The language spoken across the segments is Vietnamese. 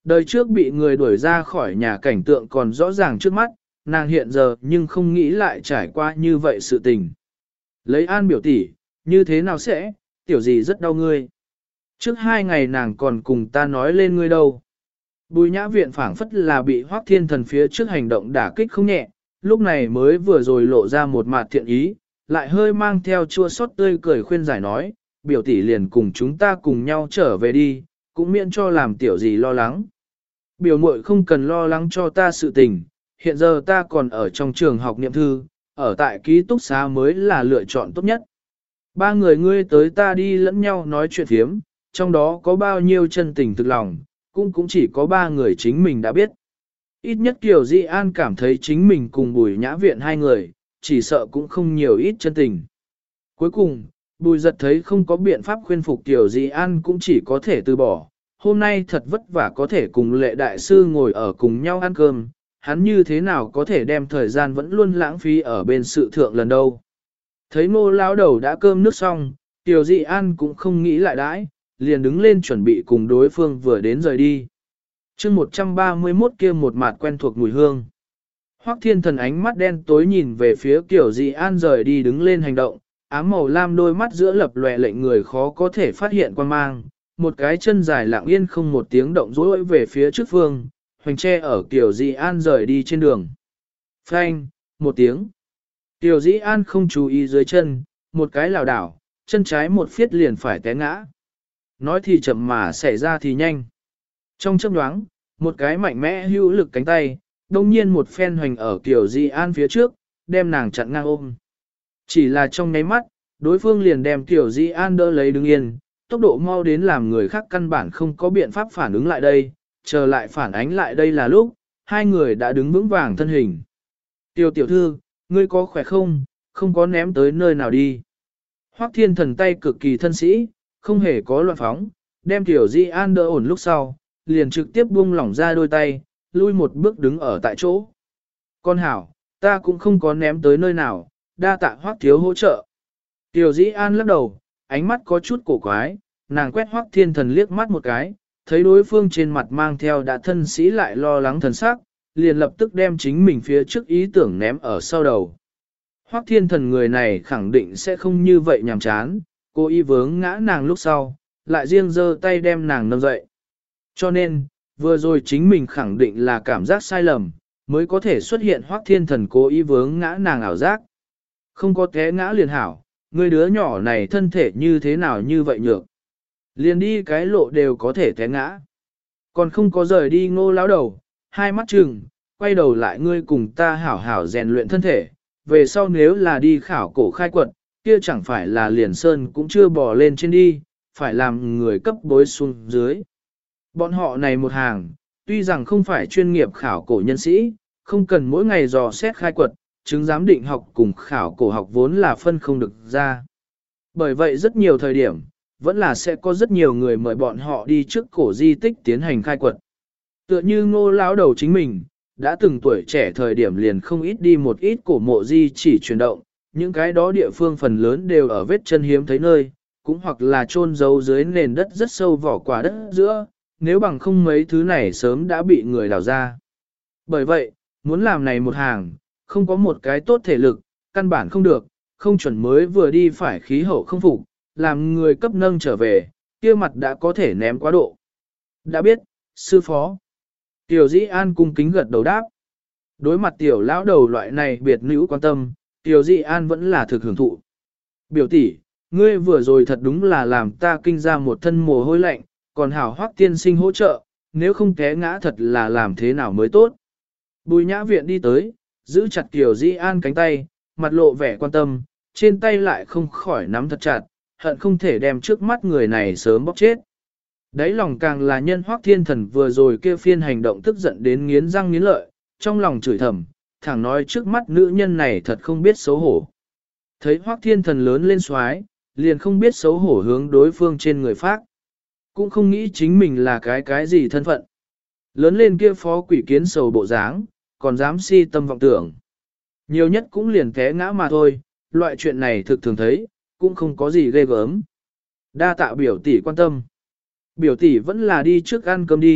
Đời trước bị người đuổi ra khỏi nhà cảnh tượng còn rõ ràng trước mắt, nàng hiện giờ nhưng không nghĩ lại trải qua như vậy sự tình. Lấy An biểu tỷ, như thế nào sẽ, tiểu gì rất đau ngươi. Trước 2 ngày nàng còn cùng ta nói lên ngươi đâu. Bùi nhã viện phảng phất là bị Hoắc Thiên Thần phía trước hành động đả kích không nhẹ, lúc này mới vừa rồi lộ ra một mặt thiện ý, lại hơi mang theo chua xót tươi cười khuyên giải nói, biểu tỷ liền cùng chúng ta cùng nhau trở về đi, cũng miễn cho làm tiểu gì lo lắng. Biểu muội không cần lo lắng cho ta sự tình, hiện giờ ta còn ở trong trường học niệm thư, ở tại ký túc xá mới là lựa chọn tốt nhất. 3 người ngươi tới ta đi lẫn nhau nói chuyện thiếm, trong đó có bao nhiêu chân tình thực lòng, cũng chỉ có 3 người chính mình đã biết. Ít nhất Kiều Di An cảm thấy chính mình cùng Bùi Nhã Viện 2 người, chỉ sợ cũng không nhiều ít chân tình. Cuối cùng, Bùi Giật thấy không có biện pháp khuyên phục Kiều Di An cũng chỉ có thể từ bỏ. Hôm nay thật vất vả có thể cùng Lệ Đại Sư ngồi ở cùng nhau ăn cơm, hắn như thế nào có thể đem thời gian vẫn luôn lãng phí ở bên sự thượng lần đâu. Thấy Ngô lão đầu đã cơm nước xong, Kiều Di An cũng không nghĩ lại đãi, liền đứng lên chuẩn bị cùng đối phương vừa đến rời đi. chương 131 kia một mặt quen thuộc mùi hương. Hoắc Thiên Thần ánh mắt đen tối nhìn về phía Kiều Di An rời đi đứng lên hành động, ám màu lam đôi mắt giữa lập lòe lệnh người khó có thể phát hiện quan mang, một cái chân dài lặng yên không một tiếng động dối về phía trước phương, hoành tre ở Kiều Di An rời đi trên đường. Phanh, một tiếng. Kiều Di An không chú ý dưới chân, một cái lảo đảo, chân trái một phiết liền phải té ngã. Nói thì chậm mà xảy ra thì nhanh. Trong chớp nhoáng, một cái mạnh mẽ hữu lực cánh tay, đồng nhiên một phen hoành ở Kiều Di An phía trước, đem nàng chặn ngang ôm. Chỉ là trong nháy mắt, đối phương liền đem Kiều Di An đỡ lấy đứng yên, tốc độ mau đến làm người khác căn bản không có biện pháp phản ứng lại đây, chờ lại phản ánh lại đây là lúc, 2 người đã đứng vững vàng thân hình. Tiêu tiểu thư, ngươi có khỏe không, không có ném tới nơi nào đi. Hoắc Thiên Thần tay cực kỳ thân sĩ, không hề có loạn phóng, đem Kiều Di An đỡ ổn lúc sau, liền trực tiếp buông lỏng ra đôi tay, lui một bước đứng ở tại chỗ. Con hảo, ta cũng không có ném tới nơi nào, đa tạ Hoắc thiếu hỗ trợ. Kiều Di An lắc đầu, ánh mắt có chút cổ quái, nàng quét Hoắc Thiên Thần liếc mắt một cái, thấy đối phương trên mặt mang theo đã thân sĩ lại lo lắng thần sắc, liền lập tức đem chính mình phía trước ý tưởng ném ở sau đầu. Hoắc Thiên Thần người này khẳng định sẽ không như vậy nhàm chán, cô y vướng ngã nàng lúc sau, lại riêng giơ tay đem nàng nâng dậy. Cho nên, vừa rồi chính mình khẳng định là cảm giác sai lầm, mới có thể xuất hiện Hoắc Thiên Thần cố ý vướng ngã nàng ảo giác. Không có té ngã liền hảo, người đứa nhỏ này thân thể như thế nào như vậy nhược. Liền đi cái lộ đều có thể té ngã. Còn không có rời đi Ngô lão đầu, hai mắt trừng, quay đầu lại ngươi cùng ta hảo hảo rèn luyện thân thể, về sau nếu là đi khảo cổ khai quật, kia chẳng phải là liền sơn cũng chưa bỏ lên trên đi, phải làm người cấp bối xuống dưới. Bọn họ này một hàng, tuy rằng không phải chuyên nghiệp khảo cổ nhân sĩ, không cần mỗi ngày dò xét khai quật, chứng giám định học cùng khảo cổ học vốn là phân không được ra. Bởi vậy rất nhiều thời điểm, vẫn là sẽ có rất nhiều người mời bọn họ đi trước cổ di tích tiến hành khai quật. Tựa như Ngô lão đầu chính mình, đã từng tuổi trẻ thời điểm liền không ít đi một ít cổ mộ di chỉ chuyển động, những cái đó địa phương phần lớn đều ở vết chân hiếm thấy nơi, cũng hoặc là chôn giấu dưới nền đất rất sâu vỏ quả đất giữa, nếu bằng không mấy thứ này sớm đã bị người đào ra. Bởi vậy, muốn làm này một hàng, không có một cái tốt thể lực, căn bản không được, không chuẩn mới vừa đi phải khí hậu không phục, làm người cấp nâng trở về, kia mặt đã có thể ném quá độ. Đã biết, sư phó. Tiểu Dĩ An cung kính gật đầu đáp. Đối mặt tiểu lão đầu loại này biệt nữ quan tâm, Tiểu Dĩ An vẫn là thực hưởng thụ. Biểu tỷ, ngươi vừa rồi thật đúng là làm ta kinh ra một thân mồ hôi lạnh, còn hảo Hoắc tiên sinh hỗ trợ, nếu không té ngã thật là làm thế nào mới tốt. Bùi nhã viện đi tới, giữ chặt Tiểu Dĩ An cánh tay, mặt lộ vẻ quan tâm, trên tay lại không khỏi nắm thật chặt, hận không thể đem trước mắt người này sớm bóc chết. Đấy lòng càng là nhân Hoắc Thiên Thần vừa rồi kêu phiên hành động tức giận đến nghiến răng nghiến lợi, trong lòng chửi thầm, thẳng nói trước mắt nữ nhân này thật không biết xấu hổ. Thấy Hoắc Thiên Thần lớn lên xoái, liền không biết xấu hổ hướng đối phương trên người phát. Cũng không nghĩ chính mình là cái gì thân phận. Lớn lên kia phó quỷ kiến sầu bộ dáng, còn dám si tâm vọng tưởng. Nhiều nhất cũng liền té ngã mà thôi, loại chuyện này thực thường thấy, cũng không có gì ghê gớm. Đa tạ biểu tỷ quan tâm. Biểu tỷ vẫn là đi trước ăn cơm đi,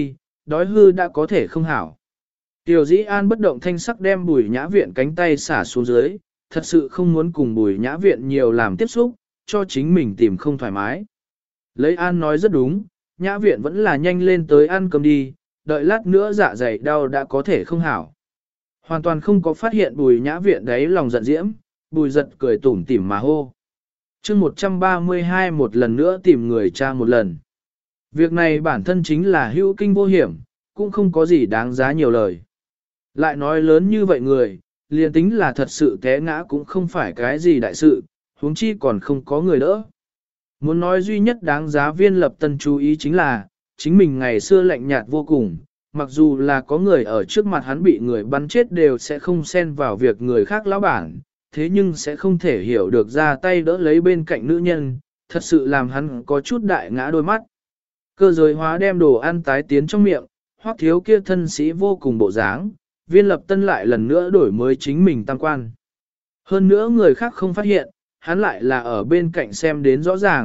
đói hư đã có thể không hảo. Tiểu Dĩ An bất động thanh sắc đem Bùi Nhã Viện cánh tay xả xuống dưới, thật sự không muốn cùng Bùi Nhã Viện nhiều làm tiếp xúc, cho chính mình tìm không thoải mái. Lấy An nói rất đúng, Nhã Viện vẫn là nhanh lên tới ăn cơm đi, đợi lát nữa dạ dày đau đã có thể không hảo. Hoàn toàn không có phát hiện Bùi Nhã Viện đấy lòng giận diễm, Bùi giật cười tủm tỉm mà hô. chương 132 một lần nữa tìm người cha một lần. Việc này bản thân chính là hữu kinh vô hiểm, cũng không có gì đáng giá nhiều lời. Lại nói lớn như vậy người, liền tính là thật sự té ngã cũng không phải cái gì đại sự, huống chi còn không có người đỡ. Muốn nói duy nhất đáng giá Viên Lập Tân chú ý chính là, chính mình ngày xưa lạnh nhạt vô cùng, mặc dù là có người ở trước mặt hắn bị người bắn chết đều sẽ không xen vào việc người khác lão bản, thế nhưng sẽ không thể hiểu được ra tay đỡ lấy bên cạnh nữ nhân, thật sự làm hắn có chút đại ngã đôi mắt. Cơ giới hóa đem đồ ăn tái tiến trong miệng, Hoắc Thiếu kia thân sĩ vô cùng bộ dáng, Viên Lập Tân lại lần nữa đổi mới chính mình tam quan. Hơn nữa người khác không phát hiện, hắn lại là ở bên cạnh xem đến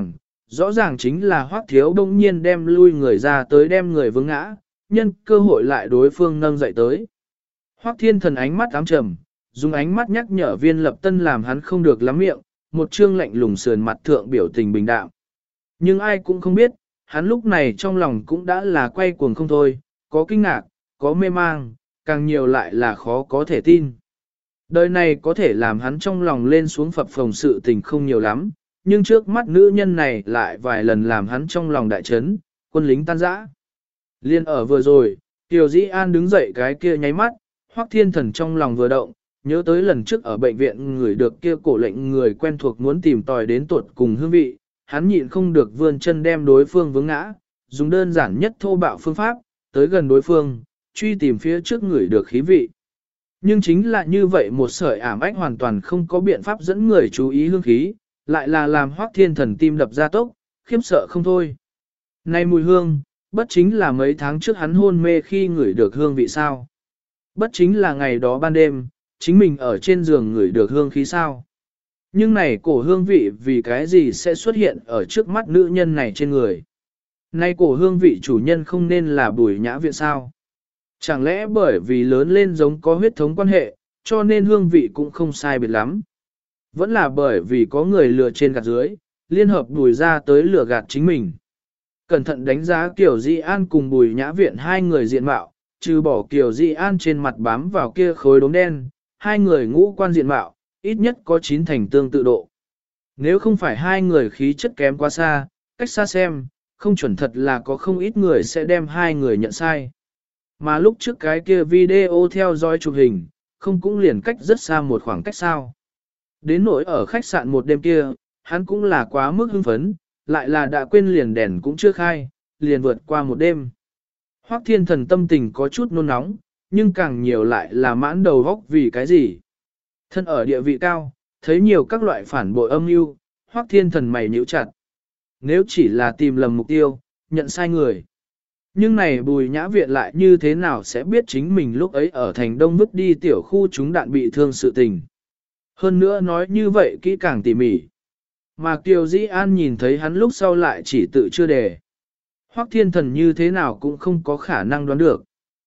rõ ràng chính là Hoắc Thiếu đông nhiên đem lui người ra tới đem người vướng ngã, nhân cơ hội lại đối phương nâng dậy tới. Hoắc Thiên Thần ánh mắt ám trầm, dùng ánh mắt nhắc nhở Viên Lập Tân làm hắn không được lắm miệng, một trương lạnh lùng sườn mặt thượng biểu tình bình đạm. Nhưng ai cũng không biết, hắn lúc này trong lòng cũng đã là quay cuồng không thôi, có kinh ngạc, có mê mang, càng nhiều lại là khó có thể tin. Đời này có thể làm hắn trong lòng lên xuống phập phồng sự tình không nhiều lắm, nhưng trước mắt nữ nhân này lại vài lần làm hắn trong lòng đại chấn, quân lính tan rã. Liên ở vừa rồi, Tiểu Dĩ An đứng dậy cái kia nháy mắt, Hoắc Thiên Thần trong lòng vừa động, nhớ tới lần trước ở bệnh viện người được kia cổ lệnh người quen thuộc muốn tìm tòi đến tuột cùng hương vị, hắn nhịn không được vươn chân đem đối phương vướng ngã, dùng đơn giản nhất thô bạo phương pháp, tới gần đối phương, truy tìm phía trước người được khí vị. Nhưng chính là như vậy một sợi ảm ách hoàn toàn không có biện pháp dẫn người chú ý hương khí, lại là làm Hoắc Thiên Thần tim đập ra tốc, khiếp sợ không thôi. Này mùi hương, bất chính là mấy tháng trước hắn hôn mê khi ngửi được hương vị sao? Bất chính là ngày đó ban đêm, chính mình ở trên giường ngửi được hương khí sao? Nhưng này cổ hương vị vì cái gì sẽ xuất hiện ở trước mắt nữ nhân này trên người? Nay cổ hương vị chủ nhân không nên là Bùi Nhã Viện sao? Chẳng lẽ bởi vì lớn lên giống có huyết thống quan hệ, cho nên hương vị cũng không sai biệt lắm? Vẫn là bởi vì có người lừa trên gạt dưới, liên hợp Bùi ra tới lừa gạt chính mình. Cẩn thận đánh giá Kiều Di An cùng Bùi Nhã Viện hai người diện mạo, trừ bỏ Kiều Di An trên mặt bám vào kia khối đốm đen, hai người ngũ quan diện mạo, ít nhất có 9 thành tương tự độ. Nếu không phải hai người khí chất kém quá xa, cách xa xem, không chuẩn thật là có không ít người sẽ đem hai người nhận sai. Mà lúc trước cái kia video theo dõi chụp hình, không cũng liền cách rất xa một khoảng cách sao. Đến nỗi ở khách sạn một đêm kia, hắn cũng là quá mức hưng phấn, lại là đã quên liền đèn cũng chưa khai, liền vượt qua một đêm. Hoắc Thiên Thần tâm tình có chút nôn nóng, nhưng càng nhiều lại là mãn đầu góc vì cái gì. Thân ở địa vị cao, thấy nhiều các loại phản bội âm mưu, Hoắc Thiên Thần mày nhíu chặt. Nếu chỉ là tìm lầm mục tiêu, nhận sai người. Nhưng này Bùi Nhã Viện lại như thế nào sẽ biết chính mình lúc ấy ở thành đông vứt đi tiểu khu chúng đạn bị thương sự tình. Hơn nữa nói như vậy kỹ càng tỉ mỉ. Mà Kiều Dĩ An nhìn thấy hắn lúc sau lại chỉ tự chưa đề. Hoắc Thiên Thần như thế nào cũng không có khả năng đoán được.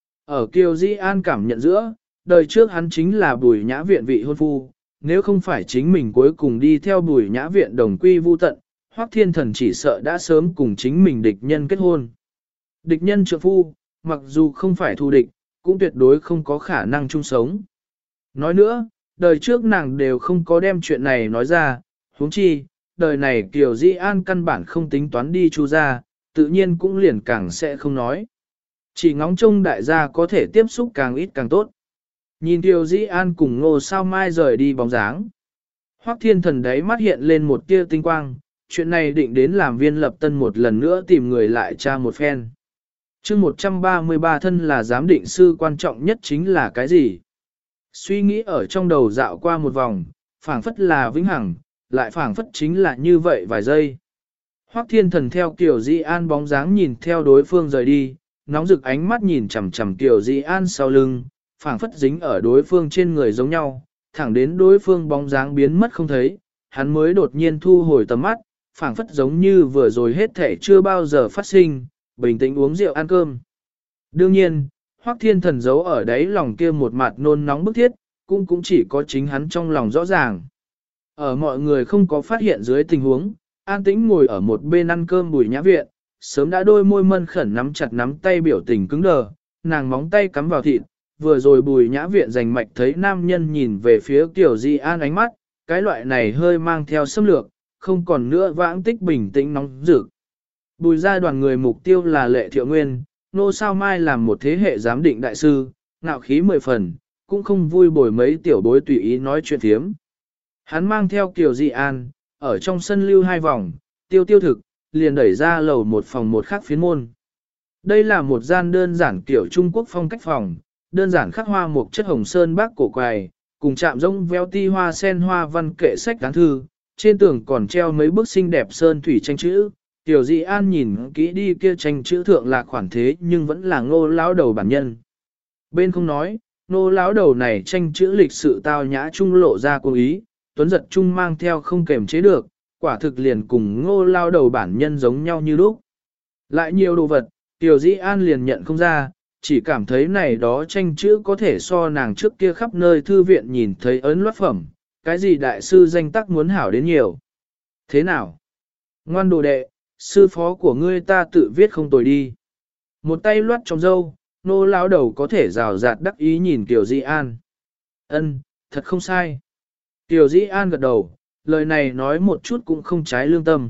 Ở Kiều Dĩ An cảm nhận giữa, đời trước hắn chính là Bùi Nhã Viện vị hôn phu, nếu không phải chính mình cuối cùng đi theo Bùi Nhã Viện đồng quy vu tận, Hoắc Thiên Thần chỉ sợ đã sớm cùng chính mình địch nhân kết hôn. Địch nhân trượng phu, mặc dù không phải thù địch, cũng tuyệt đối không có khả năng chung sống. Nói nữa, đời trước nàng đều không có đem chuyện này nói ra, huống chi, đời này Kiều Dĩ An căn bản không tính toán đi Chu ra, tự nhiên cũng liền càng sẽ không nói. Chỉ ngóng trông đại gia có thể tiếp xúc càng ít càng tốt. Nhìn Kiều Dĩ An cùng Ngô Sao Mai rời đi bóng dáng. Hoắc Thiên Thần đấy mắt hiện lên một tia tinh quang, chuyện này định đến làm Viên Lập Tân một lần nữa tìm người lại tra một phen. chương 133 thân là giám định sư quan trọng nhất chính là cái gì? Suy nghĩ ở trong đầu dạo qua một vòng, phảng phất là vĩnh hằng, lại phảng phất chính là như vậy vài giây. Hoắc Thiên Thần theo Kiều Dĩ An bóng dáng nhìn theo đối phương rời đi, nóng rực ánh mắt nhìn chằm chằm Kiều Dĩ An sau lưng, phảng phất dính ở đối phương trên người giống nhau, thẳng đến đối phương bóng dáng biến mất không thấy, hắn mới đột nhiên thu hồi tầm mắt, phảng phất giống như vừa rồi hết thể chưa bao giờ phát sinh, bình tĩnh uống rượu ăn cơm. Đương nhiên, Hoắc Thiên Thần giấu ở đấy lòng kia một mặt nôn nóng bức thiết, cũng chỉ có chính hắn trong lòng rõ ràng. Ở mọi người không có phát hiện dưới tình huống, an tĩnh ngồi ở một bên ăn cơm Bùi Nhã Viện, sớm đã đôi môi mân khẩn nắm chặt nắm tay biểu tình cứng đờ, nàng móng tay cắm vào thịt, vừa rồi Bùi Nhã Viện rành mạch thấy nam nhân nhìn về phía Tiểu Di An ánh mắt, cái loại này hơi mang theo xâm lược, không còn nữa vãng tích bình tĩnh nóng rực. Bùi gia đoàn người mục tiêu là Lệ Thiệu Nguyên, nô sao mai làm một thế hệ giám định đại sư, ngạo khí 10 phần, cũng không vui bồi mấy tiểu bối tùy ý nói chuyện thiếm. Hắn mang theo Kiều Di An, ở trong sân lưu 2 vòng, tiêu thực, liền đẩy ra lầu một phòng một khác phiến môn. Đây là một gian đơn giản kiểu Trung Quốc phong cách phòng, đơn giản khắc hoa một chất hồng sơn bác cổ quài, cùng chạm rông veo ti hoa sen hoa văn kệ sách đáng thư, trên tường còn treo mấy bức xinh đẹp sơn thủy tranh chữ. Tiểu Di An nhìn kỹ đi kia tranh chữ thượng là khoản thế nhưng vẫn là Ngô lão đầu bản nhân. Bên không nói, Ngô lão đầu này tranh chữ lịch sự tao nhã trung lộ ra cố ý, tuấn giật trung mang theo không kềm chế được, quả thực liền cùng Ngô lão đầu bản nhân giống nhau như lúc. Lại nhiều đồ vật, Tiểu Di An liền nhận không ra, chỉ cảm thấy này đó tranh chữ có thể so nàng trước kia khắp nơi thư viện nhìn thấy ấn loát phẩm, cái gì đại sư danh tắc muốn hảo đến nhiều. Thế nào? Ngoan đồ đệ, sư phó của ngươi ta tự viết không tồi đi. Một tay loát trong râu, Nô lão đầu có thể rào rạt đắc ý nhìn Tiểu Di An. Ân, thật không sai. Tiểu Di An gật đầu, lời này nói một chút cũng không trái lương tâm.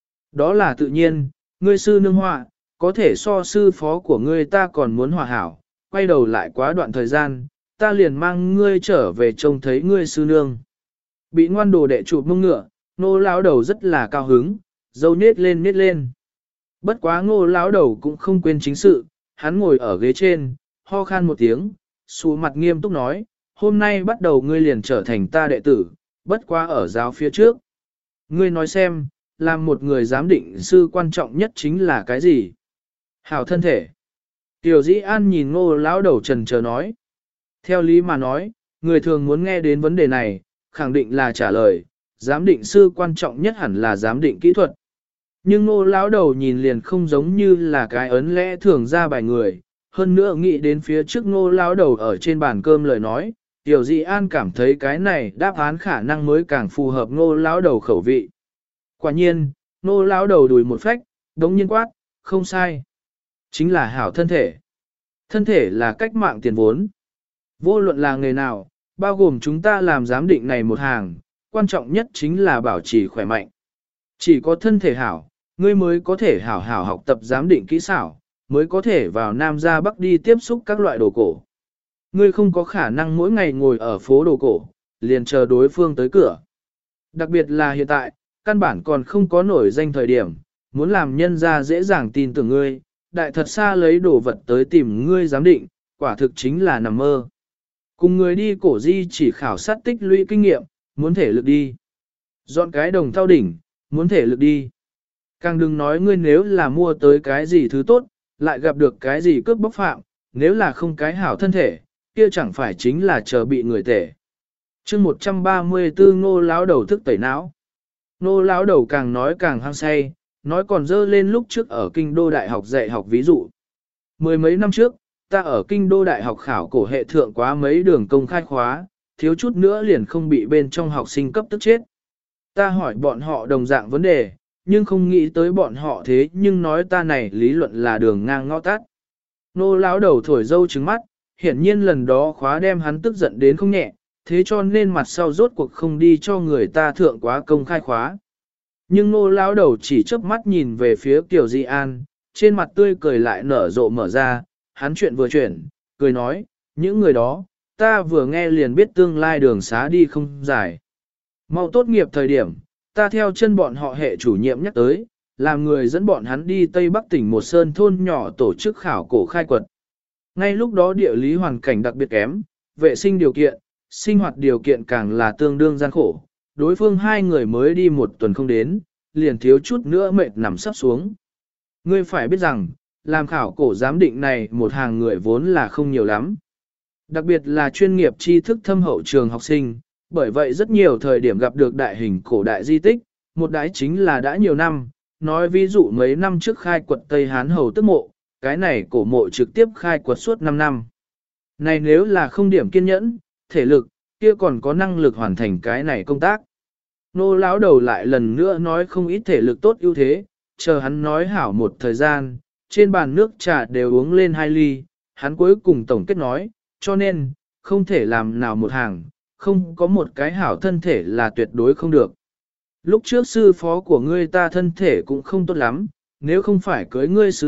Đó là tự nhiên, ngươi sư nương họa, có thể so sư phó của ngươi ta còn muốn hòa hảo, quay đầu lại quá đoạn thời gian, ta liền mang ngươi trở về trông thấy ngươi sư nương. Bị ngoan đồ đệ chụp mông ngựa, Nô lão đầu rất là cao hứng, dâu nết lên. Bất quá Ngô lão đầu cũng không quên chính sự, hắn ngồi ở ghế trên, ho khan một tiếng, xù mặt nghiêm túc nói, hôm nay bắt đầu ngươi liền trở thành ta đệ tử, bất quá ở giáo phía trước. Ngươi nói xem, làm một người giám định sư quan trọng nhất chính là cái gì? Hảo thân thể. Tiểu Dĩ An nhìn Ngô lão đầu trần chờ nói. Theo lý mà nói, người thường muốn nghe đến vấn đề này, khẳng định là trả lời, giám định sư quan trọng nhất hẳn là giám định kỹ thuật. Nhưng Ngô lão đầu nhìn liền không giống như là cái ấn lẽ thường ra bài người, hơn nữa nghĩ đến phía trước Ngô lão đầu ở trên bàn cơm lời nói, Tiểu Dị An cảm thấy cái này đáp án khả năng mới càng phù hợp Ngô lão đầu khẩu vị. Quả nhiên, Ngô lão đầu đùi một phách, đống nhiên quát, không sai. Chính là hảo thân thể. Thân thể là cách mạng tiền vốn. Vô luận là nghề nào, bao gồm chúng ta làm giám định này một hàng, quan trọng nhất chính là bảo trì khỏe mạnh. Chỉ có thân thể hảo, ngươi mới có thể hảo hảo học tập giám định kỹ xảo, mới có thể vào Nam ra Bắc đi tiếp xúc các loại đồ cổ. Ngươi không có khả năng mỗi ngày ngồi ở phố đồ cổ, liền chờ đối phương tới cửa. Đặc biệt là hiện tại, căn bản còn không có nổi danh thời điểm, muốn làm nhân ra dễ dàng tin tưởng ngươi, đại thật xa lấy đồ vật tới tìm ngươi giám định, quả thực chính là nằm mơ. Cùng người đi cổ di chỉ khảo sát tích lũy kinh nghiệm, muốn thể lực đi. Dọn cái đồng thau đỉnh, muốn thể lực đi. Càng đừng nói ngươi nếu là mua tới cái gì thứ tốt, lại gặp được cái gì cướp bóc phạm, nếu là không cái hảo thân thể, kia chẳng phải chính là chờ bị người tể. chương 134 Ngô lão đầu thức tẩy não. Ngô lão đầu càng nói càng hăng say, nói còn dơ lên lúc trước ở kinh đô đại học dạy học ví dụ. Mười mấy năm trước, ta ở kinh đô đại học khảo cổ hệ thượng quá mấy đường công khai khóa, thiếu chút nữa liền không bị bên trong học sinh cấp tức chết. Ta hỏi bọn họ đồng dạng vấn đề, nhưng không nghĩ tới bọn họ thế nhưng nói ta này lý luận là đường ngang ngõ tắt. Nô lão đầu thổi dâu trứng mắt, hiển nhiên lần đó khóa đem hắn tức giận đến không nhẹ, thế cho nên mặt sau rốt cuộc không đi cho người ta thượng quá công khai khóa. Nhưng nô lão đầu chỉ chớp mắt nhìn về phía Kiều Di An, trên mặt tươi cười lại nở rộ mở ra, hắn chuyện vừa chuyển, cười nói, những người đó, ta vừa nghe liền biết tương lai đường xá đi không dài. Mau tốt nghiệp thời điểm, ta theo chân bọn họ hệ chủ nhiệm nhắc tới, làm người dẫn bọn hắn đi Tây Bắc tỉnh một sơn thôn nhỏ tổ chức khảo cổ khai quật. Ngay lúc đó địa lý hoàn cảnh đặc biệt kém, vệ sinh điều kiện, sinh hoạt điều kiện càng là tương đương gian khổ. Đối phương hai người mới đi một tuần không đến, liền thiếu chút nữa mệt nằm sắp xuống. Ngươi phải biết rằng, làm khảo cổ giám định này một hàng người vốn là không nhiều lắm. Đặc biệt là chuyên nghiệp tri thức thâm hậu trường học sinh, bởi vậy rất nhiều thời điểm gặp được đại hình cổ đại di tích, một đái chính là đã nhiều năm, nói ví dụ mấy năm trước khai quật Tây Hán Hầu Tức Mộ, cái này cổ mộ trực tiếp khai quật suốt 5 năm. Này nếu là không điểm kiên nhẫn, thể lực, kia còn có năng lực hoàn thành cái này công tác. Nô lão đầu lại lần nữa nói không ít thể lực tốt ưu thế, chờ hắn nói hảo một thời gian, trên bàn nước trà đều uống lên 2 ly, hắn cuối cùng tổng kết nói, cho nên, không thể làm nào một hàng, không có một cái hảo thân thể là tuyệt đối không được. Lúc trước sư phó của ngươi ta thân thể cũng không tốt lắm, nếu không phải cưới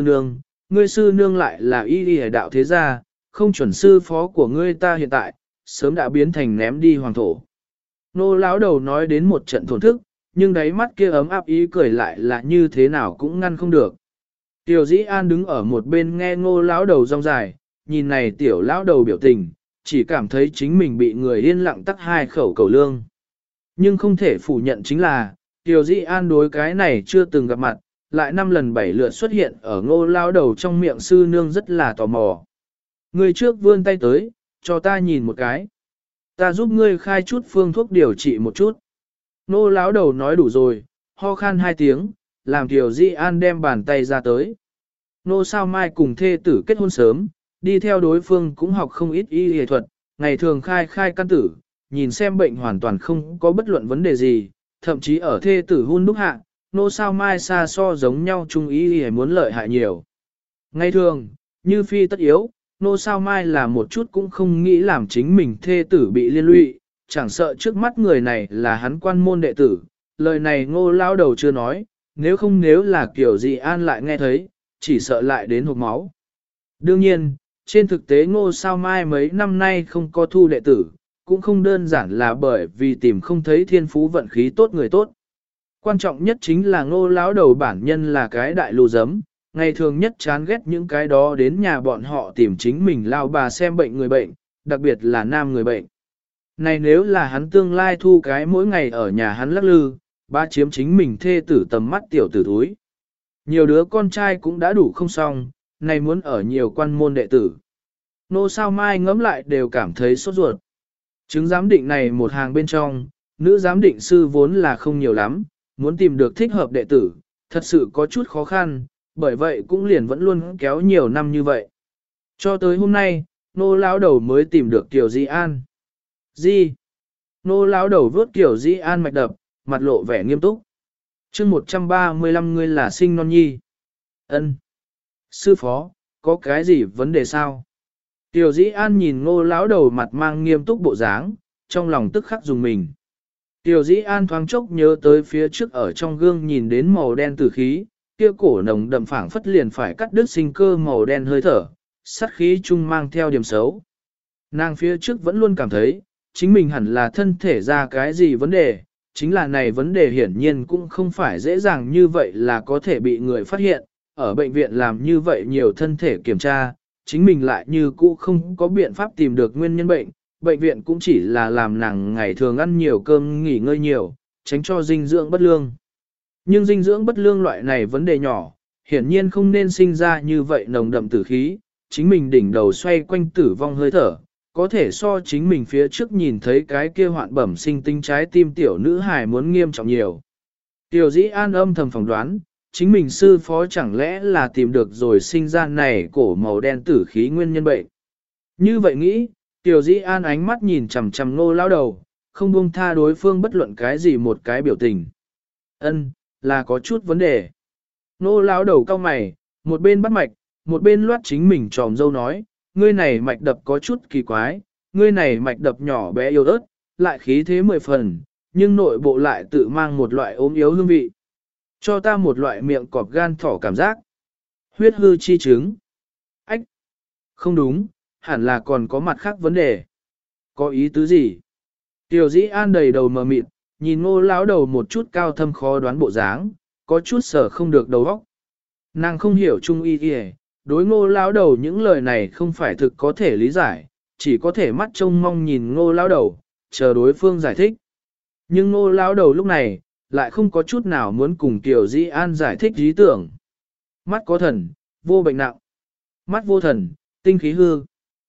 ngươi sư nương lại là y y đạo thế gia, không chuẩn sư phó của ngươi ta hiện tại, sớm đã biến thành ném đi hoàng thổ. Nô lão đầu nói đến một trận thổn thức, nhưng đáy mắt kia ấm áp ý cười lại là như thế nào cũng ngăn không được. Tiểu Dĩ An đứng ở một bên nghe Ngô lão đầu rong dài, nhìn này tiểu lão đầu biểu tình, chỉ cảm thấy chính mình bị người yên lặng tắc 2 khẩu cầu lương. Nhưng không thể phủ nhận chính là, Tiểu Dĩ An đối cái này chưa từng gặp mặt, lại 5 lần 7 lượt xuất hiện ở Ngô lão đầu trong miệng sư nương rất là tò mò. Người trước vươn tay tới, cho ta nhìn một cái. Ta giúp ngươi khai chút phương thuốc điều trị một chút. Ngô lão đầu nói đủ rồi, ho khan 2 tiếng, làm Tiểu Dĩ An đem bàn tay ra tới. Nô sao mai cùng thê tử kết hôn sớm, đi theo đối phương cũng học không ít y y thuật, ngày thường khai căn tử, nhìn xem bệnh hoàn toàn không có bất luận vấn đề gì, thậm chí ở thê tử hun đúc hạ, nô sao mai xa so giống nhau chung y y muốn lợi hại nhiều. Ngày thường, như phi tất yếu, nô sao mai là một chút cũng không nghĩ làm chính mình thê tử bị liên lụy, chẳng sợ trước mắt người này là hắn quan môn đệ tử, lời này Ngô lão đầu chưa nói, nếu là kiểu gì An lại nghe thấy, chỉ sợ lại đến hộc máu. Đương nhiên, trên thực tế Ngô sao mai mấy năm nay không có thu đệ tử, cũng không đơn giản là bởi vì tìm không thấy thiên phú vận khí tốt người tốt. Quan trọng nhất chính là Ngô lão đầu bản nhân là cái đại lù giấm, ngày thường nhất chán ghét những cái đó đến nhà bọn họ tìm chính mình lao bà xem bệnh người bệnh, đặc biệt là nam người bệnh. Này nếu là hắn tương lai thu cái mỗi ngày ở nhà hắn lắc lư, ba chiếm chính mình thê tử tầm mắt tiểu tử thúi. Nhiều đứa con trai cũng đã đủ không xong, này muốn ở nhiều quan môn đệ tử. Nô sao mai ngẫm lại đều cảm thấy sốt ruột. Chứng giám định này một hàng bên trong, nữ giám định sư vốn là không nhiều lắm, muốn tìm được thích hợp đệ tử, thật sự có chút khó khăn, bởi vậy cũng liền vẫn luôn kéo nhiều năm như vậy. Cho tới hôm nay, nô lão đầu mới tìm được Tiểu Di An. Di? Nô lão đầu vớt Tiểu Di An mạch đập, mặt lộ vẻ nghiêm túc. Chương 135 ngươi là sinh non nhi. Ân. Sư phó, có cái gì vấn đề sao? Tiểu Dĩ An nhìn Ngô lão đầu mặt mang nghiêm túc bộ dáng, trong lòng tức khắc dùng mình. Tiểu Dĩ An thoáng chốc nhớ tới phía trước ở trong gương nhìn đến màu đen tử khí, kia cổ nồng đậm phảng phất liền phải cắt đứt sinh cơ màu đen hơi thở, sát khí chung mang theo điểm xấu. Nàng phía trước vẫn luôn cảm thấy, chính mình hẳn là thân thể ra cái gì vấn đề, chính là này vấn đề hiển nhiên cũng không phải dễ dàng như vậy là có thể bị người phát hiện, ở bệnh viện làm như vậy nhiều thân thể kiểm tra, chính mình lại như cũ không có biện pháp tìm được nguyên nhân bệnh, bệnh viện cũng chỉ là làm nàng ngày thường ăn nhiều cơm nghỉ ngơi nhiều, tránh cho dinh dưỡng bất lương. Nhưng dinh dưỡng bất lương loại này vấn đề nhỏ, hiển nhiên không nên sinh ra như vậy nồng đậm tử khí, chính mình đỉnh đầu xoay quanh tử vong hơi thở, có thể so chính mình phía trước nhìn thấy cái kia hoạn bẩm sinh tinh trái tim tiểu nữ hài muốn nghiêm trọng nhiều. Tiểu Dĩ An âm thầm phỏng đoán, chính mình sư phó chẳng lẽ là tìm được rồi sinh ra này cổ màu đen tử khí nguyên nhân bệnh. Như vậy nghĩ, Tiểu Dĩ An ánh mắt nhìn chằm chằm Ngô lão đầu, không buông tha đối phương bất luận cái gì một cái biểu tình. Ân, là có chút vấn đề. Ngô lão đầu cau mày, một bên bắt mạch, một bên loát chính mình tròm dâu nói, ngươi này mạch đập có chút kỳ quái, ngươi này mạch đập nhỏ bé yếu ớt, lại khí thế 10 phần, nhưng nội bộ lại tự mang một loại ốm yếu hương vị. Cho ta một loại miệng cọp gan thỏ cảm giác. Huyết hư chi chứng. Ách! Không đúng, hẳn là còn có mặt khác vấn đề. Có ý tứ gì? Tiểu Dĩ An đầy đầu mờ mịt, nhìn Ngô lão đầu một chút cao thâm khó đoán bộ dáng, có chút sở không được đầu óc. Nàng không hiểu trung y y, đối Ngô lão đầu những lời này không phải thực có thể lý giải, chỉ có thể mắt trông mong nhìn Ngô lão đầu, chờ đối phương giải thích. Nhưng Ngô lão đầu lúc này, lại không có chút nào muốn cùng Tiểu Dĩ An giải thích ý tưởng. Mắt có thần, vô bệnh nặng. Mắt vô thần, tinh khí hư.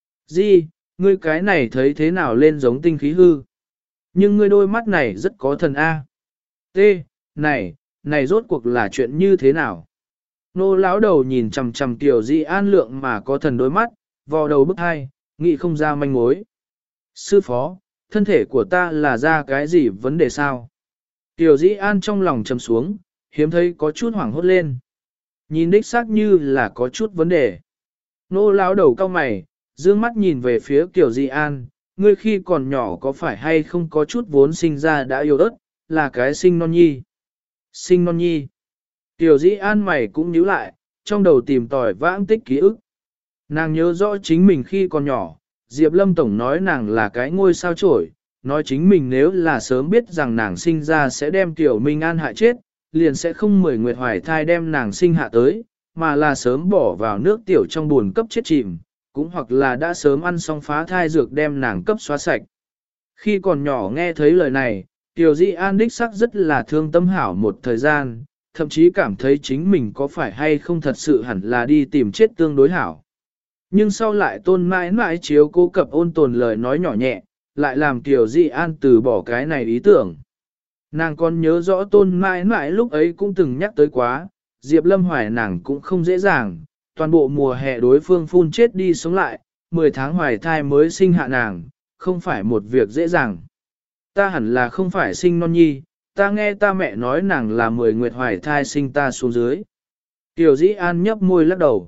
Di, ngươi cái này thấy thế nào lên giống tinh khí hư? Nhưng ngươi đôi mắt này rất có thần A. T, này rốt cuộc là chuyện như thế nào? Nô lão đầu nhìn chằm chằm Tiểu Di An lượng mà có thần đôi mắt, vò đầu bức hai, nghĩ không ra manh mối. Sư phó, thân thể của ta là ra cái gì vấn đề sao? Tiểu Di An trong lòng trầm xuống, hiếm thấy có chút hoảng hốt lên. Nhìn đích xác như là có chút vấn đề. Nô lão đầu cau mày, dương mắt nhìn về phía Tiểu Di An, ngươi khi còn nhỏ có phải hay không có chút vốn sinh ra đã yêu ớt, là cái sinh non nhi. Sinh non nhi. Tiểu Di An mày cũng nhíu lại, trong đầu tìm tòi vãng tích ký ức. Nàng nhớ rõ chính mình khi còn nhỏ, Diệp Lâm Tổng nói nàng là cái ngôi sao chổi, nói chính mình nếu là sớm biết rằng nàng sinh ra sẽ đem Tiểu Minh An hại chết, liền sẽ không mười nguyệt hoài thai đem nàng sinh hạ tới, mà là sớm bỏ vào nước tiểu trong buồn cấp chết chìm, cũng hoặc là đã sớm ăn xong phá thai dược đem nàng cấp xóa sạch. Khi còn nhỏ nghe thấy lời này, Tiểu Di An đích sắc rất là thương tâm hảo một thời gian, thậm chí cảm thấy chính mình có phải hay không thật sự hẳn là đi tìm chết tương đối hảo. Nhưng sau lại tôn mãi mãi chiếu cố cập ôn tồn lời nói nhỏ nhẹ, lại làm Tiểu Di An từ bỏ cái này ý tưởng. Nàng còn nhớ rõ tôn mãi mãi lúc ấy cũng từng nhắc tới quá, Diệp Lâm hoài nàng cũng không dễ dàng, toàn bộ mùa hè đối phương phun chết đi sống lại, 10 tháng hoài thai mới sinh hạ nàng, không phải một việc dễ dàng. Ta hẳn là không phải sinh non nhi, ta nghe ta mẹ nói nàng là 10 nguyệt hoài thai sinh ta xuống dưới. Tiểu Dĩ An nhấp môi lắc đầu.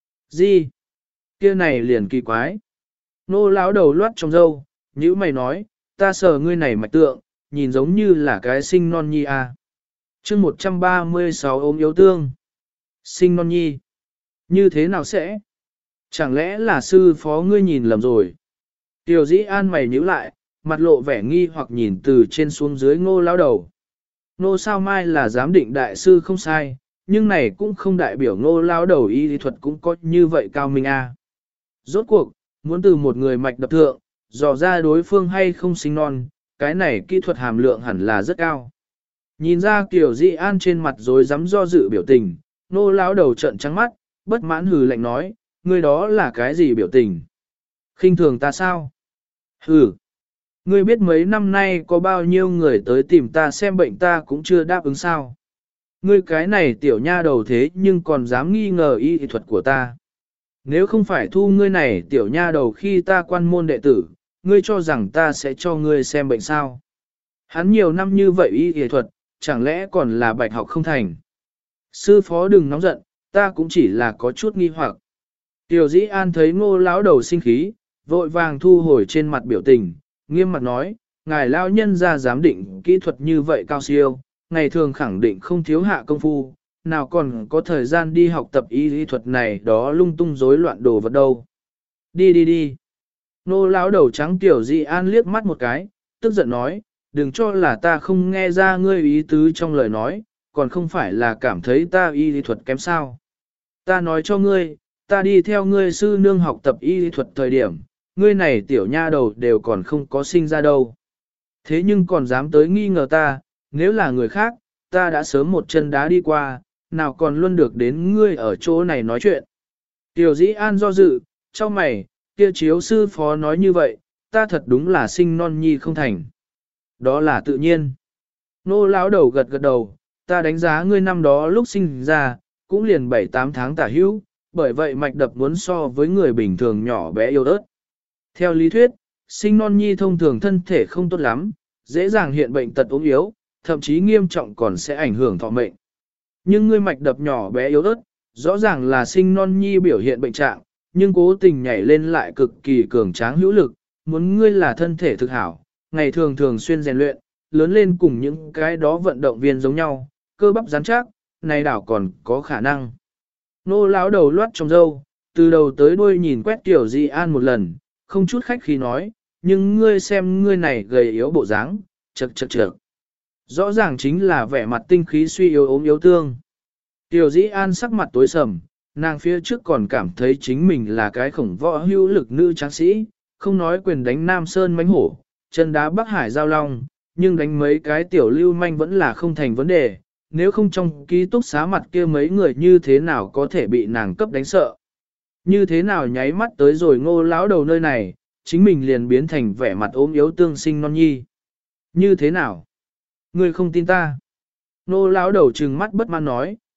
Gì? Kia này liền kỳ quái. Nô lão đầu loát trong râu, nhữ mày nói, ta sờ ngươi này mạch tượng, nhìn giống như là cái sinh non nhi à. chương 136 ôm yếu tương. Sinh non nhi. Như thế nào sẽ? Chẳng lẽ là sư phó ngươi nhìn lầm rồi? Tiểu Dĩ An mày nhíu lại, mặt lộ vẻ nghi hoặc nhìn từ trên xuống dưới ngô lão đầu. Ngô sao mai là giám định đại sư không sai, nhưng này cũng không đại biểu ngô lão đầu y lý thuật cũng có như vậy cao minh a. Rốt cuộc, muốn từ một người mạch đập thượng, dò ra đối phương hay không sinh non, cái này kỹ thuật hàm lượng hẳn là rất cao. Nhìn ra Tiểu Dĩ An trên mặt rồi dám do dự biểu tình, ngô lão đầu trợn trắng mắt, bất mãn hừ lạnh nói, ngươi đó là cái gì biểu tình? Khinh thường ta sao? Hừ. Ngươi biết mấy năm nay có bao nhiêu người tới tìm ta xem bệnh ta cũng chưa đáp ứng sao. Ngươi cái này tiểu nha đầu thế nhưng còn dám nghi ngờ y thuật của ta. Nếu không phải thu ngươi này tiểu nha đầu khi ta quan môn đệ tử, ngươi cho rằng ta sẽ cho ngươi xem bệnh sao. Hắn nhiều năm như vậy y thuật, chẳng lẽ còn là bạch học không thành. Sư phó đừng nóng giận, ta cũng chỉ là có chút nghi hoặc. Tiểu Dĩ An thấy ngô lão đầu sinh khí, vội vàng thu hồi trên mặt biểu tình, nghiêm mặt nói, ngài lao nhân ra giám định kỹ thuật như vậy cao siêu, ngày thường khẳng định không thiếu hạ công phu, nào còn có thời gian đi học tập y lý thuật này đó lung tung rối loạn đồ vật đâu. Đi đi đi. Nô lão đầu trắng Tiểu Dĩ An liếc mắt một cái, tức giận nói, đừng cho là ta không nghe ra ngươi ý tứ trong lời nói, còn không phải là cảm thấy ta y lý thuật kém sao. Ta nói cho ngươi, ta đi theo ngươi sư nương học tập y lý thuật thời điểm, ngươi này tiểu nha đầu đều còn không có sinh ra đâu. Thế nhưng còn dám tới nghi ngờ ta, nếu là người khác, ta đã sớm một chân đá đi qua, nào còn luôn được đến ngươi ở chỗ này nói chuyện. Tiểu Dĩ An do dự, cho mày, kia chiếu sư phó nói như vậy, ta thật đúng là sinh non nhi không thành. Đó là tự nhiên. Nô lão đầu gật gật đầu, ta đánh giá ngươi năm đó lúc sinh ra, cũng liền 7-8 tháng tả hữu, bởi vậy mạch đập muốn so với người bình thường nhỏ bé yếu ớt. Theo lý thuyết, sinh non nhi thông thường thân thể không tốt lắm, dễ dàng hiện bệnh tật ốm yếu, thậm chí nghiêm trọng còn sẽ ảnh hưởng thọ mệnh. Nhưng ngươi mạch đập nhỏ bé yếu ớt, rõ ràng là sinh non nhi biểu hiện bệnh trạng, nhưng cố tình nhảy lên lại cực kỳ cường tráng hữu lực, muốn ngươi là thân thể thực hảo, ngày thường thường xuyên rèn luyện, lớn lên cùng những cái đó vận động viên giống nhau, cơ bắp rắn chắc, này đảo còn có khả năng. Nô lão đầu loát trong râu, từ đầu tới đuôi nhìn quét Tiểu Dĩ An một lần, không chút khách khí nói, nhưng ngươi xem ngươi này gầy yếu bộ dáng, chật chật chật. Rõ ràng chính là vẻ mặt tinh khí suy yếu ốm yếu tương. Tiểu Dĩ An sắc mặt tối sầm, nàng phía trước còn cảm thấy chính mình là cái khổng võ hữu lực nữ tráng sĩ, không nói quyền đánh Nam Sơn mãnh hổ, chân đá Bắc Hải giao long, nhưng đánh mấy cái tiểu lưu manh vẫn là không thành vấn đề, nếu không trong ký túc xá mặt kia mấy người như thế nào có thể bị nàng cấp đánh sợ. Như thế nào nháy mắt tới rồi ngô lão đầu nơi này, chính mình liền biến thành vẻ mặt ốm yếu tương sinh non nhi. Như thế nào? Ngươi không tin ta? Ngô lão đầu trừng mắt bất mãn nói,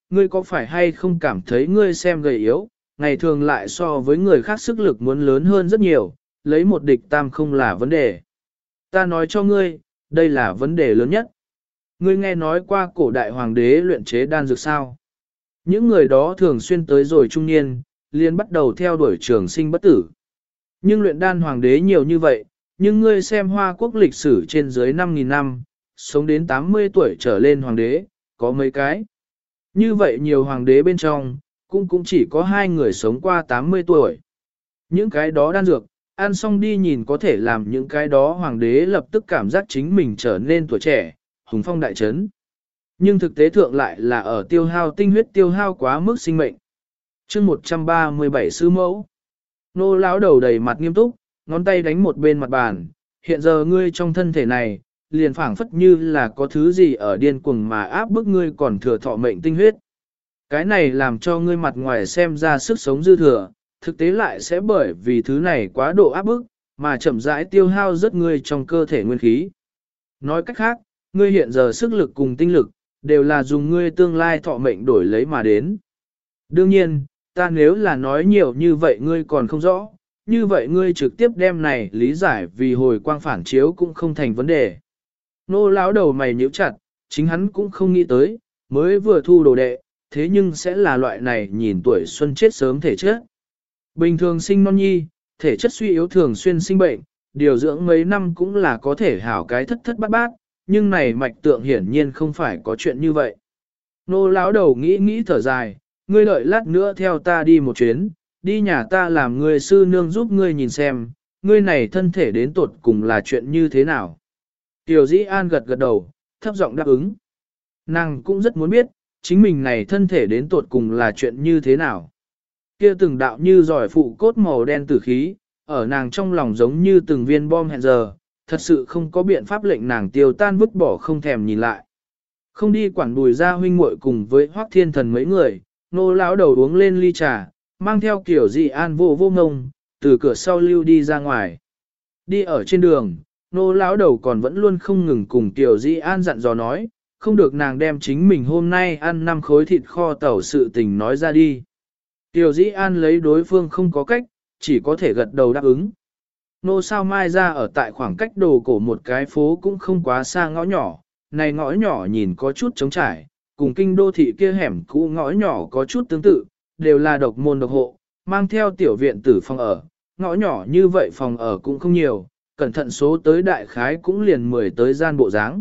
ngươi có phải hay không cảm thấy ngươi xem gầy yếu, ngày thường lại so với người khác sức lực muốn lớn hơn rất nhiều, lấy một địch tam không là vấn đề. Ta nói cho ngươi, đây là vấn đề lớn nhất. Ngươi nghe nói qua cổ đại hoàng đế luyện chế đan dược sao? Những người đó thường xuyên tới rồi trung niên, liền bắt đầu theo đuổi trường sinh bất tử. Nhưng luyện đan hoàng đế nhiều như vậy, nhưng ngươi xem Hoa Quốc lịch sử trên dưới 5.000 năm, sống đến 80 tuổi trở lên hoàng đế, có mấy cái. Như vậy nhiều hoàng đế bên trong, cũng chỉ có 2 người sống qua 80 tuổi. Những cái đó đan dược, ăn xong đi nhìn có thể làm những cái đó hoàng đế lập tức cảm giác chính mình trở nên tuổi trẻ, hùng phong đại trấn. Nhưng thực tế thượng lại là ở tiêu hao tinh huyết tiêu hao quá mức sinh mệnh. chương 137 sư mẫu. Nô lão đầu đầy mặt nghiêm túc, ngón tay đánh một bên mặt bàn. Hiện giờ ngươi trong thân thể này, liền phảng phất như là có thứ gì ở điên cuồng mà áp bức ngươi còn thừa thọ mệnh tinh huyết. Cái này làm cho ngươi mặt ngoài xem ra sức sống dư thừa, thực tế lại sẽ bởi vì thứ này quá độ áp bức, mà chậm rãi tiêu hao rất ngươi trong cơ thể nguyên khí. Nói cách khác, ngươi hiện giờ sức lực cùng tinh lực, đều là dùng ngươi tương lai thọ mệnh đổi lấy mà đến. Đương nhiên, ta nếu là nói nhiều như vậy ngươi còn không rõ, như vậy ngươi trực tiếp đem này lý giải vì hồi quang phản chiếu cũng không thành vấn đề. Nô lão đầu mày nhíu chặt, chính hắn cũng không nghĩ tới, mới vừa thu đồ đệ, thế nhưng sẽ là loại này nhìn tuổi xuân chết sớm thể chất. Bình thường sinh non nhi, thể chất suy yếu thường xuyên sinh bệnh, điều dưỡng mấy năm cũng là có thể hảo cái thất thất bát bát, nhưng này mạch tượng hiển nhiên không phải có chuyện như vậy. Nô lão đầu nghĩ thở dài, ngươi đợi lát nữa theo ta đi một chuyến, đi nhà ta làm người sư nương giúp ngươi nhìn xem, ngươi này thân thể đến tột cùng là chuyện như thế nào. Tiểu Dĩ An gật gật đầu, thấp giọng đáp ứng. Nàng cũng rất muốn biết, chính mình này thân thể đến tột cùng là chuyện như thế nào. Kia từng đạo như giỏi phụ cốt màu đen tử khí, ở nàng trong lòng giống như từng viên bom hẹn giờ, thật sự không có biện pháp lệnh nàng tiêu tan vứt bỏ không thèm nhìn lại. Không đi quản Bùi gia huynh muội cùng với Hoắc Thiên Thần mấy người, nô lão đầu uống lên ly trà, mang theo Kiểu Dị An vô ngông, từ cửa sau lưu đi ra ngoài. Đi ở trên đường, nô lão đầu còn vẫn luôn không ngừng cùng Kiểu Dị An dặn dò nói, không được nàng đem chính mình hôm nay ăn 5 khối thịt kho tàu sự tình nói ra đi. Tiểu Dĩ An lấy đối phương không có cách, chỉ có thể gật đầu đáp ứng. Nô sao mai ra ở tại khoảng cách đồ cổ một cái phố cũng không quá xa ngõ nhỏ, này ngõ nhỏ nhìn có chút trống trải, cùng kinh đô thị kia hẻm cũ ngõ nhỏ có chút tương tự, đều là độc môn độc hộ, mang theo tiểu viện tử phòng ở, ngõ nhỏ như vậy phòng ở cũng không nhiều, cẩn thận số tới đại khái cũng liền 10 tới gian bộ dáng.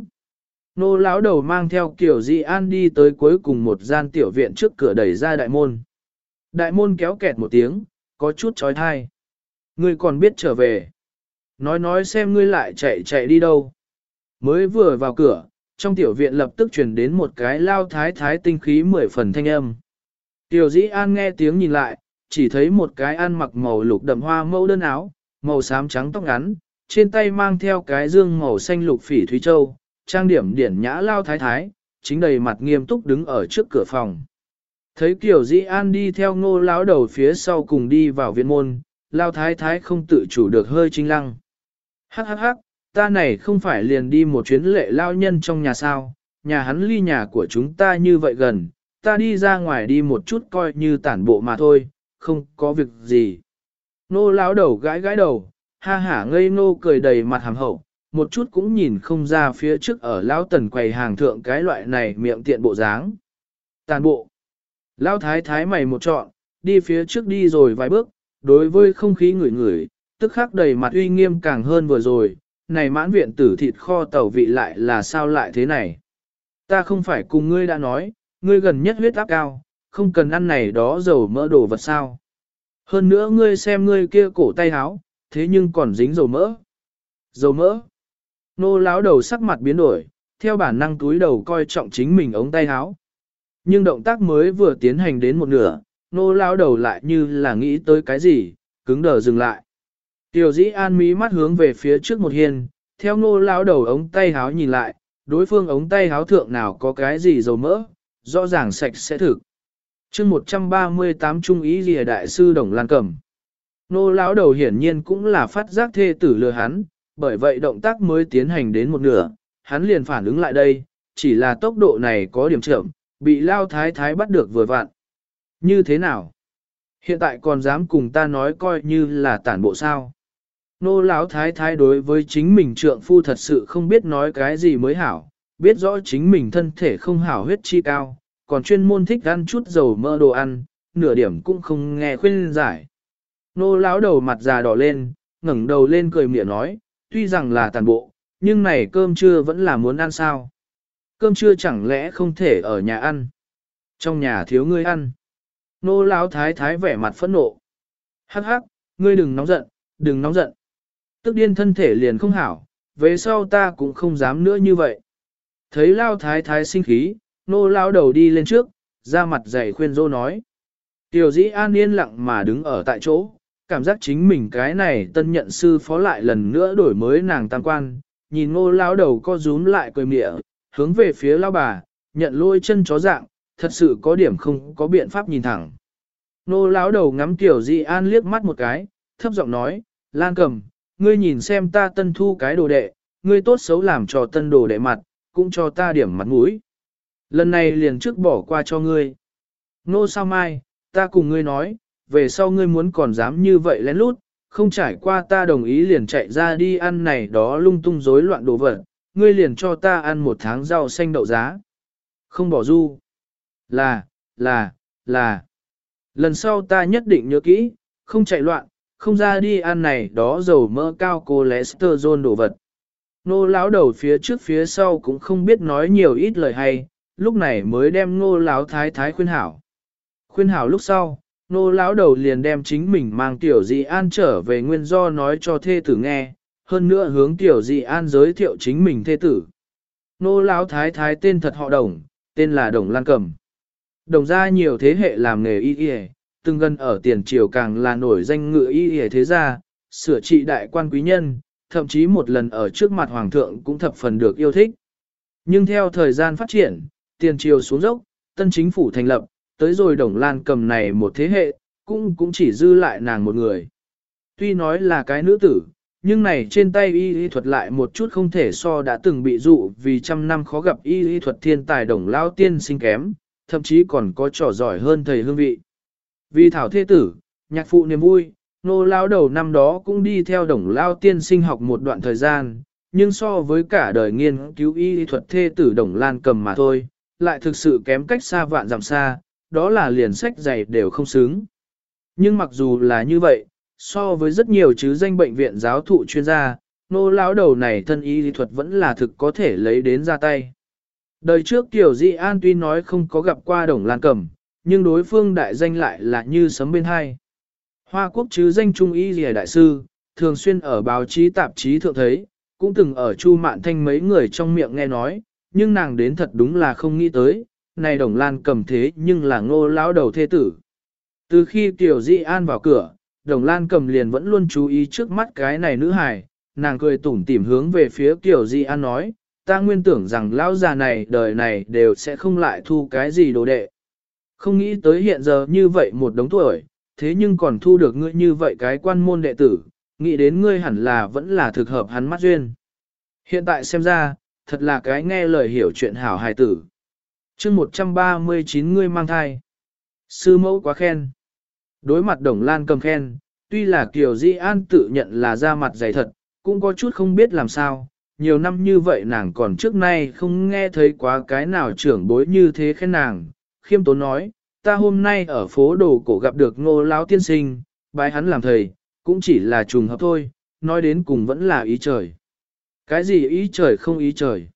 Nô lão đầu mang theo Kiều Dị An đi tới cuối cùng một gian tiểu viện trước cửa đẩy ra đại môn. Đại môn kéo kẹt một tiếng, có chút chói tai. Ngươi còn biết trở về. Nói xem ngươi lại chạy đi đâu. Mới vừa vào cửa, trong tiểu viện lập tức truyền đến một cái lao thái thái tinh khí 10 phần thanh âm. Tiểu Dĩ An nghe tiếng nhìn lại, chỉ thấy một cái ăn mặc màu lục đậm hoa mẫu đơn áo, màu xám trắng tóc ngắn, trên tay mang theo cái dương màu xanh lục phỉ thúy châu, trang điểm điển nhã lao thái thái, chính đầy mặt nghiêm túc đứng ở trước cửa phòng. Thấy Kiều Dĩ An đi theo Ngô lão đầu phía sau cùng đi vào viện môn, lao thái thái không tự chủ được hơi chinh lăng. Hắc hắc hắc, ta này không phải liền đi một chuyến lệ lao nhân trong nhà sao, nhà hắn ly nhà của chúng ta như vậy gần, ta đi ra ngoài đi một chút coi như tản bộ mà thôi, không có việc gì. Ngô lão đầu gãi đầu, ha hả ngây ngô cười đầy mặt hàm hậu, một chút cũng nhìn không ra phía trước ở lão tần quầy hàng thượng cái loại này miệng tiện bộ dáng. Tàn bộ. Lão thái thái mày một trọn, đi phía trước đi rồi vài bước, đối với không khí ngửi, tức khắc đầy mặt uy nghiêm càng hơn vừa rồi, này mãn viện tử thịt kho tàu vị lại là sao lại thế này. Ta không phải cùng ngươi đã nói, ngươi gần nhất huyết áp cao, không cần ăn này đó dầu mỡ đồ vật sao. Hơn nữa ngươi xem ngươi kia cổ tay háo, thế nhưng còn dính dầu mỡ. Dầu mỡ. Nô lão đầu sắc mặt biến đổi, theo bản năng túi đầu coi trọng chính mình ống tay háo. Nhưng động tác mới vừa tiến hành đến một nửa, nô lão đầu lại như là nghĩ tới cái gì, cứng đờ dừng lại. Tiểu Dĩ An mí mắt hướng về phía trước một hiên, theo nô lão đầu ống tay háo nhìn lại, đối phương ống tay háo thượng nào có cái gì dầu mỡ, rõ ràng sạch sẽ thực. chương 138 Trung ý Lìa Đại sư Đồng Lan Cẩm. Nô lão đầu hiển nhiên cũng là phát giác thê tử lừa hắn, bởi vậy động tác mới tiến hành đến một nửa, hắn liền phản ứng lại đây, chỉ là tốc độ này có điểm chậm, Bị lao thái thái bắt được vừa vặn. Như thế nào? Hiện tại còn dám cùng ta nói coi như là tản bộ sao? Nô lão thái thái đối với chính mình trượng phu thật sự không biết nói cái gì mới hảo, biết rõ chính mình thân thể không hảo huyết chi cao, còn chuyên môn thích ăn chút dầu mỡ đồ ăn, nửa điểm cũng không nghe khuyên giải. Nô lão đầu mặt già đỏ lên, ngẩng đầu lên cười mỉa nói, tuy rằng là tàn bộ, nhưng này cơm trưa vẫn là muốn ăn sao? Cơm trưa chẳng lẽ không thể ở nhà ăn? Trong nhà thiếu ngươi ăn. Nô lão thái thái vẻ mặt phẫn nộ. Hắc hắc, ngươi đừng nóng giận, đừng nóng giận. Tức điên thân thể liền không hảo, về sau ta cũng không dám nữa như vậy. Thấy lao thái thái sinh khí, nô lão đầu đi lên trước, ra mặt dày khuyên dô nói. Tiểu dĩ an yên lặng mà đứng ở tại chỗ, cảm giác chính mình cái này tân nhận sư phó lại lần nữa đổi mới nàng tam quan, nhìn nô lão đầu co rúm lại cười mỉa, hướng về phía lão bà, nhận lôi chân chó dạng, thật sự có điểm không có biện pháp nhìn thẳng. Nô lão đầu ngắm Tiểu Di An liếc mắt một cái, thấp giọng nói, Lan Cầm, ngươi nhìn xem ta tân thu cái đồ đệ, ngươi tốt xấu làm cho tân đồ đệ mặt, cũng cho ta điểm mặt mũi. Lần này liền trước bỏ qua cho ngươi. Nô sao mai, ta cùng ngươi nói, về sau ngươi muốn còn dám như vậy lén lút, không trải qua ta đồng ý liền chạy ra đi ăn này đó lung tung rối loạn đồ vật, ngươi liền cho ta ăn 1 tháng rau xanh đậu giá. Không bỏ du. Là. Lần sau ta nhất định nhớ kỹ, không chạy loạn, không ra đi ăn này đó dầu mỡ cao cholesterol đồ vật. Nô lão đầu phía trước phía sau cũng không biết nói nhiều ít lời hay, lúc này mới đem nô lão thái thái khuyên hảo. Khuyên hảo lúc sau, nô lão đầu liền đem chính mình mang Tiểu Dị An trở về nguyên do nói cho thê tử nghe, hơn nữa hướng Tiểu Dị An giới thiệu chính mình thê tử. Nô lão thái thái tên thật họ Đồng, tên là Đồng Lan Cầm. Đồng gia nhiều thế hệ làm nghề y y, từng gần ở tiền triều càng là nổi danh ngự y y thế gia, sửa trị đại quan quý nhân, thậm chí một lần ở trước mặt hoàng thượng cũng thập phần được yêu thích. Nhưng theo thời gian phát triển, tiền triều xuống dốc, tân chính phủ thành lập, tới rồi Đồng Lan Cầm này một thế hệ, cũng chỉ dư lại nàng một người. Tuy nói là cái nữ tử, nhưng này trên tay y y thuật lại một chút không thể so đã từng bị dụ vì trăm năm khó gặp y y thuật thiên tài Đồng Lao tiên sinh kém, thậm chí còn có trò giỏi hơn thầy hương vị. Vì thảo thế tử, nhạc phụ niềm vui, nô lao đầu năm đó cũng đi theo Đồng Lao tiên sinh học một đoạn thời gian, nhưng so với cả đời nghiên cứu y thuật thê tử Đồng Lan Cầm mà thôi, lại thực sự kém cách xa vạn dặm xa, đó là liền sách dày đều không xứng. Nhưng mặc dù là như vậy, so với rất nhiều chứ danh bệnh viện giáo thụ chuyên gia, nô lão đầu này thân y thuật vẫn là thực có thể lấy đến ra tay. Đời trước Tiểu Dị An tuy nói không có gặp qua Đồng Lan Cầm, nhưng đối phương đại danh lại là như sấm bên hai. Hoa quốc chứ danh trung y lìa đại sư, thường xuyên ở báo chí tạp chí thượng thấy, cũng từng ở Chu Mạn Thanh mấy người trong miệng nghe nói, nhưng nàng đến thật đúng là không nghĩ tới, này Đồng Lan Cầm thế nhưng là ngô lão đầu thê tử. Từ khi Tiểu Dị An vào cửa, Đồng Lan Cầm liền vẫn luôn chú ý trước mắt cái này nữ hài, nàng cười tủm tỉm hướng về phía Tiểu Dị An nói, ta nguyên tưởng rằng lão già này đời này đều sẽ không lại thu cái gì đồ đệ. Không nghĩ tới hiện giờ như vậy một đống tuổi, thế nhưng còn thu được ngươi như vậy cái quan môn đệ tử, nghĩ đến ngươi hẳn là vẫn là thực hợp hắn mắt duyên. Hiện tại xem ra, thật là cái nghe lời hiểu chuyện hảo hài tử. chương 139 ngươi mang thai. Sư mẫu quá khen. Đối mặt Đồng Lan Cầm khen, tuy là Kiều Di An tự nhận là da mặt dày thật, cũng có chút không biết làm sao. Nhiều năm như vậy nàng còn trước nay không nghe thấy quá cái nào trưởng bối như thế khen nàng. Khiêm tốn nói, ta hôm nay ở phố đồ cổ gặp được Ngô lão tiên sinh, bái hắn làm thầy, cũng chỉ là trùng hợp thôi, nói đến cùng vẫn là ý trời. Cái gì ý trời không ý trời?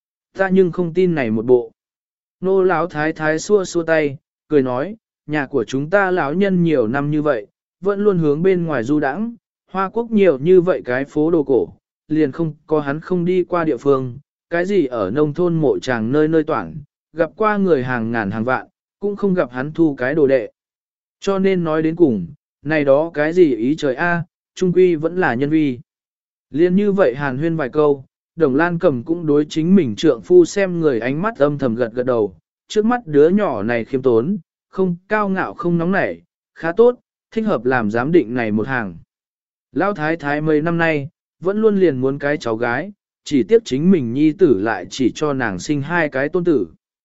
Ta nhưng không tin này một bộ. Ngô lão thái thái xua xua tay, cười nói, nhà của chúng ta lão nhân nhiều năm như vậy, vẫn luôn hướng bên ngoài du đãng, Hoa Quốc nhiều như vậy cái phố đồ cổ, liền không có hắn không đi qua địa phương, cái gì ở nông thôn mộ tràng nơi nơi toảng, gặp qua người hàng ngàn hàng vạn, cũng không gặp hắn thu cái đồ đệ. Cho nên nói đến cùng, này đó cái gì ý trời a, trung quy vẫn là nhân vi. Liên như vậy hàn huyên vài câu, Đồng Lan Cầm cũng đối chính mình trượng phu xem người ánh mắt âm thầm gật gật đầu, trước mắt đứa nhỏ này khiêm tốn, không cao ngạo không nóng nảy, khá tốt, thích hợp làm giám định này một hàng. Lão thái thái mấy năm nay, vẫn luôn liền muốn cái cháu gái, chỉ tiếc chính mình nhi tử lại chỉ cho nàng sinh 2 cái tôn tử.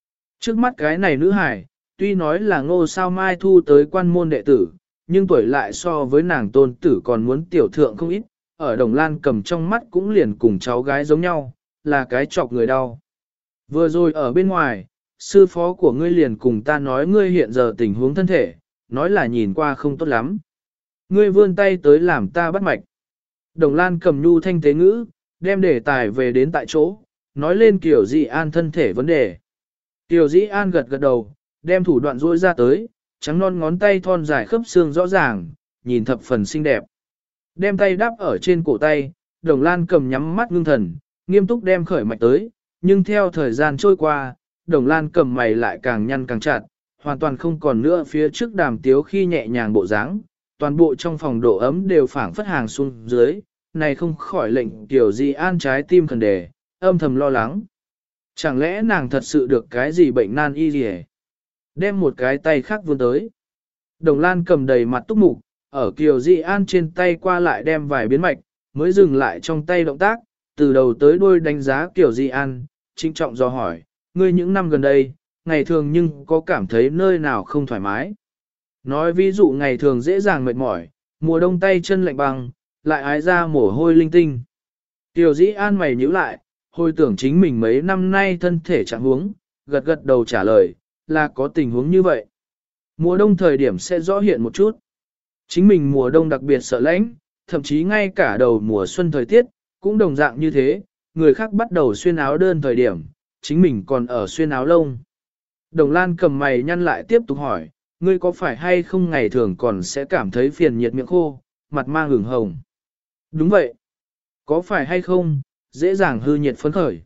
Trước mắt cái này nữ hải, tuy nói là Ngô Sao Mai thu tới quan môn đệ tử, nhưng tuổi lại so với nàng tôn tử còn muốn tiểu thượng không ít, ở Đồng Lan Cầm trong mắt cũng liền cùng cháu gái giống nhau, là cái chọc người đau. Vừa rồi ở bên ngoài, sư phó của ngươi liền cùng ta nói ngươi hiện giờ tình huống thân thể, nói là nhìn qua không tốt lắm. Ngươi vươn tay tới làm ta bắt mạch. Đồng Lan Cầm nhu thanh tế ngữ, đem đề tài về đến tại chỗ, nói lên Kiều Dĩ An thân thể vấn đề. Kiều Dĩ An gật gật đầu, đem thủ đoạn duỗi ra tới, trắng non ngón tay thon dài khớp xương rõ ràng, nhìn thập phần xinh đẹp. Đem tay đắp ở trên cổ tay, Đồng Lan Cầm nhắm mắt ngưng thần, nghiêm túc đem khởi mạch tới, nhưng theo thời gian trôi qua, Đồng Lan Cầm mày lại càng nhăn càng chặt, hoàn toàn không còn nữa phía trước Đàm Tiếu khi nhẹ nhàng bộ dáng, toàn bộ trong phòng độ ấm đều phảng phất hàng xuống dưới, này không khỏi lệnh Kiều Dĩ An trái tim khẩn đề, âm thầm lo lắng. Chẳng lẽ nàng thật sự được cái gì bệnh nan y gì? Đem một cái tay khác vươn tới. Đồng Lan Cầm đầy mặt túc mục, ở Kiều Dĩ An trên tay qua lại đem vài biến mạch, mới dừng lại trong tay động tác, từ đầu tới đuôi đánh giá Kiều Dĩ An, trinh trọng do hỏi, ngươi những năm gần đây, ngày thường nhưng có cảm thấy nơi nào không thoải mái? Nói ví dụ ngày thường dễ dàng mệt mỏi, mùa đông tay chân lạnh băng, lại ái ra mồ hôi linh tinh. Kiều Dĩ An mày nhíu lại, hồi tưởng chính mình mấy năm nay thân thể trạng huống, gật gật đầu trả lời, là có tình huống như vậy. Mùa đông thời điểm sẽ rõ hiện một chút. Chính mình mùa đông đặc biệt sợ lạnh, thậm chí ngay cả đầu mùa xuân thời tiết, cũng đồng dạng như thế, người khác bắt đầu xuyên áo đơn thời điểm, chính mình còn ở xuyên áo lông. Đồng Lan Cầm mày nhăn lại tiếp tục hỏi, ngươi có phải hay không ngày thường còn sẽ cảm thấy phiền nhiệt miệng khô, mặt mang ửng hồng? Đúng vậy. Có phải hay không, dễ dàng hư nhiệt phấn khởi?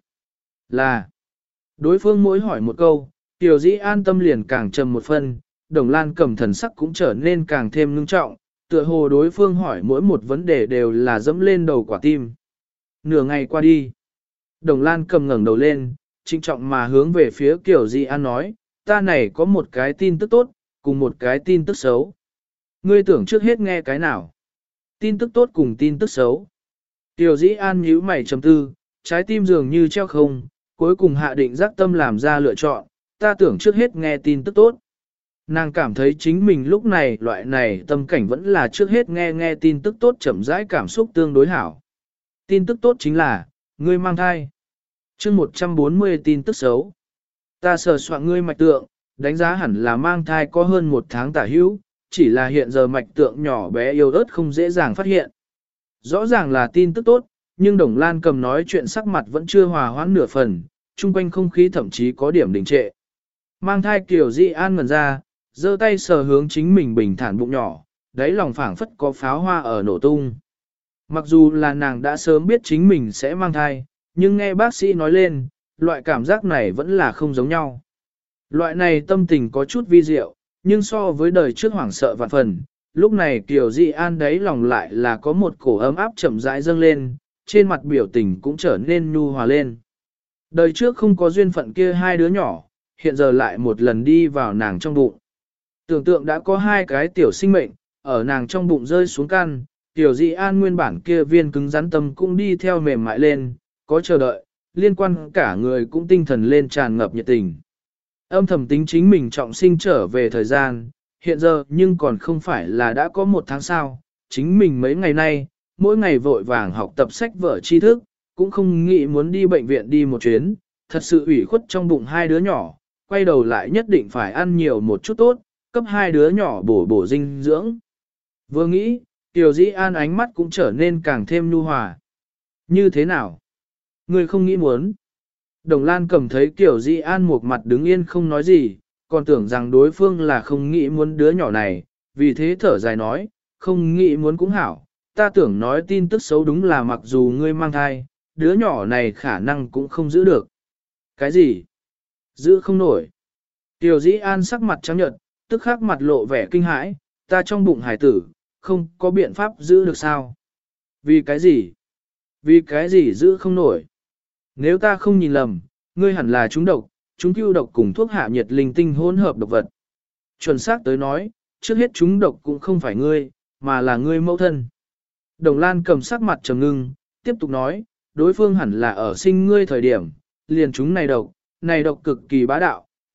Là. Đối phương mỗi hỏi một câu, Kiều Dĩ An tâm liền càng trầm một phân, Đồng Lan Cầm thần sắc cũng trở nên càng thêm ngưng trọng, tựa hồ đối phương hỏi mỗi một vấn đề đều là dẫm lên đầu quả tim. Nửa ngày qua đi, Đồng Lan Cầm ngẩng đầu lên, trịnh trọng mà hướng về phía Kiều Dĩ An nói, ta này có một cái tin tức tốt, cùng một cái tin tức xấu. Ngươi tưởng trước hết nghe cái nào? Tin tức tốt cùng tin tức xấu. Kiều Dĩ An nhíu mày trầm tư, trái tim dường như treo không, cuối cùng hạ định giác tâm làm ra lựa chọn, ta tưởng trước hết nghe tin tức tốt. Nàng cảm thấy chính mình lúc này loại này tâm cảnh vẫn là trước hết nghe tin tức tốt chậm rãi cảm xúc tương đối hảo. Tin tức tốt chính là, ngươi mang thai. Chương 140 tin tức xấu. Ta sờ soạn ngươi mạch tượng, đánh giá hẳn là mang thai có hơn 1 tháng tả hữu, chỉ là hiện giờ mạch tượng nhỏ bé yếu ớt không dễ dàng phát hiện. Rõ ràng là tin tức tốt, nhưng Đồng Lan Cầm nói chuyện sắc mặt vẫn chưa hòa hoãn nửa phần, chung quanh không khí thậm chí có điểm đình trệ. Mang thai Kiều Dĩ An ngẩn ra, giơ tay sờ hướng chính mình bình thản bụng nhỏ, đáy lòng phảng phất có pháo hoa ở nổ tung. Mặc dù là nàng đã sớm biết chính mình sẽ mang thai, nhưng nghe bác sĩ nói lên, loại cảm giác này vẫn là không giống nhau. Loại này tâm tình có chút vi diệu, nhưng so với đời trước hoảng sợ vạn phần, lúc này Kiều Dĩ An đáy lòng lại là có một cổ ấm áp chậm rãi dâng lên, trên mặt biểu tình cũng trở nên nhu hòa lên. Đời trước không có duyên phận kia hai đứa nhỏ, hiện giờ lại một lần đi vào nàng trong bụng. Tưởng tượng đã có 2 cái tiểu sinh mệnh, ở nàng trong bụng rơi xuống căn, Kiều Dĩ An nguyên bản kia viên cứng rắn tâm cũng đi theo mềm mại lên, có chờ đợi, liên quan cả người cũng tinh thần lên tràn ngập nhiệt tình. Âm thầm tính chính mình trọng sinh trở về thời gian, hiện giờ nhưng còn không phải là đã có 1 tháng sau, chính mình mấy ngày nay, mỗi ngày vội vàng học tập sách vở tri thức, cũng không nghĩ muốn đi bệnh viện đi một chuyến, thật sự ủy khuất trong bụng 2 đứa nhỏ, quay đầu lại nhất định phải ăn nhiều một chút tốt, cấp 2 đứa nhỏ bổ dinh dưỡng. Vừa nghĩ, Kiều Dĩ An ánh mắt cũng trở nên càng thêm nhu hòa. Như thế nào? Người không nghĩ muốn. Đồng Lan Cầm thấy Kiều Dĩ An một mặt đứng yên không nói gì, còn tưởng rằng đối phương là không nghĩ muốn đứa nhỏ này, vì thế thở dài nói, không nghĩ muốn cũng hảo, ta tưởng nói tin tức xấu đúng là mặc dù ngươi mang thai, đứa nhỏ này khả năng cũng không giữ được. Cái gì? Giữ không nổi. Kiều Dĩ An sắc mặt trắng nhợt, tức khắc mặt lộ vẻ kinh hãi, ta trong bụng hải tử, không có biện pháp giữ được sao? Vì cái gì? Vì cái gì giữ không nổi? Nếu ta không nhìn lầm, ngươi hẳn là trúng độc, trúng cưu độc cùng thuốc hạ nhiệt linh tinh hỗn hợp độc vật. Chuẩn xác tới nói, trước hết trúng độc cũng không phải ngươi, mà là ngươi mẫu thân. Đồng Lan Cầm sắc mặt trầm ngưng, tiếp tục nói, đối phương hẳn là ở sinh ngươi thời điểm, liền chúng này độc cực kỳ bá đạo,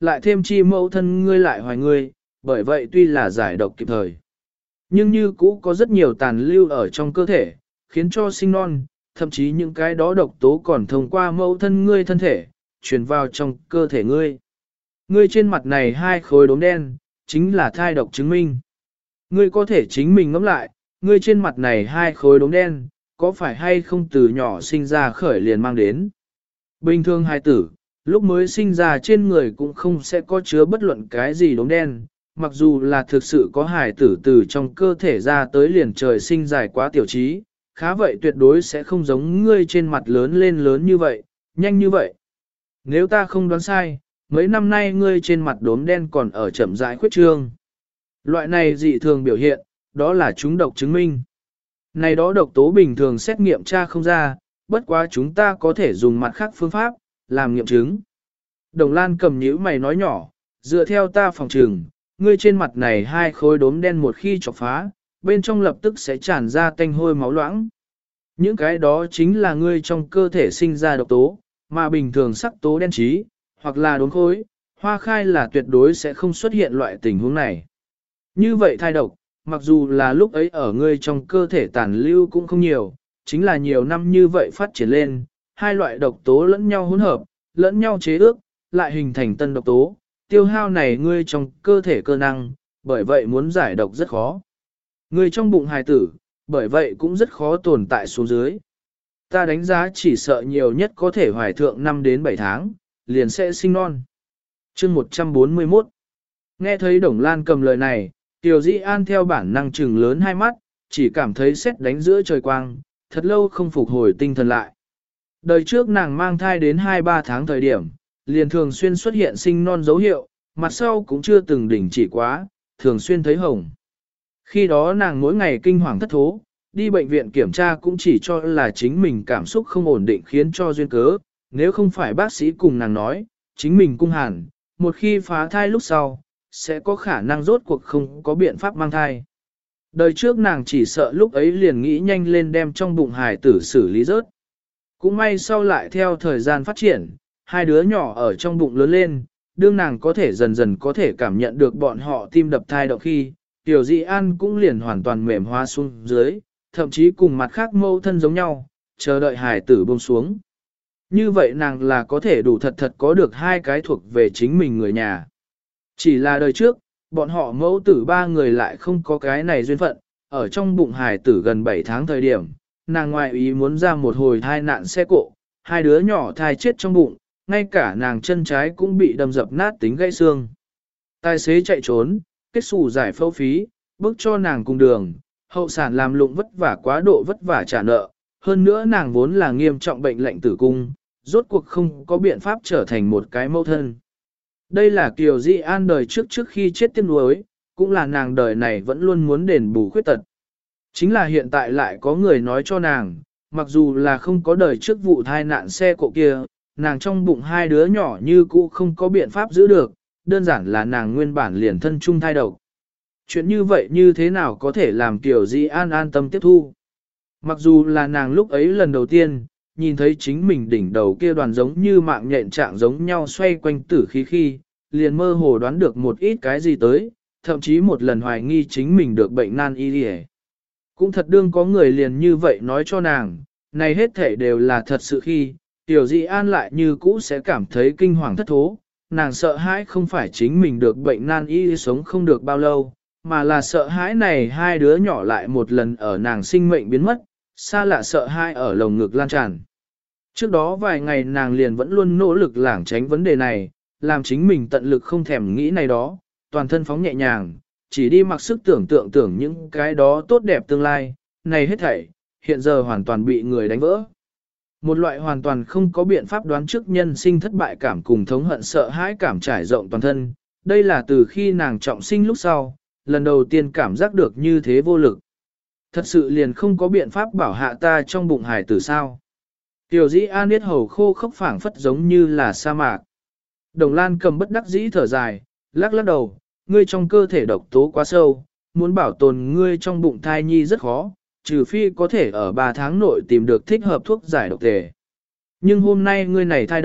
lại thêm chi mẫu thân ngươi lại hoài ngươi, bởi vậy tuy là giải độc kịp thời. Nhưng như cũ có rất nhiều tàn lưu ở trong cơ thể, khiến cho sinh non, thậm chí những cái đó độc tố còn thông qua mẫu thân ngươi thân thể, truyền vào trong cơ thể ngươi. Ngươi trên mặt này 2 khối đốm đen, chính là thai độc chứng minh. Ngươi có thể chính mình ngẫm lại, ngươi trên mặt này 2 khối đốm đen, có phải hay không từ nhỏ sinh ra khởi liền mang đến. Bình thường hài tử, lúc mới sinh ra trên người cũng không sẽ có chứa bất luận cái gì đốm đen, mặc dù là thực sự có hài tử từ trong cơ thể ra tới liền trời sinh dài quá tiểu trí, khá vậy tuyệt đối sẽ không giống ngươi trên mặt lớn lên lớn như vậy, nhanh như vậy. Nếu ta không đoán sai, mấy năm nay ngươi trên mặt đốm đen còn ở chậm rãi khuyết trương. Loại này dị thường biểu hiện, đó là chúng độc chứng minh. Này đó độc tố bình thường xét nghiệm tra không ra, bất quá chúng ta có thể dùng mặt khác phương pháp, làm nghiệm chứng. Đồng Lan cầm nhíu mày nói nhỏ, dựa theo ta phòng trừng, ngươi trên mặt này 2 khối đốm đen một khi chọc phá, bên trong lập tức sẽ tràn ra tanh hôi máu loãng. Những cái đó chính là ngươi trong cơ thể sinh ra độc tố, mà bình thường sắc tố đen trí, hoặc là đốm khối, hoa khai là tuyệt đối sẽ không xuất hiện loại tình huống này. Như vậy thai độc, mặc dù là lúc ấy ở ngươi trong cơ thể tàn lưu cũng không nhiều, chính là nhiều năm như vậy phát triển lên, 2 loại độc tố lẫn nhau hỗn hợp, lẫn nhau chế ước, lại hình thành tân độc tố, tiêu hao này ngươi trong cơ thể cơ năng, bởi vậy muốn giải độc rất khó. Ngươi trong bụng hài tử, bởi vậy cũng rất khó tồn tại xuống dưới. Ta đánh giá chỉ sợ nhiều nhất có thể hoài thượng 5 đến 7 tháng, liền sẽ sinh non. Chương 141. Nghe thấy Đồng Lan cầm lời này, Tiểu Dĩ An theo bản năng trừng lớn hai mắt, chỉ cảm thấy sét đánh giữa trời quang, thật lâu không phục hồi tinh thần lại. Đời trước nàng mang thai đến 2-3 tháng thời điểm, liền thường xuyên xuất hiện sinh non dấu hiệu, mặt sau cũng chưa từng đỉnh chỉ quá, thường xuyên thấy hồng. Khi đó nàng mỗi ngày kinh hoàng thất thố, đi bệnh viện kiểm tra cũng chỉ cho là chính mình cảm xúc không ổn định khiến cho duyên cớ, nếu không phải bác sĩ cùng nàng nói, chính mình cung hàn, một khi phá thai lúc sau, sẽ có khả năng rốt cuộc không có biện pháp mang thai. Đời trước nàng chỉ sợ lúc ấy liền nghĩ nhanh lên đem trong bụng hài tử xử lý rớt. Cũng may sau lại theo thời gian phát triển, 2 đứa nhỏ ở trong bụng lớn lên, đương nàng có thể dần dần có thể cảm nhận được bọn họ tim đập thai động khi, Tiểu Dị An cũng liền hoàn toàn mềm hóa xuống dưới, thậm chí cùng mặt khác mâu thân giống nhau, chờ đợi hài tử buông xuống. Như vậy nàng là có thể đủ thật thật có được 2 cái thuộc về chính mình người nhà. Chỉ là đời trước, bọn họ mẫu tử 3 người lại không có cái này duyên phận, ở trong bụng hài tử gần 7 tháng thời điểm, nàng ngoại ý muốn ra một hồi thai nạn xe cộ, 2 đứa nhỏ thai chết trong bụng, ngay cả nàng chân trái cũng bị đâm dập nát tính gãy xương. Tài xế chạy trốn, kết xù giải phẫu phí, bước cho nàng cùng đường, hậu sản làm lụng vất vả quá độ vất vả trả nợ, hơn nữa nàng vốn là nghiêm trọng bệnh lệnh tử cung, rốt cuộc không có biện pháp trở thành một cái mẫu thân. Đây là Kiều Dị An đời trước khi chết tiếc nuối, cũng là nàng đời này vẫn luôn muốn đền bù khuyết tật. Chính là hiện tại lại có người nói cho nàng, mặc dù là không có đời trước vụ thai nạn xe cộ kia, nàng trong bụng 2 đứa nhỏ như cũ không có biện pháp giữ được, đơn giản là nàng nguyên bản liền thân chung thai độc. Chuyện như vậy như thế nào có thể làm Kiều Dị An an tâm tiếp thu? Mặc dù là nàng lúc ấy lần đầu tiên, nhìn thấy chính mình đỉnh đầu kia đoàn giống như mạng nhện trạng giống nhau xoay quanh tử khí khi, liền mơ hồ đoán được một ít cái gì tới, thậm chí một lần hoài nghi chính mình được bệnh nan y đi. Cũng thật đương có người liền như vậy nói cho nàng, này hết thể đều là thật sự khi, Tiểu Dị An lại như cũ sẽ cảm thấy kinh hoàng thất thố, nàng sợ hãi không phải chính mình được bệnh nan y sống không được bao lâu, mà là sợ hãi này 2 đứa nhỏ lại một lần ở nàng sinh mệnh biến mất, xa lạ sợ hãi ở lồng ngực lan tràn. Trước đó vài ngày nàng liền vẫn luôn nỗ lực lảng tránh vấn đề này, làm chính mình tận lực không thèm nghĩ này đó, toàn thân phóng nhẹ nhàng, chỉ đi mặc sức tưởng tượng những cái đó tốt đẹp tương lai, này hết thảy, hiện giờ hoàn toàn bị người đánh vỡ. Một loại hoàn toàn không có biện pháp đoán trước nhân sinh thất bại cảm cùng thống hận sợ hãi cảm trải rộng toàn thân, đây là từ khi nàng trọng sinh lúc sau, lần đầu tiên cảm giác được như thế vô lực. Thật sự liền không có biện pháp bảo hạ ta trong bụng hài tử sao. Tiểu Dĩ An biết hầu khô khốc phảng phất giống như là sa mạc. Đồng Lan cầm bất đắc dĩ thở dài, lắc lắc đầu, ngươi trong cơ thể độc tố quá sâu, muốn bảo tồn ngươi trong bụng thai nhi rất khó, trừ phi có thể ở 3 tháng nội tìm được thích hợp thuốc giải độc tề. Nhưng hôm nay ngươi này thai độc,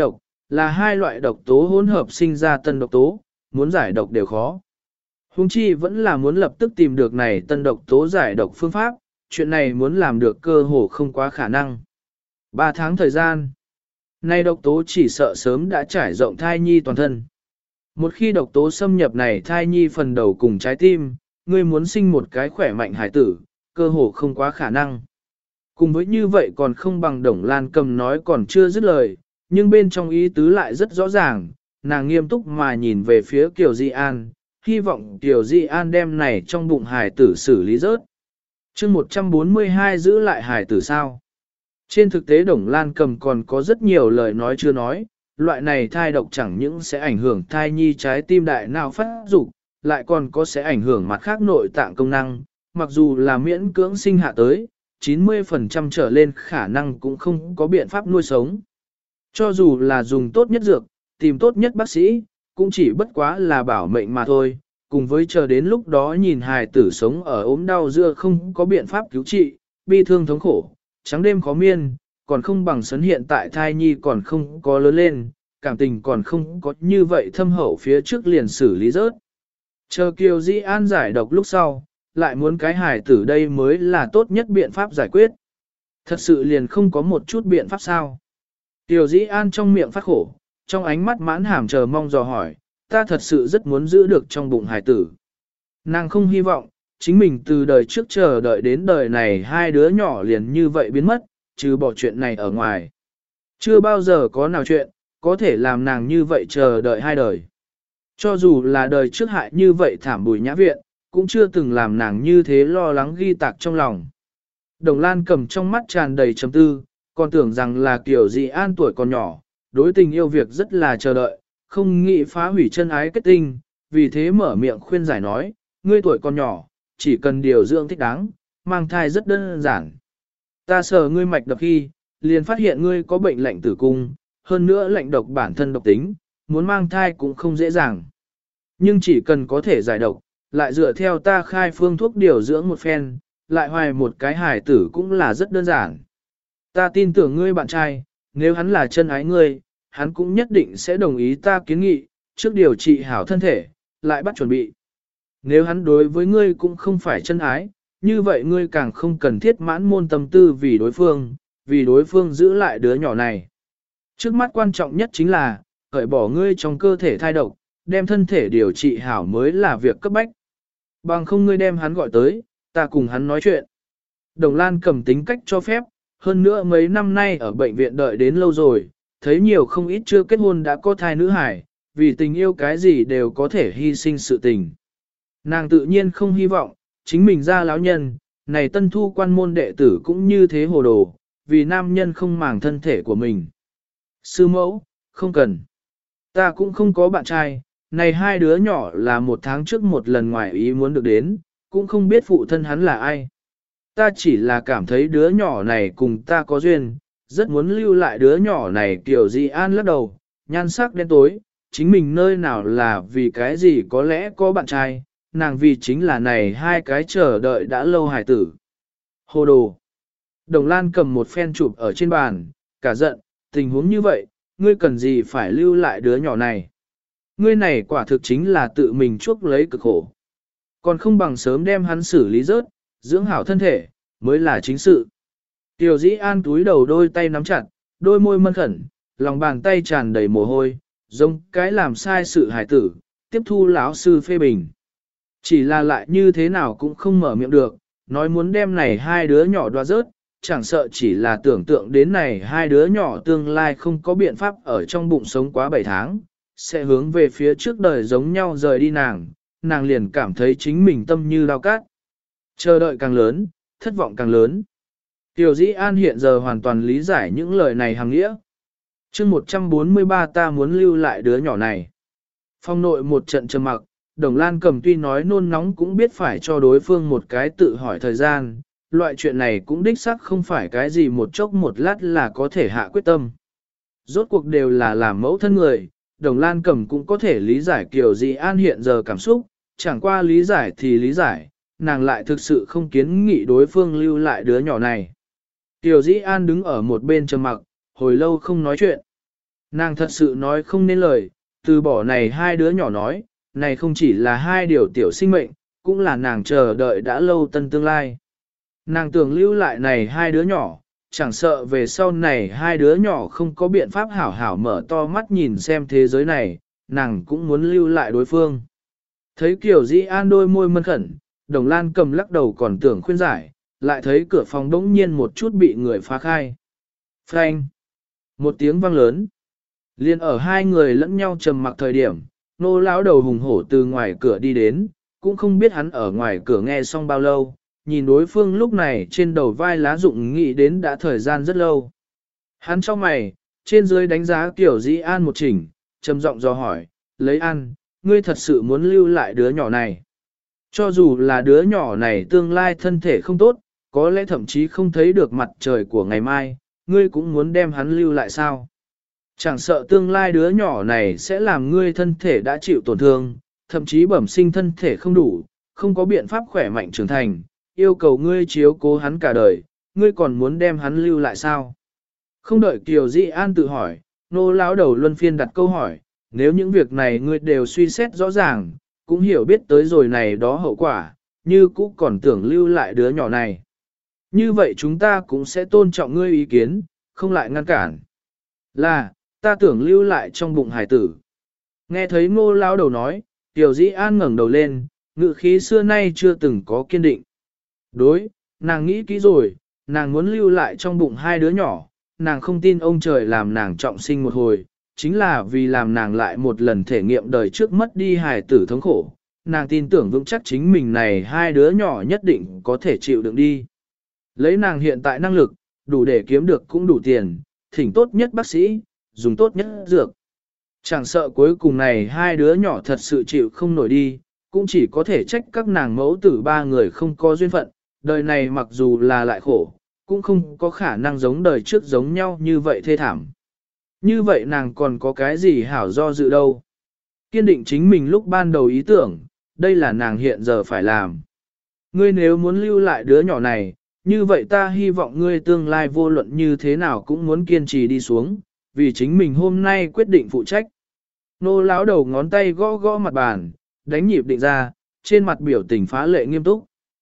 là hai loại độc tố hỗn hợp sinh ra tân độc tố, muốn giải độc đều khó. Hùng chi vẫn là muốn lập tức tìm được này tân độc tố giải độc phương pháp, chuyện này muốn làm được cơ hồ không quá khả năng. 3 tháng thời gian, nay độc tố chỉ sợ sớm đã trải rộng thai nhi toàn thân. Một khi độc tố xâm nhập này thai nhi phần đầu cùng trái tim, ngươi muốn sinh một cái khỏe mạnh hải tử, cơ hồ không quá khả năng. Cùng với như vậy còn không bằng Đồng Lan Cầm nói còn chưa dứt lời, nhưng bên trong ý tứ lại rất rõ ràng, nàng nghiêm túc mà nhìn về phía Kiều Di An, hy vọng Kiều Di An đem này trong bụng hải tử xử lý rớt. chương 142 giữ lại hải tử sao? Trên thực tế Đồng Lan Cầm còn có rất nhiều lời nói chưa nói, loại này thai độc chẳng những sẽ ảnh hưởng thai nhi trái tim đại não phát dục, lại còn có sẽ ảnh hưởng mặt khác nội tạng công năng, mặc dù là miễn cưỡng sinh hạ tới, 90% trở lên khả năng cũng không có biện pháp nuôi sống. Cho dù là dùng tốt nhất dược, tìm tốt nhất bác sĩ, cũng chỉ bất quá là bảo mệnh mà thôi, cùng với chờ đến lúc đó nhìn hài tử sống ở ốm đau dưa không có biện pháp cứu trị, bi thương thống khổ, trắng đêm khó miên, còn không bằng sấn hiện tại thai nhi còn không có lớn lên, cảm tình còn không có như vậy thâm hậu phía trước liền xử lý rớt. Chờ Kiều Di An giải độc lúc sau, lại muốn cái hài tử đây mới là tốt nhất biện pháp giải quyết. Thật sự liền không có một chút biện pháp sao. Kiều Di An trong miệng phát khổ, trong ánh mắt mãn hàm chờ mong dò hỏi, ta thật sự rất muốn giữ được trong bụng hài tử. Nàng không hy vọng, chính mình từ đời trước chờ đợi đến đời này hai đứa nhỏ liền như vậy biến mất, trừ bỏ chuyện này ở ngoài. Chưa bao giờ có nào chuyện, có thể làm nàng như vậy chờ đợi hai đời. Cho dù là đời trước hại như vậy thảm bùi nhã viện, cũng chưa từng làm nàng như thế lo lắng ghi tạc trong lòng. Đồng Lan Cầm trong mắt tràn đầy trầm tư, còn tưởng rằng là Kiều Di An tuổi còn nhỏ, đối tình yêu việc rất là chờ đợi, không nghĩ phá hủy chân ái kết tinh, vì thế mở miệng khuyên giải nói, ngươi tuổi còn nhỏ, chỉ cần điều dưỡng thích đáng, mang thai rất đơn giản. Ta sờ ngươi mạch đập khi, liền phát hiện ngươi có bệnh lạnh tử cung, hơn nữa lạnh độc bản thân độc tính, muốn mang thai cũng không dễ dàng. Nhưng chỉ cần có thể giải độc, lại dựa theo ta khai phương thuốc điều dưỡng một phen, lại hoài một cái hài tử cũng là rất đơn giản. Ta tin tưởng ngươi bạn trai, nếu hắn là chân ái ngươi, hắn cũng nhất định sẽ đồng ý ta kiến nghị, trước điều trị hảo thân thể, lại bắt chuẩn bị. Nếu hắn đối với ngươi cũng không phải chân ái, như vậy ngươi càng không cần thiết mãn môn tâm tư vì đối phương giữ lại đứa nhỏ này. Trước mắt quan trọng nhất chính là, cởi bỏ ngươi trong cơ thể thai độc, đem thân thể điều trị hảo mới là việc cấp bách. Bằng không ngươi đem hắn gọi tới, ta cùng hắn nói chuyện. Đồng Lan Cầm tính cách cho phép, hơn nữa mấy năm nay ở bệnh viện đợi đến lâu rồi, thấy nhiều không ít chưa kết hôn đã có thai nữ hải, vì tình yêu cái gì đều có thể hy sinh sự tình. Nàng tự nhiên không hy vọng, chính mình ra lão nhân, này tân thu quan môn đệ tử cũng như thế hồ đồ, vì nam nhân không màng thân thể của mình. Sư mẫu, không cần. Ta cũng không có bạn trai, này hai đứa nhỏ là 1 tháng trước một lần ngoài ý muốn được đến, cũng không biết phụ thân hắn là ai. Ta chỉ là cảm thấy đứa nhỏ này cùng ta có duyên, rất muốn lưu lại đứa nhỏ này. Kiểu Di An lắc đầu, nhan sắc đen tối, chính mình nơi nào là vì cái gì có lẽ có bạn trai, nàng vì chính là này hai cái chờ đợi đã lâu hài tử. Hồ đồ. Đồng Lan cầm một phen chụp ở trên bàn, cả giận, tình huống như vậy, ngươi cần gì phải lưu lại đứa nhỏ này. Ngươi này quả thực chính là tự mình chuốc lấy cực khổ. Còn không bằng sớm đem hắn xử lý rớt, dưỡng hảo thân thể, mới là chính sự. Tiểu Dĩ An túi đầu đôi tay nắm chặt, đôi môi mân khẩn, lòng bàn tay tràn đầy mồ hôi, giống cái làm sai sự hài tử, tiếp thu lão sư phê bình. Chỉ là lại như thế nào cũng không mở miệng được, nói muốn đem này hai đứa nhỏ đoạt rớt, chẳng sợ chỉ là tưởng tượng đến này hai đứa nhỏ tương lai không có biện pháp ở trong bụng sống quá 7 tháng, sẽ hướng về phía trước đời giống nhau rời đi nàng liền cảm thấy chính mình tâm như lao cát. Chờ đợi càng lớn, thất vọng càng lớn. Tiểu Dĩ An hiện giờ hoàn toàn lý giải những lời này hàng nghĩa. chương 143 ta muốn lưu lại đứa nhỏ này. Phong nội một trận trầm mặc, Đồng Lan cầm tuy nói nôn nóng cũng biết phải cho đối phương một cái tự hỏi thời gian, loại chuyện này cũng đích xác không phải cái gì một chốc một lát là có thể hạ quyết tâm. Rốt cuộc đều là làm mẫu thân người, Đồng Lan cầm cũng có thể lý giải Kiều Dĩ An hiện giờ cảm xúc, chẳng qua lý giải thì lý giải, nàng lại thực sự không kiến nghị đối phương lưu lại đứa nhỏ này. Kiều Dĩ An đứng ở một bên trầm mặc, hồi lâu không nói chuyện. Nàng thật sự nói không nên lời, từ bỏ này hai đứa nhỏ nói, này không chỉ là hai điều tiểu sinh mệnh, cũng là nàng chờ đợi đã lâu tân tương lai. Nàng tưởng lưu lại này hai đứa nhỏ, chẳng sợ về sau này hai đứa nhỏ không có biện pháp hảo hảo mở to mắt nhìn xem thế giới này, nàng cũng muốn lưu lại đối phương. Thấy Kiều Dĩ An đôi môi mân khẩn, Đồng Lan cầm lắc đầu còn tưởng khuyên giải, lại thấy cửa phòng đống nhiên một chút bị người phá khai. Phanh! Một tiếng vang lớn. Liên ở hai người lẫn nhau trầm mặc thời điểm, nô lão đầu hùng hổ từ ngoài cửa đi đến, cũng không biết hắn ở ngoài cửa nghe xong bao lâu, nhìn đối phương lúc này trên đầu vai lá rụng nghĩ đến đã thời gian rất lâu. Hắn cho mày, trên dưới đánh giá Kiều Dĩ An một chỉnh, trầm giọng dò hỏi, lấy ăn, ngươi thật sự muốn lưu lại đứa nhỏ này. Cho dù là đứa nhỏ này tương lai thân thể không tốt, có lẽ thậm chí không thấy được mặt trời của ngày mai, ngươi cũng muốn đem hắn lưu lại sao? Chẳng sợ tương lai đứa nhỏ này sẽ làm ngươi thân thể đã chịu tổn thương, thậm chí bẩm sinh thân thể không đủ, không có biện pháp khỏe mạnh trưởng thành, yêu cầu ngươi chiếu cố hắn cả đời, ngươi còn muốn đem hắn lưu lại sao? Không đợi Kiều Dĩ An tự hỏi, nô lão đầu luân phiên đặt câu hỏi, nếu những việc này ngươi đều suy xét rõ ràng, cũng hiểu biết tới rồi này đó hậu quả, như cũ còn tưởng lưu lại đứa nhỏ này. Như vậy chúng ta cũng sẽ tôn trọng ngươi ý kiến, không lại ngăn cản. Là, ta tưởng lưu lại trong bụng hải tử. Nghe thấy ngô lão đầu nói, Tiểu Dĩ An ngẩng đầu lên, ngữ khí xưa nay chưa từng có kiên định. Đối, nàng nghĩ kỹ rồi, nàng muốn lưu lại trong bụng hai đứa nhỏ, nàng không tin ông trời làm nàng trọng sinh một hồi, chính là vì làm nàng lại một lần thể nghiệm đời trước mất đi hài tử thống khổ. Nàng tin tưởng vững chắc chính mình này hai đứa nhỏ nhất định có thể chịu đựng đi. Lấy nàng hiện tại năng lực, đủ để kiếm được cũng đủ tiền, thỉnh tốt nhất bác sĩ, dùng tốt nhất dược. Chẳng sợ cuối cùng này hai đứa nhỏ thật sự chịu không nổi đi, cũng chỉ có thể trách các nàng mẫu tử ba người không có duyên phận, đời này mặc dù là lại khổ, cũng không có khả năng giống đời trước giống nhau như vậy thê thảm. Như vậy nàng còn có cái gì hảo do dự đâu. Kiên định chính mình lúc ban đầu ý tưởng, đây là nàng hiện giờ phải làm. Ngươi nếu muốn lưu lại đứa nhỏ này, như vậy ta hy vọng ngươi tương lai vô luận như thế nào cũng muốn kiên trì đi xuống, vì chính mình hôm nay quyết định phụ trách. Nô lão đầu ngón tay gõ gõ mặt bàn, đánh nhịp định ra, trên mặt biểu tình phá lệ nghiêm túc.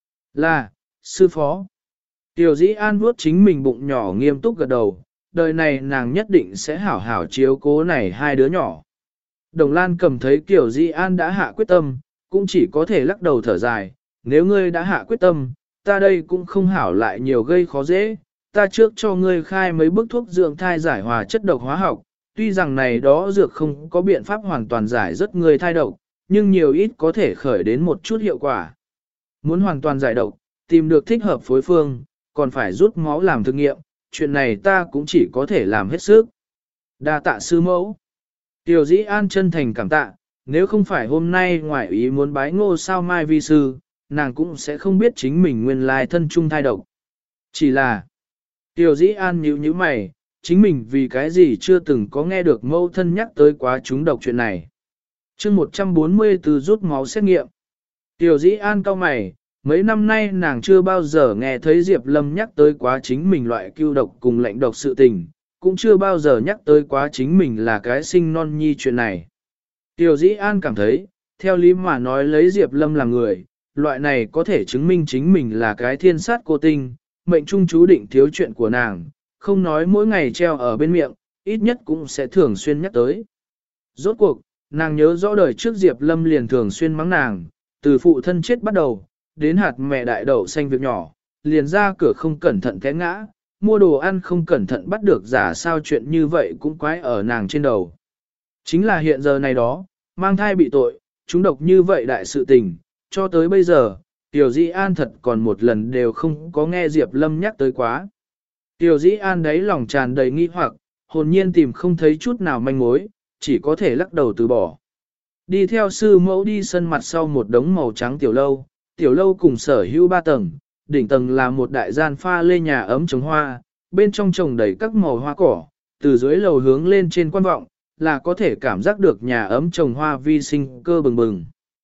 Là, sư phó. Tiểu Dĩ An vuốt chính mình bụng nhỏ nghiêm túc gật đầu, đời này nàng nhất định sẽ hảo hảo chiếu cố này hai đứa nhỏ. Đồng Lan cầm thấy Tiểu Dĩ An đã hạ quyết tâm, cũng chỉ có thể lắc đầu thở dài, nếu ngươi đã hạ quyết tâm, ta đây cũng không hảo lại nhiều gây khó dễ, ta trước cho ngươi khai mấy bước thuốc dưỡng thai giải hòa chất độc hóa học, tuy rằng này đó dược không có biện pháp hoàn toàn giải rất ngươi thai độc, nhưng nhiều ít có thể khởi đến một chút hiệu quả. Muốn hoàn toàn giải độc, tìm được thích hợp phối phương, còn phải rút máu làm thực nghiệm, chuyện này ta cũng chỉ có thể làm hết sức. Đa tạ sư mẫu. Tiểu Dĩ An chân thành cảm tạ, nếu không phải hôm nay ngoại ý muốn bái Ngô Sao Mai vi sư, nàng cũng sẽ không biết chính mình nguyên lai thân chung thai độc. Chỉ là, Tiểu Dĩ An nhíu mày, chính mình vì cái gì chưa từng có nghe được mẫu thân nhắc tới quá chúng độc chuyện này. Chương 144 rút máu xét nghiệm. Tiểu Dĩ An cau mày, mấy năm nay nàng chưa bao giờ nghe thấy Diệp Lâm nhắc tới quá chính mình loại cưu độc cùng lệnh độc sự tình, cũng chưa bao giờ nhắc tới quá chính mình là cái sinh non nhi chuyện này. Tiểu Dĩ An cảm thấy, theo lý mà nói lấy Diệp Lâm làm người, loại này có thể chứng minh chính mình là cái thiên sát cô tinh, mệnh trung chú định thiếu chuyện của nàng, không nói mỗi ngày treo ở bên miệng, ít nhất cũng sẽ thường xuyên nhắc tới. Rốt cuộc, nàng nhớ rõ đời trước Diệp Lâm liền thường xuyên mắng nàng, từ phụ thân chết bắt đầu, đến hạt mẹ đại đậu xanh việc nhỏ, liền ra cửa không cẩn thận té ngã, mua đồ ăn không cẩn thận bắt được giả sao chuyện như vậy cũng quái ở nàng trên đầu. Chính là hiện giờ này đó, mang thai bị tội, chúng độc như vậy đại sự tình, cho tới bây giờ, Tiểu Dĩ An thật còn một lần đều không có nghe Diệp Lâm nhắc tới quá. Tiểu Dĩ An đấy lòng tràn đầy nghi hoặc, hồn nhiên tìm không thấy chút nào manh mối, chỉ có thể lắc đầu từ bỏ. Đi theo sư mẫu đi sân mặt sau một đống màu trắng tiểu lâu cùng sở hữu 3 tầng, đỉnh tầng là một đại gian pha lê nhà ấm trồng hoa, bên trong trồng đầy các màu hoa cỏ, từ dưới lầu hướng lên trên quan vọng, là có thể cảm giác được nhà ấm trồng hoa vi sinh cơ bừng bừng.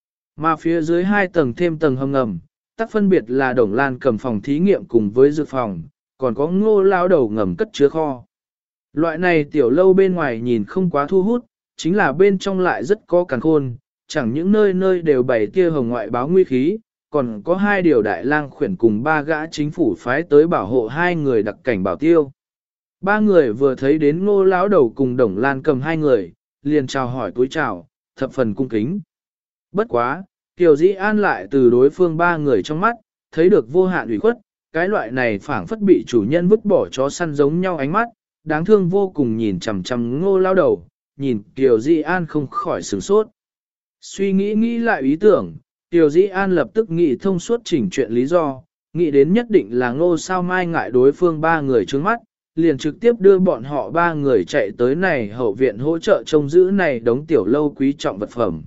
Mà phía dưới 2 tầng thêm tầng hầm ngầm, tác phân biệt là Đồng Lan cầm phòng thí nghiệm cùng với dược phòng, còn có Ngô lao đầu ngầm cất chứa kho. Loại này tiểu lâu bên ngoài nhìn không quá thu hút, chính là bên trong lại rất có càn khôn, chẳng những nơi nơi đều bày tia hồng ngoại báo nguy khí, còn có 2 điều đại lang khuyển cùng 3 gã chính phủ phái tới bảo hộ 2 người đặc cảnh bảo tiêu. 3 người vừa thấy đến Ngô lão đầu cùng Đồng Lan cầm 2 người, liền chào hỏi cúi chào, thập phần cung kính. Bất quá, Kiều Dĩ An lại từ đối phương 3 người trong mắt, thấy được vô hạn ủy khuất, cái loại này phảng phất bị chủ nhân vứt bỏ chó săn giống nhau ánh mắt, đáng thương vô cùng nhìn chằm chằm Ngô lão đầu, nhìn Kiều Dĩ An không khỏi sửng sốt. Suy nghĩ lại ý tưởng, Kiều Dĩ An lập tức nghĩ thông suốt chỉnh chuyện lý do, nghĩ đến nhất định là Ngô Sao Mai ngại đối phương 3 người trước mắt, liền trực tiếp đưa bọn họ 3 người chạy tới này hậu viện hỗ trợ trông giữ này đống tiểu lâu quý trọng vật phẩm.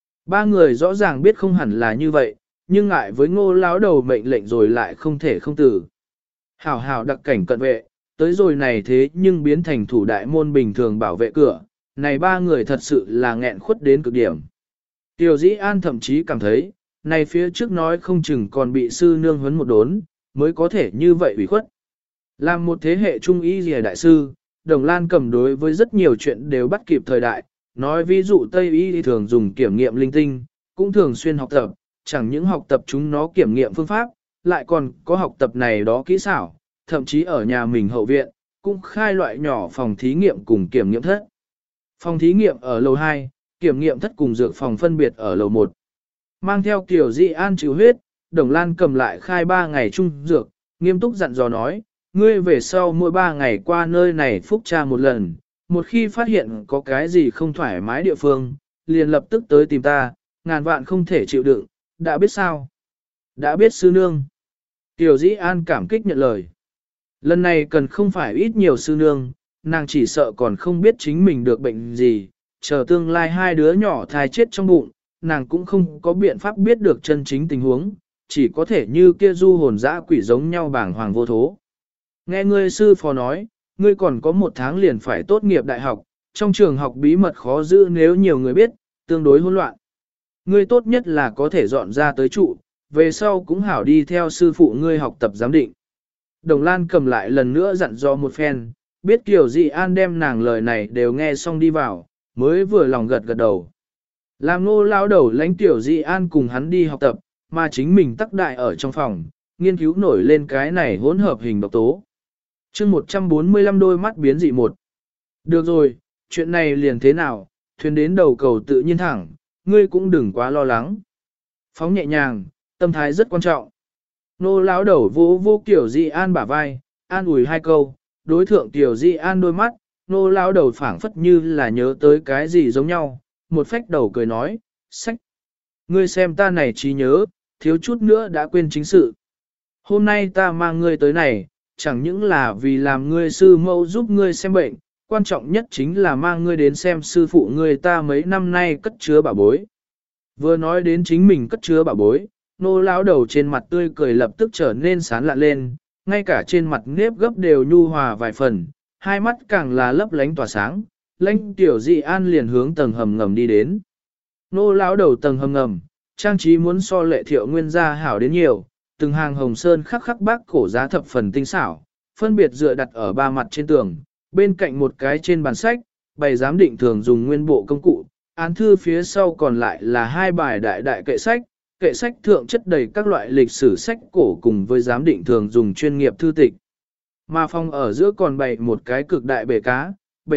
3 người rõ ràng biết không hẳn là như vậy, nhưng ngại với Ngô lão đầu mệnh lệnh rồi lại không thể không từ. Hảo hảo đặc cảnh cận vệ, tới rồi này thế nhưng biến thành thủ đại môn bình thường bảo vệ cửa, này 3 người thật sự là nghẹn khuất đến cực điểm. Tiểu Dĩ An thậm chí cảm thấy, này phía trước nói không chừng còn bị sư nương huấn một đốn, mới có thể như vậy ủy khuất. Làm một thế hệ trung y rìa đại sư, Đồng Lan cầm đối với rất nhiều chuyện đều bắt kịp thời đại, nói ví dụ Tây y thì thường dùng kiểm nghiệm linh tinh, cũng thường xuyên học tập, chẳng những học tập chúng nó kiểm nghiệm phương pháp, lại còn có học tập này đó kỹ xảo, thậm chí ở nhà mình hậu viện, cũng khai loại nhỏ phòng thí nghiệm cùng kiểm nghiệm thất. Phòng thí nghiệm ở lầu 2, kiểm nghiệm thất cùng dược phòng phân biệt ở lầu 1. Mang theo Kiều Dĩ An chịu huyết, Đồng Lan cầm lại khai 3 ngày trung dược, nghiêm túc dặn dò nói, ngươi về sau mỗi 3 ngày qua nơi này phúc tra một lần, một khi phát hiện có cái gì không thoải mái địa phương, liền lập tức tới tìm ta, ngàn vạn không thể chịu đựng, đã biết sao? Đã biết sư nương. Tiểu Dĩ An cảm kích nhận lời. Lần này cần không phải ít nhiều sư nương, nàng chỉ sợ còn không biết chính mình được bệnh gì, chờ tương lai 2 đứa nhỏ thai chết trong bụng, nàng cũng không có biện pháp biết được chân chính tình huống, chỉ có thể như kia du hồn dã quỷ giống nhau bảng hoàng vô thố. Nghe ngươi sư phó nói, ngươi còn có 1 tháng liền phải tốt nghiệp đại học, trong trường học bí mật khó giữ nếu nhiều người biết, tương đối hỗn loạn. Ngươi tốt nhất là có thể dọn ra tới trụ, về sau cũng hảo đi theo sư phụ ngươi học tập giám định. Đồng Lan cầm lại lần nữa dặn dò một phen, biết Kiều Dĩ An đem nàng lời này đều nghe xong đi vào, mới vừa lòng gật gật đầu. Làm Ngô lão đầu lãnh Kiều Dĩ An cùng hắn đi học tập, mà chính mình tắc đại ở trong phòng, nghiên cứu nổi lên cái này hỗn hợp hình độc tố. Chương 145 đôi mắt biến dị 1. Được rồi, chuyện này liền thế nào, thuyền đến đầu cầu tự nhiên thẳng, ngươi cũng đừng quá lo lắng. Phóng nhẹ nhàng, tâm thái rất quan trọng. Nô lão đầu vô Kiều Dĩ An bả vai, an ủi 2 câu, đối thượng Kiều Dĩ An đôi mắt, nô lão đầu phảng phất như là nhớ tới cái gì giống nhau, một phách đầu cười nói, sách. Ngươi xem ta này trí nhớ, thiếu chút nữa đã quên chính sự. Hôm nay ta mang ngươi tới này, chẳng những là vì làm ngươi sư mẫu giúp ngươi xem bệnh, quan trọng nhất chính là mang ngươi đến xem sư phụ ngươi ta mấy năm nay cất chứa bảo bối. Vừa nói đến chính mình cất chứa bảo bối, nô lão đầu trên mặt tươi cười lập tức trở nên sán lạ lên, ngay cả trên mặt nếp gấp đều nhu hòa vài phần, 2 mắt càng là lấp lánh tỏa sáng, lãnh Tiểu Dĩ An liền hướng tầng hầm ngầm đi đến. Nô lão đầu tầng hầm ngầm, trang trí muốn so Lệ Thiệu Nguyên gia hảo đến nhiều, từng hàng hồng sơn khắc khắc bác cổ giá thập phần tinh xảo, phân biệt dựa đặt ở 3 mặt trên tường, bên cạnh một cái trên bàn sách, bày giám định thường dùng nguyên bộ công cụ, án thư phía sau còn lại là 2 bài đại kệ sách thượng chất đầy các loại lịch sử sách cổ cùng với giám định thường dùng chuyên nghiệp thư tịch. Mà phòng ở giữa còn bày một cái cực đại bể cá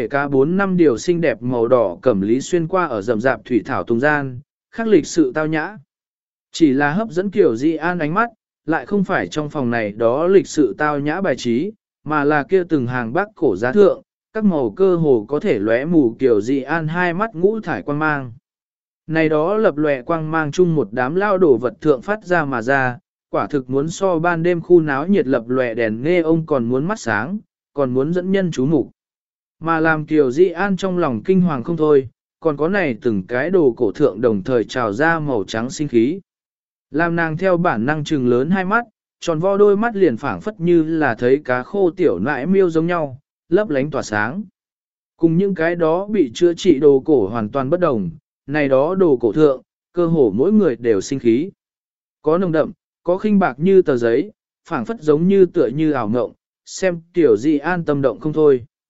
4-5 điều xinh đẹp màu đỏ cẩm lý xuyên qua ở rậm rạp thủy thảo tùng gian, khắc lịch sự tao nhã. Chỉ là hấp dẫn Kiều Dĩ An ánh mắt, lại không phải trong phòng này đó lịch sự tao nhã bài trí, mà là kia từng hàng bác cổ giá thượng, các màu cơ hồ có thể lóe mù Kiều Dĩ An 2 mắt ngũ thải quang mang. Này đó lập lòe quang mang chung một đám lao đổ vật thượng phát ra mà ra, quả thực muốn so ban đêm khu náo nhiệt lập lòe đèn nghe ông còn muốn mắt sáng, còn muốn dẫn nhân chú mục. Mà làm Kiều Dĩ An trong lòng kinh hoàng không thôi, còn có này từng cái đồ cổ thượng đồng thời trào ra màu trắng sinh khí. Làm nàng theo bản năng trừng lớn 2 mắt, tròn vo đôi mắt liền phảng phất như là thấy cá khô tiểu nãi miêu giống nhau, lấp lánh tỏa sáng. Cùng những cái đó bị chữa trị đồ cổ hoàn toàn bất đồng, này đó đồ cổ thượng, cơ hồ mỗi người đều sinh khí. Có nồng đậm, có khinh bạc như tờ giấy, phảng phất giống như tựa như ảo ngộng, xem Tiểu Dĩ An tâm động không thôi.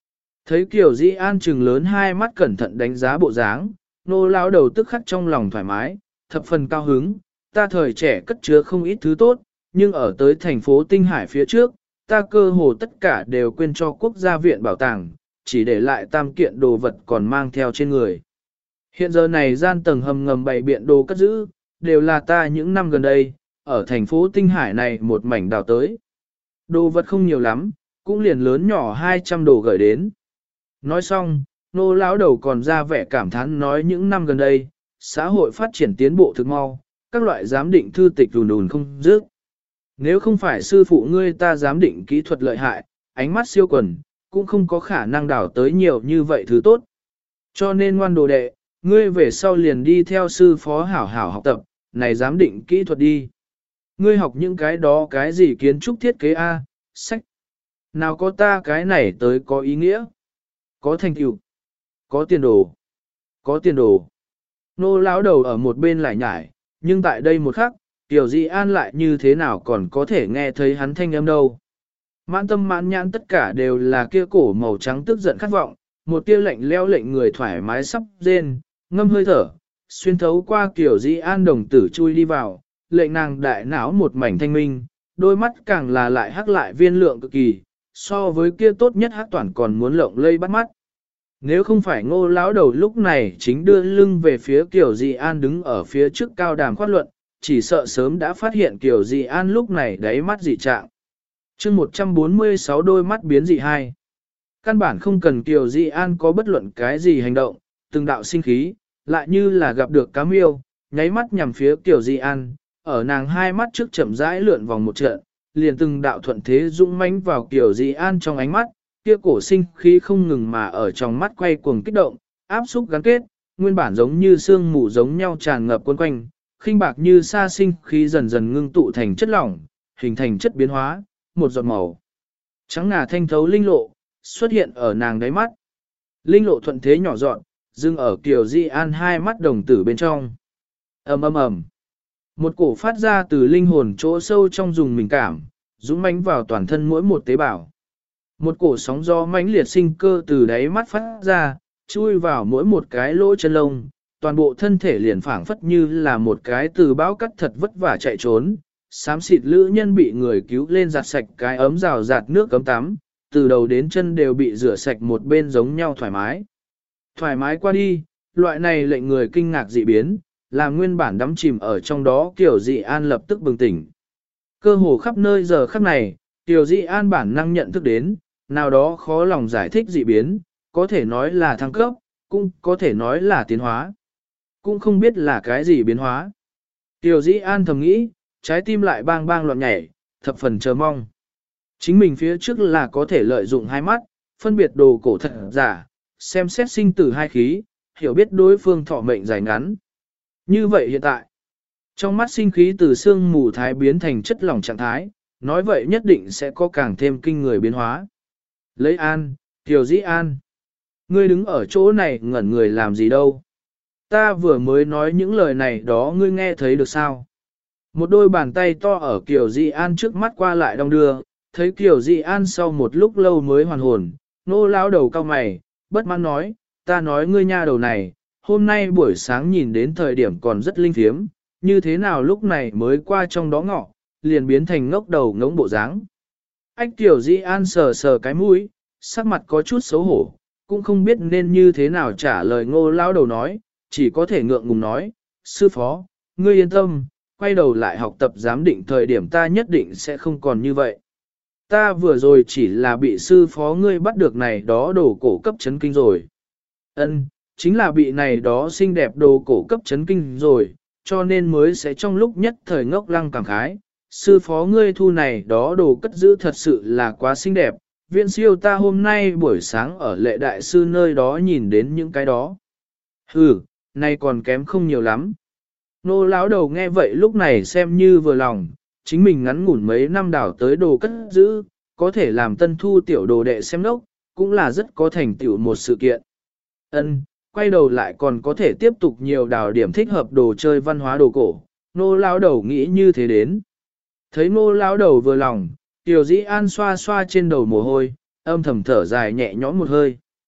Thấy Kiều Dĩ An trừng lớn hai mắt cẩn thận đánh giá bộ dáng, nô lão đầu tức khắc trong lòng thoải mái, thập phần cao hứng, ta thời trẻ cất chứa không ít thứ tốt, nhưng ở tới thành phố Tinh Hải phía trước, ta cơ hồ tất cả đều quên cho quốc gia viện bảo tàng, chỉ để lại tam kiện đồ vật còn mang theo trên người. Hiện giờ này gian tầng hầm ngầm bày biện đồ cất giữ, đều là ta những năm gần đây, ở thành phố Tinh Hải này một mảnh đào tới. Đồ vật không nhiều lắm, cũng liền lớn nhỏ 200 đồ gửi đến. Nói xong, nô lão đầu còn ra vẻ cảm thán nói những năm gần đây, xã hội phát triển tiến bộ thực mau, các loại giám định thư tịch đùn đùn không dứt. Nếu không phải sư phụ ngươi ta giám định kỹ thuật lợi hại, ánh mắt siêu quần, cũng không có khả năng đào tới nhiều như vậy thứ tốt. Cho nên ngoan đồ đệ, ngươi về sau liền đi theo sư phó hảo hảo học tập, này giám định kỹ thuật đi. Ngươi học những cái đó cái gì kiến trúc thiết kế A, sách. Nào có ta cái này tới có ý nghĩa. Có thành tựu, có tiền đồ, có tiền đồ. Nô lão đầu ở một bên lại nhải, nhưng tại đây một khắc, Tiểu Di An lại như thế nào còn có thể nghe thấy hắn thanh âm đâu. Mãn tâm mãn nhãn tất cả đều là kia cổ màu trắng tức giận khát vọng, một tia lạnh leo lệnh người thoải mái sắp rên, ngâm hơi thở, xuyên thấu qua Tiểu Di An đồng tử chui đi vào, lệnh nàng đại não một mảnh thanh minh, đôi mắt càng là lại hắc lại viên lượng cực kỳ, so với kia tốt nhất hắc toàn còn muốn lộng lây bắt mắt. Nếu không phải Ngô lão đầu lúc này chính đưa lưng về phía Kiều Dị An đứng ở phía trước cao đàm khoát luận, chỉ sợ sớm đã phát hiện Kiều Dị An lúc này đáy mắt dị trạng. Chương 146 đôi mắt biến dị hai. Căn bản không cần Kiều Dị An có bất luận cái gì hành động, từng đạo sinh khí, lại như là gặp được cá miêu, nháy mắt nhằm phía Kiều Dị An, ở nàng hai mắt trước chậm rãi lượn vòng một trận, liền từng đạo thuận thế dũng mãnh vào Kiều Dị An trong ánh mắt, kia cổ sinh khí không ngừng mà ở trong mắt quay cuồng kích động, áp xúc gắn kết, nguyên bản giống như sương mù giống nhau tràn ngập quấn quanh, khinh bạc như sa sinh khí dần dần ngưng tụ thành chất lỏng, hình thành chất biến hóa, một giọt màu trắng ngà thanh thấu linh lộ xuất hiện ở nàng đáy mắt. Linh lộ thuận thế nhỏ dọn, dừng ở Kiều Dị An hai mắt đồng tử bên trong. Ầm ầm ầm. Một cổ phát ra từ linh hồn chỗ sâu trong dùng mình cảm, dũng mãnh vào toàn thân mỗi một tế bào. Một cổ sóng gió mãnh liệt sinh cơ từ đáy mắt phát ra, chui vào mỗi một cái lỗ chân lông, toàn bộ thân thể liền phảng phất như là một cái từ bão cắt thật vất vả chạy trốn. Xám xịt lữ nhân bị người cứu lên giặt sạch cái ấm rào rạt nước cấm tắm, từ đầu đến chân đều bị rửa sạch một bên giống nhau thoải mái. Thoải mái qua đi, loại này lệnh người kinh ngạc dị biến, làm nguyên bản đắm chìm ở trong đó Kiều Dị An lập tức bừng tỉnh. Cơ hồ khắp nơi giờ khắc này, Kiều Dị An bản năng nhận thức đến, nào đó khó lòng giải thích dị biến, có thể nói là thăng cấp, cũng có thể nói là tiến hóa. Cũng không biết là cái gì biến hóa. Kiều Dị An thầm nghĩ, trái tim lại bang bang loạn nhảy, thập phần chờ mong. Chính mình phía trước là có thể lợi dụng hai mắt, phân biệt đồ cổ thật giả, xem xét sinh tử hai khí, hiểu biết đối phương thọ mệnh dài ngắn. Như vậy hiện tại, trong mắt sinh khí từ xương mù thái biến thành chất lỏng trạng thái, nói vậy nhất định sẽ có càng thêm kinh người biến hóa. Lấy An, Kiều Dĩ An, ngươi đứng ở chỗ này ngẩn người làm gì đâu? Ta vừa mới nói những lời này đó ngươi nghe thấy được sao? Một đôi bàn tay to ở Kiều Dĩ An trước mắt qua lại đong đưa, thấy Kiều Dĩ An sau một lúc lâu mới hoàn hồn, nô lão đầu cao mày, bất mãn nói, ta nói ngươi nha đầu này, hôm nay buổi sáng nhìn đến thời điểm còn rất linh thiếm, như thế nào lúc này mới qua trong đó ngọ, liền biến thành ngốc đầu ngỗng bộ dáng. Ách Kiều Dĩ An sờ sờ cái mũi, sắc mặt có chút xấu hổ, cũng không biết nên như thế nào trả lời ngô lão đầu nói, chỉ có thể ngượng ngùng nói, sư phó, ngươi yên tâm, quay đầu lại học tập giám định thời điểm ta nhất định sẽ không còn như vậy. Ta vừa rồi chỉ là bị sư phó ngươi bắt được này đó đồ cổ cấp chấn kinh rồi. Ân, chính là bị này đó xinh đẹp đồ cổ cấp chấn kinh rồi, cho nên mới sẽ trong lúc nhất thời ngốc lăng cảm khái. Sư phó ngươi thu này đó đồ cất giữ thật sự là quá xinh đẹp, viện siêu ta hôm nay buổi sáng ở lệ đại sư nơi đó nhìn đến những cái đó. Hừ, nay còn kém không nhiều lắm. Nô lão đầu nghe vậy lúc này xem như vừa lòng, chính mình ngắn ngủn mấy năm đảo tới đồ cất giữ, có thể làm tân thu tiểu đồ đệ xem đốc, cũng là rất có thành tựu một sự kiện. Ân, quay đầu lại còn có thể tiếp tục nhiều đào điểm thích hợp đồ chơi văn hóa đồ cổ, nô lão đầu nghĩ như thế đến. Thấy nô lão đầu vừa lòng, Tiểu Dĩ An xoa xoa trên đầu mồ hôi, âm thầm thở dài nhẹ nhõm một hơi,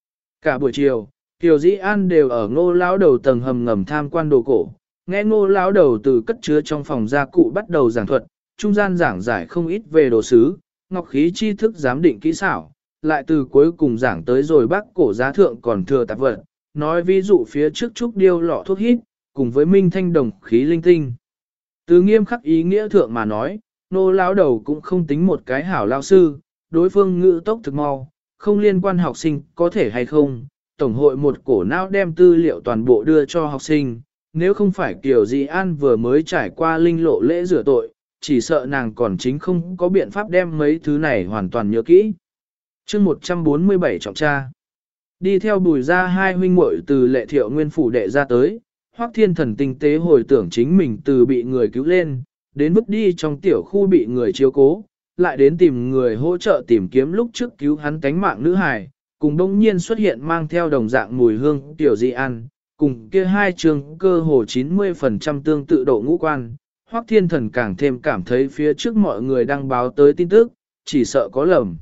Cả buổi chiều, Kiều Dĩ An đều ở Ngô lão đầu tầng hầm ngầm tham quan đồ cổ, nghe Ngô lão đầu từ cất chứa trong phòng gia cụ bắt đầu giảng thuật, trung gian giảng giải không ít về đồ sứ, ngọc khí tri thức giám định kỹ xảo, lại từ cuối cùng giảng tới rồi bác cổ giá thượng còn thừa tạp vật, nói ví dụ phía trước trúc điêu lọ thuốc hít, cùng với minh thanh đồng khí linh tinh. Từ nghiêm khắc ý nghĩa thượng mà nói, Ngô lão đầu cũng không tính một cái hảo lao sư, đối phương ngữ tốc thực mau, không liên quan học sinh có thể hay không, tổng hội một cổ não đem tư liệu toàn bộ đưa cho học sinh, nếu không phải Kiều Dĩ An vừa mới trải qua linh lộ lễ rửa tội, chỉ sợ nàng còn chính không có biện pháp đem mấy thứ này hoàn toàn nhớ kỹ. Chương 147 trọng tra. Đi theo Bùi ra hai huynh muội từ Lệ Thiệu Nguyên phủ đệ ra tới, Hoắc Thiên Thần tinh tế hồi tưởng chính mình từ bị người cứu lên, đến vứt đi trong tiểu khu bị người chiếu cố, lại đến tìm người hỗ trợ tìm kiếm lúc trước cứu hắn tánh mạng nữ hài, cùng đông nhiên xuất hiện mang theo đồng dạng mùi hương Tiểu Di An, cùng kia hai trường cơ hồ 90% tương tự độ ngũ quan. Hoắc Thiên Thần càng thêm cảm thấy phía trước mọi người đăng báo tới tin tức, chỉ sợ có lầm.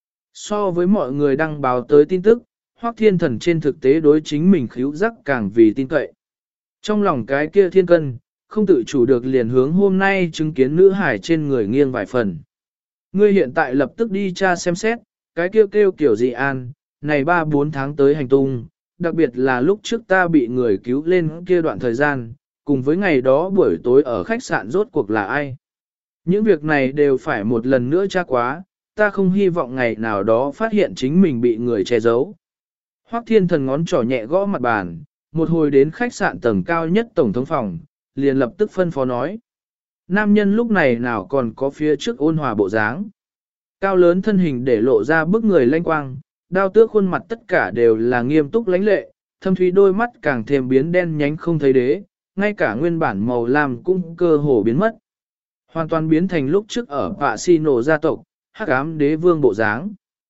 So với mọi người đăng báo tới tin tức, Hoắc Thiên Thần trên thực tế đối chính mình khíu giác càng vì tin cậy. Trong lòng cái kia thiên cân, không tự chủ được liền hướng hôm nay chứng kiến nữ hải trên người nghiêng vài phần. Ngươi hiện tại lập tức đi tra xem xét, cái kêu kiểu gì an, này 3-4 tháng tới hành tung, đặc biệt là lúc trước ta bị người cứu lên kia đoạn thời gian, cùng với ngày đó buổi tối ở khách sạn rốt cuộc là ai. Những việc này đều phải một lần nữa tra quá, ta không hy vọng ngày nào đó phát hiện chính mình bị người che giấu. Hoắc Thiên Thần ngón trỏ nhẹ gõ mặt bàn, một hồi đến khách sạn tầng cao nhất tổng thống phòng, liền lập tức phân phó nói. Nam nhân lúc này nào còn có phía trước ôn hòa bộ dáng. Cao lớn thân hình để lộ ra bức người lanh quang, đao tước khuôn mặt tất cả đều là nghiêm túc lãnh lệ, thâm thúy đôi mắt càng thêm biến đen nhánh không thấy đế, ngay cả nguyên bản màu lam cũng cơ hồ biến mất. Hoàn toàn biến thành lúc trước ở Vạ Si Nổ gia tộc, hắc ám đế vương bộ dáng.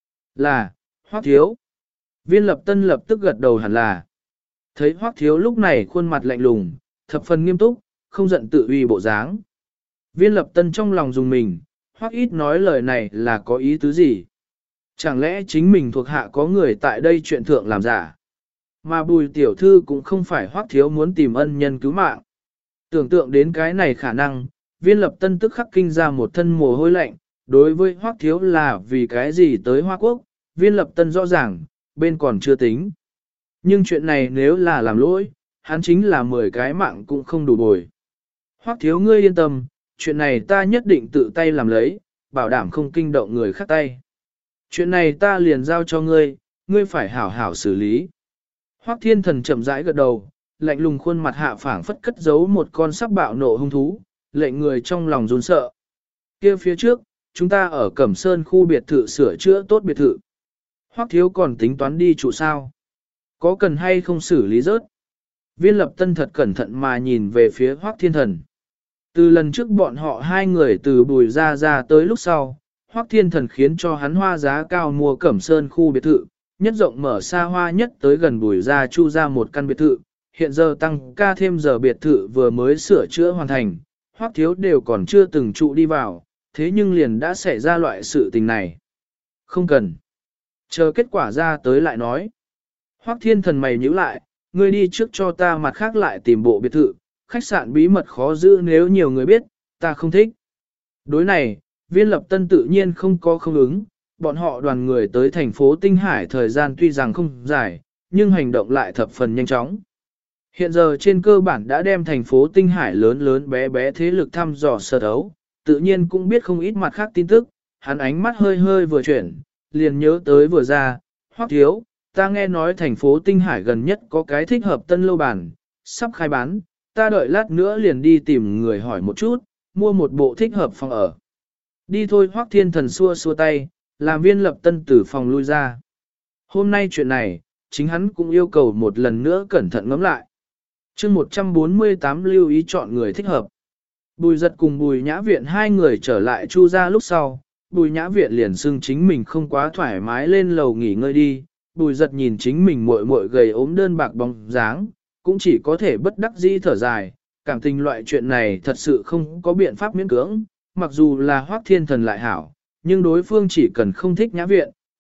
Là, Hoắc Thiếu. Viên Lập Tân lập tức gật đầu hẳn là. Thấy Hoắc Thiếu lúc này khuôn mặt lạnh lùng, thập phần nghiêm túc, không giận tự uy bộ dáng. Viên Lập Tân trong lòng dùng mình, Hoắc ít nói lời này là có ý tứ gì? Chẳng lẽ chính mình thuộc hạ có người tại đây chuyện thượng làm giả? Mà Bùi tiểu thư cũng không phải Hoắc Thiếu muốn tìm ân nhân cứu mạng. Tưởng tượng đến cái này khả năng, Viên Lập Tân tức khắc kinh ra một thân mồ hôi lạnh, đối với Hoắc Thiếu là vì cái gì tới Hoa Quốc, Viên Lập Tân rõ ràng, bên còn chưa tính. Nhưng chuyện này nếu là làm lỗi, hắn chính là 10 cái mạng cũng không đủ bồi. Hoắc Thiếu ngươi yên tâm, chuyện này ta nhất định tự tay làm lấy, bảo đảm không kinh động người khác tay. Chuyện này ta liền giao cho ngươi, ngươi phải hảo hảo xử lý. Hoắc Thiên Thần chậm rãi gật đầu, lạnh lùng khuôn mặt hạ phảng phất cất giấu một con sắc bạo nộ hung thú, lệnh người trong lòng run sợ. Kia phía trước, chúng ta ở Cẩm Sơn khu biệt thự sửa chữa tốt biệt thự. Hoắc Thiếu còn tính toán đi trụ sao? Có cần hay không xử lý rớt? Viên Lập Tân thật cẩn thận mà nhìn về phía Hoắc Thiên Thần. Từ lần trước bọn họ hai người từ Bùi ra tới lúc sau, Hoắc Thiên Thần khiến cho hắn hoa giá cao mua Cẩm Sơn khu biệt thự, nhất rộng mở xa hoa nhất tới gần Bùi ra chu ra một căn biệt thự, hiện giờ tăng ca thêm giờ biệt thự vừa mới sửa chữa hoàn thành, Hoắc Thiếu đều còn chưa từng trụ đi vào, thế nhưng liền đã xảy ra loại sự tình này. Không cần. Chờ kết quả ra tới lại nói. Hoắc Thiên Thần mày nhíu lại, ngươi đi trước cho ta mặt khác lại tìm bộ biệt thự, khách sạn bí mật khó giữ nếu nhiều người biết, ta không thích. Đối này, Viên Lập Tân tự nhiên không có không ứng, bọn họ đoàn người tới thành phố Tinh Hải thời gian tuy rằng không dài, nhưng hành động lại thập phần nhanh chóng. Hiện giờ trên cơ bản đã đem thành phố Tinh Hải lớn lớn bé bé thế lực thăm dò sơ đấu, tự nhiên cũng biết không ít mặt khác tin tức, hắn ánh mắt hơi hơi vừa chuyển, liền nhớ tới vừa ra, Hoắc Thiếu, ta nghe nói thành phố Tinh Hải gần nhất có cái thích hợp tân lâu bản, sắp khai bán, ta đợi lát nữa liền đi tìm người hỏi một chút, mua một bộ thích hợp phòng ở. Đi thôi. Hoắc Thiên Thần xua xua tay, làm Viên Lập Tân từ phòng lui ra. Hôm nay chuyện này, chính hắn cũng yêu cầu một lần nữa cẩn thận ngẫm lại. Chương 148 lưu ý chọn người thích hợp. Bùi Giật cùng Bùi Nhã Viện hai người trở lại chu ra lúc sau, Bùi Nhã Viện liền xưng chính mình không quá thoải mái lên lầu nghỉ ngơi đi. Bùi Giật nhìn chính mình muội muội gầy ốm đơn bạc bóng dáng, cũng chỉ có thể bất đắc dĩ thở dài, cảm tình loại chuyện này thật sự không có biện pháp miễn cưỡng, mặc dù là Hoắc Thiên Thần lại hảo, nhưng đối phương chỉ cần không thích Nhã Viện,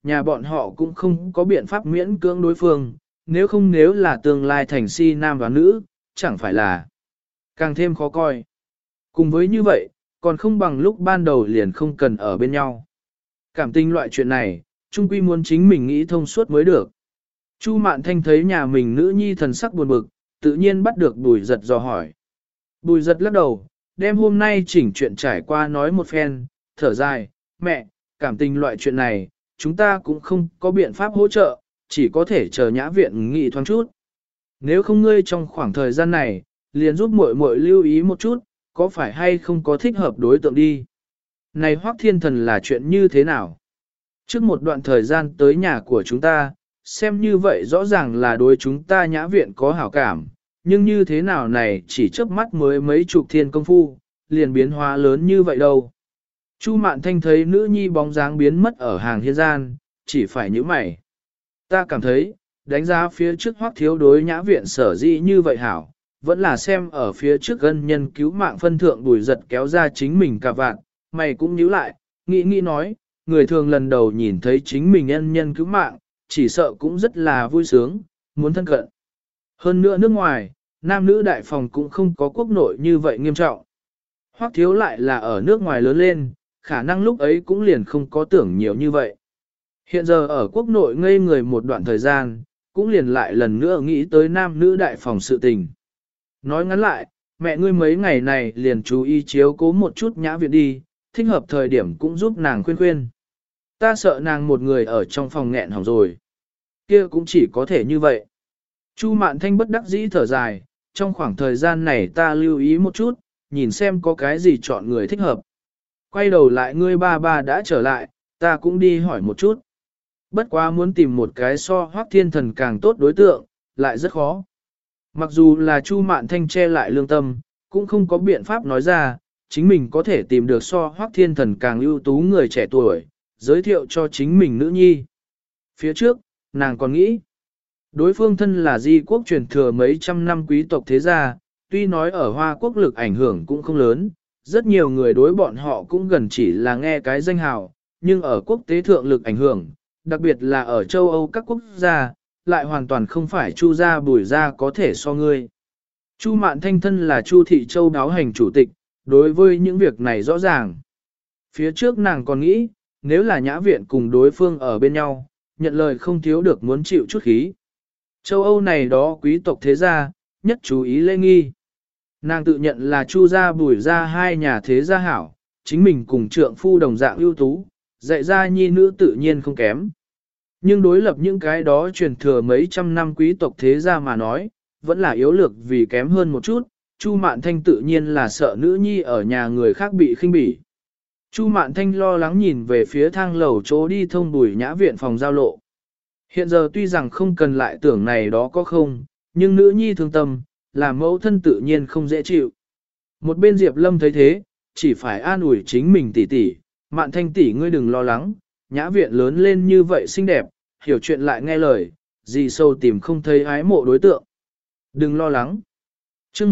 nhà bọn họ cũng không có biện pháp miễn cưỡng đối phương, nếu là tương lai thành si nam và nữ, chẳng phải là càng thêm khó coi. Cùng với như vậy, còn không bằng lúc ban đầu liền không cần ở bên nhau. Cảm tình loại chuyện này, chung quy muốn chính mình nghĩ thông suốt mới được. Chu Mạn Thanh thấy nhà mình nữ nhi thần sắc buồn bực, tự nhiên bắt được Bùi Giật dò hỏi. Bùi Giật lắc đầu, đem hôm nay chỉnh chuyện trải qua nói một phen, thở dài, mẹ, cảm tình loại chuyện này, chúng ta cũng không có biện pháp hỗ trợ, chỉ có thể chờ nhã viện nghị thoáng chút. Nếu không ngươi trong khoảng thời gian này, liền giúp muội muội lưu ý một chút, có phải hay không có thích hợp đối tượng đi. Này Hoắc Thiên Thần là chuyện như thế nào? Trước một đoạn thời gian tới nhà của chúng ta, xem như vậy rõ ràng là đối chúng ta nhã viện có hảo cảm, nhưng như thế nào này chỉ chớp mắt mới mấy chục thiên công phu, liền biến hóa lớn như vậy đâu. Chu Mạn Thanh thấy nữ nhi bóng dáng biến mất ở hàng hiên gian, chỉ phải nhíu mày. Ta cảm thấy, đánh giá phía trước Hoắc thiếu đối nhã viện sở dĩ như vậy hảo, vẫn là xem ở phía trước ân nhân cứu mạng phân thượng Bùi Giật kéo ra chính mình cả vạn, mày cũng nhíu lại, nghĩ nói, người thường lần đầu nhìn thấy chính mình ân nhân cứu mạng, chỉ sợ cũng rất là vui sướng, muốn thân cận. Hơn nữa nước ngoài, nam nữ đại phòng cũng không có quốc nội như vậy nghiêm trọng. Hoắc thiếu lại là ở nước ngoài lớn lên, khả năng lúc ấy cũng liền không có tưởng nhiều như vậy. Hiện giờ ở quốc nội ngây người một đoạn thời gian, cũng liền lại lần nữa nghĩ tới nam nữ đại phòng sự tình. Nói ngắn lại, mẹ ngươi mấy ngày này liền chú ý chiếu cố một chút nhã viện đi, thích hợp thời điểm cũng giúp nàng khuyên. Ta sợ nàng một người ở trong phòng nghẹn hỏng rồi. Kia cũng chỉ có thể như vậy. Chu Mạn Thanh bất đắc dĩ thở dài, trong khoảng thời gian này ta lưu ý một chút, nhìn xem có cái gì chọn người thích hợp. Quay đầu lại ngươi ba đã trở lại, ta cũng đi hỏi một chút. Bất quá muốn tìm một cái so Hoắc Thiên Thần càng tốt đối tượng, lại rất khó. Mặc dù là Chu Mạn Thanh che lại lương tâm, cũng không có biện pháp nói ra, chính mình có thể tìm được so Hoắc Thiên Thần càng ưu tú người trẻ tuổi, giới thiệu cho chính mình nữ nhi. Phía trước, nàng còn nghĩ, đối phương thân là di quốc truyền thừa mấy trăm năm quý tộc thế gia, tuy nói ở Hoa Quốc lực ảnh hưởng cũng không lớn, rất nhiều người đối bọn họ cũng gần chỉ là nghe cái danh hào, nhưng ở quốc tế thượng lực ảnh hưởng, đặc biệt là ở châu Âu các quốc gia, lại hoàn toàn không phải Chu gia Bùi gia có thể so ngươi. Chu Mạn Thanh thân là Chu thị châu đáo hành chủ tịch, đối với những việc này rõ ràng. Phía trước nàng còn nghĩ, nếu là nhã viện cùng đối phương ở bên nhau, nhận lời không thiếu được muốn chịu chút khí. Châu Âu này đó quý tộc thế gia, nhất chú ý lễ nghi. Nàng tự nhận là Chu gia Bùi gia hai nhà thế gia hảo, chính mình cùng trượng phu đồng dạng ưu tú, dạy ra nhi nữ tự nhiên không kém. Nhưng đối lập những cái đó truyền thừa mấy trăm năm quý tộc thế gia mà nói, vẫn là yếu lược vì kém hơn một chút, Chu Mạn Thanh tự nhiên là sợ nữ nhi ở nhà người khác bị khinh bỉ. Chu Mạn Thanh lo lắng nhìn về phía thang lầu chỗ đi thông Bùi nhã viện phòng giao lộ. Hiện giờ tuy rằng không cần lại tưởng này đó có không, nhưng nữ nhi thương tâm, làm mẫu thân tự nhiên không dễ chịu. Một bên Diệp Lâm thấy thế, chỉ phải an ủi chính mình tỉ tỉ, Mạn Thanh tỉ ngươi đừng lo lắng, nhã viện lớn lên như vậy xinh đẹp, hiểu chuyện lại nghe lời, gì sâu tìm không thấy ái mộ đối tượng. Đừng lo lắng. Chương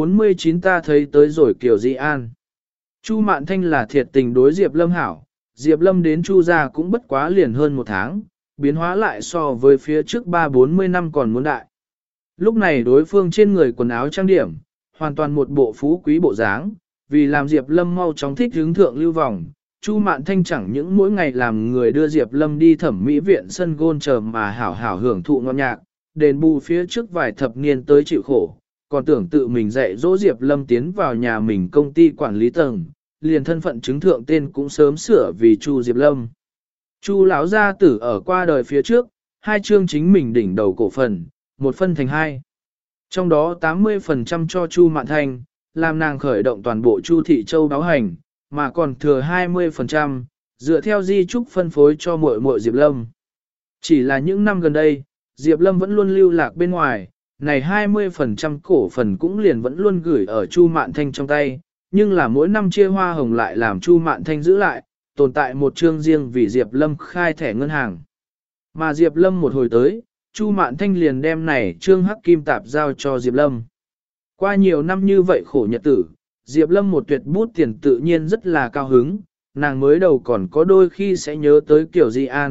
149 ta thấy tới rồi Kiều Di An. Chu Mạn Thanh là thiệt tình đối Diệp Lâm hảo, Diệp Lâm đến Chu gia cũng bất quá liền hơn một tháng, biến hóa lại so với phía trước 30-40 năm còn muốn đại. Lúc này đối phương trên người quần áo trang điểm, hoàn toàn một bộ phú quý bộ dáng, vì làm Diệp Lâm mau chóng thích hướng thượng lưu vòng. Chu Mạn Thanh chẳng những mỗi ngày làm người đưa Diệp Lâm đi thẩm mỹ viện sân gôn chờ mà hảo hảo hưởng thụ ngọt nhạc, đền bù phía trước vài thập niên tới chịu khổ, còn tưởng tự mình dạy dỗ Diệp Lâm tiến vào nhà mình công ty quản lý tầng, liền thân phận chứng thượng tên cũng sớm sửa vì Chu Diệp Lâm. Chu lão gia tử ở qua đời phía trước, hai chương chính mình đỉnh đầu cổ phần, một phân thành hai. Trong đó 80% cho Chu Mạn Thanh, làm nàng khởi động toàn bộ Chu thị châu báo hành, mà còn thừa 20%, dựa theo di trúc phân phối cho muội muội Diệp Lâm. Chỉ là những năm gần đây, Diệp Lâm vẫn luôn lưu lạc bên ngoài, này 20% cổ phần cũng liền vẫn luôn gửi ở Chu Mạn Thanh trong tay, nhưng là mỗi năm chia hoa hồng lại làm Chu Mạn Thanh giữ lại, tồn tại một chương riêng vì Diệp Lâm khai thẻ ngân hàng. Mà Diệp Lâm một hồi tới, Chu Mạn Thanh liền đem này trương hắc kim tạp giao cho Diệp Lâm. Qua nhiều năm như vậy khổ nhật tử, Diệp Lâm một tuyệt bút tiền tự nhiên rất là cao hứng, nàng mới đầu còn có đôi khi sẽ nhớ tới Kiều Di An,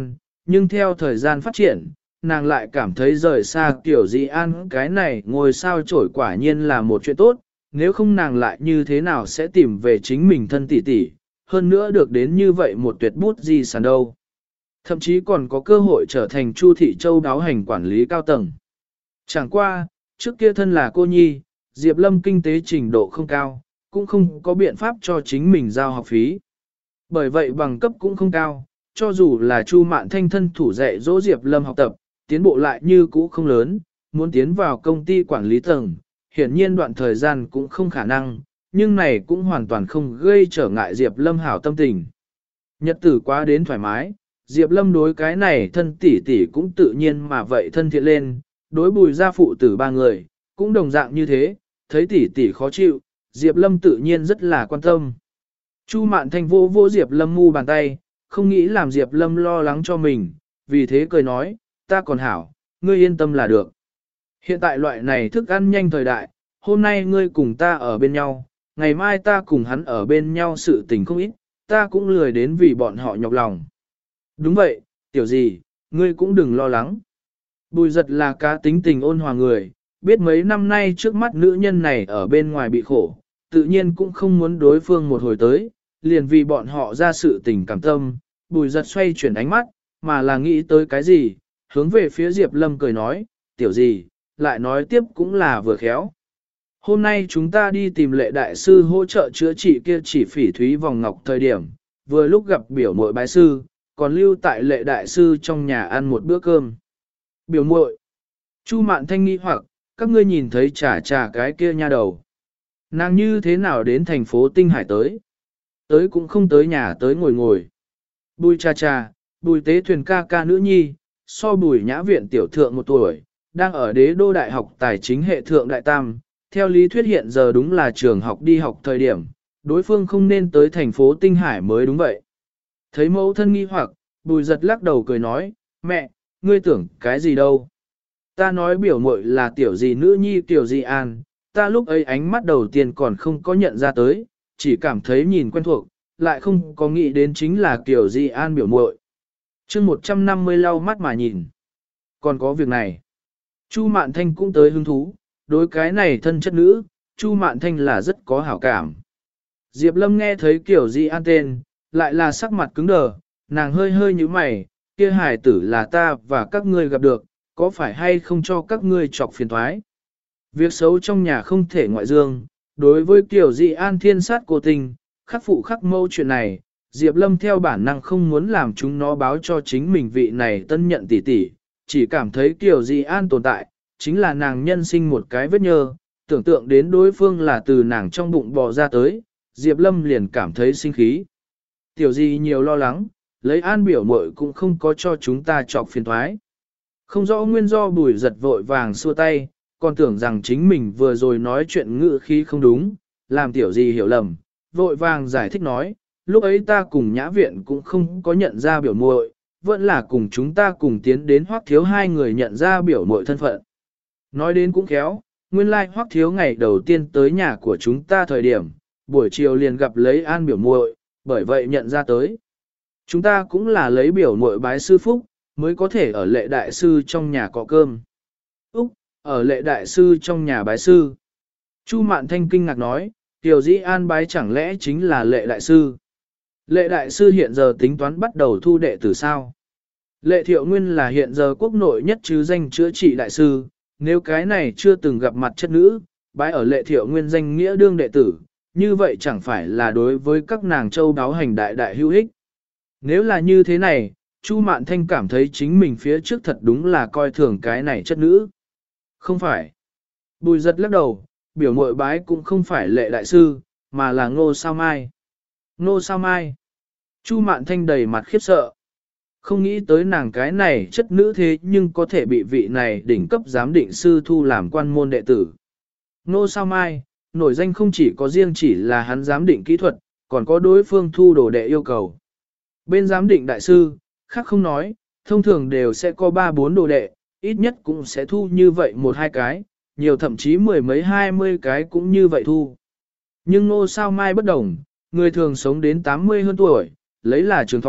nhưng theo thời gian phát triển, nàng lại cảm thấy rời xa Tiểu Di An cái này ngôi sao trổi quả nhiên là một chuyện tốt, nếu không nàng lại như thế nào sẽ tìm về chính mình thân tỷ tỷ, hơn nữa được đến như vậy một tuyệt bút di sản đâu. Thậm chí còn có cơ hội trở thành Chu Thị Châu đáo hành quản lý cao tầng. Chẳng qua, trước kia thân là cô nhi, Diệp Lâm kinh tế trình độ không cao, cũng không có biện pháp cho chính mình giao học phí. Bởi vậy bằng cấp cũng không cao, cho dù là Chu Mạn Thanh thân thủ dạy dỗ Diệp Lâm học tập, tiến bộ lại như cũ không lớn, muốn tiến vào công ty quản lý tầng, hiển nhiên đoạn thời gian cũng không khả năng, nhưng này cũng hoàn toàn không gây trở ngại Diệp Lâm hảo tâm tình. Nhật tử quá đến thoải mái, Diệp Lâm đối cái này thân tỷ tỷ cũng tự nhiên mà vậy thân thiện lên, đối Bùi gia phụ tử ba người, cũng đồng dạng như thế, thấy tỷ tỷ khó chịu, Diệp Lâm tự nhiên rất là quan tâm. Chu Mạn Thanh vô vô Diệp Lâm mu bàn tay, không nghĩ làm Diệp Lâm lo lắng cho mình, vì thế cười nói, ta còn hảo, ngươi yên tâm là được. Hiện tại loại này thức ăn nhanh thời đại, hôm nay ngươi cùng ta ở bên nhau, ngày mai ta cùng hắn ở bên nhau sự tình không ít, ta cũng lười đến vì bọn họ nhọc lòng. Đúng vậy, tiểu gì, ngươi cũng đừng lo lắng. Bùi giật là cá tính tình ôn hòa người, biết mấy năm nay trước mắt nữ nhân này ở bên ngoài bị khổ, tự nhiên cũng không muốn đối phương một hồi tới, liền vì bọn họ ra sự tình cảm tâm, bùi giật xoay chuyển ánh mắt, mà là nghĩ tới cái gì, hướng về phía Diệp Lâm cười nói, tiểu gì, lại nói tiếp cũng là vừa khéo. Hôm nay chúng ta đi tìm Lệ đại sư hỗ trợ chữa trị kia chỉ phỉ thúy vòng ngọc thời điểm, vừa lúc gặp biểu muội bái sư, còn lưu tại Lệ đại sư trong nhà ăn một bữa cơm. Biểu muội, Chu Mạn Thanh nghi hoặc, các ngươi nhìn thấy chả cái kia nha đầu. Nàng như thế nào đến thành phố Tinh Hải tới? Tới cũng không tới nhà tới ngồi ngồi. Bùi cha, Bùi tế thuyền ca ca nữ nhi, so Bùi nhã viện tiểu thượng 1 tuổi, đang ở đế đô đại học tài chính hệ thượng đại tam. Theo lý thuyết hiện giờ đúng là trường học đi học thời điểm, đối phương không nên tới thành phố Tinh Hải mới đúng vậy. Thấy mẫu thân nghi hoặc, Bùi giật lắc đầu cười nói, mẹ, ngươi tưởng cái gì đâu? Ta nói biểu muội là tiểu gì nữ nhi tiểu gì an, ta lúc ấy ánh mắt đầu tiên còn không có nhận ra tới, chỉ cảm thấy nhìn quen thuộc, lại không có nghĩ đến chính là tiểu gì an biểu muội. Chương 150 lau mắt mà nhìn. Còn có việc này. Chu Mạn Thanh cũng tới hứng thú, đối cái này thân chất nữ, Chu Mạn Thanh là rất có hảo cảm. Diệp Lâm nghe thấy kiểu gì an tên, lại là sắc mặt cứng đờ, nàng hơi hơi như mày, kia hài tử là ta và các ngươi gặp được, có phải hay không cho các ngươi chọc phiền thoái. Việc xấu trong nhà không thể ngoại dương, đối với kiểu gì an thiên sát cô tình, khắc phụ khắc mâu chuyện này, Diệp Lâm theo bản năng không muốn làm chúng nó báo cho chính mình vị này tân nhận tỷ tỷ, chỉ cảm thấy kiểu gì an tồn tại, chính là nàng nhân sinh một cái vết nhơ, tưởng tượng đến đối phương là từ nàng trong bụng bò ra tới, Diệp Lâm liền cảm thấy sinh khí. Tiểu gì nhiều lo lắng, lấy an biểu muội cũng không có cho chúng ta chọc phiền thoái. Không rõ nguyên do Bùi giật vội vàng xua tay, còn tưởng rằng chính mình vừa rồi nói chuyện ngữ khí không đúng, làm tiểu gì hiểu lầm, vội vàng giải thích nói, lúc ấy ta cùng nhã viện cũng không có nhận ra biểu muội, vẫn là cùng chúng ta cùng tiến đến Hoắc Thiếu hai người nhận ra biểu muội thân phận. Nói đến cũng khéo, nguyên lai Hoắc Thiếu ngày đầu tiên tới nhà của chúng ta thời điểm, buổi chiều liền gặp lấy an biểu muội, bởi vậy nhận ra tới. Chúng ta cũng là lấy biểu muội bái sư phúc, mới có thể ở Lệ đại sư trong nhà có cơm. Úc, ở Lệ đại sư trong nhà bái sư. Chu Mạn Thanh kinh ngạc nói, Tiểu Dĩ An bái chẳng lẽ chính là Lệ đại sư? Lệ đại sư hiện giờ tính toán bắt đầu thu đệ tử sao? Lệ Thiệu Nguyên là hiện giờ quốc nội nhất chứ danh chữa trị đại sư, nếu cái này chưa từng gặp mặt chất nữ, bái ở Lệ Thiệu Nguyên danh nghĩa đương đệ tử, như vậy chẳng phải là đối với các nàng châu đáo hành đại đại hữu ích. Nếu là như thế này, Chu Mạn Thanh cảm thấy chính mình phía trước thật đúng là coi thường cái này chất nữ. Không phải. Bùi giật lắc đầu, biểu muội bái cũng không phải Lệ đại sư, mà là Ngô Sao Mai. Ngô Sao Mai. Chu Mạn Thanh đầy mặt khiếp sợ. Không nghĩ tới nàng cái này chất nữ thế nhưng có thể bị vị này đỉnh cấp giám định sư thu làm quan môn đệ tử. Ngô Sao Mai, nổi danh không chỉ có riêng chỉ là hắn giám định kỹ thuật, còn có đối phương thu đồ đệ yêu cầu. Bên giám định đại sư, khác không nói, thông thường đều sẽ có 3-4 đồ đệ, ít nhất cũng sẽ thu như vậy 1-2 cái, nhiều thậm chí 10 mấy 20 cái cũng như vậy thu. Nhưng Ngô Sao Mai bất đồng, người thường sống đến 80 hơn tuổi, lấy là trường thọ,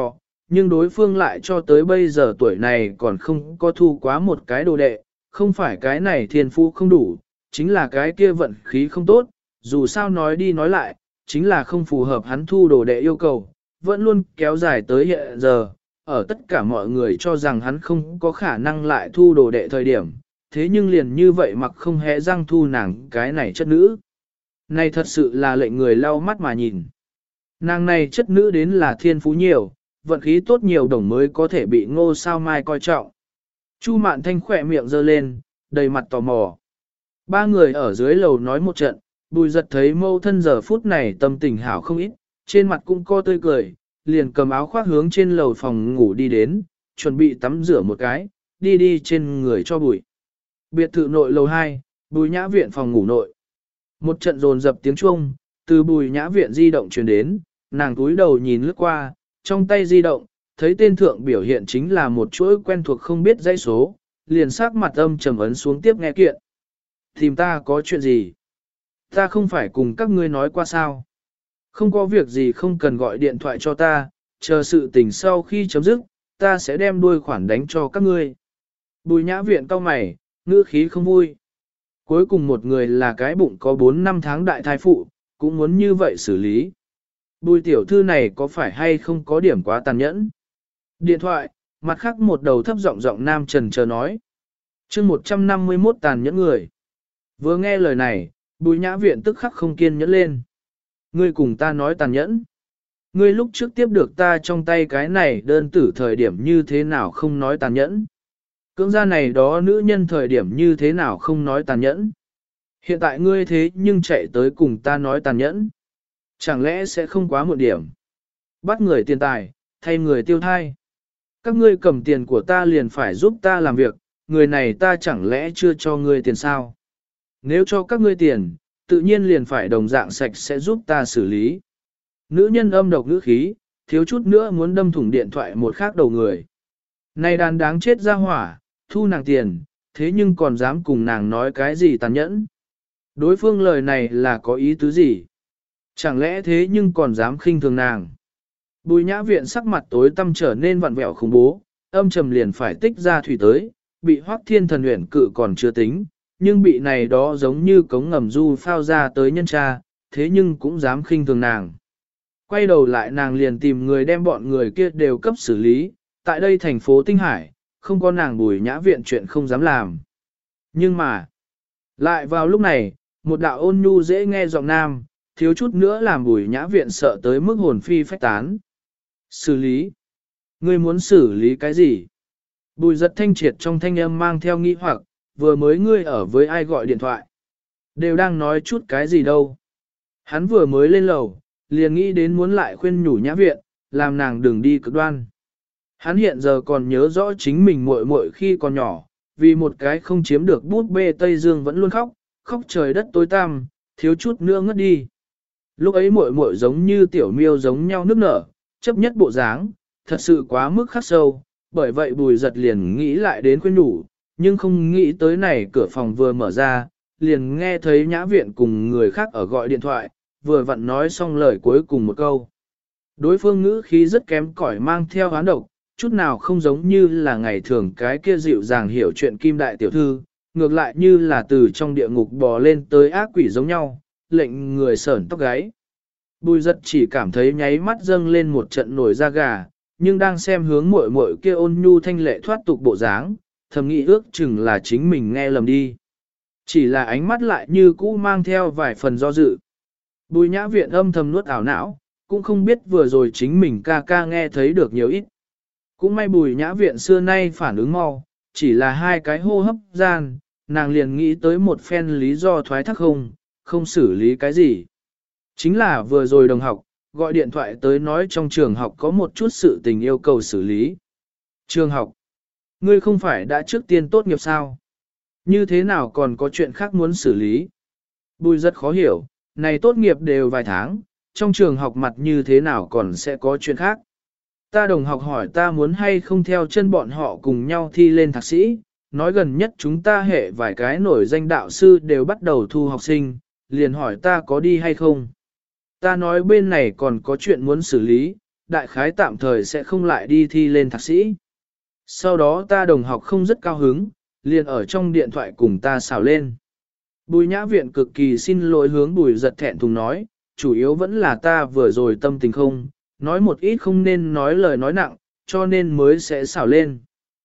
nhưng đối phương lại cho tới bây giờ tuổi này còn không có thu quá một cái đồ đệ, không phải cái này thiên phú không đủ, chính là cái kia vận khí không tốt, dù sao nói đi nói lại, chính là không phù hợp hắn thu đồ đệ yêu cầu, vẫn luôn kéo dài tới hiện giờ, ở tất cả mọi người cho rằng hắn không có khả năng lại thu đồ đệ thời điểm, thế nhưng liền như vậy mặc không hé răng thu nàng cái này chất nữ. Này thật sự là lệnh người lau mắt mà nhìn. Nàng này chất nữ đến là thiên phú nhiều, vận khí tốt nhiều đồng mới có thể bị Ngô Sao Mai coi trọng. Chu Mạn Thanh khỏe miệng giơ lên, đầy mặt tò mò. Ba người ở dưới lầu nói một trận, Bùi Giật thấy mâu thân giờ phút này tâm tình hảo không ít, trên mặt cũng co tươi cười, liền cầm áo khoác hướng trên lầu phòng ngủ đi đến, chuẩn bị tắm rửa một cái, đi trên người cho Bùi. Biệt thự nội lầu 2, Bùi Nhã viện phòng ngủ nội. Một trận dồn dập tiếng chuông, từ Bùi Nhã viện di động truyền đến, nàng cúi đầu nhìn lướt qua, trong tay di động, thấy tên thượng biểu hiện chính là một chuỗi quen thuộc không biết dãy số, liền sắc mặt âm trầm ấn xuống tiếp nghe kiện. Tìm ta có chuyện gì? Ta không phải cùng các ngươi nói qua sao? Không có việc gì không cần gọi điện thoại cho ta, chờ sự tình sau khi chấm dứt, ta sẽ đem đuôi khoản đánh cho các ngươi. Bùi Nhã viện cau mày, ngữ khí không vui. Cuối cùng một người là cái bụng có 4 năm tháng đại thai phụ, cũng muốn như vậy xử lý. Bùi tiểu thư này có phải hay không có điểm quá tàn nhẫn? Điện thoại, mặt khác một đầu thấp giọng nam trần chờ nói. chương 151 tàn nhẫn người. Vừa nghe lời này, Bùi Nhã viện tức khắc không kiên nhẫn lên. Ngươi cùng ta nói tàn nhẫn. Ngươi lúc trước tiếp được ta trong tay cái này đơn tử thời điểm như thế nào không nói tàn nhẫn. Cưỡng gia này đó nữ nhân thời điểm như thế nào không nói tàn nhẫn. Hiện tại ngươi thế nhưng chạy tới cùng ta nói tàn nhẫn. Chẳng lẽ sẽ không quá muộn điểm. Bắt người tiền tài, thay người tiêu thai. Các ngươi cầm tiền của ta liền phải giúp ta làm việc, người này ta chẳng lẽ chưa cho ngươi tiền sao? Nếu cho các ngươi tiền, tự nhiên liền phải đồng dạng sạch sẽ giúp ta xử lý. Nữ nhân âm độc ngữ khí, thiếu chút nữa muốn đâm thủng điện thoại một khác đầu người. Này đàn đáng chết ra hỏa, thu nàng tiền, thế nhưng còn dám cùng nàng nói cái gì tàn nhẫn. Đối phương lời này là có ý tứ gì? Chẳng lẽ thế nhưng còn dám khinh thường nàng? Bùi Nhã viện sắc mặt tối tăm trở nên vặn vẹo khủng bố, âm trầm liền phải tích ra thủy tới, bị Hoắc Thiên Thần Uyển cự còn chưa tính, nhưng bị này đó giống như cống ngầm du phao ra tới nhân tra, thế nhưng cũng dám khinh thường nàng. Quay đầu lại nàng liền tìm người đem bọn người kia đều cấp xử lý, tại đây thành phố Tinh Hải, không có nàng Bùi Nhã viện chuyện không dám làm. Nhưng mà, lại vào lúc này, một đạo ôn nhu dễ nghe giọng nam, thiếu chút nữa làm Bùi Nhã viện sợ tới mức hồn phi phách tán. Xử lý? Ngươi muốn xử lý cái gì? Bùi Giật thanh triệt trong thanh âm mang theo nghi hoặc, vừa mới ngươi ở với ai gọi điện thoại? Đều đang nói chút cái gì đâu? Hắn vừa mới lên lầu, liền nghĩ đến muốn lại khuyên nhủ Nhã viện, làm nàng đừng đi cực đoan. Hắn hiện giờ còn nhớ rõ chính mình muội muội khi còn nhỏ, vì một cái không chiếm được bút bê Tây Dương vẫn luôn khóc, khóc trời đất tối tăm, thiếu chút nữa ngất đi. Lúc ấy muội muội giống như tiểu miêu giống nhau nức nở, chấp nhất bộ dáng, thật sự quá mức khắc sâu, bởi vậy Bùi Giật liền nghĩ lại đến khuyên nhủ, nhưng không nghĩ tới này cửa phòng vừa mở ra, liền nghe thấy Nhã viện cùng người khác ở gọi điện thoại, vừa vặn nói xong lời cuối cùng một câu. Đối phương ngữ khí rất kém cỏi mang theo oán độc, chút nào không giống như là ngày thường cái kia dịu dàng hiểu chuyện kim đại tiểu thư, ngược lại như là từ trong địa ngục bò lên tới ác quỷ giống nhau, lệnh người sởn tóc gáy. Bùi Giật chỉ cảm thấy nháy mắt dâng lên một trận nổi da gà, nhưng đang xem hướng muội muội kia ôn nhu thanh lệ thoát tục bộ dáng, thầm nghĩ ước chừng là chính mình nghe lầm đi. Chỉ là ánh mắt lại như cũ mang theo vài phần do dự. Bùi Nhã viện âm thầm nuốt ảo não, cũng không biết vừa rồi chính mình ca ca nghe thấy được nhiều ít. Cũng may Bùi Nhã viện xưa nay phản ứng mau, chỉ là hai cái hô hấp gian, nàng liền nghĩ tới một phen lý do thoái thác không xử lý cái gì. Chính là vừa rồi đồng học, gọi điện thoại tới nói trong trường học có một chút sự tình yêu cầu xử lý. Trường học, ngươi không phải đã trước tiên tốt nghiệp sao? Như thế nào còn có chuyện khác muốn xử lý? Bùi rất khó hiểu, này tốt nghiệp đều vài tháng, trong trường học mặt như thế nào còn sẽ có chuyện khác? Ta đồng học hỏi ta muốn hay không theo chân bọn họ cùng nhau thi lên thạc sĩ, nói gần nhất chúng ta hệ vài cái nổi danh đạo sư đều bắt đầu thu học sinh, liền hỏi ta có đi hay không. Ta nói bên này còn có chuyện muốn xử lý, đại khái tạm thời sẽ không lại đi thi lên thạc sĩ. Sau đó ta đồng học không rất cao hứng, liền ở trong điện thoại cùng ta xào lên. Bùi nhã viện cực kỳ xin lỗi hướng bùi giật thẹn thùng nói, chủ yếu vẫn là ta vừa rồi tâm tình không, nói một ít không nên nói lời nói nặng, cho nên mới sẽ xào lên.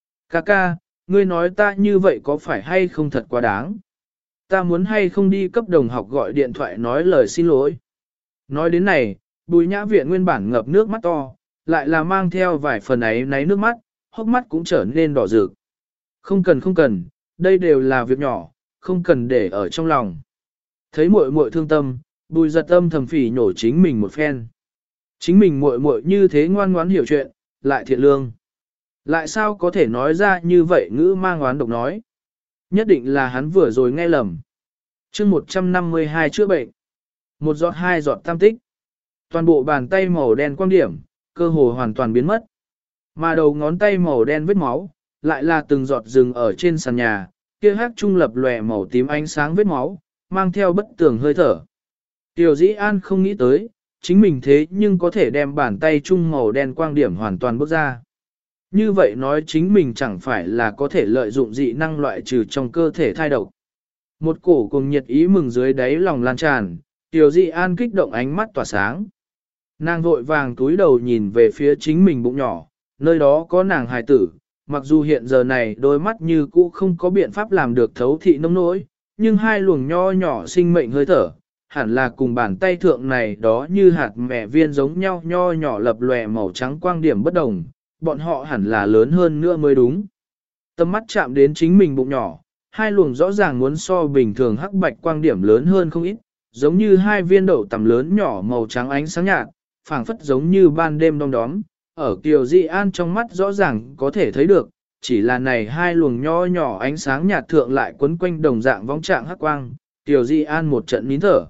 Ca, ngươi nói ta như vậy có phải hay không thật quá đáng? Ta muốn hay không đi cấp đồng học gọi điện thoại nói lời xin lỗi. Nói đến này, bùi nhã viện nguyên bản ngập nước mắt to, lại là mang theo vài phần ấy náy nước mắt, hốc mắt cũng trở nên đỏ rực. Không cần, đây đều là việc nhỏ, không cần để ở trong lòng. Thấy muội muội thương tâm, bùi giật âm thầm phỉ nhổ chính mình một phen. Chính mình muội muội như thế ngoan ngoãn hiểu chuyện, lại thiện lương. Lại sao có thể nói ra như vậy ngữ mang oán độc nói. Nhất định là hắn vừa rồi nghe lầm. chương 152 chữa bệnh. Một giọt hai giọt tam tích. Toàn bộ bàn tay màu đen quang điểm, cơ hồ hoàn toàn biến mất. Mà đầu ngón tay màu đen vết máu, lại là từng giọt rừng ở trên sàn nhà, kia hát trung lập lòe màu tím ánh sáng vết máu, mang theo bất tường hơi thở. Tiểu Dĩ An không nghĩ tới, chính mình thế nhưng có thể đem bàn tay trung màu đen quang điểm hoàn toàn bước ra. Như vậy nói chính mình chẳng phải là có thể lợi dụng dị năng loại trừ trong cơ thể thai độc. Một cổ cùng nhiệt ý mừng dưới đáy lòng lan tràn, Tiểu Dĩ An kích động ánh mắt tỏa sáng. Nàng vội vàng túi đầu nhìn về phía chính mình bụng nhỏ, nơi đó có nàng hài tử, mặc dù hiện giờ này đôi mắt như cũ không có biện pháp làm được thấu thị nông nỗi, nhưng hai luồng nho nhỏ sinh mệnh hơi thở, hẳn là cùng bàn tay thượng này đó như hạt mẹ viên giống nhau nho nhỏ lập lòe màu trắng quang điểm bất đồng, bọn họ hẳn là lớn hơn nữa mới đúng. Tầm mắt chạm đến chính mình bụng nhỏ, hai luồng rõ ràng muốn so bình thường hắc bạch quang điểm lớn hơn không ít, giống như hai viên đậu tầm lớn nhỏ màu trắng ánh sáng nhạt, phảng phất giống như ban đêm đông đóm, ở Kiều Di An trong mắt rõ ràng có thể thấy được, chỉ là này hai luồng nho nhỏ ánh sáng nhạt thượng lại quấn quanh đồng dạng vong trạng hắc quang, Kiều Di An một trận nín thở.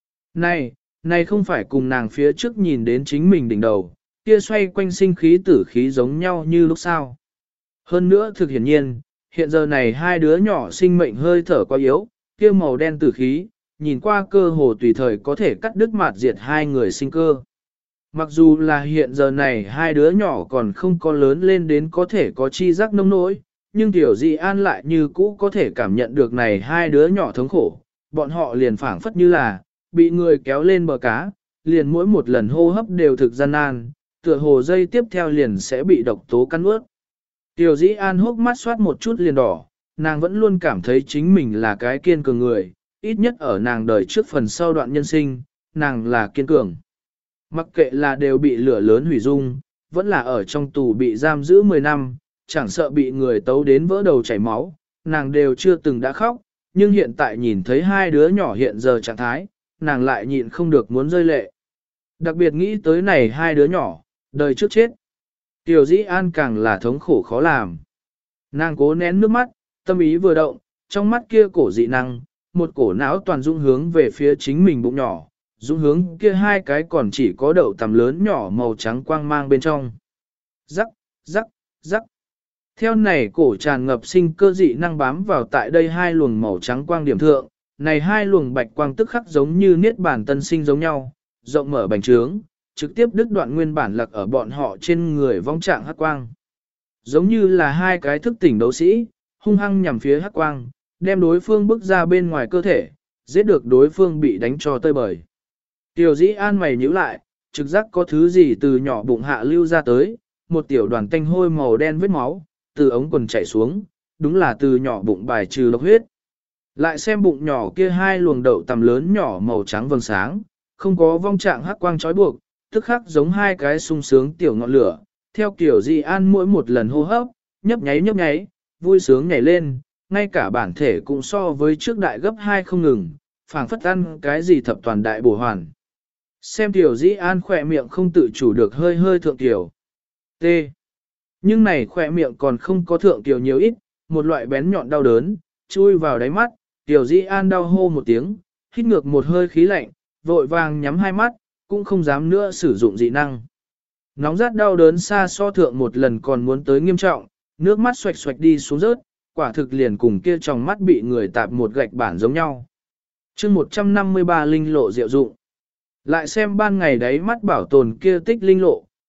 Này không phải cùng nàng phía trước nhìn đến chính mình đỉnh đầu, kia xoay quanh sinh khí tử khí giống nhau như lúc sau. Hơn nữa thực hiển nhiên, hiện giờ này hai đứa nhỏ sinh mệnh hơi thở quá yếu, kia màu đen tử khí, nhìn qua cơ hồ tùy thời có thể cắt đứt mạt diệt hai người sinh cơ. Mặc dù là hiện giờ này hai đứa nhỏ còn không có lớn lên đến có thể có chi giác nông nỗi, nhưng Tiểu Di An lại như cũ có thể cảm nhận được này hai đứa nhỏ thống khổ, bọn họ liền phảng phất như là, bị người kéo lên bờ cá, liền mỗi một lần hô hấp đều thực gian nan, tựa hồ dây tiếp theo liền sẽ bị độc tố cắn ướt. Tiểu Dĩ An hốc mắt soát một chút liền đỏ, nàng vẫn luôn cảm thấy chính mình là cái kiên cường người, ít nhất ở nàng đời trước phần sau đoạn nhân sinh, nàng là kiên cường. Mặc kệ là đều bị lửa lớn hủy dung, vẫn là ở trong tù bị giam giữ 10 năm, chẳng sợ bị người tấu đến vỡ đầu chảy máu, nàng đều chưa từng đã khóc, nhưng hiện tại nhìn thấy hai đứa nhỏ hiện giờ trạng thái, nàng lại nhịn không được muốn rơi lệ. Đặc biệt nghĩ tới này hai đứa nhỏ, đời trước chết. Tiểu Dĩ An càng là thống khổ khó làm. Nàng cố nén nước mắt, tâm ý vừa động, trong mắt kia cổ dị năng, một cổ não toàn dung hướng về phía chính mình bụng nhỏ, dung hướng kia hai cái còn chỉ có đậu tầm lớn nhỏ màu trắng quang mang bên trong. Rắc, rắc, rắc. Theo này cổ tràn ngập sinh cơ dị năng bám vào tại đây hai luồng màu trắng quang điểm thượng, này hai luồng bạch quang tức khắc giống như niết bàn tân sinh giống nhau, rộng mở bành trướng, trực tiếp đứt đoạn nguyên bản lặc ở bọn họ trên người vong trạng hắc quang. Giống như là hai cái thức tỉnh đấu sĩ, hung hăng nhằm phía hắc quang, đem đối phương bước ra bên ngoài cơ thể, giết được đối phương bị đánh cho tơi bời. Tiểu Dĩ An mày nhíu lại, trực giác có thứ gì từ nhỏ bụng hạ lưu ra tới, một tiểu đoàn tanh hôi màu đen vết máu, từ ống quần chảy xuống, đúng là từ nhỏ bụng bài trừ độc huyết. Lại xem bụng nhỏ kia hai luồng đậu tầm lớn nhỏ màu trắng vầng sáng, không có vong trạng hắc quang trói buộc, tức khắc giống hai cái sung sướng tiểu ngọn lửa, theo kiểu Di An mỗi một lần hô hấp, nhấp nháy, vui sướng nhảy lên, ngay cả bản thể cũng so với trước đại gấp 2 không ngừng, phảng phất ăn cái gì thập toàn đại bổ hoàn. Xem tiểu Di An khỏe miệng không tự chủ được hơi hơi thượng tiểu. T. Nhưng này khỏe miệng còn không có thượng tiểu nhiều ít, một loại bén nhọn đau đớn, chui vào đáy mắt, tiểu Di An đau hô một tiếng, hít ngược một hơi khí lạnh, vội vàng nhắm hai mắt, cũng không dám nữa sử dụng dị năng. Nóng rát đau đớn xa so thượng một lần còn muốn tới nghiêm trọng, nước mắt xoạch xoạch đi xuống rớt, quả thực liền cùng kia trong mắt bị người tạp một gạch bản giống nhau. chương 153 linh lộ diệu dụng. Lại xem ban ngày đáy mắt bảo tồn kia tích linh lộ,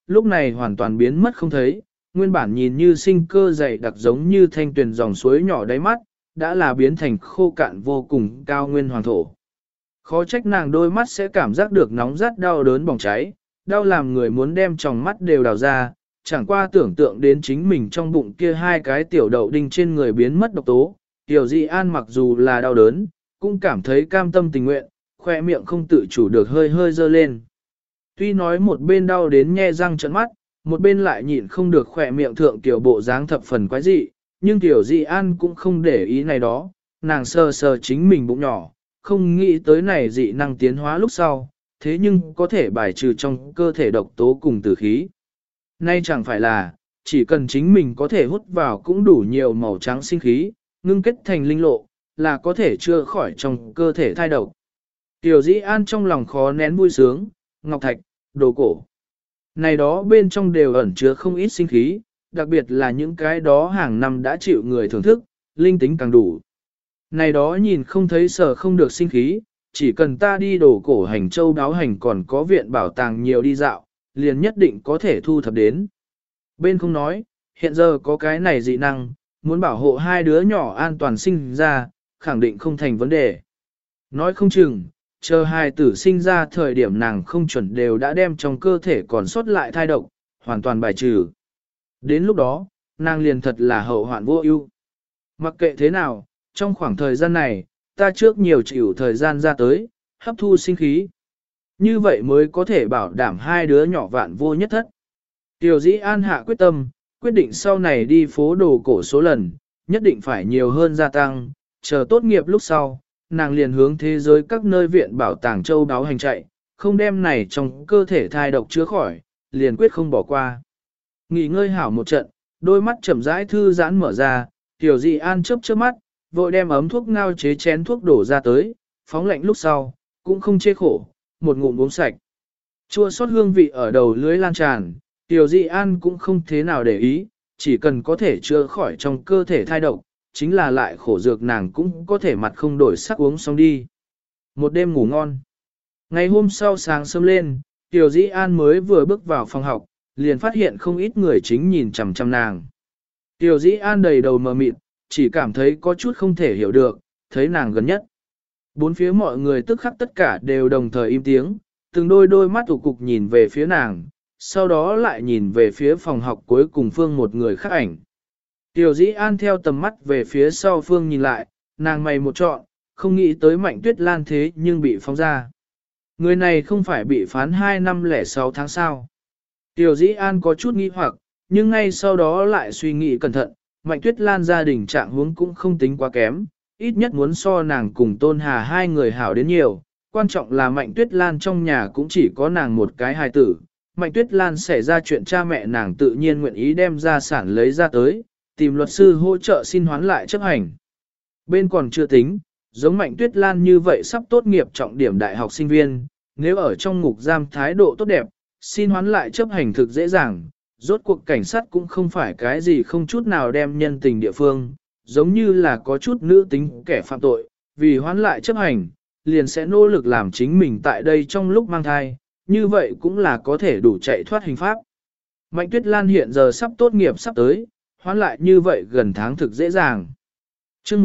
lúc này hoàn toàn biến mất không thấy, nguyên bản nhìn như sinh cơ dày đặc giống như thanh tuyền dòng suối nhỏ đáy mắt, đã là biến thành khô cạn vô cùng cao nguyên hoàng thổ. Khó trách nàng đôi mắt sẽ cảm giác được nóng rát đau đớn bỏng cháy, đau làm người muốn đem tròng mắt đều đào ra, chẳng qua tưởng tượng đến chính mình trong bụng kia hai cái tiểu đậu đinh trên người biến mất độc tố, Tiểu Di An mặc dù là đau đớn, cũng cảm thấy cam tâm tình nguyện, khoe miệng không tự chủ được hơi hơi dơ lên. Tuy nói một bên đau đến nhe răng trợn mắt, một bên lại nhịn không được khoe miệng thượng tiểu bộ dáng thập phần quái dị, nhưng Tiểu Di An cũng không để ý này đó, nàng sờ sờ chính mình bụng nhỏ, không nghĩ tới này dị năng tiến hóa lúc sau, thế nhưng có thể bài trừ trong cơ thể độc tố cùng tử khí. Nay chẳng phải là, chỉ cần chính mình có thể hút vào cũng đủ nhiều màu trắng sinh khí, ngưng kết thành linh lộ, là có thể chữa khỏi trong cơ thể thai độc. Tiểu Dĩ An trong lòng khó nén vui sướng, ngọc thạch, đồ cổ. Này đó bên trong đều ẩn chứa không ít sinh khí, đặc biệt là những cái đó hàng năm đã chịu người thưởng thức, linh tính càng đủ. Này đó nhìn không thấy sở không được sinh khí, chỉ cần ta đi đồ cổ hành châu đáo hành còn có viện bảo tàng nhiều đi dạo, liền nhất định có thể thu thập đến. Bên không nói, hiện giờ có cái này dị năng, muốn bảo hộ hai đứa nhỏ an toàn sinh ra, khẳng định không thành vấn đề. Nói không chừng, chờ hai tử sinh ra thời điểm nàng không chuẩn đều đã đem trong cơ thể còn sót lại thai độc, hoàn toàn bài trừ. Đến lúc đó, nàng liền thật là hậu hoạn vô ưu. Mặc kệ thế nào, trong khoảng thời gian này, ta trước nhiều chịu thời gian ra tới, hấp thu sinh khí. Như vậy mới có thể bảo đảm hai đứa nhỏ vạn vô nhất thất. Tiểu Dĩ An hạ quyết tâm, quyết định sau này đi phố đồ cổ số lần, nhất định phải nhiều hơn gia tăng, chờ tốt nghiệp lúc sau, nàng liền hướng thế giới các nơi viện bảo tàng châu đáo hành chạy, không đem này trong cơ thể thai độc chữa khỏi, liền quyết không bỏ qua. Nghỉ ngơi hảo một trận, đôi mắt chậm rãi thư giãn mở ra, Tiểu Dĩ An chớp chớp mắt, vội đem ấm thuốc ngao chế chén thuốc đổ ra tới, phóng lạnh lúc sau, cũng không chê khổ, một ngụm uống sạch. Chua xót hương vị ở đầu lưới lan tràn, Tiểu Dị An cũng không thế nào để ý, chỉ cần có thể chữa khỏi trong cơ thể thai độc, chính là lại khổ dược nàng cũng có thể mặt không đổi sắc uống xong đi. Một đêm ngủ ngon. Ngày hôm sau sáng sớm lên, Tiểu Dĩ An mới vừa bước vào phòng học, liền phát hiện không ít người chính nhìn chằm chằm nàng. Tiểu Dĩ An đầy đầu mờ mịt, chỉ cảm thấy có chút không thể hiểu được, thấy nàng gần nhất. Bốn phía mọi người tức khắc tất cả đều đồng thời im tiếng, từng đôi mắt tụ cục nhìn về phía nàng, sau đó lại nhìn về phía phòng học cuối cùng phương một người khác ảnh. Tiểu Dĩ An theo tầm mắt về phía sau phương nhìn lại, nàng mày một trọn, không nghĩ tới Mạnh Tuyết Lan thế nhưng bị phóng ra. Người này không phải bị phán 2 năm lẻ 6 tháng sao. Tiểu Dĩ An có chút nghi hoặc, nhưng ngay sau đó lại suy nghĩ cẩn thận, Mạnh Tuyết Lan gia đình trạng huống cũng không tính quá kém, ít nhất muốn so nàng cùng Tôn Hà hai người hảo đến nhiều. Quan trọng là Mạnh Tuyết Lan trong nhà cũng chỉ có nàng một cái hài tử. Mạnh Tuyết Lan xảy ra chuyện cha mẹ nàng tự nhiên nguyện ý đem gia sản lấy ra tới, tìm luật sư hỗ trợ xin hoán lại chấp hành. Bên còn chưa tính, giống Mạnh Tuyết Lan như vậy sắp tốt nghiệp trọng điểm đại học sinh viên, nếu ở trong ngục giam thái độ tốt đẹp, xin hoán lại chấp hành thực dễ dàng, rốt cuộc cảnh sát cũng không phải cái gì không chút nào đem nhân tình địa phương, giống như là có chút nữ tính kẻ phạm tội, vì hoán lại chấp hành, liền sẽ nỗ lực làm chính mình tại đây trong lúc mang thai, như vậy cũng là có thể đủ chạy thoát hình pháp. Mạnh Tuyết Lan hiện giờ sắp tốt nghiệp sắp tới, hoán lại như vậy gần tháng thực dễ dàng. chương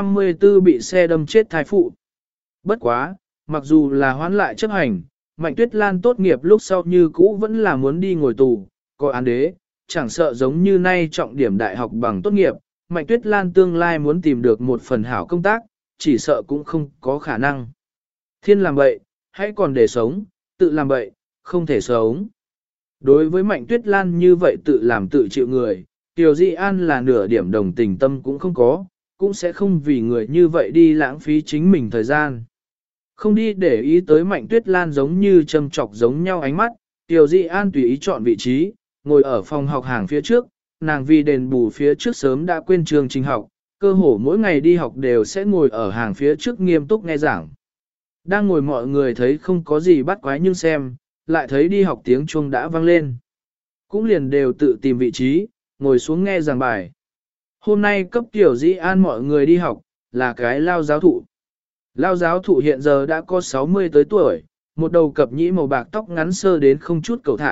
154 bị xe đâm chết thai phụ. Bất quá, mặc dù là hoán lại chấp hành, Mạnh Tuyết Lan tốt nghiệp lúc sau như cũ vẫn là muốn đi ngồi tù, coi án đế, chẳng sợ giống như nay trọng điểm đại học bằng tốt nghiệp, Mạnh Tuyết Lan tương lai muốn tìm được một phần hảo công tác, chỉ sợ cũng không có khả năng. Thiên làm bậy, hãy còn để sống, tự làm bậy, không thể sống. Đối với Mạnh Tuyết Lan như vậy tự làm tự chịu người, Tiểu Di An là nửa điểm đồng tình tâm cũng không có, cũng sẽ không vì người như vậy đi lãng phí chính mình thời gian. Không đi để ý tới Mạnh Tuyết Lan giống như châm chọc giống nhau ánh mắt, Tiểu Di An tùy ý chọn vị trí, ngồi ở phòng học hàng phía trước, nàng vì đền bù phía trước sớm đã quên chương trình học, cơ hồ mỗi ngày đi học đều sẽ ngồi ở hàng phía trước nghiêm túc nghe giảng. Đang ngồi mọi người thấy không có gì bắt quái nhưng xem, lại thấy đi học tiếng chuông đã vang lên. Cũng liền đều tự tìm vị trí, ngồi xuống nghe giảng bài. Hôm nay cấp Tiểu Dĩ An mọi người đi học, là cái lao giáo thụ. Lao giáo thụ hiện giờ đã có 60 tới tuổi, một đầu cặp nhĩ màu bạc tóc ngắn sơ đến không chút cầu thả,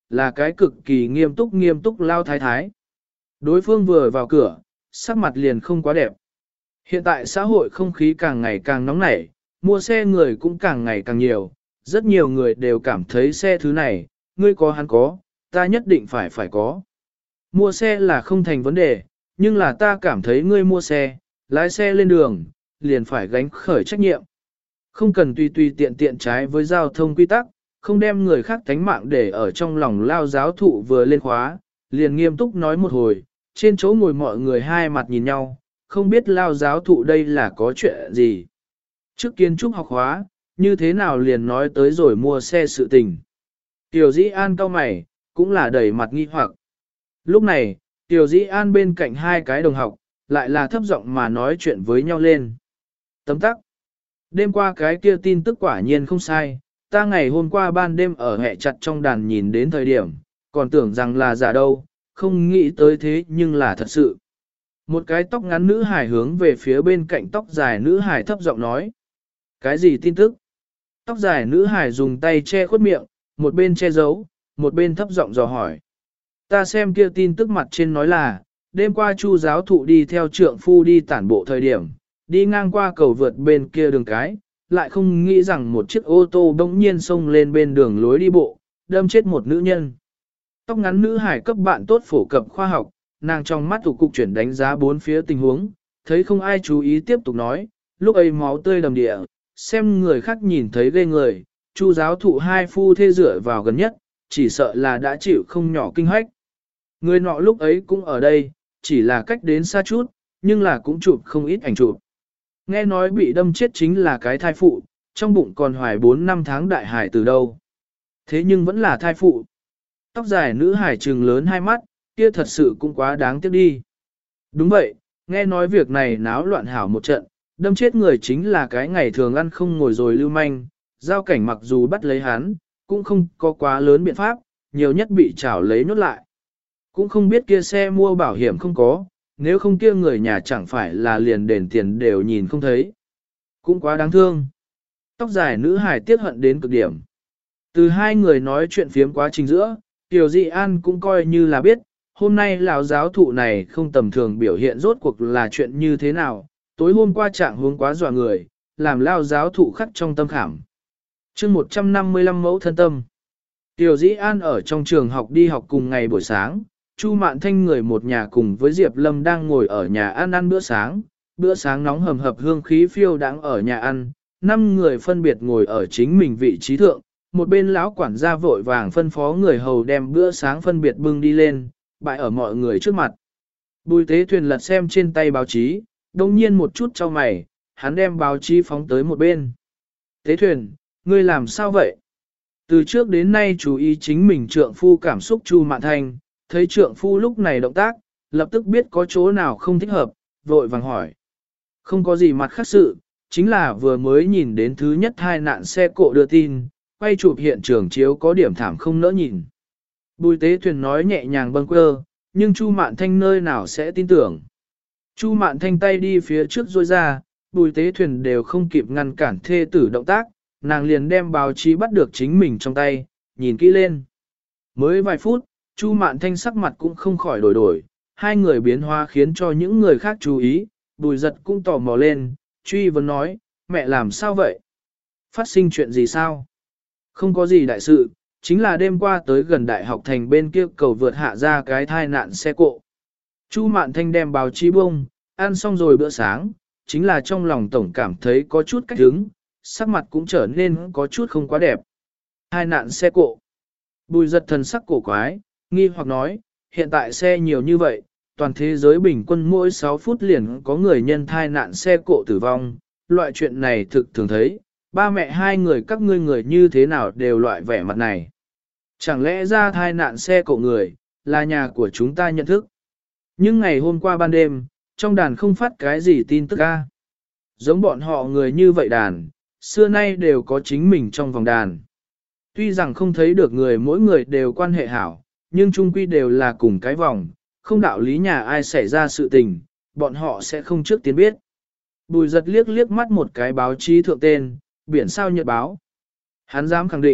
là cái cực kỳ nghiêm túc lao thái thái. Đối phương vừa vào cửa, sắc mặt liền không quá đẹp. Hiện tại xã hội không khí càng ngày càng nóng nảy, mua xe người cũng càng ngày càng nhiều, rất nhiều người đều cảm thấy xe thứ này, ngươi có hắn có, ta nhất định phải có. Mua xe là không thành vấn đề, nhưng là ta cảm thấy ngươi mua xe, lái xe lên đường, liền phải gánh khởi trách nhiệm. Không cần tùy tùy tiện tiện trái với giao thông quy tắc, không đem người khác tánh mạng để ở trong lòng. Lao giáo thụ vừa lên khóa, liền nghiêm túc nói một hồi, trên chỗ ngồi mọi người hai mặt nhìn nhau, không biết lao giáo thụ đây là có chuyện gì. Trước kiến trúc học khóa, như thế nào liền nói tới rồi mua xe sự tình. Tiểu Dĩ An cau mày, cũng là đầy mặt nghi hoặc. Lúc này, Tiểu Dĩ An bên cạnh hai cái đồng học, lại là thấp giọng mà nói chuyện với nhau lên. Tấm tắc. Đêm qua cái kia tin tức quả nhiên không sai, ta ngày hôm qua ban đêm ở hẹ chặt trong đàn nhìn đến thời điểm, còn tưởng rằng là giả đâu, không nghĩ tới thế nhưng là thật sự. Một cái tóc ngắn nữ hài hướng về phía bên cạnh tóc dài nữ hài thấp giọng nói. Cái gì tin tức? Tóc dài nữ hài dùng tay che khuất miệng, một bên che giấu, một bên thấp giọng dò hỏi. Ta xem kia tin tức mặt trên nói là, đêm qua Chu giáo thụ đi theo trượng phu đi tản bộ thời điểm, đi ngang qua cầu vượt bên kia đường cái, lại không nghĩ rằng một chiếc ô tô bỗng nhiên xông lên bên đường lối đi bộ, đâm chết một nữ nhân. Tóc ngắn nữ hải cấp bạn tốt phổ cập khoa học, nàng trong mắt thủ cục chuyển đánh giá bốn phía tình huống, thấy không ai chú ý tiếp tục nói, lúc ấy máu tươi đầm địa, xem người khác nhìn thấy ghê người, Chu giáo thụ hai phu thê dựa vào gần nhất, chỉ sợ là đã chịu không nhỏ kinh hách. Người nọ lúc ấy cũng ở đây, chỉ là cách đến xa chút, nhưng là cũng chụp không ít ảnh chụp. Nghe nói bị đâm chết chính là cái thai phụ, trong bụng còn hoài 4 năm tháng đại hải từ đâu. Thế nhưng vẫn là thai phụ. Tóc dài nữ hải trừng lớn hai mắt, kia thật sự cũng quá đáng tiếc đi. Đúng vậy, nghe nói việc này náo loạn hảo một trận, đâm chết người chính là cái ngày thường ăn không ngồi rồi lưu manh, giao cảnh mặc dù bắt lấy hắn, cũng không có quá lớn biện pháp, nhiều nhất bị trảo lấy nốt lại. Cũng không biết kia xe mua bảo hiểm không có, nếu không kia người nhà chẳng phải là liền đền tiền đều nhìn không thấy. Cũng quá đáng thương. Tóc dài nữ hải tiếc hận đến cực điểm. Từ hai người nói chuyện phiếm quá trình giữa, Tiểu Dị An cũng coi như là biết, hôm nay lão giáo thụ này không tầm thường biểu hiện rốt cuộc là chuyện như thế nào, tối hôm qua trạng hướng quá dọa người, làm lão giáo thụ khắc trong tâm khảm. chương 155 mẫu thân tâm. Tiểu Dĩ An ở trong trường học đi học cùng ngày buổi sáng, Chu Mạn Thanh người một nhà cùng với Diệp Lâm đang ngồi ở nhà ăn bữa sáng nóng hầm hập hương khí phiêu đáng ở nhà ăn, 5 người phân biệt ngồi ở chính mình vị trí thượng, một bên lão quản gia vội vàng phân phó người hầu đem bữa sáng phân biệt bưng đi lên, bại ở mọi người trước mặt. Bùi Tế Thuyền lật xem trên tay báo chí, đồng nhiên một chút cho mày, hắn đem báo chí phóng tới một bên. Tế Thuyền, ngươi làm sao vậy? Từ trước đến nay chú ý chính mình trượng phu cảm xúc Chu Mạn Thanh, thấy trượng phu lúc này động tác, lập tức biết có chỗ nào không thích hợp, vội vàng hỏi. Không có gì mặt khác sự, chính là vừa mới nhìn đến thứ nhất hai nạn xe cộ đưa tin, quay chụp hiện trường chiếu có điểm thảm không nỡ nhìn. Bùi Tế Thuyền nói nhẹ nhàng bâng quơ, nhưng Chu Mạn Thanh nơi nào sẽ tin tưởng. Chu Mạn Thanh tay đi phía trước rôi ra, Bùi Tế Thuyền đều không kịp ngăn cản thê tử động tác, nàng liền đem báo chí bắt được chính mình trong tay, nhìn kỹ lên. Mới vài phút, Chu Mạn Thanh sắc mặt cũng không khỏi đổi, hai người biến hóa khiến cho những người khác chú ý, Bùi Giật cũng tò mò lên, truy vấn nói, mẹ làm sao vậy? Phát sinh chuyện gì sao? Không có gì đại sự, chính là đêm qua tới gần đại học thành bên kia cầu vượt hạ ra cái thai nạn xe cộ. Chu Mạn Thanh đem báo chí bông, ăn xong rồi bữa sáng, chính là trong lòng tổng cảm thấy có chút cách hứng, sắc mặt cũng trở nên có chút không quá đẹp. Hai nạn xe cộ. Bùi Giật thần sắc cổ quái, nghi hoặc nói, hiện tại xe nhiều như vậy, toàn thế giới bình quân mỗi 6 phút liền có người nhân thai nạn xe cộ tử vong, loại chuyện này thực thường thấy, ba mẹ hai người các ngươi người như thế nào đều loại vẻ mặt này. Chẳng lẽ ra thai nạn xe cộ người, là nhà của chúng ta nhận thức. Nhưng ngày hôm qua ban đêm, trong đàn không phát cái gì tin tức ca. Giống bọn họ người như vậy đàn, xưa nay đều có chính mình trong vòng đàn. Tuy rằng không thấy được người mỗi người đều quan hệ hảo, nhưng chung quy đều là cùng cái vòng, không đạo lý nhà ai xảy ra sự tình, bọn họ sẽ không trước tiên biết. Bùi Giật liếc mắt một cái báo chí thượng tên, biển sao nhật báo. Hắn dám khẳng định,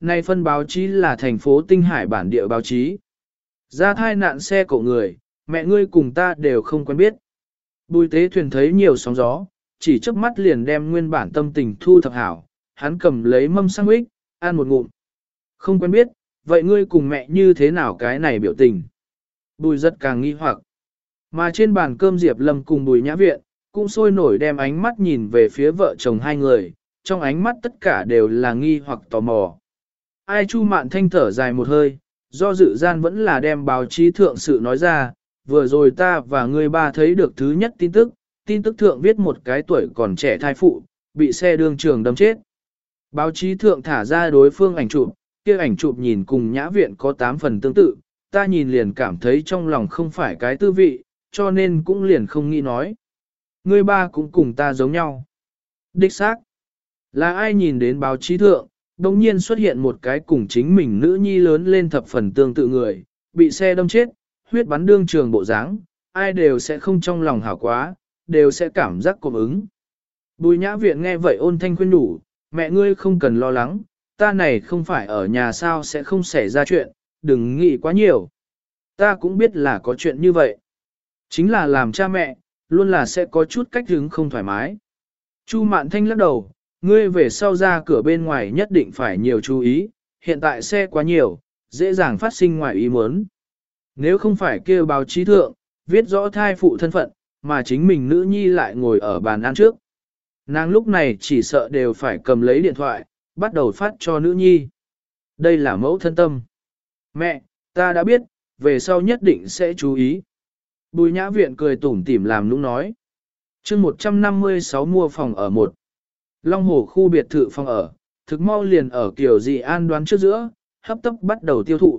Này phân báo chí là thành phố Tinh Hải bản địa báo chí. Ra thai nạn xe cộ người, mẹ ngươi cùng ta đều không quen biết. Bùi tế thuyền thấy nhiều sóng gió, chỉ chớp mắt liền đem nguyên bản tâm tình thu thập hảo, hắn cầm lấy mâm sandwich, ăn một ngụm. Không quen biết, vậy ngươi cùng mẹ như thế nào cái này biểu tình? Bùi rất càng nghi hoặc. Mà trên bàn cơm Diệp Lâm cùng Bùi Nhã Viện, cũng sôi nổi đem ánh mắt nhìn về phía vợ chồng hai người, trong ánh mắt tất cả đều là nghi hoặc tò mò. Ai Chu Mạn Thanh thở dài một hơi, do dự gian vẫn là đem báo chí thượng sự nói ra, vừa rồi ta và người ba thấy được thứ nhất tin tức thượng viết một cái tuổi còn trẻ thai phụ, bị xe đương trường đâm chết. Báo chí thượng thả ra đối phương ảnh chụp, kia ảnh chụp nhìn cùng Nhã Viện có 8 phần tương tự, ta nhìn liền cảm thấy trong lòng không phải cái tư vị, cho nên cũng liền không nghĩ nói. Người ba cũng cùng ta giống nhau. Đích xác. Là ai nhìn đến báo chí thượng, đồng nhiên xuất hiện một cái cùng chính mình nữ nhi lớn lên thập phần tương tự người, bị xe đâm chết, huyết bắn đương trường bộ dáng, ai đều sẽ không trong lòng hảo quá, đều sẽ cảm giác cộm ứng. Bùi Nhã Viện nghe vậy ôn thanh khuyên đủ, mẹ ngươi không cần lo lắng, ta này không phải ở nhà sao sẽ không xảy ra chuyện, đừng nghĩ quá nhiều. Ta cũng biết là có chuyện như vậy. Chính là làm cha mẹ, luôn là sẽ có chút cách hứng không thoải mái. Chu Mạn Thanh lắc đầu, ngươi về sau ra cửa bên ngoài nhất định phải nhiều chú ý, hiện tại xe quá nhiều, dễ dàng phát sinh ngoài ý muốn. Nếu không phải kêu báo chí thượng, viết rõ thai phụ thân phận, mà chính mình nữ nhi lại ngồi ở bàn ăn trước. Nàng lúc này chỉ sợ đều phải cầm lấy điện thoại, bắt đầu phát cho nữ nhi. Đây là mẫu thân tâm. Mẹ, ta đã biết, về sau nhất định sẽ chú ý. Bùi Nhã Viện cười tủm tỉm làm nũng nói. chương 156 mua phòng ở một. Long Hồ khu biệt thự phòng ở, thực mau liền ở kiểu dị an đoán trước giữa, hấp tấp bắt đầu tiêu thụ.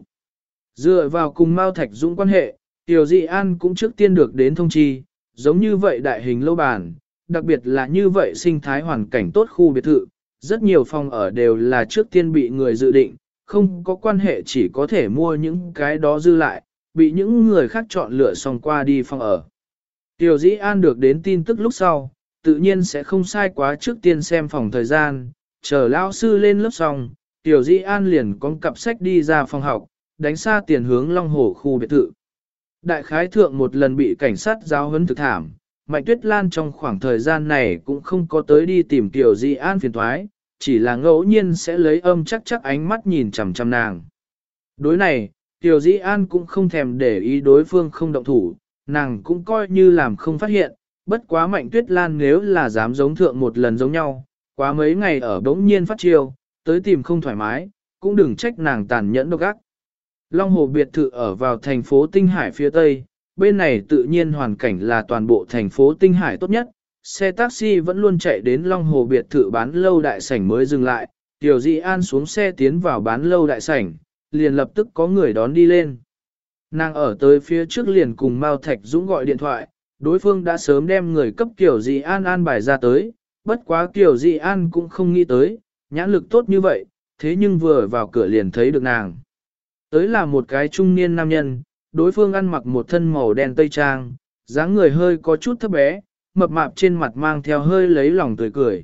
Dựa vào cùng Mao Thạch Dũng quan hệ, Tiểu Dị An cũng trước tiên được đến thông chi, giống như vậy đại hình lâu bàn, đặc biệt là như vậy sinh thái hoàn cảnh tốt khu biệt thự, rất nhiều phòng ở đều là trước tiên bị người dự định, không có quan hệ chỉ có thể mua những cái đó dư lại, bị những người khác chọn lựa xong qua đi phòng ở. Tiểu Dĩ An được đến tin tức lúc sau, tự nhiên sẽ không sai quá trước tiên xem phòng thời gian, chờ lão sư lên lớp xong, Tiểu Dĩ An liền con cặp sách đi ra phòng học, đánh xa tiền hướng Long Hồ khu biệt thự. Đại khái thượng một lần bị cảnh sát giáo huấn thực thảm, Mạnh Tuyết Lan trong khoảng thời gian này cũng không có tới đi tìm Tiểu Dĩ An phiền thoái, chỉ là ngẫu nhiên sẽ lấy âm chắc ánh mắt nhìn chằm chằm nàng. Đối này, Tiểu Dĩ An cũng không thèm để ý đối phương không động thủ, nàng cũng coi như làm không phát hiện, bất quá Mạnh Tuyết Lan nếu là dám giống thượng một lần giống nhau, quá mấy ngày ở bỗng nhiên phát chiêu, tới tìm không thoải mái, cũng đừng trách nàng tàn nhẫn độc ác. Long Hồ biệt thự ở vào thành phố Tinh Hải phía Tây, bên này tự nhiên hoàn cảnh là toàn bộ thành phố Tinh Hải tốt nhất, xe taxi vẫn luôn chạy đến Long Hồ biệt thự bán lâu đại sảnh mới dừng lại, Tiểu Dị An xuống xe tiến vào bán lâu đại sảnh, liền lập tức có người đón đi lên. Nàng ở tới phía trước liền cùng Mao Thạch Dũng gọi điện thoại, đối phương đã sớm đem người cấp Tiểu Dị An an bài ra tới, bất quá Tiểu Dị An cũng không nghĩ tới, nhãn lực tốt như vậy, thế nhưng vừa vào cửa liền thấy được nàng. Tới là một cái trung niên nam nhân, đối phương ăn mặc một thân màu đen tây trang, dáng người hơi có chút thấp bé, mập mạp trên mặt mang theo hơi lấy lòng tươi cười.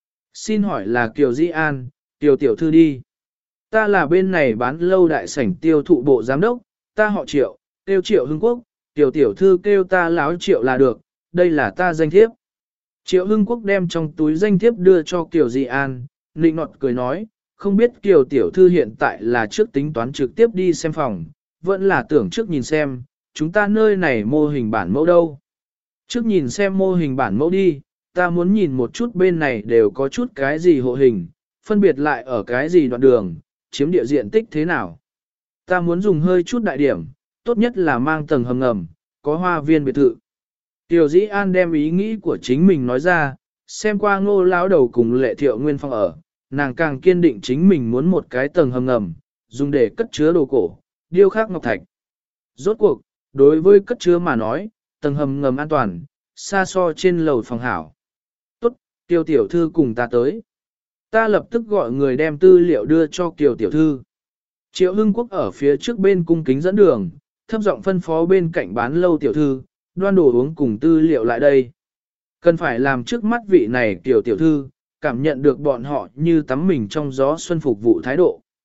Xin hỏi là Kiều Dĩ An, Kiều tiểu thư đi. Ta là bên này bán lâu đại sảnh tiêu thụ bộ giám đốc, ta họ Triệu, kêu Triệu Hưng Quốc, Kiều tiểu thư kêu ta láo Triệu là được, đây là ta danh thiếp. Triệu Hưng Quốc đem trong túi danh thiếp đưa cho Kiều Dĩ An, nịnh nọt cười nói, không biết Kiều tiểu thư hiện tại là trước tính toán trực tiếp đi xem phòng, vẫn là tưởng trước nhìn xem, chúng ta nơi này mô hình bản mẫu đâu. Trước nhìn xem mô hình bản mẫu đi, ta muốn nhìn một chút bên này đều có chút cái gì hộ hình, phân biệt lại ở cái gì đoạn đường, chiếm địa diện tích thế nào. Ta muốn dùng hơi chút đại điểm, tốt nhất là mang tầng hầm ngầm, có hoa viên biệt thự. Tiểu Dĩ An đem ý nghĩ của chính mình nói ra, xem qua Ngô lão đầu cùng Lệ Thiệu Nguyên phòng ở, nàng càng kiên định chính mình muốn một cái tầng hầm ngầm, dùng để cất chứa đồ cổ, điêu khắc ngọc thạch. Rốt cuộc, đối với cất chứa mà nói, tầng hầm ngầm an toàn, xa so trên lầu phòng hảo. Tốt, Kiều tiểu thư cùng ta tới. Ta lập tức gọi người đem tư liệu đưa cho Kiều tiểu thư. Triệu Hưng Quốc ở phía trước bên cung kính dẫn đường, thấp giọng phân phó bên cạnh bán lâu tiểu thư, đoan đồ uống cùng tư liệu lại đây. Cần phải làm trước mắt vị này Kiều tiểu thư, cảm nhận được bọn họ như tắm mình trong gió xuân phục vụ thái độ.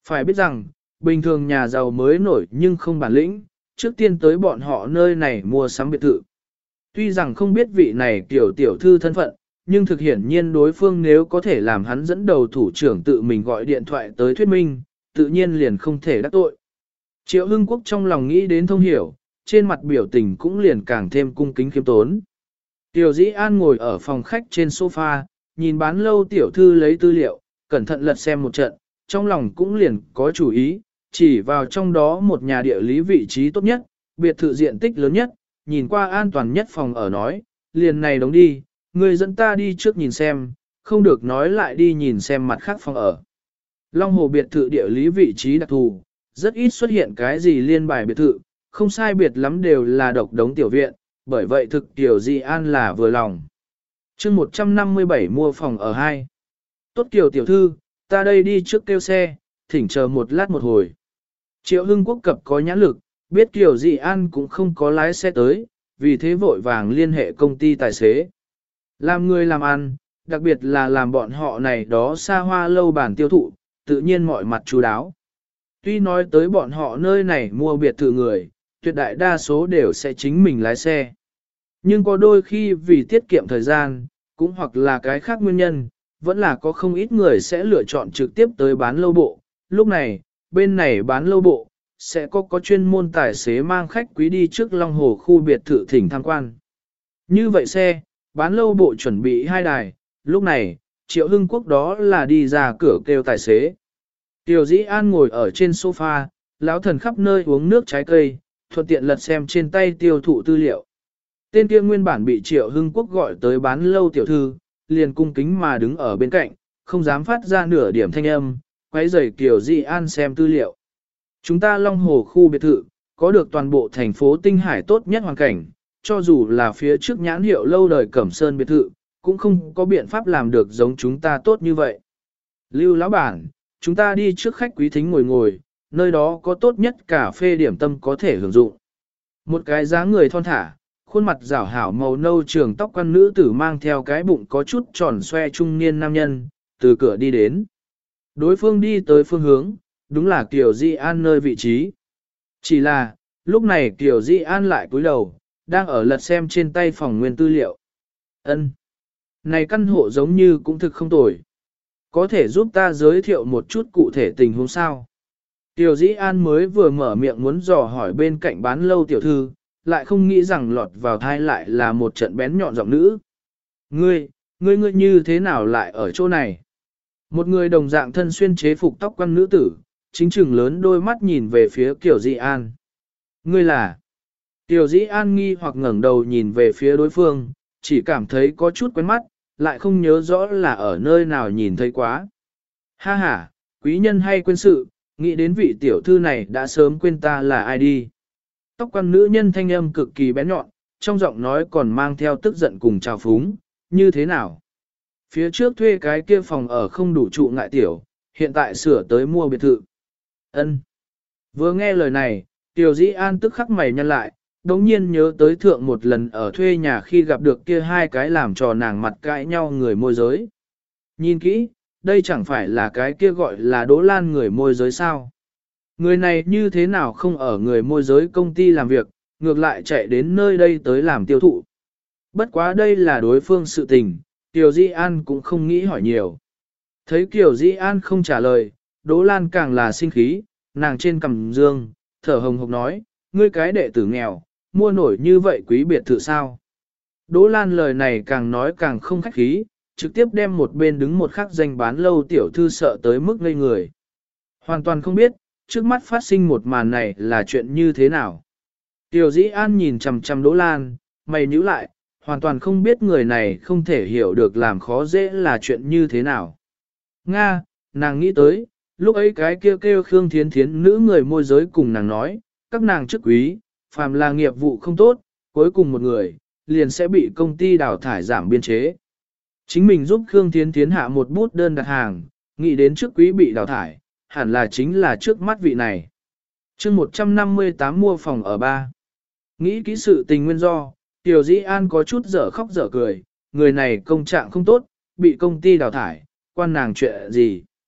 Phải biết rằng, bình thường nhà giàu mới nổi nhưng không bản lĩnh, trước tiên tới bọn họ nơi này mua sắm biệt thự. Tuy rằng không biết vị này kiểu tiểu thư thân phận, nhưng thực hiển nhiên đối phương nếu có thể làm hắn dẫn đầu thủ trưởng tự mình gọi điện thoại tới thuyết minh, tự nhiên liền không thể đắc tội. Triệu Hưng Quốc trong lòng nghĩ đến thông hiểu, trên mặt biểu tình cũng liền càng thêm cung kính khiêm tốn. Tiểu Dĩ An ngồi ở phòng khách trên sofa, nhìn bán lâu tiểu thư lấy tư liệu, cẩn thận lật xem một trận, trong lòng cũng liền có chủ ý, chỉ vào trong đó một nhà địa lý vị trí tốt nhất, biệt thự diện tích lớn nhất, nhìn qua an toàn nhất phòng ở nói, liền này đóng đi, người dẫn ta đi trước nhìn xem, không được nói lại đi nhìn xem mặt khác phòng ở. Long Hồ biệt thự địa lý vị trí đặc thù, rất ít xuất hiện cái gì liên bài biệt thự, không sai biệt lắm đều là độc đống tiểu viện, bởi vậy thực Tiểu Dĩ An là vừa lòng. chương 157 mua phòng ở 2. Tốt Kiều tiểu thư, ta đây đi trước kêu xe, thỉnh chờ một lát một hồi. Triệu Hưng Quốc cập có nhãn lực, biết Kiều Dĩ An cũng không có lái xe tới, vì thế vội vàng liên hệ công ty tài xế. Làm người làm ăn, đặc biệt là làm bọn họ này đó xa hoa lâu bản tiêu thụ, tự nhiên mọi mặt chú đáo. Tuy nói tới bọn họ nơi này mua biệt thự người, tuyệt đại đa số đều sẽ chính mình lái xe. Nhưng có đôi khi vì tiết kiệm thời gian, cũng hoặc là cái khác nguyên nhân, vẫn là có không ít người sẽ lựa chọn trực tiếp tới bán lâu bộ. Lúc này, bên này bán lâu bộ, sẽ có chuyên môn tài xế mang khách quý đi trước Long Hồ khu biệt thự thỉnh tham quan. Như vậy xe, bán lâu bộ chuẩn bị 2 đài, lúc này, Triệu Hưng Quốc đó là đi ra cửa kêu tài xế. Tiểu Dĩ An ngồi ở trên sofa, lão thần khắp nơi uống nước trái cây, thuận tiện lật xem trên tay tiêu thụ tư liệu. Tên kia nguyên bản bị Triệu Hưng Quốc gọi tới bán lâu tiểu thư, liền cung kính mà đứng ở bên cạnh, không dám phát ra nửa điểm thanh âm, quấy rầy Tiểu Dĩ An xem tư liệu. Chúng ta Long Hồ khu biệt thự, có được toàn bộ thành phố Tinh Hải tốt nhất hoàn cảnh, cho dù là phía trước nhãn hiệu lâu đời Cẩm Sơn biệt thự, cũng không có biện pháp làm được giống chúng ta tốt như vậy. Lưu lão bản, chúng ta đi trước khách quý thính ngồi ngồi, nơi đó có tốt nhất cà phê điểm tâm có thể hưởng dụng. Một cái dáng người thon thả, khuôn mặt rảo hảo màu nâu trường tóc quan nữ tử mang theo cái bụng có chút tròn xoe trung niên nam nhân, từ cửa đi đến. Đối phương đi tới phương hướng, đúng là Kiều Dĩ An nơi vị trí. Chỉ là, lúc này Kiều Dĩ An lại cúi đầu, đang ở lật xem trên tay phòng nguyên tư liệu. Ân, này căn hộ giống như cũng thực không tồi. Có thể giúp ta giới thiệu một chút cụ thể tình huống sao? Tiểu Dĩ An mới vừa mở miệng muốn dò hỏi bên cạnh bán lâu tiểu thư, lại không nghĩ rằng lọt vào thai lại là một trận bén nhọn giọng nữ. Ngươi như thế nào lại ở chỗ này? Một người đồng dạng thân xuyên chế phục tóc quan nữ tử, chính chừng lớn đôi mắt nhìn về phía Tiểu Dĩ An. Ngươi là? Tiểu Dĩ An nghi hoặc ngẩng đầu nhìn về phía đối phương, chỉ cảm thấy có chút quen mắt, lại không nhớ rõ là ở nơi nào nhìn thấy quá. Ha ha, quý nhân hay quên sự, nghĩ đến vị tiểu thư này đã sớm quên ta là ai đi. Tóc quan nữ nhân thanh âm cực kỳ bén nhọn, trong giọng nói còn mang theo tức giận cùng trào phúng, như thế nào? Phía trước thuê cái kia phòng ở không đủ trụ ngại tiểu, hiện tại sửa tới mua biệt thự. Ân. Vừa nghe lời này, Tiểu Dĩ An tức khắc mày nhăn lại, đống nhiên nhớ tới thượng một lần ở thuê nhà khi gặp được kia 2 cái làm trò nàng mặt cãi nhau người môi giới. Nhìn kỹ, đây chẳng phải là cái kia gọi là Đỗ Lan người môi giới sao. Người này như thế nào không ở người môi giới công ty làm việc, ngược lại chạy đến nơi đây tới làm tiêu thụ. Bất quá đây là đối phương sự tình, Kiều Dĩ An cũng không nghĩ hỏi nhiều. Thấy Kiều Dĩ An không trả lời, Đỗ Lan càng là sinh khí, nàng trên cằm dương, thở hồng hộc nói, ngươi cái đệ tử nghèo, mua nổi như vậy quý biệt thự sao. Đỗ Lan lời này càng nói càng không khách khí, trực tiếp đem một bên đứng một khắc danh bán lâu tiểu thư sợ tới mức ngây người. Hoàn toàn không biết, trước mắt phát sinh một màn này là chuyện như thế nào. Tiểu Dĩ An nhìn chằm chằm Đỗ Lan, mày nhíu lại, hoàn toàn không biết người này không thể hiểu được làm khó dễ là chuyện như thế nào. Nga, nàng nghĩ tới, lúc ấy cái kêu Khương Thiến Thiến nữ người môi giới cùng nàng nói, các nàng chức quý, phàm là nghiệp vụ không tốt, cuối cùng một người, liền sẽ bị công ty đào thải giảm biên chế. Chính mình giúp Khương Thiến Thiến hạ một bút đơn đặt hàng, nghĩ đến chức quý bị đào thải, hẳn là chính là trước mắt vị này. chương 158 mua phòng ở 3. Nghĩ kỹ sự tình nguyên do, Tiểu Dĩ An có chút dở khóc dở cười, người này công trạng không tốt, bị công ty đào thải, quan nàng chuyện gì.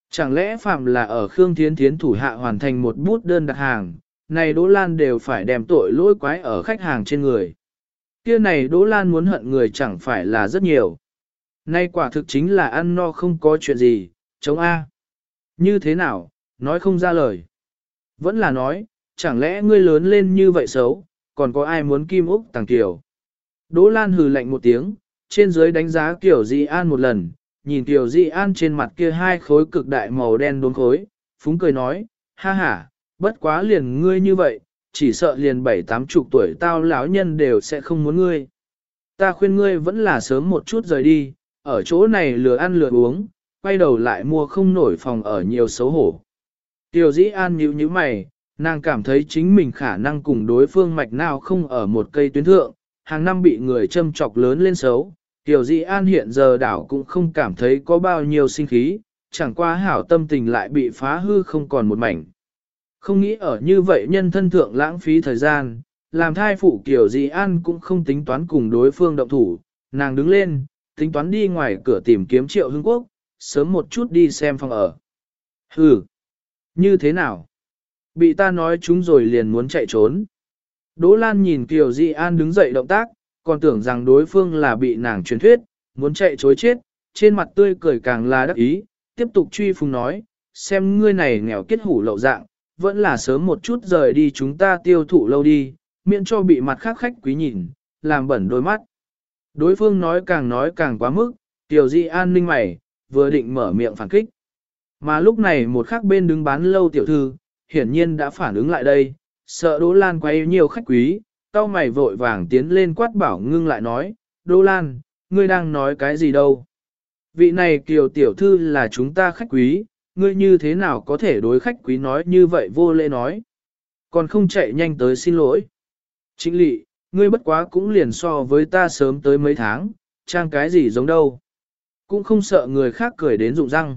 Chẳng lẽ phạm là ở Khương Thiến Thiến thủ hạ hoàn thành một bút đơn đặt hàng, này Đỗ Lan đều phải đem tội lỗi quái ở khách hàng trên người. Kia này Đỗ Lan muốn hận người chẳng phải là rất nhiều. Nay quả thực chính là ăn no không có chuyện gì, chống A. Như thế nào, nói không ra lời. Vẫn là nói, chẳng lẽ ngươi lớn lên như vậy xấu, còn có ai muốn Kim Úc Tàng Kiều. Đỗ Lan hừ lạnh một tiếng, trên dưới đánh giá Kiều Di An một lần, nhìn Kiều Di An trên mặt kia hai khối cực đại màu đen đốm khối, phúng cười nói, ha ha, bất quá liền ngươi như vậy, chỉ sợ liền 70-80 tuổi tao lão nhân đều sẽ không muốn ngươi. Ta khuyên ngươi vẫn là sớm một chút rời đi, ở chỗ này lừa ăn lừa uống, quay đầu lại mua không nổi phòng ở nhiều xấu hổ. Kiều Di An nhíu nhíu mày, nàng cảm thấy chính mình khả năng cùng đối phương mạch nào không ở một cây tuyến thượng, hàng năm bị người châm chọc lớn lên xấu. Kiều Di An hiện giờ đảo cũng không cảm thấy có bao nhiêu sinh khí, chẳng qua hảo tâm tình lại bị phá hư không còn một mảnh. Không nghĩ ở như vậy nhân thân thượng lãng phí thời gian, làm thai phụ Kiều Di An cũng không tính toán cùng đối phương động thủ, nàng đứng lên, tính toán đi ngoài cửa tìm kiếm Triệu Hưng Quốc, sớm một chút đi xem phòng ở. Hừ, như thế nào? Bị ta nói chúng rồi liền muốn chạy trốn. Đỗ Lan nhìn Kiều Di An đứng dậy động tác, còn tưởng rằng đối phương là bị nàng truyền thuyết, muốn chạy trối chết, trên mặt tươi cười càng là đắc ý, tiếp tục truy phùng nói, xem ngươi này nghèo kết hủ lậu dạng, vẫn là sớm một chút rời đi chúng ta tiêu thụ lâu đi, miễn cho bị mặt khác khách quý nhìn, làm bẩn đôi mắt. Đối phương nói càng quá mức, Kiều Di An ninh mày, vừa định mở miệng phản kích. Mà lúc này một khác bên đứng bán lâu tiểu thư, hiển nhiên đã phản ứng lại đây, sợ Đỗ Lan quay nhiều khách quý, cau mày vội vàng tiến lên quát bảo ngưng lại nói, Đỗ Lan, ngươi đang nói cái gì đâu? Vị này Kiều tiểu thư là chúng ta khách quý, ngươi như thế nào có thể đối khách quý nói như vậy vô lễ nói? Còn không chạy nhanh tới xin lỗi. Trịnh Lị, ngươi bất quá cũng liền so với ta sớm tới mấy tháng, trang cái gì giống đâu. Cũng không sợ người khác cười đến rụng răng.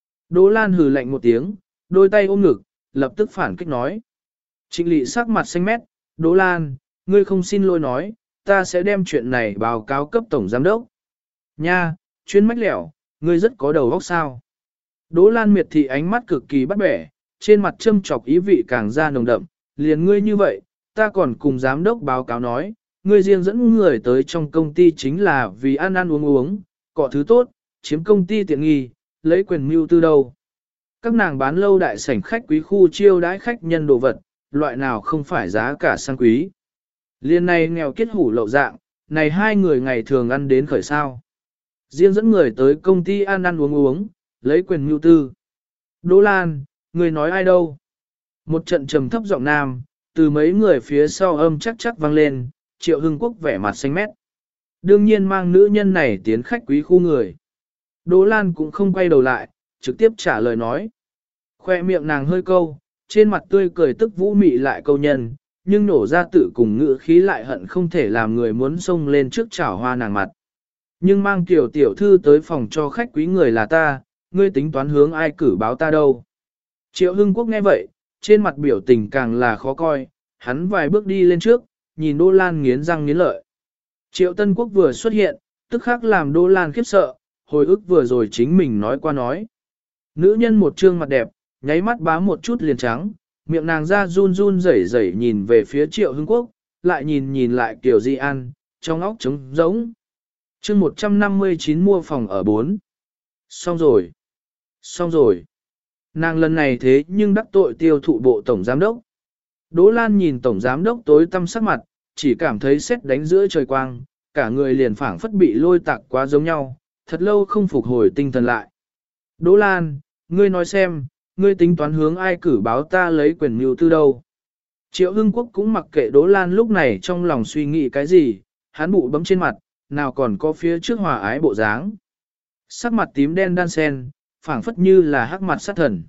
Đỗ Lan hừ lạnh một tiếng, đôi tay ôm ngực, lập tức phản kích nói. Trịnh Lị sắc mặt xanh mét, Đỗ Lan, ngươi không xin lỗi nói, ta sẽ đem chuyện này báo cáo cấp tổng giám đốc. Nha, chuyên mách lẻo, ngươi rất có đầu óc sao. Đỗ Lan miệt thị ánh mắt cực kỳ bắt bẻ, trên mặt châm chọc ý vị càng ra nồng đậm, liền ngươi như vậy, ta còn cùng giám đốc báo cáo nói, ngươi riêng dẫn người tới trong công ty chính là vì ăn ăn uống uống, cọ thứ tốt, chiếm công ty tiện nghi, lấy quyền mưu tư đâu. Các nàng bán lâu đại sảnh khách quý khu chiêu đãi khách nhân đồ vật, loại nào không phải giá cả sang quý. Liên này nghèo kết hủ lậu dạng, này hai người ngày thường ăn đến khởi sao. Riêng dẫn người tới công ty ăn ăn uống uống, lấy quyền mưu tư. Đỗ Lan, người nói ai đâu? Một trận trầm thấp giọng nam, từ mấy người phía sau âm chắc chắc vang lên, Triệu Hưng Quốc vẻ mặt xanh mét. Đương nhiên mang nữ nhân này tiến khách quý khu người. Đỗ Lan cũng không quay đầu lại, trực tiếp trả lời nói. Khoe miệng nàng hơi câu, trên mặt tươi cười tức vũ mị lại câu nhân, nhưng nổ ra tự cùng ngữ khí lại hận không thể làm người muốn xông lên trước chảo hoa nàng mặt. Nhưng mang kiểu tiểu thư tới phòng cho khách quý người là ta, ngươi tính toán hướng ai cử báo ta đâu. Triệu Hưng Quốc nghe vậy, trên mặt biểu tình càng là khó coi, hắn vài bước đi lên trước, nhìn Đỗ Lan nghiến răng nghiến lợi. Triệu Tân Quốc vừa xuất hiện, tức khắc làm Đỗ Lan khiếp sợ, hồi ức vừa rồi chính mình nói qua nói. Nữ nhân một trương mặt đẹp, nháy mắt bám một chút liền trắng, miệng nàng ra run run rẩy rẩy nhìn về phía Triệu Hưng Quốc, lại nhìn lại Kiều Di An, trong óc trống rỗng. Chương 159 mua phòng ở 4. Xong rồi. Xong rồi. Nàng lần này thế nhưng đắc tội tiêu thụ bộ tổng giám đốc. Đỗ Lan nhìn tổng giám đốc tối tăm sắc mặt, chỉ cảm thấy sét đánh giữa trời quang, cả người liền phảng phất bị lôi tạc quá giống nhau, thật lâu không phục hồi tinh thần lại. Đỗ Lan, ngươi nói xem, ngươi tính toán hướng ai cử báo ta lấy quyền mưu tư đâu. Triệu Hưng Quốc cũng mặc kệ Đỗ Lan lúc này trong lòng suy nghĩ cái gì, hắn bụ bấm trên mặt, nào còn có phía trước hòa ái bộ dáng. Sắc mặt tím đen đan sen, phảng phất như là hắc mặt sát thần.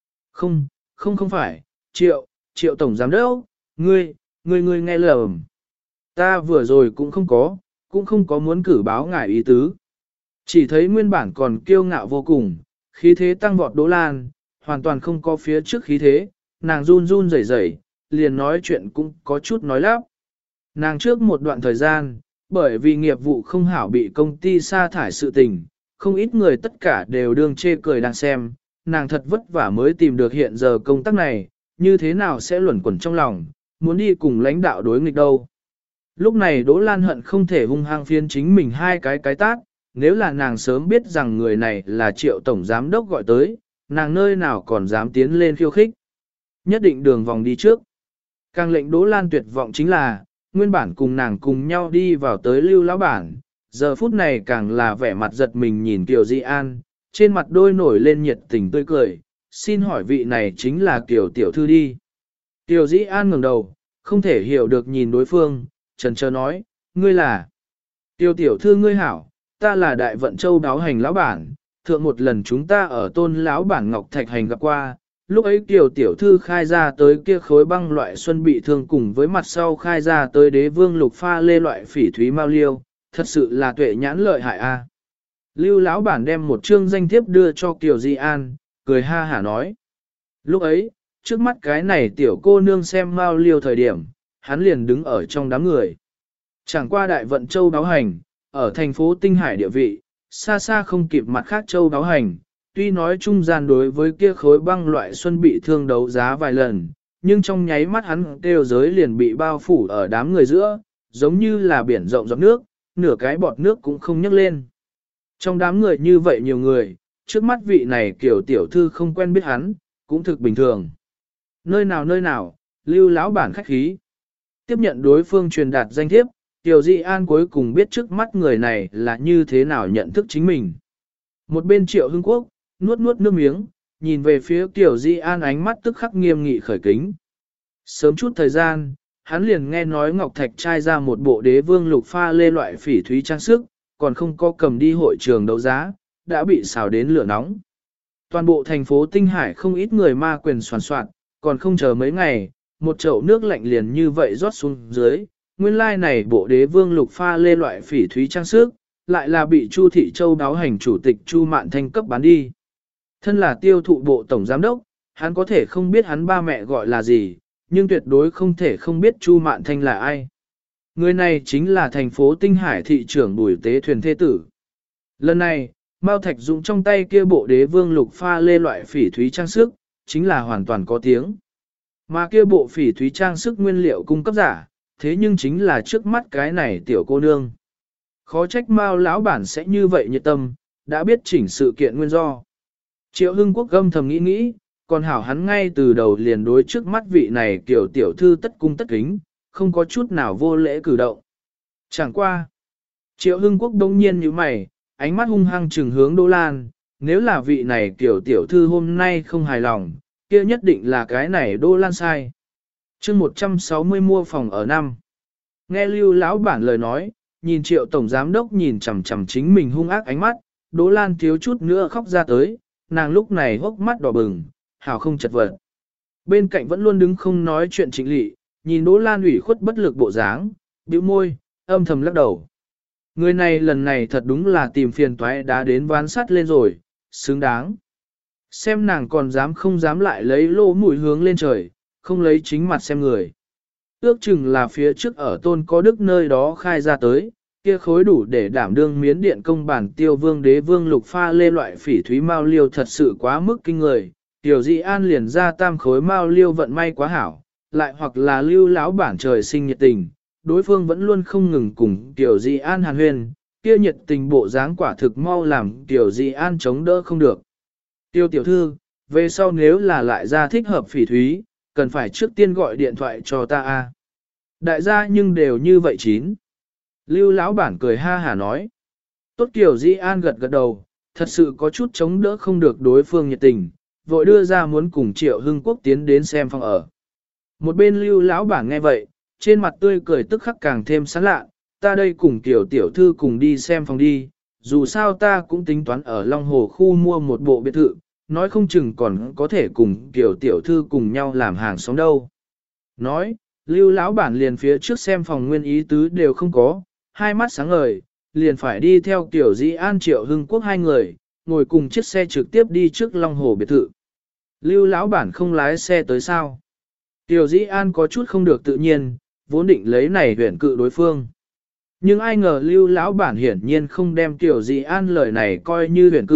Không phải, Triệu tổng giám đốc, ngươi nghe lầm. Ta vừa rồi cũng không có muốn cử báo ngài ý tứ. Chỉ thấy nguyên bản còn kiêu ngạo vô cùng, khí thế tăng vọt Đỗ Lan, hoàn toàn không có phía trước khí thế, nàng run run rẩy rẩy, liền nói chuyện cũng có chút nói lắp. Nàng trước một đoạn thời gian, bởi vì nghiệp vụ không hảo bị công ty sa thải sự tình, không ít người tất cả đều đương chê cười đang xem, nàng thật vất vả mới tìm được hiện giờ công tác này, như thế nào sẽ luẩn quẩn trong lòng, muốn đi cùng lãnh đạo đối nghịch đâu. Lúc này Đỗ Lan hận không thể hung hăng phiến chính mình hai cái tát, nếu là nàng sớm biết rằng người này là Triệu tổng giám đốc gọi tới, nàng nơi nào còn dám tiến lên khiêu khích. Nhất định đường vòng đi trước. Càng lệnh Đỗ Lan tuyệt vọng chính là, nguyên bản cùng nàng cùng nhau đi vào tới Lưu lão bản, giờ phút này càng là vẻ mặt giật mình nhìn Kiều Di An, trên mặt đôi nổi lên nhiệt tình tươi cười, xin hỏi vị này chính là Kiều tiểu thư đi. Kiều Di An ngẩng đầu, không thể hiểu được nhìn đối phương, chần chờ nói, ngươi là Kiều tiểu thư ngươi hảo, ta là Đại Vận Châu Đáo Hành lão bản, thượng một lần chúng ta ở Tôn lão bản Ngọc Thạch Hành gặp qua, lúc ấy Kiều tiểu thư khai ra tới kia khối băng loại xuân bị thương cùng với mặt sau khai ra tới Đế Vương Lục pha lê loại phỉ thúy mao liêu, thật sự là tuệ nhãn lợi hại a. Lưu lão bản đem một chương danh thiếp đưa cho Kiều Di An, cười ha hả nói. Lúc ấy, trước mắt cái này tiểu cô nương xem mao liêu thời điểm, hắn liền đứng ở trong đám người. Chẳng qua Đại Vận Châu Đáo Hành, ở thành phố Tinh Hải địa vị, xa xa không kịp mặt khác Châu Đáo Hành, tuy nói trung gian đối với kia khối băng loại xuân bị thương đấu giá vài lần, nhưng trong nháy mắt hắn kêu giới liền bị bao phủ ở đám người giữa, giống như là biển rộng giọt nước, nửa cái bọt nước cũng không nhấc lên. Trong đám người như vậy nhiều người, trước mắt vị này kiểu tiểu thư không quen biết hắn, cũng thực bình thường. Nơi nào, Lưu lão bản khách khí. Tiếp nhận đối phương truyền đạt danh thiếp, Kiều Di An cuối cùng biết trước mắt người này là như thế nào nhận thức chính mình. Một bên Triệu Hưng Quốc, nuốt nước miếng, nhìn về phía Kiều Di An ánh mắt tức khắc nghiêm nghị khởi kính. Sớm chút thời gian, hắn liền nghe nói Ngọc Thạch trai ra một bộ Đế Vương Lục pha lê loại phỉ thúy trang sức, còn không có cầm đi hội trường đấu giá, đã bị xào đến lửa nóng. Toàn bộ thành phố Tinh Hải không ít người ma quyền soàn soạn, còn không chờ mấy ngày, một chậu nước lạnh liền như vậy rót xuống dưới, nguyên lai này bộ Đế Vương Lục pha lê loại phỉ thúy trang sức, lại là bị Chu Thị Châu Đáo Hành chủ tịch Chu Mạn Thanh cấp bán đi. Thân là tiêu thụ bộ tổng giám đốc, hắn có thể không biết hắn ba mẹ gọi là gì, nhưng tuyệt đối không thể không biết Chu Mạn Thanh là ai. Người này chính là thành phố Tinh Hải thị trưởng Bùi Tế Thuyền Thế Tử. Lần này, Mao Thạch Dũng trong tay kia bộ Đế Vương Lục pha lê loại phỉ thúy trang sức, chính là hoàn toàn có tiếng. Mà kia bộ phỉ thúy trang sức nguyên liệu cung cấp giả, thế nhưng chính là trước mắt cái này tiểu cô nương. Khó trách Mao lão bản sẽ như vậy nhiệt tâm, đã biết chỉnh sự kiện nguyên do. Triệu Hưng Quốc gâm thầm nghĩ, còn hảo hắn ngay từ đầu liền đối trước mắt vị này kiểu tiểu thư tất cung tất kính, không có chút nào vô lễ cử động. Chẳng qua. Triệu Hưng Quốc đông nhiên như mày, ánh mắt hung hăng trừng hướng Đỗ Lan, nếu là vị này kiểu tiểu thư hôm nay không hài lòng, kia nhất định là cái này Đỗ Lan sai. chương 160 mua phòng ở năm. Nghe Lưu lão bản lời nói, nhìn Triệu tổng giám đốc nhìn chằm chằm chính mình hung ác ánh mắt, Đỗ Lan thiếu chút nữa khóc ra tới, nàng lúc này hốc mắt đỏ bừng, hào không chật vật. Bên cạnh vẫn luôn đứng không nói chuyện Trịnh Lị, nhìn Đỗ Lan ủy khuất bất lực bộ dáng, bĩu môi, âm thầm lắc đầu. Người này lần này thật đúng là tìm phiền toái đã đến ván sắt lên rồi, xứng đáng. Xem nàng còn dám không dám lại lấy lỗ mũi hướng lên trời, không lấy chính mặt xem người. Ước chừng là phía trước ở Tôn Có Đức nơi đó khai ra tới, kia khối đủ để đảm đương miến điện công bản Tiêu Vương Đế Vương Lục pha lê loại phỉ thúy mao liêu thật sự quá mức kinh người. Tiểu Di An liền ra tam khối mao liêu vận may quá hảo, lại hoặc là Lưu lão bản trời sinh nhiệt tình, đối phương vẫn luôn không ngừng cùng Tiểu Di An hàn huyên, kia nhiệt tình bộ dáng quả thực mau làm Tiểu Di An chống đỡ không được. Tiêu tiểu thư, về sau nếu là lại ra thích hợp phỉ thúy, cần phải trước tiên gọi điện thoại cho ta a. Đại gia nhưng đều như vậy chín. Lưu lão bản cười ha hả nói. Tốt Kiều Di An gật gật đầu, thật sự có chút chống đỡ không được đối phương nhiệt tình, vội đưa ra muốn cùng Triệu Hưng Quốc tiến đến xem phòng ở. Một bên Lưu lão bản nghe vậy, trên mặt tươi cười tức khắc càng thêm sán lạ, ta đây cùng Kiều tiểu thư cùng đi xem phòng đi, dù sao ta cũng tính toán ở Long Hồ khu mua một bộ biệt thự, nói không chừng còn có thể cùng Kiều tiểu thư cùng nhau làm hàng xóm đâu. Nói, Lưu lão bản liền phía trước xem phòng nguyên ý tứ đều không có, hai mắt sáng ngời, liền phải đi theo Tiểu Di An Triệu Hưng Quốc hai người, ngồi cùng chiếc xe trực tiếp đi trước Long Hồ biệt thự. Lưu lão bản không lái xe tới sao? Tiểu Di An có chút không được tự nhiên, vốn định lấy này huyển cự đối phương. Nhưng ai ngờ Lưu lão bản hiển nhiên không đem Tiểu Di An lời này coi như huyển cự,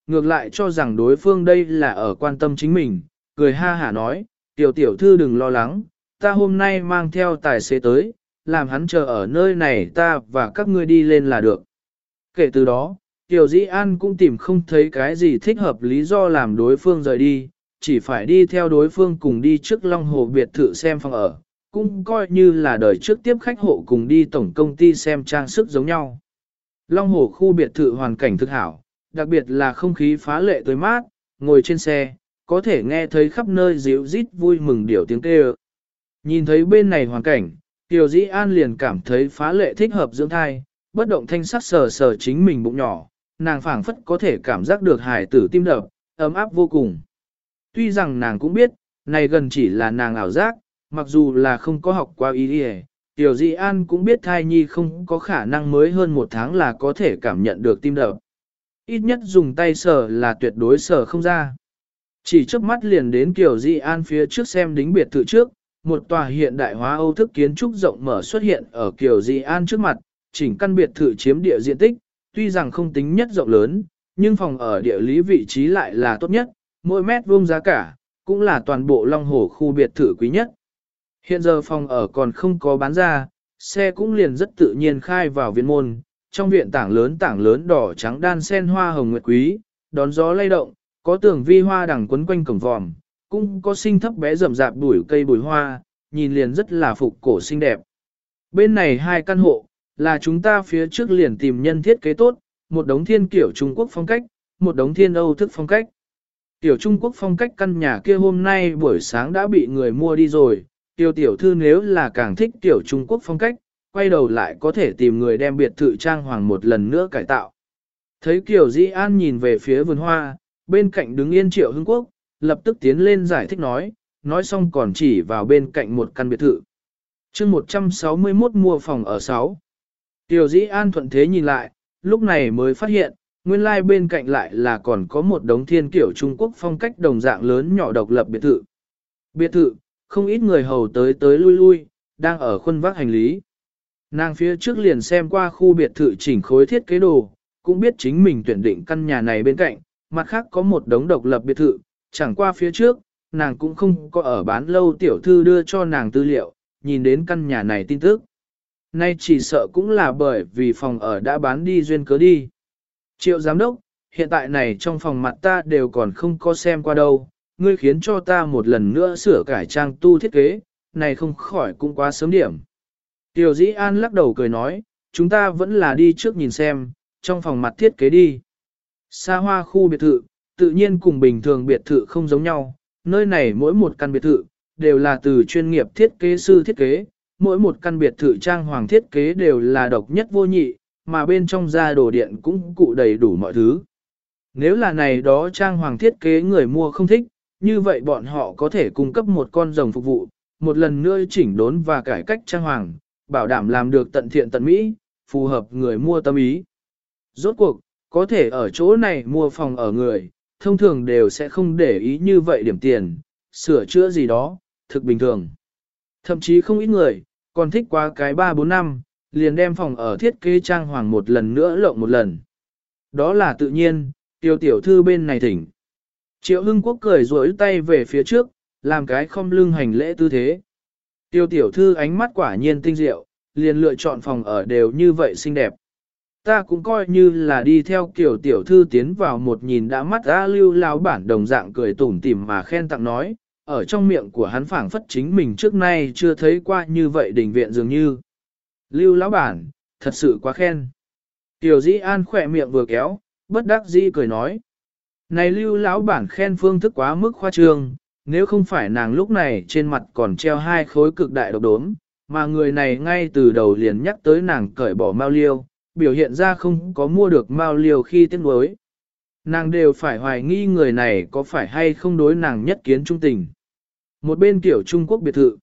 ngược lại cho rằng đối phương đây là ở quan tâm chính mình, cười ha hả nói, tiểu tiểu thư đừng lo lắng, ta hôm nay mang theo tài xế tới, làm hắn chờ ở nơi này ta và các ngươi đi lên là được. Kể từ đó, Tiểu Dĩ An cũng tìm không thấy cái gì thích hợp lý do làm đối phương rời đi, chỉ phải đi theo đối phương cùng đi trước Long Hồ biệt thự xem phòng ở, cũng coi như là đời trước tiếp khách hộ cùng đi tổng công ty xem trang sức giống nhau. Long Hồ khu biệt thự hoàn cảnh thực hảo, đặc biệt là không khí phá lệ tươi mát, ngồi trên xe, có thể nghe thấy khắp nơi ríu rít vui mừng điểu tiếng kêu. Nhìn thấy bên này hoàn cảnh, Tiểu Dĩ An liền cảm thấy phá lệ thích hợp dưỡng thai, bất động thanh sắc sờ sờ chính mình bụng nhỏ, nàng phảng phất có thể cảm giác được hài tử tim đập, ấm áp vô cùng. Tuy rằng nàng cũng biết, này gần chỉ là nàng ảo giác, mặc dù là không có học qua y y, Tiểu Dĩ An cũng biết thai nhi không có khả năng mới hơn 1 tháng là có thể cảm nhận được tim đập. Ít nhất dùng tay sờ là tuyệt đối sờ không ra. Chỉ trước mắt liền đến Tiểu Dĩ An phía trước xem đính biệt thự trước, một tòa hiện đại hóa Âu thức kiến trúc rộng mở xuất hiện ở Kiều Dĩ An trước mặt, chỉnh căn biệt thự chiếm địa diện tích, tuy rằng không tính nhất rộng lớn, nhưng phòng ở địa lý vị trí lại là tốt nhất, mỗi mét vuông giá cả, cũng là toàn bộ Long Hồ khu biệt thự quý nhất. Hiện giờ phòng ở còn không có bán ra, xe cũng liền rất tự nhiên khai vào viện môn, trong viện tảng lớn đỏ trắng đan sen hoa hồng nguyệt quý, đón gió lay động, có tường vi hoa đằng quấn quanh cổng vòm, cũng có sinh thấp bé rậm rạp bụi cây bùi hoa, nhìn liền rất là phục cổ xinh đẹp. Bên này 2 căn hộ, là chúng ta phía trước liền tìm nhân thiết kế tốt, một đống thiên kiểu Trung Quốc phong cách, một đống thiên Âu thức phong cách. Tiểu Trung Quốc phong cách căn nhà kia hôm nay buổi sáng đã bị người mua đi rồi, tiểu thư nếu là càng thích tiểu Trung Quốc phong cách, quay đầu lại có thể tìm người đem biệt thự trang hoàng một lần nữa cải tạo. Thấy Kiều Dĩ An nhìn về phía vườn hoa, bên cạnh đứng yên Triệu Hưng Quốc, lập tức tiến lên giải thích nói xong còn chỉ vào bên cạnh một căn biệt thự. chương 161 mua phòng ở 6. Tiểu Dĩ An thuận thế nhìn lại, lúc này mới phát hiện, nguyên lai bên cạnh lại là còn có một đống thiên kiểu Trung Quốc phong cách đồng dạng lớn nhỏ độc lập biệt thự. Biệt thự, không ít người hầu tới lui, đang ở khuân vác hành lý. Nàng phía trước liền xem qua khu biệt thự chỉnh khối thiết kế đồ, cũng biết chính mình tuyển định căn nhà này bên cạnh, mặt khác có một đống độc lập biệt thự, chẳng qua phía trước, nàng cũng không có ở bán lâu tiểu thư đưa cho nàng tư liệu, nhìn đến căn nhà này tin tức. Nay chỉ sợ cũng là bởi vì phòng ở đã bán đi duyên cớ đi. Triệu giám đốc, hiện tại này trong phòng mặt ta đều còn không có xem qua đâu, ngươi khiến cho ta một lần nữa sửa cải trang tu thiết kế, này không khỏi cũng quá sớm điểm. Tiểu Dĩ An lắc đầu cười nói, chúng ta vẫn là đi trước nhìn xem, trong phòng mặt thiết kế đi. Xa hoa khu biệt thự, tự nhiên cùng bình thường biệt thự không giống nhau, nơi này mỗi một căn biệt thự, đều là từ chuyên nghiệp thiết kế sư thiết kế, mỗi một căn biệt thự trang hoàng thiết kế đều là độc nhất vô nhị, mà bên trong gia đồ điện cũng cụ đầy đủ mọi thứ. Nếu là này đó trang hoàng thiết kế người mua không thích, như vậy bọn họ có thể cung cấp một con rồng phục vụ, một lần nữa chỉnh đốn và cải cách trang hoàng, bảo đảm làm được tận thiện tận mỹ, phù hợp người mua tâm ý. Rốt cuộc, có thể ở chỗ này mua phòng ở người, thông thường đều sẽ không để ý như vậy điểm tiền, sửa chữa gì đó, thực bình thường. Thậm chí không ít người, còn thích qua cái 3-4 năm, liền đem phòng ở thiết kế trang hoàng một lần nữa lộng một lần. Đó là tự nhiên, tiểu thư bên này thỉnh. Triệu Hưng Quốc cười rối tay về phía trước, làm cái khom lưng hành lễ tư thế. Tiểu thư ánh mắt quả nhiên tinh diệu, liền lựa chọn phòng ở đều như vậy xinh đẹp. Ta cũng coi như là đi theo kiểu tiểu thư tiến vào một nhìn đã mắt ra Lưu lão bản đồng dạng cười tủm tỉm mà khen tặng nói, ở trong miệng của hắn phảng phất chính mình trước nay chưa thấy qua như vậy đình viện dường như. Lưu lão bản, thật sự quá khen. Tiểu Dĩ An khỏe miệng vừa kéo, bất đắc dĩ cười nói. Này Lưu lão bản khen phương thức quá mức khoa trương, nếu không phải nàng lúc này trên mặt còn treo 2 khối cực đại độc đốm, mà người này ngay từ đầu liền nhắc tới nàng cởi bỏ mao liêu, biểu hiện ra không có mua được mao liêu khi tiếc nuối. Nàng đều phải hoài nghi người này có phải hay không đối nàng nhất kiến trung tình. Một bên kiểu Trung Quốc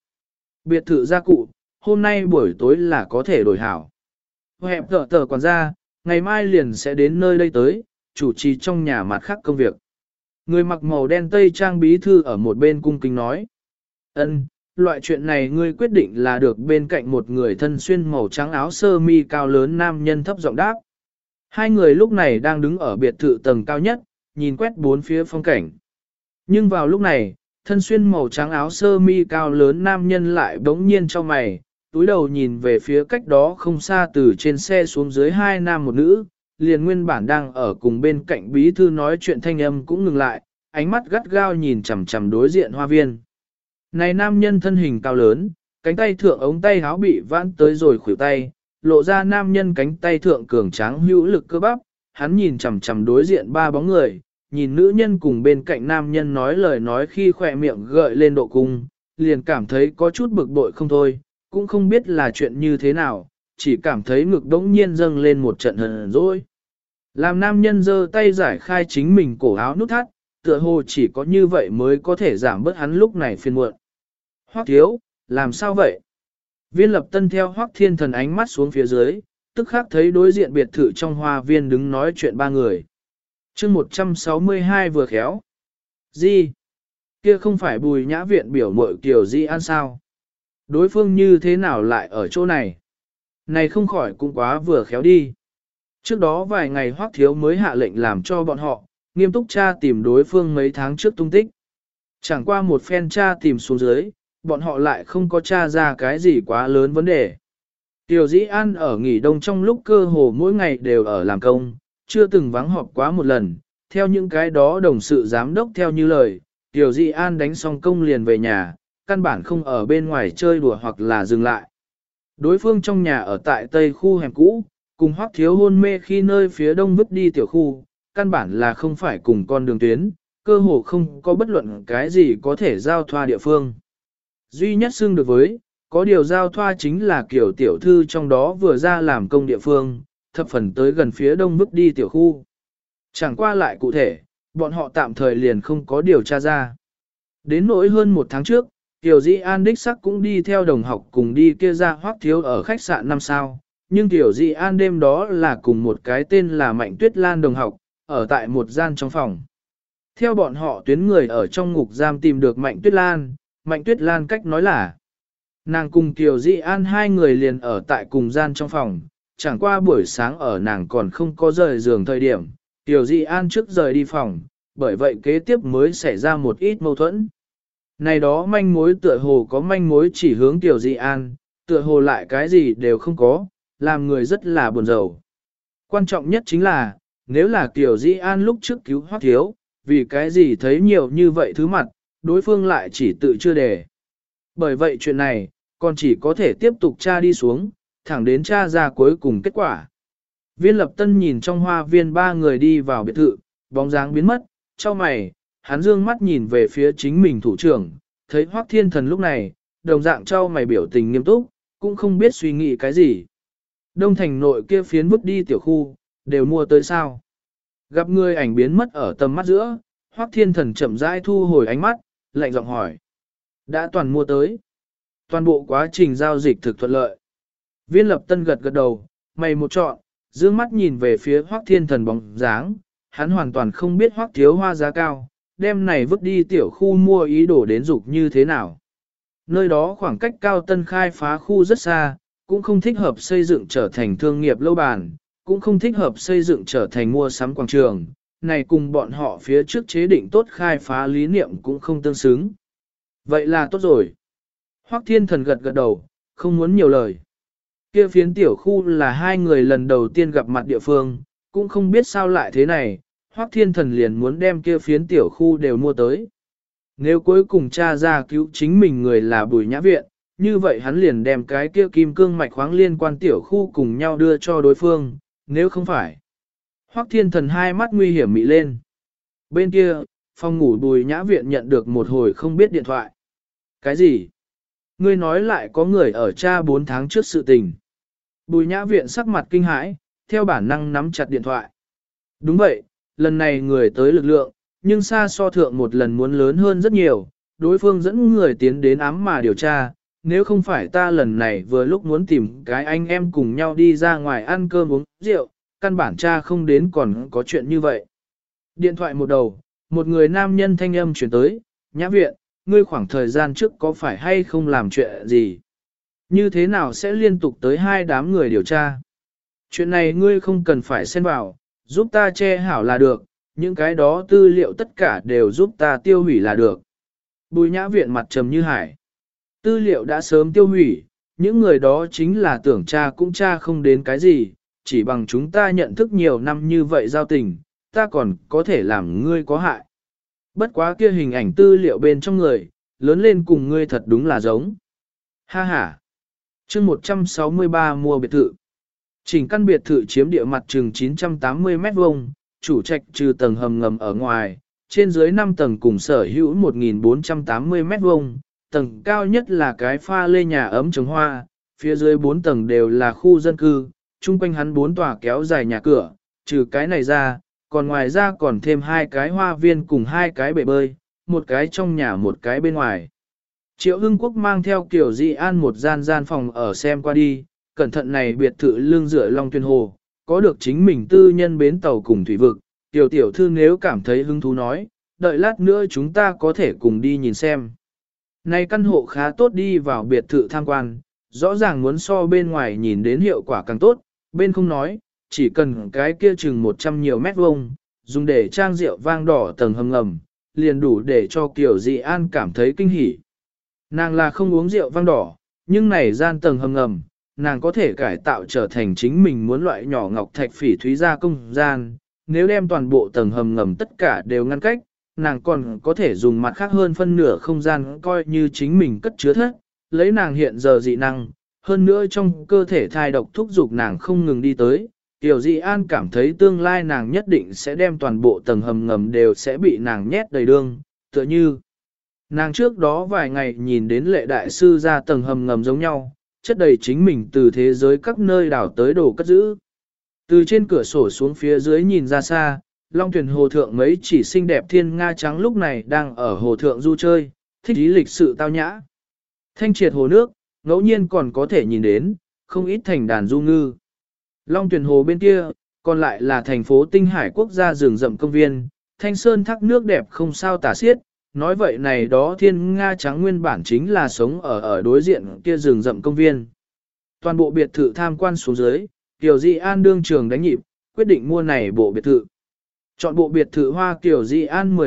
biệt thự gia cụ, hôm nay buổi tối là có thể đổi hảo. Hẹp tờ quản gia, ngày mai liền sẽ đến nơi đây tới, chủ trì trong nhà mặt khác công việc. Người mặc màu đen tây trang bí thư ở một bên cung kính nói. Ân, loại chuyện này ngươi quyết định là được bên cạnh một người thân xuyên màu trắng áo sơ mi cao lớn nam nhân thấp giọng đáp. 2 người lúc này đang đứng ở biệt thự tầng cao nhất, nhìn quét bốn phía phong cảnh. Nhưng vào lúc này, thân xuyên màu trắng áo sơ mi cao lớn nam nhân lại bỗng nhiên cho mày, túi đầu nhìn về phía cách đó không xa từ trên xe xuống dưới hai nam một nữ, liền nguyên bản đang ở cùng bên cạnh bí thư nói chuyện thanh âm cũng ngừng lại, ánh mắt gắt gao nhìn chằm chằm đối diện hoa viên. Này nam nhân thân hình cao lớn, cánh tay thượng ống tay áo bị vãn tới rồi khuỷu tay, lộ ra nam nhân cánh tay thượng cường tráng hữu lực cơ bắp, hắn nhìn chằm chằm đối diện ba bóng người, nhìn nữ nhân cùng bên cạnh nam nhân nói lời nói khi khỏe miệng gợi lên độ cung, liền cảm thấy có chút bực bội không thôi, cũng không biết là chuyện như thế nào, chỉ cảm thấy ngực đống nhiên dâng lên một trận hờn dỗi. Làm nam nhân giơ tay giải khai chính mình cổ áo nút thắt, tựa hồ chỉ có như vậy mới có thể giảm bớt hắn lúc này phiền muộn. Hoắc thiếu, làm sao vậy? Viên Lập Tân theo Hoắc Thiên Thần ánh mắt xuống phía dưới, tức khắc thấy đối diện biệt thự trong hoa viên đứng nói chuyện ba người. Chương 162 vừa khéo. Gì? Kia không phải Bùi Nhã Viện biểu muội Kiều Di An sao? Đối phương như thế nào lại ở chỗ này? Này không khỏi cũng quá vừa khéo đi. Trước đó vài ngày Hoắc thiếu mới hạ lệnh làm cho bọn họ nghiêm túc tra tìm đối phương mấy tháng trước tung tích. Chẳng qua một phen tra tìm xuống dưới, bọn họ lại không có tra ra cái gì quá lớn vấn đề. Tiểu Dĩ An ở nghỉ đông trong lúc cơ hồ mỗi ngày đều ở làm công, chưa từng vắng họp quá một lần, theo những cái đó đồng sự giám đốc theo như lời, Tiểu Dĩ An đánh xong công liền về nhà, căn bản không ở bên ngoài chơi đùa hoặc là dừng lại. Đối phương trong nhà ở tại tây khu hẻm cũ, cùng Hoắc thiếu hôn mê khi nơi phía đông vứt đi tiểu khu, căn bản là không phải cùng con đường tuyến, cơ hồ không có bất luận cái gì có thể giao thoa địa phương. Duy nhất xưng được với, có điều giao thoa chính là kiểu tiểu thư trong đó vừa ra làm công địa phương, thập phần tới gần phía đông vứt đi tiểu khu. Chẳng qua lại cụ thể, bọn họ tạm thời liền không có điều tra ra. Đến nỗi hơn một tháng trước, Tiểu Dĩ An đích sắc cũng đi theo đồng học cùng đi kia ra Hoắc thiếu ở khách sạn 5 sao, nhưng Tiểu Dĩ An đêm đó là cùng một cái tên là Mạnh Tuyết Lan đồng học, ở tại một gian trong phòng. Theo bọn họ tuyến người ở trong ngục giam tìm được Mạnh Tuyết Lan cách nói là nàng cùng Tiểu Dĩ An hai người liền ở tại cùng gian trong phòng, chẳng qua buổi sáng ở nàng còn không có rời giường thời điểm, Tiểu Dĩ An trước rời đi phòng, bởi vậy kế tiếp mới xảy ra một ít mâu thuẫn. Này đó manh mối tựa hồ có manh mối chỉ hướng Tiểu Dĩ An, tựa hồ lại cái gì đều không có, làm người rất là buồn rầu. Quan trọng nhất chính là, nếu là Tiểu Dĩ An lúc trước cứu Hoắc thiếu, vì cái gì thấy nhiều như vậy thứ mặt, đối phương lại chỉ tự chưa đề. Bởi vậy chuyện này, còn chỉ có thể tiếp tục tra đi xuống, thẳng đến tra ra cuối cùng kết quả. Viên Lập Tân nhìn trong hoa viên ba người đi vào biệt thự, bóng dáng biến mất, cho mày, hắn dương mắt nhìn về phía chính mình thủ trưởng, thấy Hoắc Thiên Thần lúc này, đồng dạng cho mày biểu tình nghiêm túc, cũng không biết suy nghĩ cái gì. Đông thành nội kia phiến vứt đi tiểu khu, đều mua tới sao. Gặp người ảnh biến mất ở tầm mắt giữa, Hoắc Thiên Thần chậm rãi thu hồi ánh mắt, lạnh giọng hỏi. Đã toàn mua tới. Toàn bộ quá trình giao dịch thực thuận lợi. Viên Lập Tân gật gật đầu, mày một trọn, dương mắt nhìn về phía Hoắc Thiên Thần bóng dáng, hắn hoàn toàn không biết Hoắc thiếu hoa giá cao, đem này vứt đi tiểu khu mua ý đồ đến dục như thế nào. Nơi đó khoảng cách cao tân khai phá khu rất xa, cũng không thích hợp xây dựng trở thành thương nghiệp lâu bàn, cũng không thích hợp xây dựng trở thành mua sắm quảng trường, này cùng bọn họ phía trước chế định tốt khai phá lý niệm cũng không tương xứng. Vậy là tốt rồi. Hoắc Thiên Thần gật gật đầu, không muốn nhiều lời. Kia phiến tiểu khu là hai người lần đầu tiên gặp mặt địa phương, cũng không biết sao lại thế này, Hoắc Thiên Thần liền muốn đem kia phiến tiểu khu đều mua tới. Nếu cuối cùng cha ra cứu chính mình người là Bùi Nhã Viện, như vậy hắn liền đem cái kia kim cương mạch khoáng liên quan tiểu khu cùng nhau đưa cho đối phương, nếu không phải. Hoắc Thiên Thần hai mắt nguy hiểm mị lên. Bên kia, phòng ngủ Bùi Nhã Viện nhận được một hồi không biết điện thoại. Cái gì? Ngươi nói lại có người ở cha 4 tháng trước sự tình. Bùi Nhã Viện sắc mặt kinh hãi, theo bản năng nắm chặt điện thoại. Đúng vậy, lần này người tới lực lượng, nhưng xa so thượng một lần muốn lớn hơn rất nhiều, đối phương dẫn người tiến đến ám mà điều tra, nếu không phải ta lần này vừa lúc muốn tìm cái anh em cùng nhau đi ra ngoài ăn cơm uống rượu, căn bản cha không đến còn có chuyện như vậy. Điện thoại một đầu, một người nam nhân thanh âm chuyển tới, Nhã Viện, ngươi khoảng thời gian trước có phải hay không làm chuyện gì? Như thế nào sẽ liên tục tới hai đám người điều tra? Chuyện này ngươi không cần phải xen vào, giúp ta che hảo là được, những cái đó tư liệu tất cả đều giúp ta tiêu hủy là được. Bùi nhã viện mặt trầm như hải. Tư liệu đã sớm tiêu hủy, những người đó chính là tưởng tra cũng tra không đến cái gì, chỉ bằng chúng ta nhận thức nhiều năm như vậy giao tình, ta còn có thể làm ngươi có hại. Bất quá kia hình ảnh tư liệu bên trong người, lớn lên cùng ngươi thật đúng là giống. Ha ha. Chương 163 mua biệt thự. Chỉnh căn biệt thự chiếm địa mặt chừng 980 mét vuông, chủ trạch trừ tầng hầm ngầm ở ngoài, trên dưới 5 tầng cùng sở hữu 1480 mét vuông, tầng cao nhất là cái pha lê nhà ấm trồng hoa, phía dưới 4 tầng đều là khu dân cư, chung quanh hắn 4 tòa kéo dài nhà cửa, trừ cái này ra, còn ngoài ra còn thêm 2 cái hoa viên cùng 2 cái bể bơi, một cái trong nhà một cái bên ngoài. Triệu Hưng Quốc mang theo Kiều Di An một gian phòng ở xem qua đi, cẩn thận này biệt thự lưng dựa Long Tuyên Hồ, có được chính mình tư nhân bến tàu cùng thủy vực, tiểu thư nếu cảm thấy hứng thú nói, đợi lát nữa chúng ta có thể cùng đi nhìn xem. Này căn hộ khá tốt, đi vào biệt thự tham quan, rõ ràng muốn so bên ngoài nhìn đến hiệu quả càng tốt, bên không nói, chỉ cần cái kia chừng 100 nhiều mét vuông, dùng để trang rượu vang đỏ tầng hầm ngầm, liền đủ để cho Kiều Dị An cảm thấy kinh hỉ. Nàng là không uống rượu vang đỏ, nhưng này gian tầng hầm ngầm, nàng có thể cải tạo trở thành chính mình muốn loại nhỏ ngọc thạch phỉ thúy gia công gian, nếu đem toàn bộ tầng hầm ngầm tất cả đều ngăn cách, nàng còn có thể dùng mặt khác hơn phân nửa không gian coi như chính mình cất chứa thất, lấy nàng hiện giờ dị năng, hơn nữa trong cơ thể thai độc thúc dục nàng không ngừng đi tới. Tiểu Dị An cảm thấy tương lai nàng nhất định sẽ đem toàn bộ tầng hầm ngầm đều sẽ bị nàng nhét đầy đương, tựa như nàng trước đó vài ngày nhìn đến Lệ đại sư ra tầng hầm ngầm giống nhau, chất đầy chính mình từ thế giới các nơi đảo tới đồ cất giữ. Từ trên cửa sổ xuống phía dưới nhìn ra xa, Long Thuyền hồ thượng mấy chỉ xinh đẹp thiên nga trắng lúc này đang ở hồ thượng du chơi, thích ý lịch sự tao nhã. Thanh triệt hồ nước, ngẫu nhiên còn có thể nhìn đến, không ít thành đàn du ngư. Long Thuyền hồ bên kia, còn lại là thành phố Tinh Hải quốc gia rừng rậm công viên, thanh sơn thác nước đẹp không sao tả xiết. Nói vậy này đó thiên nga trắng nguyên bản chính là sống ở đối diện kia rừng rậm công viên. Toàn bộ biệt thự tham quan xuống dưới, Kiều Di An đương trường đánh nhịp, quyết định mua này bộ biệt thự. Chọn bộ biệt thự hoa Kiều Di An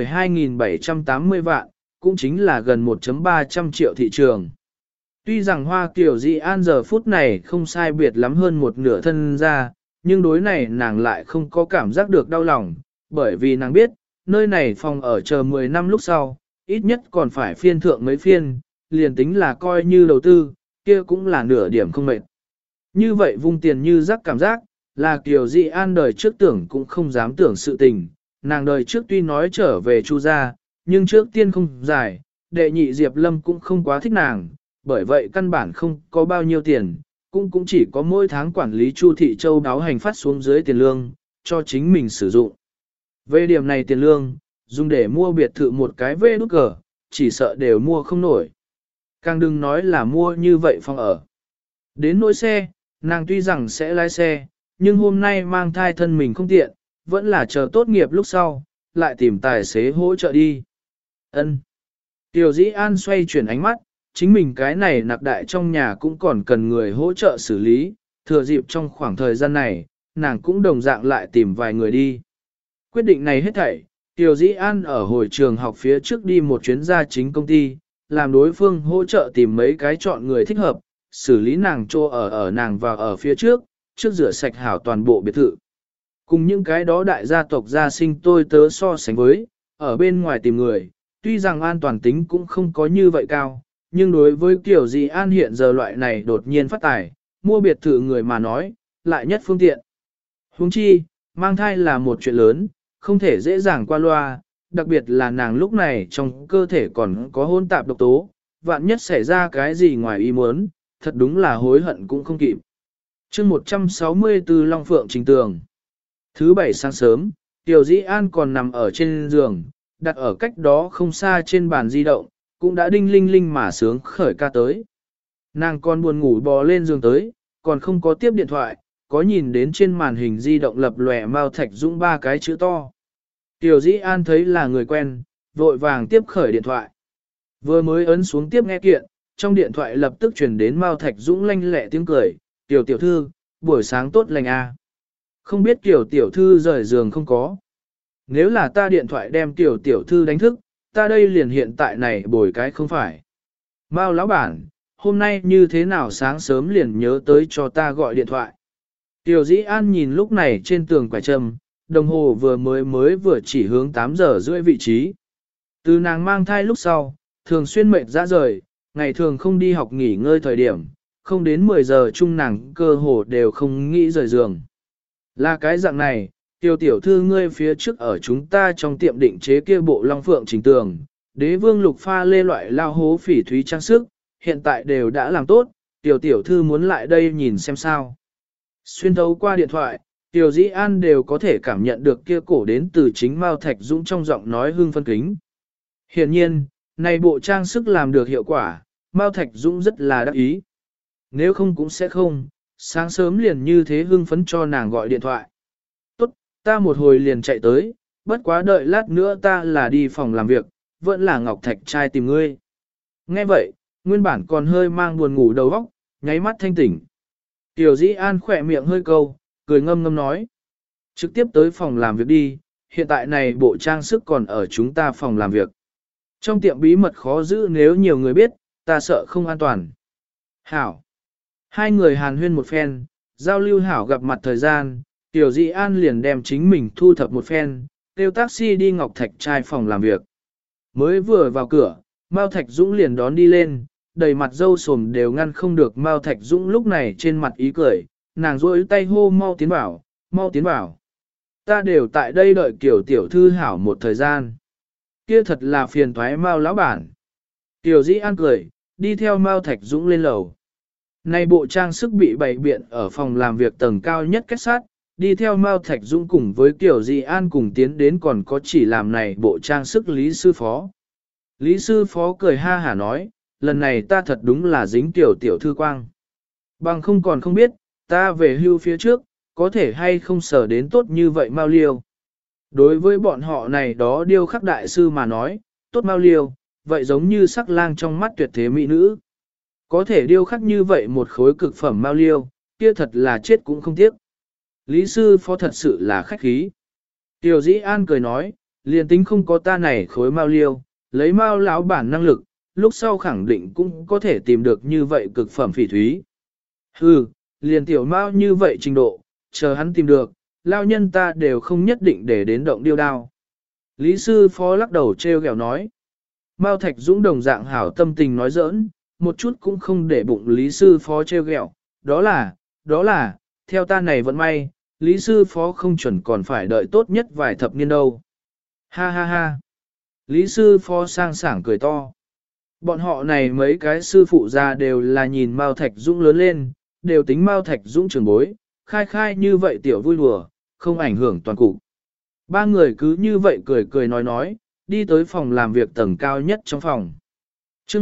12.780 vạn, cũng chính là gần 1.300 triệu thị trường. Tuy rằng hoa Kiều Di An giờ phút này không sai biệt lắm hơn một nửa thân ra, nhưng đối này nàng lại không có cảm giác được đau lòng, bởi vì nàng biết, nơi này phòng ở chờ 10 năm lúc sau, ít nhất còn phải phiên thượng mấy phiên, liền tính là coi như đầu tư, kia cũng là nửa điểm không mệt. Như vậy vung tiền như rắc cảm giác, là Kiều Dị An đời trước tưởng cũng không dám tưởng sự tình, nàng đời trước tuy nói trở về Chu gia, nhưng trước tiên không giải, đệ nhị Diệp Lâm cũng không quá thích nàng, bởi vậy căn bản không có bao nhiêu tiền, cũng chỉ có mỗi tháng quản lý Chu Thị Châu đáo hành phát xuống dưới tiền lương, cho chính mình sử dụng. Về điểm này tiền lương, dùng để mua biệt thự một cái vê nút cờ, chỉ sợ đều mua không nổi. Càng đừng nói là mua như vậy phòng ở. Đến nỗi xe, nàng tuy rằng sẽ lái xe, nhưng hôm nay mang thai thân mình không tiện, vẫn là chờ tốt nghiệp lúc sau, lại tìm tài xế hỗ trợ đi. Ân. Tiểu Dĩ An xoay chuyển ánh mắt, chính mình cái này nạp đại trong nhà cũng còn cần người hỗ trợ xử lý, thừa dịp trong khoảng thời gian này, nàng cũng đồng dạng lại tìm vài người đi. Quyết định này hết thảy, Tiểu Dĩ An ở hồi trường học phía trước đi một chuyến ra chính công ty, làm đối phương hỗ trợ tìm mấy cái chọn người thích hợp, xử lý nàng cho ở nàng và ở phía trước rửa sạch hảo toàn bộ biệt thự. Cùng những cái đó đại gia tộc gia sinh tôi tớ so sánh với, ở bên ngoài tìm người, tuy rằng an toàn tính cũng không có như vậy cao, nhưng đối với Kiều Dị An hiện giờ loại này đột nhiên phát tài, mua biệt thự người mà nói, lại nhất phương tiện. Huống chi, mang thai là một chuyện lớn, không thể dễ dàng qua loa, đặc biệt là nàng lúc này trong cơ thể còn có hôn tạp độc tố, vạn nhất xảy ra cái gì ngoài ý muốn, thật đúng là hối hận cũng không kịp. Chương 164 Long Phượng Trình Tường. Thứ bảy sáng sớm, Tiểu Dĩ An còn nằm ở trên giường, đặt ở cách đó không xa trên bàn di động, cũng đã đinh linh linh mà sướng khởi ca tới. Nàng còn buồn ngủ bò lên giường tới, còn không có tiếp điện thoại, có nhìn đến trên màn hình di động lập lòe Mao Thạch Dũng ba cái chữ to. Tiểu Dĩ An thấy là người quen, vội vàng tiếp khởi điện thoại. Vừa mới ấn xuống tiếp nghe kiện, trong điện thoại lập tức truyền đến Mao Thạch Dũng lanh lẹ tiếng cười, "Tiểu tiểu thư, buổi sáng tốt lành a." Không biết Kiều tiểu thư rời giường không có. Nếu là ta điện thoại đem tiểu tiểu thư đánh thức, ta đây liền hiện tại này bồi cái không phải. Mao lão bản, hôm nay như thế nào sáng sớm liền nhớ tới cho ta gọi điện thoại. Tiểu Dĩ An nhìn lúc này trên tường quả trầm, đồng hồ vừa chỉ hướng 8 giờ rưỡi vị trí. Từ nàng mang thai lúc sau, thường xuyên mệt ra rời, ngày thường không đi học nghỉ ngơi thời điểm, không đến 10 giờ chung nàng cơ hồ đều không nghĩ rời giường. Là cái dạng này, tiểu thư ngươi phía trước ở chúng ta trong tiệm định chế kia bộ long phượng trình tường, đế vương lục pha lê loại lao hố phỉ thúy trang sức, hiện tại đều đã làm tốt, tiểu thư muốn lại đây nhìn xem sao. Xuyên thấu qua điện thoại, Tiểu Dĩ An đều có thể cảm nhận được kia cổ đến từ chính Mao Thạch Dũng trong giọng nói hương phân kính. Hiển nhiên, này bộ trang sức làm được hiệu quả, Mao Thạch Dũng rất là đắc ý. Nếu không cũng sẽ không, sáng sớm liền như thế hưng phấn cho nàng gọi điện thoại. Tốt, ta một hồi liền chạy tới, bất quá đợi lát nữa ta là đi phòng làm việc, vẫn là Ngọc Thạch trai tìm ngươi. Nghe vậy, nguyên bản còn hơi mang buồn ngủ đầu óc, nháy mắt thanh tỉnh. Tiểu Dĩ An khỏe miệng hơi câu, cười ngâm ngâm nói. Trực tiếp tới phòng làm việc đi, hiện tại này bộ trang sức còn ở chúng ta phòng làm việc. Trong tiệm bí mật khó giữ nếu nhiều người biết, ta sợ không an toàn. Hảo. Hai người hàn huyên một phen, giao lưu hảo gặp mặt thời gian, Tiểu Dĩ An liền đem chính mình thu thập một phen, kêu taxi đi Ngọc Thạch trai phòng làm việc. Mới vừa vào cửa, Mao Thạch Dũng liền đón đi lên, đầy mặt râu sồm đều ngăn không được Mao Thạch Dũng lúc này trên mặt ý cười, nàng rôi tay hô mau tiến vào, mau tiến vào. Ta đều tại đây đợi kiểu tiểu thư hảo một thời gian. Kia thật là phiền toái Mao lão bản. Tiểu Dĩ An cười, đi theo Mao Thạch Dũng lên lầu. Này bộ trang sức bị bày biện ở phòng làm việc tầng cao nhất kết sát, đi theo Mao Thạch Dũng cùng với Tiểu Dĩ An cùng tiến đến còn có chỉ làm này bộ trang sức Lý Sư Phó. Lý Sư Phó cười ha hả nói, lần này ta thật đúng là dính tiểu thư quang. Bằng không còn không biết, ta về hưu phía trước, có thể hay không sở đến tốt như vậy Mao Liêu. Đối với bọn họ này đó điêu khắc đại sư mà nói, tốt Mao Liêu, vậy giống như sắc lang trong mắt tuyệt thế mỹ nữ. Có thể điêu khắc như vậy một khối cực phẩm Mao Liêu, kia thật là chết cũng không tiếc. Lý Sư Phó thật sự là khách khí. Tiểu Dĩ An cười nói, liền tính không có ta này khối Mao Liêu, lấy Mao lão bản năng lực, lúc sau khẳng định cũng có thể tìm được như vậy cực phẩm phỉ thúy. Hừ, liền tiểu Mao như vậy trình độ, chờ hắn tìm được, lao nhân ta đều không nhất định để đến động điêu đao. Lý Sư Phó lắc đầu treo ghẹo nói. Mao Thạch Dũng đồng dạng hảo tâm tình nói giỡn, một chút cũng không để bụng Lý Sư Phó treo ghẹo, đó là, theo ta này vẫn may, Lý Sư Phó không chuẩn còn phải đợi tốt nhất vài thập niên đâu. Ha ha ha. Lý Sư Phó sang sảng cười to. Bọn họ này mấy cái sư phụ già đều là nhìn Mao Thạch Dũng lớn lên, đều tính Mao Thạch Dũng trưởng bối, khai như vậy tiểu vui đùa, không ảnh hưởng toàn cục. Ba người cứ như vậy cười nói, đi tới phòng làm việc tầng cao nhất trong phòng. chương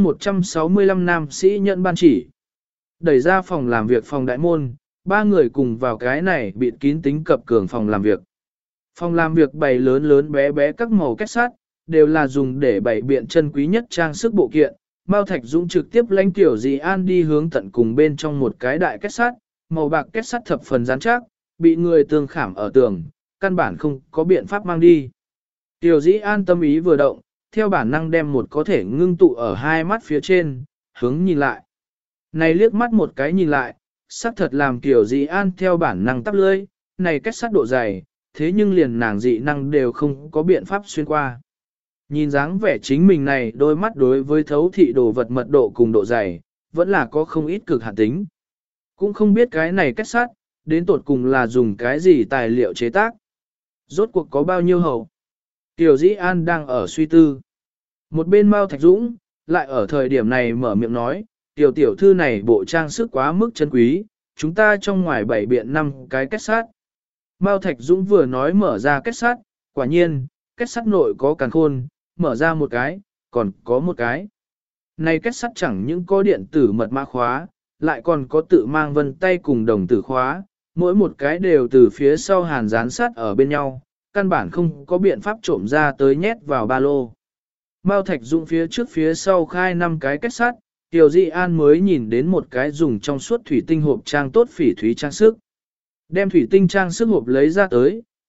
165 nam sĩ nhận ban chỉ. Đẩy ra phòng làm việc phòng đại môn, ba người cùng vào cái này bịt kín tính cập cường phòng làm việc. Phòng làm việc bày lớn bé bé các màu kết sắt, đều là dùng để bày biện chân quý nhất trang sức bộ kiện. Mao Thạch Dũng trực tiếp lãnh Tiểu Dĩ An đi hướng tận cùng bên trong một cái đại kết sắt, màu bạc kết sắt thập phần rắn chắc, bị người tương khảm ở tường, căn bản không có biện pháp mang đi. Tiểu Dĩ An tâm ý vừa động, theo bản năng đem một có thể ngưng tụ ở hai mắt phía trên, hướng nhìn lại. Này liếc mắt một cái nhìn lại, sắc thật làm Tiểu Dĩ An theo bản năng tắp lưỡi, này kết sắt độ dày, thế nhưng liền nàng dị năng đều không có biện pháp xuyên qua. Nhìn dáng vẻ chính mình này đôi mắt đối với thấu thị đồ vật mật độ cùng độ dày, vẫn là có không ít cực hạn tính. Cũng không biết cái này kết sắt, đến tột cùng là dùng cái gì tài liệu chế tác. Rốt cuộc có bao nhiêu hậu. Tiểu Dĩ An đang ở suy tư. Một bên Mao Thạch Dũng, lại ở thời điểm này mở miệng nói, tiểu thư này bộ trang sức quá mức chân quý, chúng ta trong ngoài bảy biện 5 cái kết sắt. Mao Thạch Dũng vừa nói mở ra kết sắt, quả nhiên, kết sắt nội có càn khôn, mở ra một cái, còn có một cái. Này kết sắt chẳng những có điện tử mật mã khóa, lại còn có tự mang vân tay cùng đồng tử khóa, mỗi một cái đều từ phía sau hàn dán sát ở bên nhau, căn bản không có biện pháp trộm ra tới nhét vào ba lô. Mao Thạch Dũng phía trước phía sau khai 5 cái kết sắt, Tiểu Dĩ An mới nhìn đến một cái dùng trong suốt thủy tinh hộp trang tốt phỉ thúy trang sức. Đem thủy tinh trang sức hộp lấy ra tới,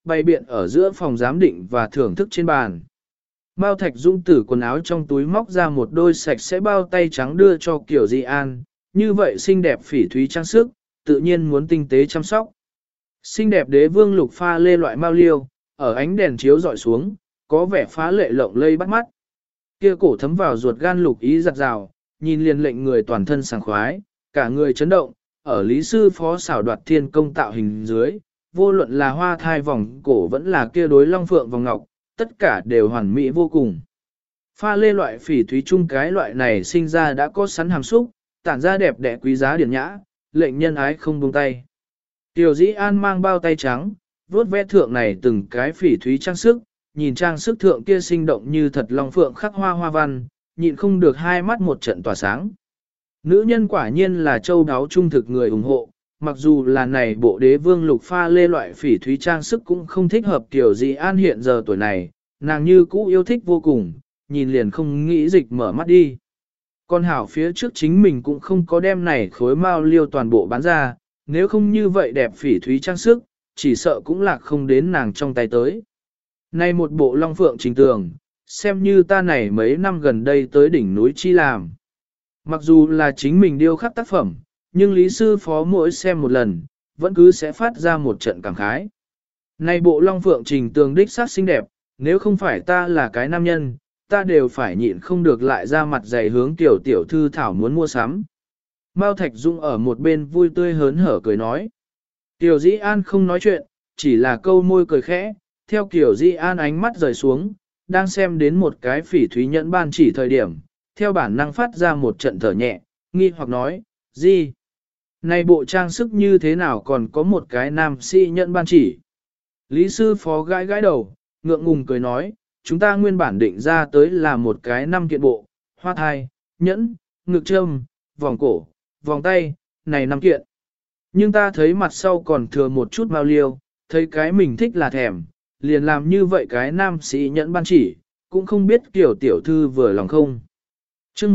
bày biện ở giữa phòng giám định và thưởng thức trên bàn. Mao Thạch Dũng từ quần áo trong túi móc ra một đôi sạch sẽ bao tay trắng đưa cho Kiều Di An, như vậy xinh đẹp phỉ thúy trang sức, tự nhiên muốn tinh tế chăm sóc. Xinh đẹp đế vương lục pha lê loại mao liêu, ở ánh đèn chiếu dọi xuống, có vẻ phá lệ lộng lây bắt mắt. Kia cổ thấm vào ruột gan lục ý giặt rào, nhìn liền lệnh người toàn thân sảng khoái, cả người chấn động, ở lý sư phó xảo đoạt thiên công tạo hình dưới, vô luận là hoa thai vòng cổ vẫn là kia đối long phượng vòng ngọc, tất cả đều hoàn mỹ vô cùng. Pha lê loại phỉ thúy chung cái loại này sinh ra đã có sẵn hàm xúc, tản ra đẹp đẽ quý giá điển nhã, lệnh nhân ái không buông tay. Tiểu Dĩ An mang bao tay trắng, vuốt ve thượng này từng cái phỉ thúy trang sức, nhìn trang sức thượng kia sinh động như thật long phượng khắc hoa hoa văn, nhịn không được hai mắt một trận tỏa sáng. Nữ nhân quả nhiên là châu đáo trung thực người ủng hộ, mặc dù là này bộ đế vương lục pha lê loại phỉ thúy trang sức cũng không thích hợp Tiểu Dĩ An hiện giờ tuổi này, nàng như cũ yêu thích vô cùng, nhìn liền không nghĩ dịch mở mắt đi. Con hảo phía trước chính mình cũng không có đem này khối mao liêu toàn bộ bán ra, nếu không như vậy đẹp phỉ thúy trang sức, chỉ sợ cũng lạc không đến nàng trong tay tới. Nay một bộ long phượng trình tường, xem như ta này mấy năm gần đây tới đỉnh núi chi làm. Mặc dù là chính mình điêu khắc tác phẩm, nhưng lý sư phó mỗi xem một lần, vẫn cứ sẽ phát ra một trận cảm khái. Nay bộ long phượng trình tường đích sát xinh đẹp, nếu không phải ta là cái nam nhân, ta đều phải nhịn không được lại ra mặt dày hướng tiểu tiểu thư thảo muốn mua sắm. Mao Thạch Dung ở một bên vui tươi hớn hở cười nói. Tiểu Dĩ An không nói chuyện, chỉ là câu môi cười khẽ, theo Tiểu Dĩ An ánh mắt rời xuống, đang xem đến một cái phỉ thúy nhẫn ban chỉ thời điểm, theo bản năng phát ra một trận thở nhẹ, nghi hoặc nói, gì? Này bộ trang sức như thế nào còn có một cái nam sĩ nhẫn ban chỉ? Lý sư phó gãi gãi đầu, ngượng ngùng cười nói, chúng ta nguyên bản định ra tới là một cái 5 kiện bộ, hoa thai, nhẫn, ngực trâm, vòng cổ, vòng tay, này 5 kiện. Nhưng ta thấy mặt sau còn thừa một chút mao liêu, thấy cái mình thích là thèm, liền làm như vậy cái nam sĩ nhẫn ban chỉ, cũng không biết kiểu tiểu thư vừa lòng không. chương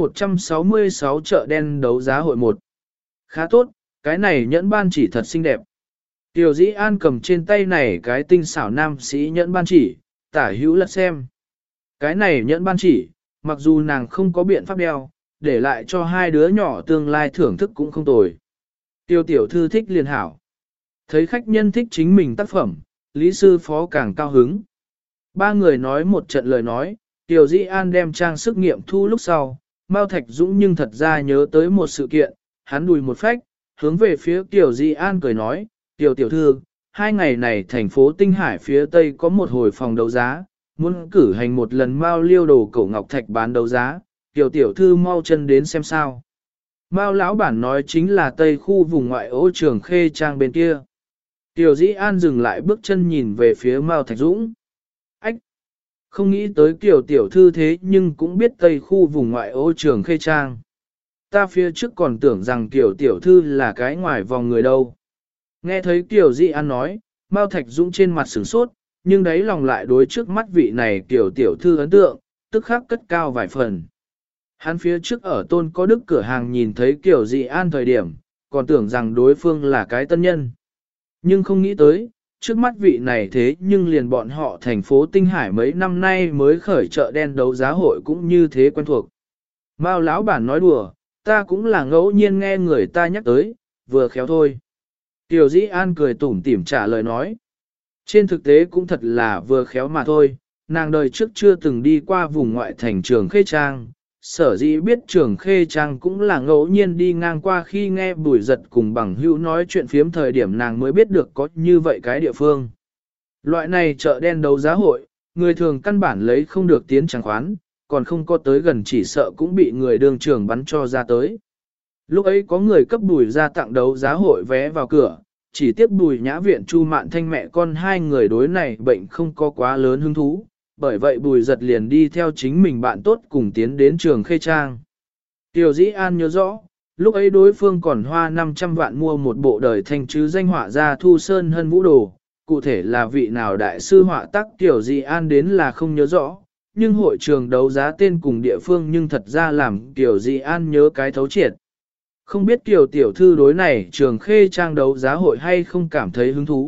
166 chợ đen đấu giá hội 1. Khá tốt, cái này nhẫn ban chỉ thật xinh đẹp. Tiểu Dĩ An cầm trên tay này cái tinh xảo nam sĩ nhẫn ban chỉ, tả hữu lật xem. Cái này nhẫn ban chỉ, mặc dù nàng không có biện pháp đeo, để lại cho hai đứa nhỏ tương lai thưởng thức cũng không tồi. Tiêu tiểu thư thích liền hảo. Thấy khách nhân thích chính mình tác phẩm, Lý sư phó càng cao hứng. Ba người nói một trận lời nói, Tiểu Dĩ An đem trang sức nghiệm thu lúc sau, Mao Thạch Dũng nhưng thật ra nhớ tới một sự kiện, hắn đùi một phách, hướng về phía Tiểu Dĩ An cười nói, Tiểu tiểu thư, 2 ngày này thành phố Tinh Hải phía Tây có một hồi phòng đấu giá, muốn cử hành một lần Mao liêu đồ cổ ngọc thạch bán đấu giá, Tiểu tiểu thư mau chân đến xem sao. Mao lão bản nói chính là Tây khu vùng ngoại ô Trường Khê Trang bên kia. Tiểu Dĩ An dừng lại bước chân nhìn về phía Mao Thạch Dũng. Ách! Không nghĩ tới Tiểu tiểu thư thế nhưng cũng biết Tây khu vùng ngoại ô Trường Khê Trang. Ta phía trước còn tưởng rằng Tiểu tiểu thư là cái ngoài vòng người đâu. Nghe thấy Tiểu Dĩ An nói, Mao Thạch Dũng trên mặt sửng sốt, nhưng đấy lòng lại đối trước mắt vị này Tiểu tiểu thư ấn tượng, tức khắc cất cao vài phần. Hắn phía trước ở Tôn Có Đức cửa hàng nhìn thấy Tiểu Dĩ An thời điểm, còn tưởng rằng đối phương là cái tân nhân. Nhưng không nghĩ tới, trước mắt vị này thế nhưng liền bọn họ thành phố Tinh Hải mấy năm nay mới khởi chợ đen đấu giá hội cũng như thế quen thuộc. Mao lão bản nói đùa, ta cũng là ngẫu nhiên nghe người ta nhắc tới, vừa khéo thôi. Tiểu Dĩ An cười tủm tỉm trả lời nói. Trên thực tế cũng thật là vừa khéo mà thôi, nàng đời trước chưa từng đi qua vùng ngoại thành Trường Khê Trang. Sở dĩ biết Trường Khê Trang cũng là ngẫu nhiên đi ngang qua khi nghe Bùi Giật cùng bằng hữu nói chuyện phiếm thời điểm nàng mới biết được có như vậy cái địa phương. Loại này chợ đen đấu giá hội, người thường căn bản lấy không được tiến trắng khoán, còn không có tới gần chỉ sợ cũng bị người đường trường bắn cho ra tới. Lúc ấy có người cấp Bùi ra tặng đấu giá hội vé vào cửa, chỉ tiếc Bùi Nhã Viện Chu Mạn Thanh mẹ con hai người đối này bệnh không có quá lớn hứng thú. Bởi vậy Bùi Giật liền đi theo chính mình bạn tốt cùng tiến đến Trường Khê Trang. Tiểu Dĩ An nhớ rõ, lúc ấy đối phương còn hoa 500 vạn mua một bộ đời thanh chứ danh họa ra Thu Sơn Hân Vũ Đồ, cụ thể là vị nào đại sư họa tác Tiểu Dĩ An đến là không nhớ rõ, nhưng hội trường đấu giá tên cùng địa phương nhưng thật ra làm Tiểu Dĩ An nhớ cái thấu triệt. Không biết Tiểu tiểu thư đối này Trường Khê Trang đấu giá hội hay không cảm thấy hứng thú,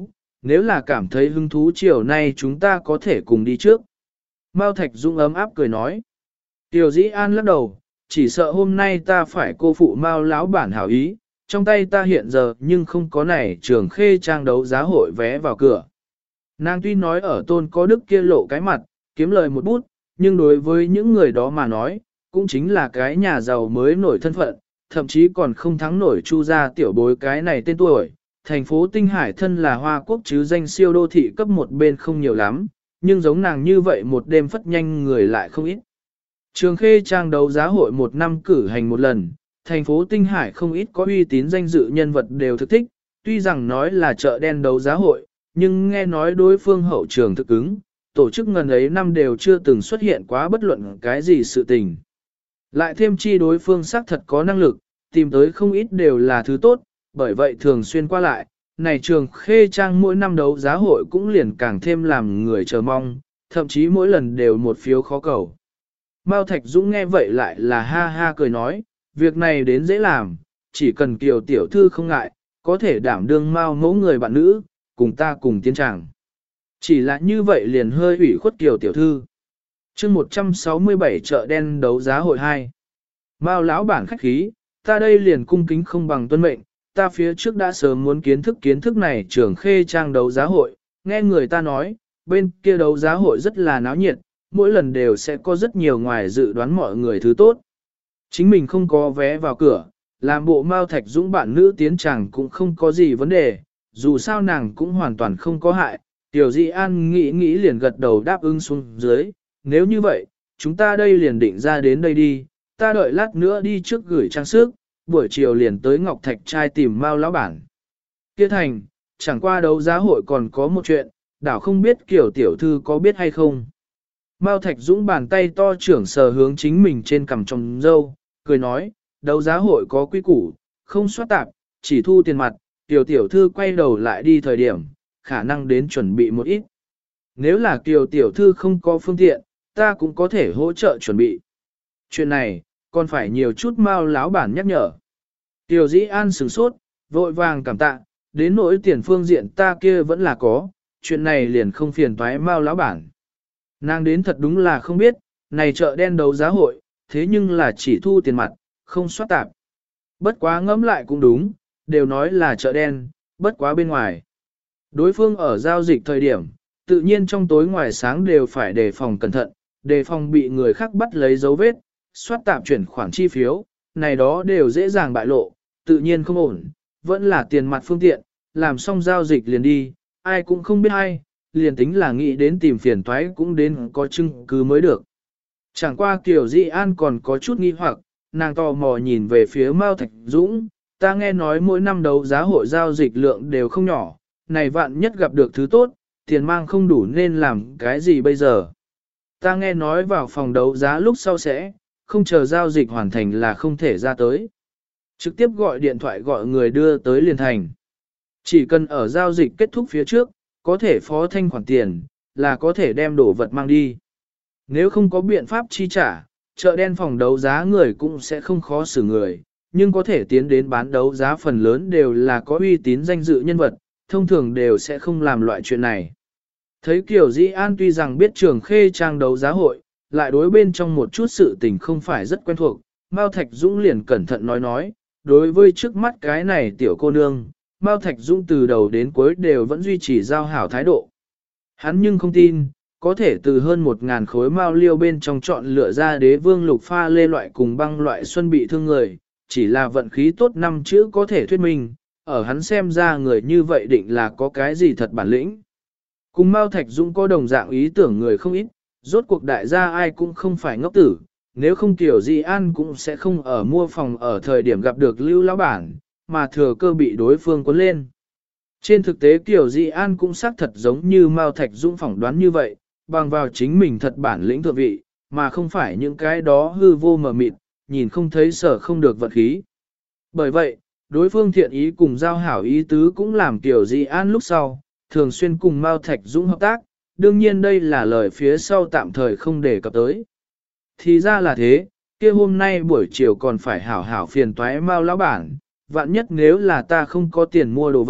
nếu là cảm thấy hứng thú chiều nay chúng ta có thể cùng đi trước. Mao Thạch Dũng ấm áp cười nói. Tiểu Dĩ An lắc đầu, chỉ sợ hôm nay ta phải cô phụ Mao lão bản hảo ý, trong tay ta hiện giờ nhưng không có này Trường Khê trang đấu giá hội vé vào cửa. Nàng tuy nói ở Tôn Có Đức kia lộ cái mặt, kiếm lời một bút, nhưng đối với những người đó mà nói, cũng chính là cái nhà giàu mới nổi thân phận, thậm chí còn không thắng nổi Chu gia tiểu bối cái này tên tuổi. Thành phố Tinh Hải thân là Hoa Quốc chứ danh siêu đô thị cấp một bên không nhiều lắm, nhưng giống nàng như vậy một đêm phất nhanh người lại không ít. Trường Khê trang đấu giá hội một năm cử hành một lần, thành phố Tinh Hải không ít có uy tín danh dự nhân vật đều thực thích, tuy rằng nói là chợ đen đấu giá hội, nhưng nghe nói đối phương hậu trường thực ứng, tổ chức ngần ấy năm đều chưa từng xuất hiện quá bất luận cái gì sự tình. Lại thêm chi đối phương xác thật có năng lực, tìm tới không ít đều là thứ tốt, bởi vậy thường xuyên qua lại, này Trường Khê trang mỗi năm đấu giá hội cũng liền càng thêm làm người chờ mong, thậm chí mỗi lần đều một phiếu khó cầu. Mao Thạch Dũng nghe vậy lại là ha ha cười nói, việc này đến dễ làm, chỉ cần Kiều tiểu thư không ngại, có thể đảm đương Mao mẫu người bạn nữ, cùng ta cùng tiến tràng. Chỉ là như vậy liền hơi ủy khuất Kiều tiểu thư. Chương 167 chợ đen đấu giá hội 2. Mao lão bản khách khí, ta đây liền cung kính không bằng tuân mệnh, ta phía trước đã sớm muốn kiến thức này Trường Khê trang đấu giá hội, nghe người ta nói, bên kia đấu giá hội rất là náo nhiệt, mỗi lần đều sẽ có rất nhiều ngoài dự đoán mọi người thứ tốt. Chính mình không có vé vào cửa, làm bộ Mao Thạch Dũng bạn nữ tiến chẳng cũng không có gì vấn đề, dù sao nàng cũng hoàn toàn không có hại. Tiểu Di An nghĩ liền gật đầu đáp ứng xuống dưới, nếu như vậy, chúng ta đây liền định ra đến đây đi, ta đợi lát nữa đi trước gửi trang sức, buổi chiều liền tới Ngọc Thạch trai tìm Mao lão bản. Kia thành, chẳng qua đấu giá hội còn có một chuyện, đảo không biết kiểu tiểu thư có biết hay không. Mao Thạch Dũng bàn tay to trưởng sờ hướng chính mình trên cằm trồng dâu, cười nói, đấu giá hội có quy củ, không soát tạp, chỉ thu tiền mặt, tiểu tiểu thư quay đầu lại đi thời điểm, khả năng đến chuẩn bị một ít. Nếu là tiểu tiểu thư không có phương tiện, ta cũng có thể hỗ trợ chuẩn bị. Chuyện này, còn phải nhiều chút Mao lão bản nhắc nhở. Tiểu Dĩ An sửng sốt, vội vàng cảm tạ, đến nỗi tiền phương diện ta kia vẫn là có, chuyện này liền không phiền toái Mao lão bản. Nàng đến thật đúng là không biết, này chợ đen đấu giá hội, thế nhưng là chỉ thu tiền mặt, không soát tạp. Bất quá ngẫm lại cũng đúng, đều nói là chợ đen, bất quá bên ngoài. Đối phương ở giao dịch thời điểm, tự nhiên trong tối ngoài sáng đều phải đề phòng cẩn thận, đề phòng bị người khác bắt lấy dấu vết, soát tạp chuyển khoản chi phiếu, này đó đều dễ dàng bại lộ, tự nhiên không ổn, vẫn là tiền mặt phương tiện, làm xong giao dịch liền đi, ai cũng không biết ai, liền tính là nghĩ đến tìm phiền toái cũng đến có chứng cứ mới được. Chẳng qua Kiều Di An còn có chút nghi hoặc, nàng tò mò nhìn về phía Mao Thạch Dũng, ta nghe nói mỗi năm đấu giá hội giao dịch lượng đều không nhỏ, này vạn nhất gặp được thứ tốt, tiền mang không đủ nên làm cái gì bây giờ. Ta nghe nói vào phòng đấu giá lúc sau sẽ, không chờ giao dịch hoàn thành là không thể ra tới. Trực tiếp gọi điện thoại gọi người đưa tới liền thành. Chỉ cần ở giao dịch kết thúc phía trước, có thể phó thanh khoản tiền, là có thể đem đồ vật mang đi. Nếu không có biện pháp chi trả, chợ đen phòng đấu giá người cũng sẽ không khó xử người, nhưng có thể tiến đến bán đấu giá phần lớn đều là có uy tín danh dự nhân vật, thông thường đều sẽ không làm loại chuyện này. Thấy Kiều Dĩ An tuy rằng biết Trường Khê trang đấu giá hội, lại đối bên trong một chút sự tình không phải rất quen thuộc, Mao Thạch Dũng liền cẩn thận nói, đối với trước mắt cái này tiểu cô nương, Mao Thạch Dũng từ đầu đến cuối đều vẫn duy trì giao hảo thái độ. Hắn nhưng không tin, có thể từ hơn 1.000 khối mao liêu bên trong chọn lựa ra đế vương lục pha lê loại cùng băng loại xuân bị thương người, chỉ là vận khí tốt năm chữ có thể thuyết minh, ở hắn xem ra người như vậy định là có cái gì thật bản lĩnh. Cùng Mao Thạch Dũng có đồng dạng ý tưởng người không ít, rốt cuộc đại gia ai cũng không phải ngốc tử, nếu không Tiểu Di An cũng sẽ không ở mua phòng ở thời điểm gặp được Lưu lão bản, mà thừa cơ bị đối phương cuốn lên. Trên thực tế Tiểu Di An cũng xác thật giống như Mao Thạch Dũng phỏng đoán như vậy, bằng vào chính mình thật bản lĩnh thượng vị, mà không phải những cái đó hư vô mờ mịt, nhìn không thấy sở không được vật khí. Bởi vậy, đối phương thiện ý cùng giao hảo ý tứ cũng làm Tiểu Di An lúc sau, thường xuyên cùng Mao Thạch Dũng hợp tác, đương nhiên đây là lời phía sau tạm thời không đề cập tới. Thì ra là thế, kia hôm nay buổi chiều còn phải hảo hảo phiền toái Mao lão bản, vạn nhất nếu là ta không có tiền mua đồ vật,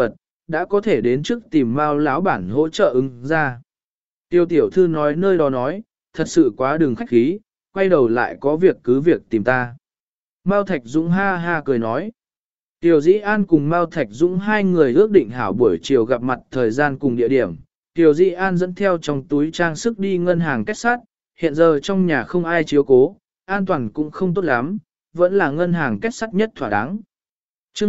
đã có thể đến trước tìm Mao lão bản hỗ trợ ứng ra. Tiêu tiểu thư nói nơi đó nói, thật sự quá đừng khách khí, quay đầu lại có việc cứ việc tìm ta. Mao Thạch Dũng ha ha cười nói. Tiểu Dĩ An cùng Mao Thạch Dũng hai người ước định hảo buổi chiều gặp mặt thời gian cùng địa điểm. Tiểu Dĩ An dẫn theo trong túi trang sức đi ngân hàng kết sắt, hiện giờ trong nhà không ai chiếu cố, an toàn cũng không tốt lắm, vẫn là ngân hàng kết sắt nhất thỏa đáng. chương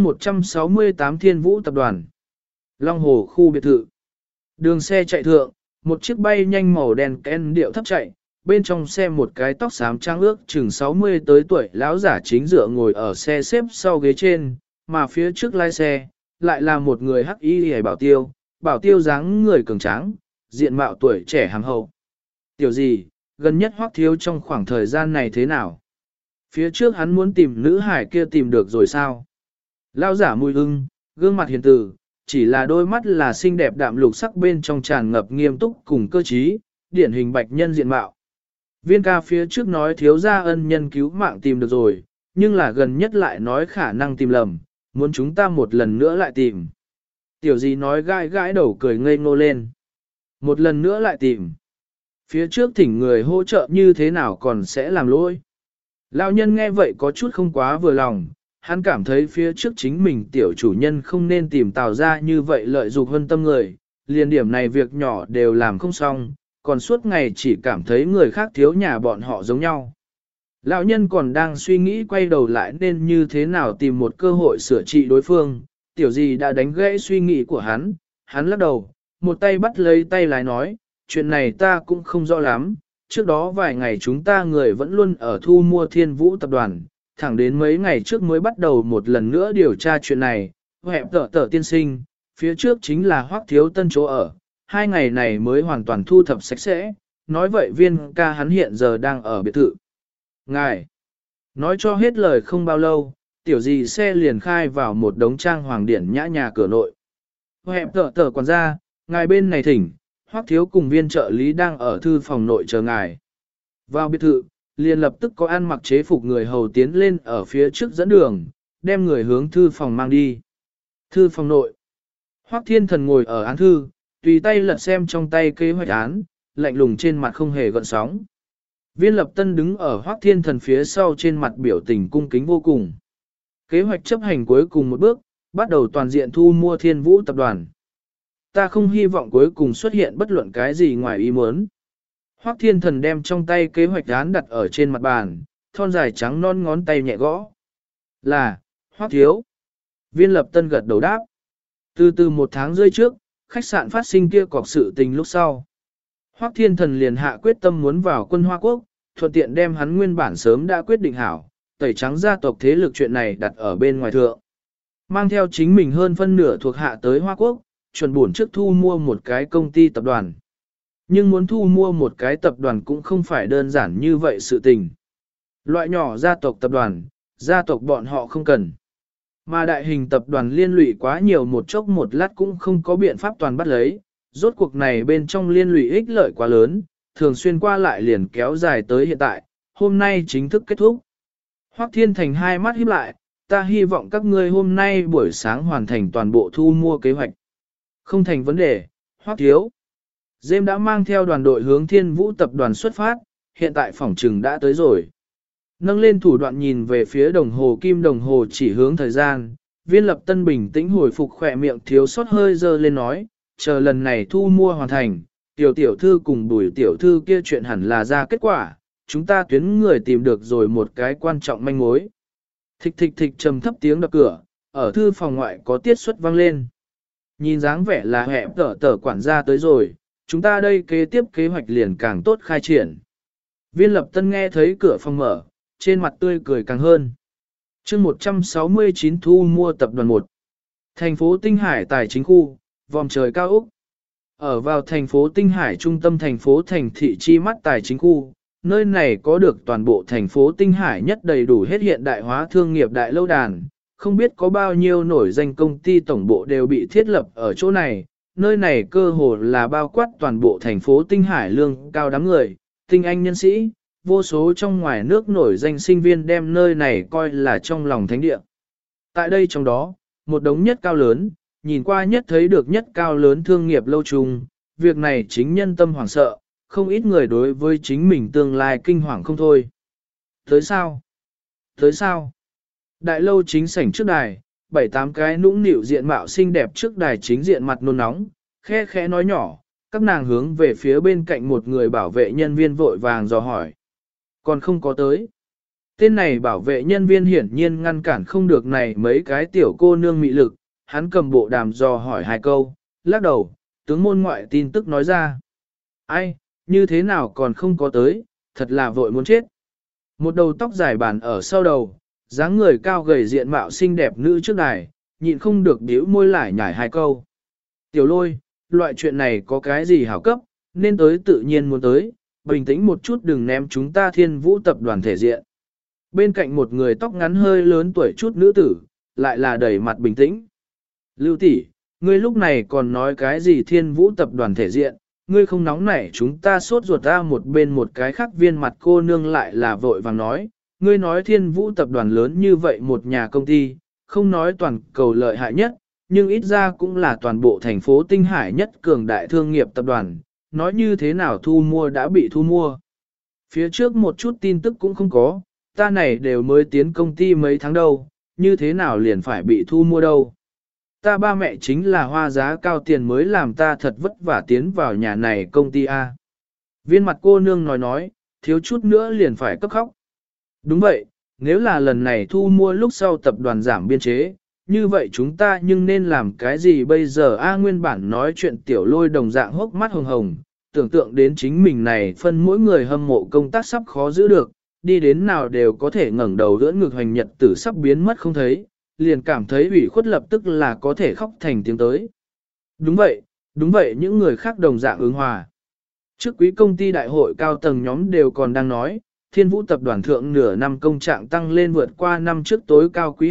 168 Thiên Vũ Tập đoàn Long Hồ khu biệt thự. Đường xe chạy thượng, một chiếc bay nhanh màu đen Ken điệu thấp chạy, bên trong xe một cái tóc xám trang ước chừng 60 tới tuổi lão giả chính dựa ngồi ở xe xếp sau ghế trên, mà phía trước lái xe, lại là một người hắc y hề bảo tiêu dáng người cường tráng, diện mạo tuổi trẻ hàm hậu. Tiểu gì, gần nhất Hoắc Thiếu trong khoảng thời gian này thế nào? Phía trước hắn muốn tìm nữ hải kia tìm được rồi sao? Lão giả mùi ưng, gương mặt hiền từ, chỉ là đôi mắt là xinh đẹp đạm lục sắc bên trong tràn ngập nghiêm túc cùng cơ trí, điển hình bạch nhân diện mạo. Viên ca phía trước nói thiếu gia ân nhân cứu mạng tìm được rồi, nhưng là gần nhất lại nói khả năng tìm lầm, muốn chúng ta một lần nữa lại tìm. Tiểu gì nói gãi gãi đầu cười ngây ngô lên. Một lần nữa lại tìm. Phía trước thỉnh người hỗ trợ như thế nào còn sẽ làm lỗi. Lão nhân nghe vậy có chút không quá vừa lòng, hắn cảm thấy phía trước chính mình tiểu chủ nhân không nên tìm Tào ra như vậy lợi dụng hơn tâm người, liền điểm này việc nhỏ đều làm không xong, còn suốt ngày chỉ cảm thấy người khác thiếu nhà bọn họ giống nhau. Lão nhân còn đang suy nghĩ quay đầu lại nên như thế nào tìm một cơ hội sửa trị đối phương, tiểu gì đã đánh gãy suy nghĩ của hắn lắc đầu, một tay bắt lấy tay lái nói, chuyện này ta cũng không rõ lắm, trước đó vài ngày chúng ta người vẫn luôn ở thu mua Thiên Vũ tập đoàn, thẳng đến mấy ngày trước mới bắt đầu một lần nữa điều tra chuyện này, hẹp tở tiên sinh, phía trước chính là Hoắc Thiếu Tân chỗ ở, 2 ngày này mới hoàn toàn thu thập sạch sẽ, nói vậy Viên ca hắn hiện giờ đang ở biệt thự. Ngài, nói cho hết lời không bao lâu, tiểu gì xe liền khai vào một đống trang hoàng điển nhã nhà cửa nội. Hẹp tở quản gia, ngài bên này thỉnh, Hoắc Thiếu cùng Viên trợ lý đang ở thư phòng nội chờ ngài. Vào biệt thự, liền lập tức có ăn mặc chế phục người hầu tiến lên ở phía trước dẫn đường, đem người hướng thư phòng mang đi. Thư phòng nội, Hoắc Thiên Thần ngồi ở án thư, tùy tay lật xem trong tay kế hoạch án, lạnh lùng trên mặt không hề gợn sóng. Viên Lập Tân đứng ở Hoắc Thiên Thần phía sau trên mặt biểu tình cung kính vô cùng. Kế hoạch chấp hành cuối cùng một bước, bắt đầu toàn diện thu mua Thiên Vũ tập đoàn. Ta không hy vọng cuối cùng xuất hiện bất luận cái gì ngoài ý muốn. Hoắc Thiên Thần đem trong tay kế hoạch án đặt ở trên mặt bàn, thon dài trắng non ngón tay nhẹ gõ. Là, Hoắc Thiếu. Viên Lập Tân gật đầu đáp. Từ 1 tháng rưỡi trước, khách sạn phát sinh kia cọc sự tình lúc sau. Hoắc Thiên Thần liền hạ quyết tâm muốn vào quân Hoa Quốc, thuận tiện đem hắn nguyên bản sớm đã quyết định hảo, tẩy trắng gia tộc thế lực chuyện này đặt ở bên ngoài thượng. Mang theo chính mình hơn phân nửa thuộc hạ tới Hoa Quốc, chuẩn buồn trước thu mua một cái công ty tập đoàn. Nhưng muốn thu mua một cái tập đoàn cũng không phải đơn giản như vậy sự tình. Loại nhỏ gia tộc tập đoàn, gia tộc bọn họ không cần. Mà đại hình tập đoàn liên lụy quá nhiều một chốc một lát cũng không có biện pháp toàn bắt lấy. Rốt cuộc này bên trong liên lụy ích lợi quá lớn, thường xuyên qua lại liền kéo dài tới hiện tại, hôm nay chính thức kết thúc. Hoắc Thiên Thành hai mắt híp lại, ta hy vọng các ngươi hôm nay buổi sáng hoàn thành toàn bộ thu mua kế hoạch. Không thành vấn đề, Hoắc Thiếu. Dêm đã mang theo đoàn đội hướng Thiên Vũ tập đoàn xuất phát, hiện tại phòng trừng đã tới rồi. Nâng lên thủ đoạn nhìn về phía đồng hồ kim đồng hồ chỉ hướng thời gian, Viên Lập Tân bình tĩnh hồi phục khỏe miệng thiếu sót hơi dơ lên nói, chờ lần này thu mua hoàn thành, tiểu thư cùng Bùi tiểu thư kia chuyện hẳn là ra kết quả, chúng ta tuyến người tìm được rồi một cái quan trọng manh mối. Thịch thịch thịch trầm thấp tiếng đập cửa, ở thư phòng ngoại có tiết xuất vang lên. Nhìn dáng vẻ là hẹp tở quản gia tới rồi, chúng ta đây kế tiếp kế hoạch liền càng tốt khai triển. Viên Lập Tân nghe thấy cửa phòng mở, trên mặt tươi cười càng hơn. chương 169 thu mua tập đoàn 1. Thành phố Tinh Hải tài chính khu, vòm trời cao Úc. Ở vào thành phố Tinh Hải trung tâm thành phố thành thị chi mắt tài chính khu, nơi này có được toàn bộ thành phố Tinh Hải nhất đầy đủ hết hiện đại hóa thương nghiệp đại lâu đàn. Không biết có bao nhiêu nổi danh công ty tổng bộ đều bị thiết lập ở chỗ này, nơi này cơ hồ là bao quát toàn bộ thành phố Tinh Hải lương cao đám người, tinh anh nhân sĩ, vô số trong ngoài nước nổi danh sinh viên đem nơi này coi là trong lòng thánh địa. Tại đây trong đó, một đống nhất cao lớn, nhìn qua nhất thấy được nhất cao lớn thương nghiệp lâu trùng, việc này chính nhân tâm hoảng sợ, không ít người đối với chính mình tương lai kinh hoàng không thôi. Tới sao? Tới sao? Đại lâu chính sảnh trước đài, 7-8 cái nũng nịu diện mạo xinh đẹp trước đài chính diện mặt nôn nóng, khe khẽ nói nhỏ, các nàng hướng về phía bên cạnh một người bảo vệ nhân viên vội vàng dò hỏi. Còn không có tới. Tên này bảo vệ nhân viên hiển nhiên ngăn cản không được này mấy cái tiểu cô nương mị lực, hắn cầm bộ đàm dò hỏi 2 câu, lắc đầu, tướng môn ngoại tin tức nói ra. Ai, như thế nào còn không có tới, thật là vội muốn chết. Một đầu tóc dài bàn ở sau đầu, dáng người cao gầy diện mạo xinh đẹp nữ trước đài, nhịn không được điếu môi lải nhải 2 câu. Tiểu Lôi, loại chuyện này có cái gì hảo cấp, nên tới tự nhiên muốn tới, bình tĩnh một chút đừng ném chúng ta Thiên Vũ tập đoàn thể diện. Bên cạnh một người tóc ngắn hơi lớn tuổi chút nữ tử, lại là đầy mặt bình tĩnh. Lưu tỷ, ngươi lúc này còn nói cái gì Thiên Vũ tập đoàn thể diện, ngươi không nóng nảy chúng ta sốt ruột ra một bên một cái khác viên mặt cô nương lại là vội vàng nói, ngươi nói Thiên Vũ tập đoàn lớn như vậy một nhà công ty, không nói toàn cầu lợi hại nhất, nhưng ít ra cũng là toàn bộ thành phố Tinh Hải nhất cường đại thương nghiệp tập đoàn, nói như thế nào thu mua đã bị thu mua. Phía trước một chút tin tức cũng không có, ta này đều mới tiến công ty mấy tháng đâu, như thế nào liền phải bị thu mua đâu. Ta ba mẹ chính là hoa giá cao tiền mới làm ta thật vất vả tiến vào nhà này công ty A. Viên mặt cô nương nói, thiếu chút nữa liền phải cấp khóc. Đúng vậy, nếu là lần này thu mua lúc sau tập đoàn giảm biên chế, như vậy chúng ta nhưng nên làm cái gì bây giờ A nguyên bản nói chuyện Tiểu Lôi đồng dạng hốc mắt hồng hồng, tưởng tượng đến chính mình này phân mỗi người hâm mộ công tác sắp khó giữ được, đi đến nào đều có thể ngẩng đầu đỡ ngực hoành nhật tử sắp biến mất không thấy, liền cảm thấy ủy khuất lập tức là có thể khóc thành tiếng tới. Đúng vậy những người khác đồng dạng ứng hòa. Trước quý công ty đại hội cao tầng nhóm đều còn đang nói, Thiên Vũ tập đoàn thượng nửa năm công trạng tăng lên vượt qua năm trước tối cao quý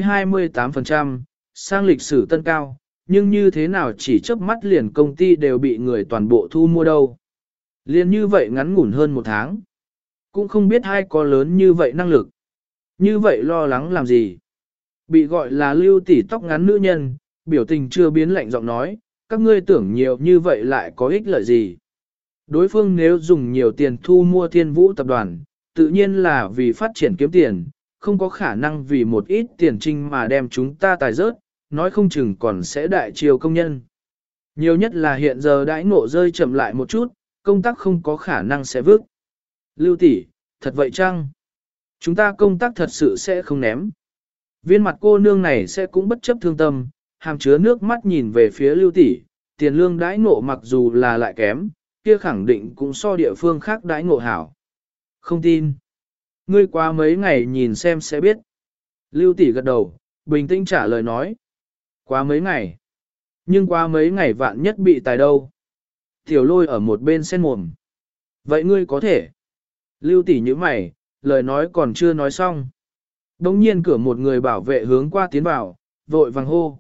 28%, sang lịch sử tân cao, nhưng như thế nào chỉ chớp mắt liền công ty đều bị người toàn bộ thu mua đâu. Liền như vậy ngắn ngủn hơn 1 tháng. Cũng không biết ai có lớn như vậy năng lực. Như vậy lo lắng làm gì? Bị gọi là Lưu tỷ tóc ngắn nữ nhân, biểu tình chưa biến lạnh giọng nói, các ngươi tưởng nhiều như vậy lại có ích lợi gì? Đối phương nếu dùng nhiều tiền thu mua Thiên Vũ tập đoàn, tự nhiên là vì phát triển kiếm tiền, không có khả năng vì một ít tiền trinh mà đem chúng ta tài rớt, nói không chừng còn sẽ đại chiều công nhân. Nhiều nhất là hiện giờ đãi ngộ rơi chậm lại một chút, công tác không có khả năng sẽ vước. Lưu tỷ, thật vậy chăng? Chúng ta công tác thật sự sẽ không ném. Viên mặt cô nương này sẽ cũng bất chấp thương tâm, hàm chứa nước mắt nhìn về phía Lưu tỷ, tiền lương đãi ngộ mặc dù là lại kém, kia khẳng định cũng so địa phương khác đãi ngộ hảo. Không tin. Ngươi qua mấy ngày nhìn xem sẽ biết. Lưu tỷ gật đầu, bình tĩnh trả lời nói. Qua mấy ngày. Nhưng qua mấy ngày vạn nhất bị tài đâu. Tiểu Lôi ở một bên sen mồm. Vậy ngươi có thể. Lưu tỷ như mày, lời nói còn chưa nói xong. Đông nhiên cửa một người bảo vệ hướng qua tiến vào, vội vàng hô,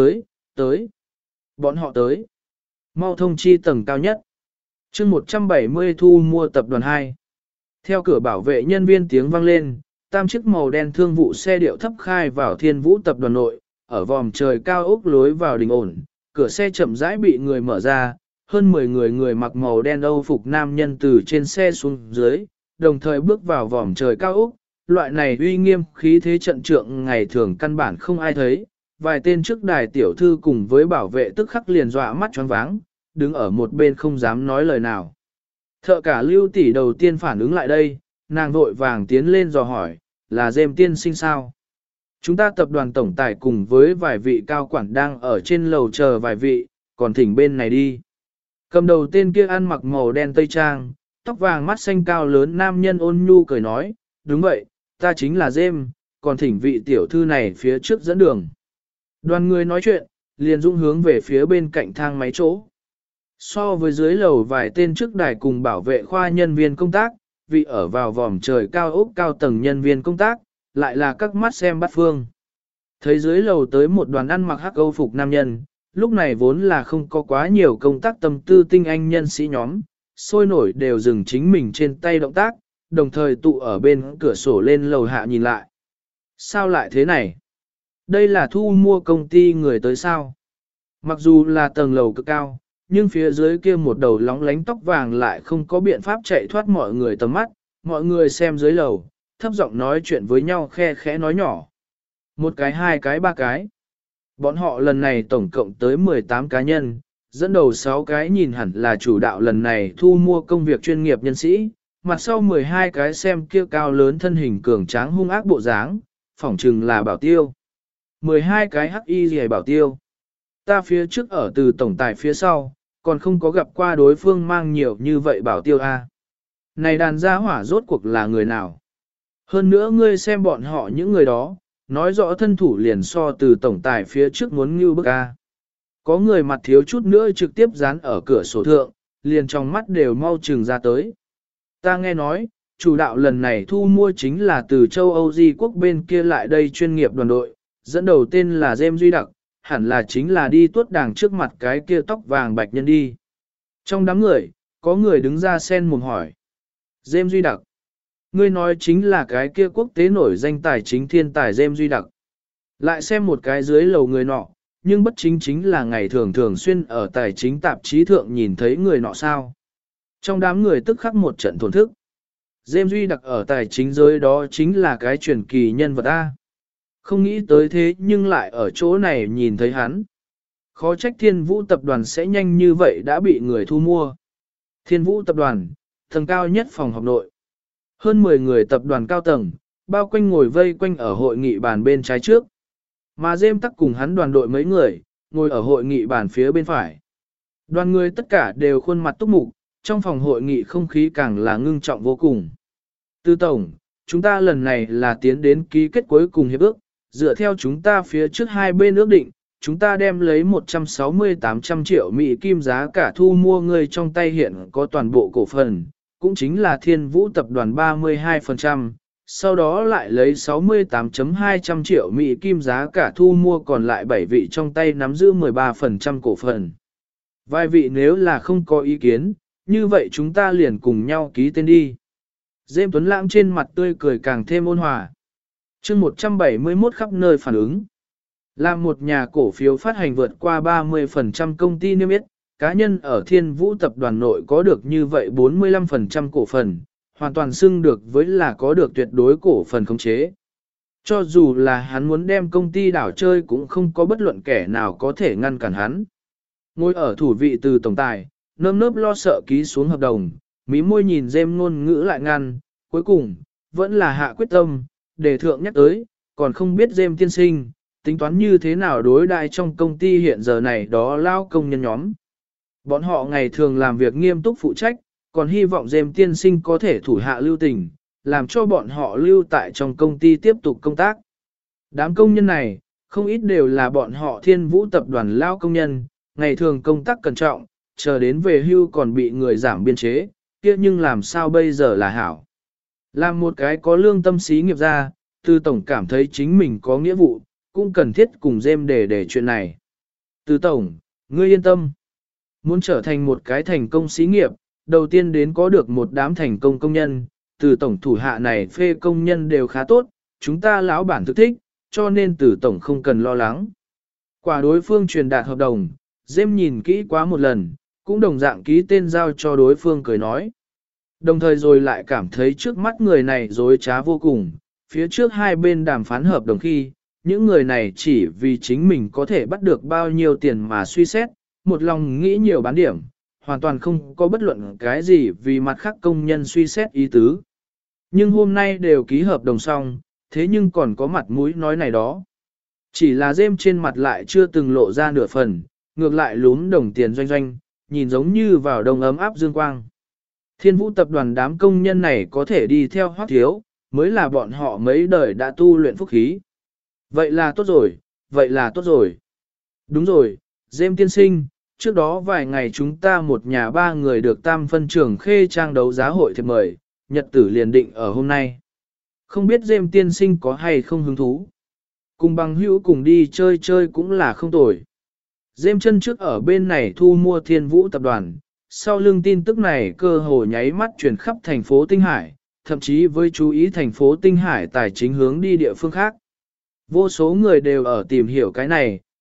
tới. Bọn họ tới. Mau thông chi tầng cao nhất. chương 170 thu mua tập đoàn 2. Theo cửa bảo vệ nhân viên tiếng vang lên, tam chiếc màu đen thương vụ xe điệu thấp khai vào Thiên Vũ tập đoàn nội, ở vòm trời cao ốc lối vào đình ổn, cửa xe chậm rãi bị người mở ra, hơn 10 người mặc màu đen âu phục nam nhân từ trên xe xuống dưới, đồng thời bước vào vòm trời cao ốc, loại này uy nghiêm khí thế trận trượng ngày thường căn bản không ai thấy, vài tên trước đài tiểu thư cùng với bảo vệ tức khắc liền dọa mắt choáng váng, đứng ở một bên không dám nói lời nào. Thợ cả Lưu tỷ đầu tiên phản ứng lại đây, nàng vội vàng tiến lên dò hỏi, là Dêm tiên sinh sao? Chúng ta tập đoàn tổng tài cùng với vài vị cao quản đang ở trên lầu chờ vài vị, còn thỉnh bên này đi. Cầm đầu tên kia ăn mặc màu đen tây trang, tóc vàng mắt xanh cao lớn nam nhân ôn nhu cười nói, đúng vậy, ta chính là Dêm, còn thỉnh vị tiểu thư này phía trước dẫn đường. Đoàn người nói chuyện, liền dũng hướng về phía bên cạnh thang máy chỗ. So với dưới lầu vài tên trước đài cùng bảo vệ khoa nhân viên công tác, vị ở vào vòm trời cao ốc cao tầng nhân viên công tác, lại là các mắt xem bắt phương. Thấy dưới lầu tới một đoàn ăn mặc hắc âu phục nam nhân, lúc này vốn là không có quá nhiều công tác tâm tư tinh anh nhân sĩ nhóm, sôi nổi đều dừng chính mình trên tay động tác, đồng thời tụ ở bên cửa sổ lên lầu hạ nhìn lại. Sao lại thế này? Đây là thu mua công ty người tới sao? Mặc dù là tầng lầu cực cao, nhưng phía dưới kia một đầu lóng lánh tóc vàng lại không có biện pháp chạy thoát mọi người tầm mắt, mọi người xem dưới lầu, thấp giọng nói chuyện với nhau khe khẽ nói nhỏ. Một cái, hai cái, ba cái. Bọn họ lần này tổng cộng tới 18 cá nhân, dẫn đầu 6 cái nhìn hẳn là chủ đạo lần này thu mua công việc chuyên nghiệp nhân sĩ, mặt sau 12 cái xem kia cao lớn thân hình cường tráng hung ác bộ dáng, phỏng chừng là bảo tiêu. 12 cái hắc y gì bảo tiêu. Ta phía trước ở từ tổng tài phía sau, còn không có gặp qua đối phương mang nhiều như vậy bảo tiêu a. Này đàn gia hỏa rốt cuộc là người nào? Hơn nữa ngươi xem bọn họ những người đó, nói rõ thân thủ liền so từ tổng tài phía trước muốn như bức a. Có người mặt thiếu chút nữa trực tiếp dán ở cửa sổ thượng, liền trong mắt đều mau chừng ra tới. Ta nghe nói, chủ đạo lần này thu mua chính là từ châu Âu Di quốc bên kia lại đây chuyên nghiệp đoàn đội, dẫn đầu tên là James Duy Đặc, hẳn là chính là đi tuốt đàng trước mặt cái kia tóc vàng bạch nhân đi. Trong đám người, có người đứng ra sen mồm hỏi. James Duy Đặc. Ngươi nói chính là cái kia quốc tế nổi danh tài chính thiên tài James Duy Đặc. Lại xem một cái dưới lầu người nọ, nhưng bất chính là ngày thường xuyên ở tài chính tạp chí thượng nhìn thấy người nọ sao. Trong đám người tức khắc một trận thổn thức. James Duy Đặc ở tài chính giới đó chính là cái truyền kỳ nhân vật A. Không nghĩ tới thế nhưng lại ở chỗ này nhìn thấy hắn. Khó trách Thiên Vũ tập đoàn sẽ nhanh như vậy đã bị người thu mua. Thiên Vũ tập đoàn, tầng cao nhất phòng học nội. Hơn 10 người tập đoàn cao tầng, bao quanh ngồi vây quanh ở hội nghị bàn bên trái trước. Mà James tắc cùng hắn đoàn đội mấy người, ngồi ở hội nghị bàn phía bên phải. Đoàn người tất cả đều khuôn mặt túc mục, trong phòng hội nghị không khí càng là ngưng trọng vô cùng. Tư tổng, chúng ta lần này là tiến đến ký kết cuối cùng hiệp ước, dựa theo chúng ta phía trước hai bên ước định, chúng ta đem lấy 160-800 triệu Mỹ kim giá cả thu mua người trong tay hiện có toàn bộ cổ phần, cũng chính là Thiên Vũ tập đoàn 32%, sau đó lại lấy 68.200 triệu Mỹ kim giá cả thu mua còn lại 7 vị trong tay nắm giữ 13% cổ phần. Vài vị nếu là không có ý kiến, như vậy chúng ta liền cùng nhau ký tên đi. Dêm Tuấn Lãng trên mặt tươi cười càng thêm ôn hòa. chương 171 khắp nơi phản ứng. Là một nhà cổ phiếu phát hành vượt qua 30% công ty niêm yết, cá nhân ở Thiên Vũ tập đoàn nội có được như vậy 45% cổ phần, hoàn toàn xưng được với là có được tuyệt đối cổ phần khống chế. Cho dù là hắn muốn đem công ty đảo chơi cũng không có bất luận kẻ nào có thể ngăn cản hắn. Ngồi ở thủ vị từ tổng tài, nơm nớp lo sợ ký xuống hợp đồng, mí môi nhìn Dêm ngôn ngữ lại ngăn, cuối cùng, vẫn là hạ quyết tâm, đề thượng nhắc tới, còn không biết Dêm tiên sinh, tính toán như thế nào đối đãi trong công ty hiện giờ này đó lao công nhân nhóm. Bọn họ ngày thường làm việc nghiêm túc phụ trách, còn hy vọng Dêm tiên sinh có thể thủ hạ lưu tình, làm cho bọn họ lưu tại trong công ty tiếp tục công tác. Đám công nhân này, không ít đều là bọn họ Thiên Vũ tập đoàn lao công nhân, ngày thường công tác cẩn trọng, chờ đến về hưu còn bị người giảm biên chế, kia nhưng làm sao bây giờ là hảo. Làm một cái có lương tâm xí nghiệp ra, Từ Tổng cảm thấy chính mình có nghĩa vụ, cũng cần thiết cùng Dêm để chuyện này. Từ Tổng, ngươi yên tâm. Muốn trở thành một cái thành công xí nghiệp, đầu tiên đến có được một đám thành công công nhân, Từ Tổng thủ hạ này phê công nhân đều khá tốt, chúng ta lão bản thực thích, cho nên Từ Tổng không cần lo lắng. Quả đối phương truyền đạt hợp đồng, Dêm nhìn kỹ quá một lần, cũng đồng dạng ký tên giao cho đối phương cười nói. Đồng thời rồi lại cảm thấy trước mắt người này dối trá vô cùng, phía trước hai bên đàm phán hợp đồng khi, những người này chỉ vì chính mình có thể bắt được bao nhiêu tiền mà suy xét, một lòng nghĩ nhiều bán điểm, hoàn toàn không có bất luận cái gì vì mặt khác công nhân suy xét ý tứ. Nhưng hôm nay đều ký hợp đồng xong, thế nhưng còn có mặt mũi nói này đó. Chỉ là Dêm trên mặt lại chưa từng lộ ra nửa phần, ngược lại lúm đồng tiền doanh doanh, nhìn giống như vào đông ấm áp dương quang. Thiên Vũ tập đoàn đám công nhân này có thể đi theo Hoắc Thiếu, mới là bọn họ mấy đời đã tu luyện phúc khí. Vậy là tốt rồi, vậy là tốt rồi. Đúng rồi, Dêm tiên sinh, trước đó vài ngày chúng ta một nhà ba người được tam phân trưởng khê trang đấu giá hội thiệp mời, nhật tử liền định ở hôm nay. Không biết Dêm tiên sinh có hay không hứng thú. Cùng bằng hữu cùng đi chơi chơi cũng là không tồi. Dêm chân trước ở bên này thu mua Thiên Vũ tập đoàn, sau lưng tin tức này cơ hồ nháy mắt truyền khắp thành phố Tinh Hải, thậm chí với chú ý thành phố Tinh Hải tài chính hướng đi địa phương khác. Vô số người đều ở tìm hiểu cái này,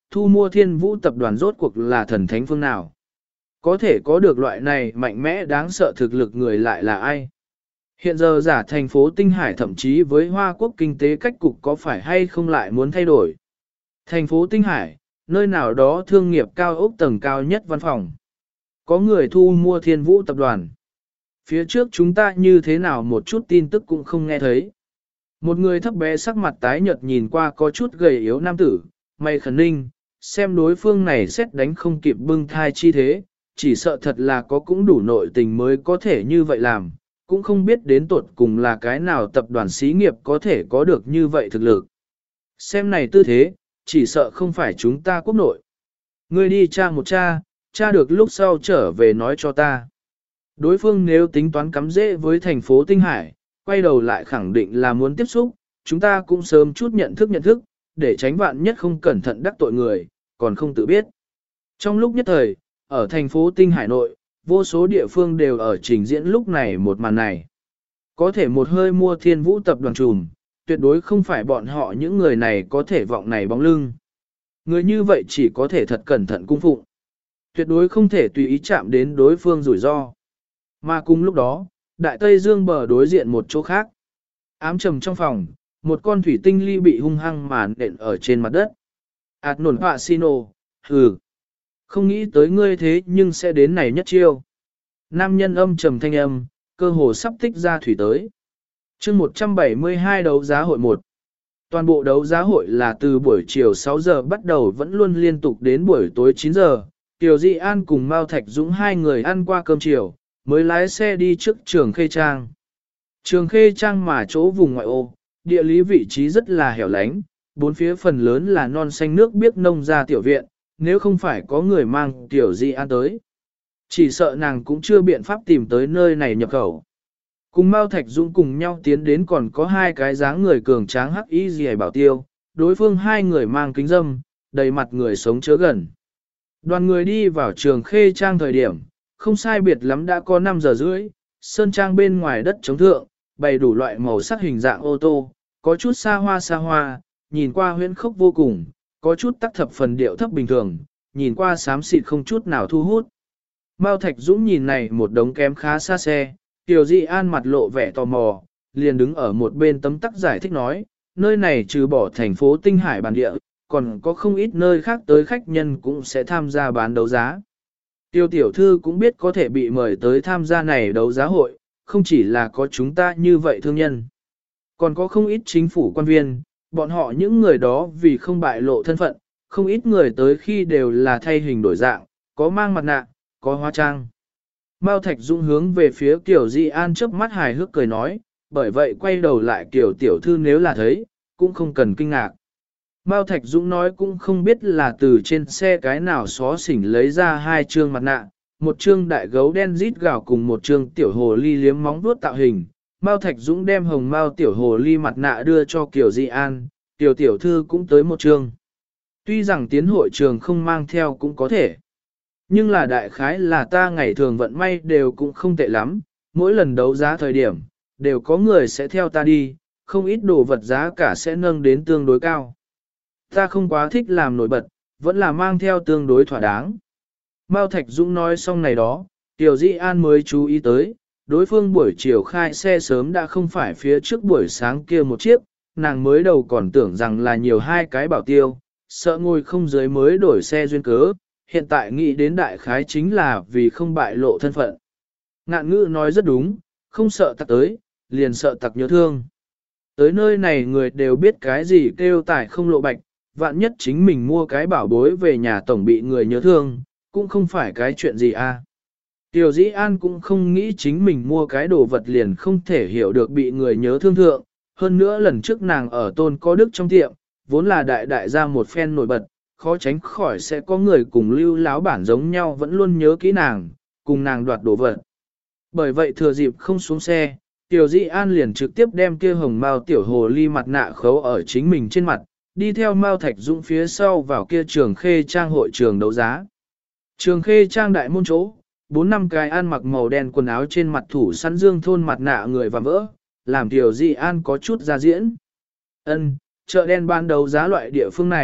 thu mua Thiên Vũ tập đoàn rốt cuộc là thần thánh phương nào. Có thể có được loại này mạnh mẽ đáng sợ thực lực người lại là ai? Hiện giờ giả thành phố Tinh Hải thậm chí với Hoa Quốc kinh tế cách cục có phải hay không lại muốn thay đổi? Thành phố Tinh Hải, nơi nào đó thương nghiệp cao ốc tầng cao nhất văn phòng. Có người thu mua Thiên Vũ tập đoàn. Phía trước chúng ta như thế nào một chút tin tức cũng không nghe thấy. Một người thấp bé sắc mặt tái nhợt nhìn qua có chút gầy yếu nam tử, mày khẩn ninh, xem đối phương này xét đánh không kịp bưng thai chi thế, chỉ sợ thật là có cũng đủ nội tình mới có thể như vậy làm, cũng không biết đến tột cùng là cái nào tập đoàn xí nghiệp có thể có được như vậy thực lực. Xem này tư thế, chỉ sợ không phải chúng ta quốc nội. Ngươi đi tra một tra được lúc sau trở về nói cho ta. Đối phương nếu tính toán cắm rễ với thành phố Tinh Hải, quay đầu lại khẳng định là muốn tiếp xúc, chúng ta cũng sớm chút nhận thức, để tránh vạn nhất không cẩn thận đắc tội người, còn không tự biết. Trong lúc nhất thời, ở thành phố Tinh Hải nội, vô số địa phương đều ở trình diễn lúc này một màn này. Có thể một hơi mua Thiên Vũ tập đoàn trùm, tuyệt đối không phải bọn họ những người này có thể vọng này bóng lưng. Người như vậy chỉ có thể thật cẩn thận cung phụng. Tuyệt đối không thể tùy ý chạm đến đối phương rủi ro. Mà cùng lúc đó, Đại Tây Dương bờ đối diện một chỗ khác. Ám trầm trong phòng, một con thủy tinh ly bị hung hăng màn nện ở trên mặt đất. Ảt nổn họa xino, hừ. Không nghĩ tới ngươi thế nhưng sẽ đến này nhất chiêu. Nam nhân âm trầm thanh âm, cơ hồ sắp tích ra thủy tới. chương 172 đấu giá hội 1. Toàn bộ đấu giá hội là từ buổi chiều 6 giờ bắt đầu vẫn luôn liên tục đến buổi tối 9 giờ. Tiểu Dị An cùng Mao Thạch Dũng hai người ăn qua cơm chiều, mới lái xe đi trước Trường Khê Trang. Trường Khê Trang mà chỗ vùng ngoại ô, địa lý vị trí rất là hẻo lánh, bốn phía phần lớn là non xanh nước biếc nông gia tiểu viện, nếu không phải có người mang Tiểu Dị An tới. Chỉ sợ nàng cũng chưa biện pháp tìm tới nơi này nhập khẩu. Cùng Mao Thạch Dũng cùng nhau tiến đến còn có hai cái dáng người cường tráng hắc y dì bảo tiêu, đối phương hai người mang kính dâm, đầy mặt người sống chớ gần. Đoàn người đi vào Trường Khê Trang thời điểm, không sai biệt lắm đã có 5 giờ rưỡi, sơn trang bên ngoài đất chống thượng, bày đủ loại màu sắc hình dạng ô tô, có chút xa hoa, nhìn qua huyễn khốc vô cùng, có chút tắc thập phần điệu thấp bình thường, nhìn qua xám xịt không chút nào thu hút. Mao Thạch Dũng nhìn này một đống kém khá xa xe, Tiểu Dị An mặt lộ vẻ tò mò, liền đứng ở một bên tấm tắc giải thích nói, nơi này trừ bỏ thành phố Tinh Hải bản địa, còn có không ít nơi khác tới khách nhân cũng sẽ tham gia bán đấu giá. Tiêu tiểu thư cũng biết có thể bị mời tới tham gia này đấu giá hội, không chỉ là có chúng ta như vậy thương nhân. Còn có không ít chính phủ quan viên, bọn họ những người đó vì không bại lộ thân phận, không ít người tới khi đều là thay hình đổi dạng, có mang mặt nạ, có hóa trang. Mao Thạch Dũng hướng về phía Kiều Dị An chớp mắt hài hước cười nói, bởi vậy quay đầu lại Kiều tiểu thư nếu là thấy, cũng không cần kinh ngạc. Mao Thạch Dũng nói cũng không biết là từ trên xe cái nào xó xỉnh lấy ra hai trương mặt nạ, một trương đại gấu đen rít gào cùng một trương tiểu hồ ly liếm móng vuốt tạo hình. Mao Thạch Dũng đem hồng mao tiểu hồ ly mặt nạ đưa cho Kiều Dị An, Kiều tiểu thư cũng tới một trương. Tuy rằng tiến hội trường không mang theo cũng có thể. Nhưng là đại khái là ta ngày thường vận may đều cũng không tệ lắm, mỗi lần đấu giá thời điểm, đều có người sẽ theo ta đi, không ít đồ vật giá cả sẽ nâng đến tương đối cao. Ta không quá thích làm nổi bật, vẫn là mang theo tương đối thỏa đáng. Mao Thạch Dũng nói xong này đó, Tiểu Dị An mới chú ý tới, đối phương buổi chiều khai xe sớm đã không phải phía trước buổi sáng kia một chiếc, nàng mới đầu còn tưởng rằng là nhiều hai cái bảo tiêu, sợ ngồi không dưới mới đổi xe duyên cớ, hiện tại nghĩ đến đại khái chính là vì không bại lộ thân phận. Ngạn ngữ nói rất đúng, không sợ tặc tới, liền sợ tặc nhớ thương. Tới nơi này người đều biết cái gì kêu tài không lộ bạch, vạn nhất chính mình mua cái bảo bối về nhà tổng bị người nhớ thương, cũng không phải cái chuyện gì à. Tiểu Dĩ An cũng không nghĩ chính mình mua cái đồ vật liền không thể hiểu được bị người nhớ thương thượng, hơn nữa lần trước nàng ở Tôn Có Đức trong tiệm, vốn là đại gia một phen nổi bật, khó tránh khỏi sẽ có người cùng lưu láo bản giống nhau vẫn luôn nhớ kỹ nàng, cùng nàng đoạt đồ vật. Bởi vậy thừa dịp không xuống xe, Tiểu Dĩ An liền trực tiếp đem kia hồng mao tiểu hồ ly mặt nạ khấu ở chính mình trên mặt, đi theo Mao Thạch Dũng phía sau vào kia Trường Khê Trang hội trường đấu giá. Trường Khê Trang đại môn chỗ, 4-5 cái ăn mặc màu đen quần áo trên mặt thủ săn dương thôn mặt nạ người và vỡ, làm Tiểu Dĩ An có chút ra diễn. Chợ đen ban đấu giá loại địa phương này,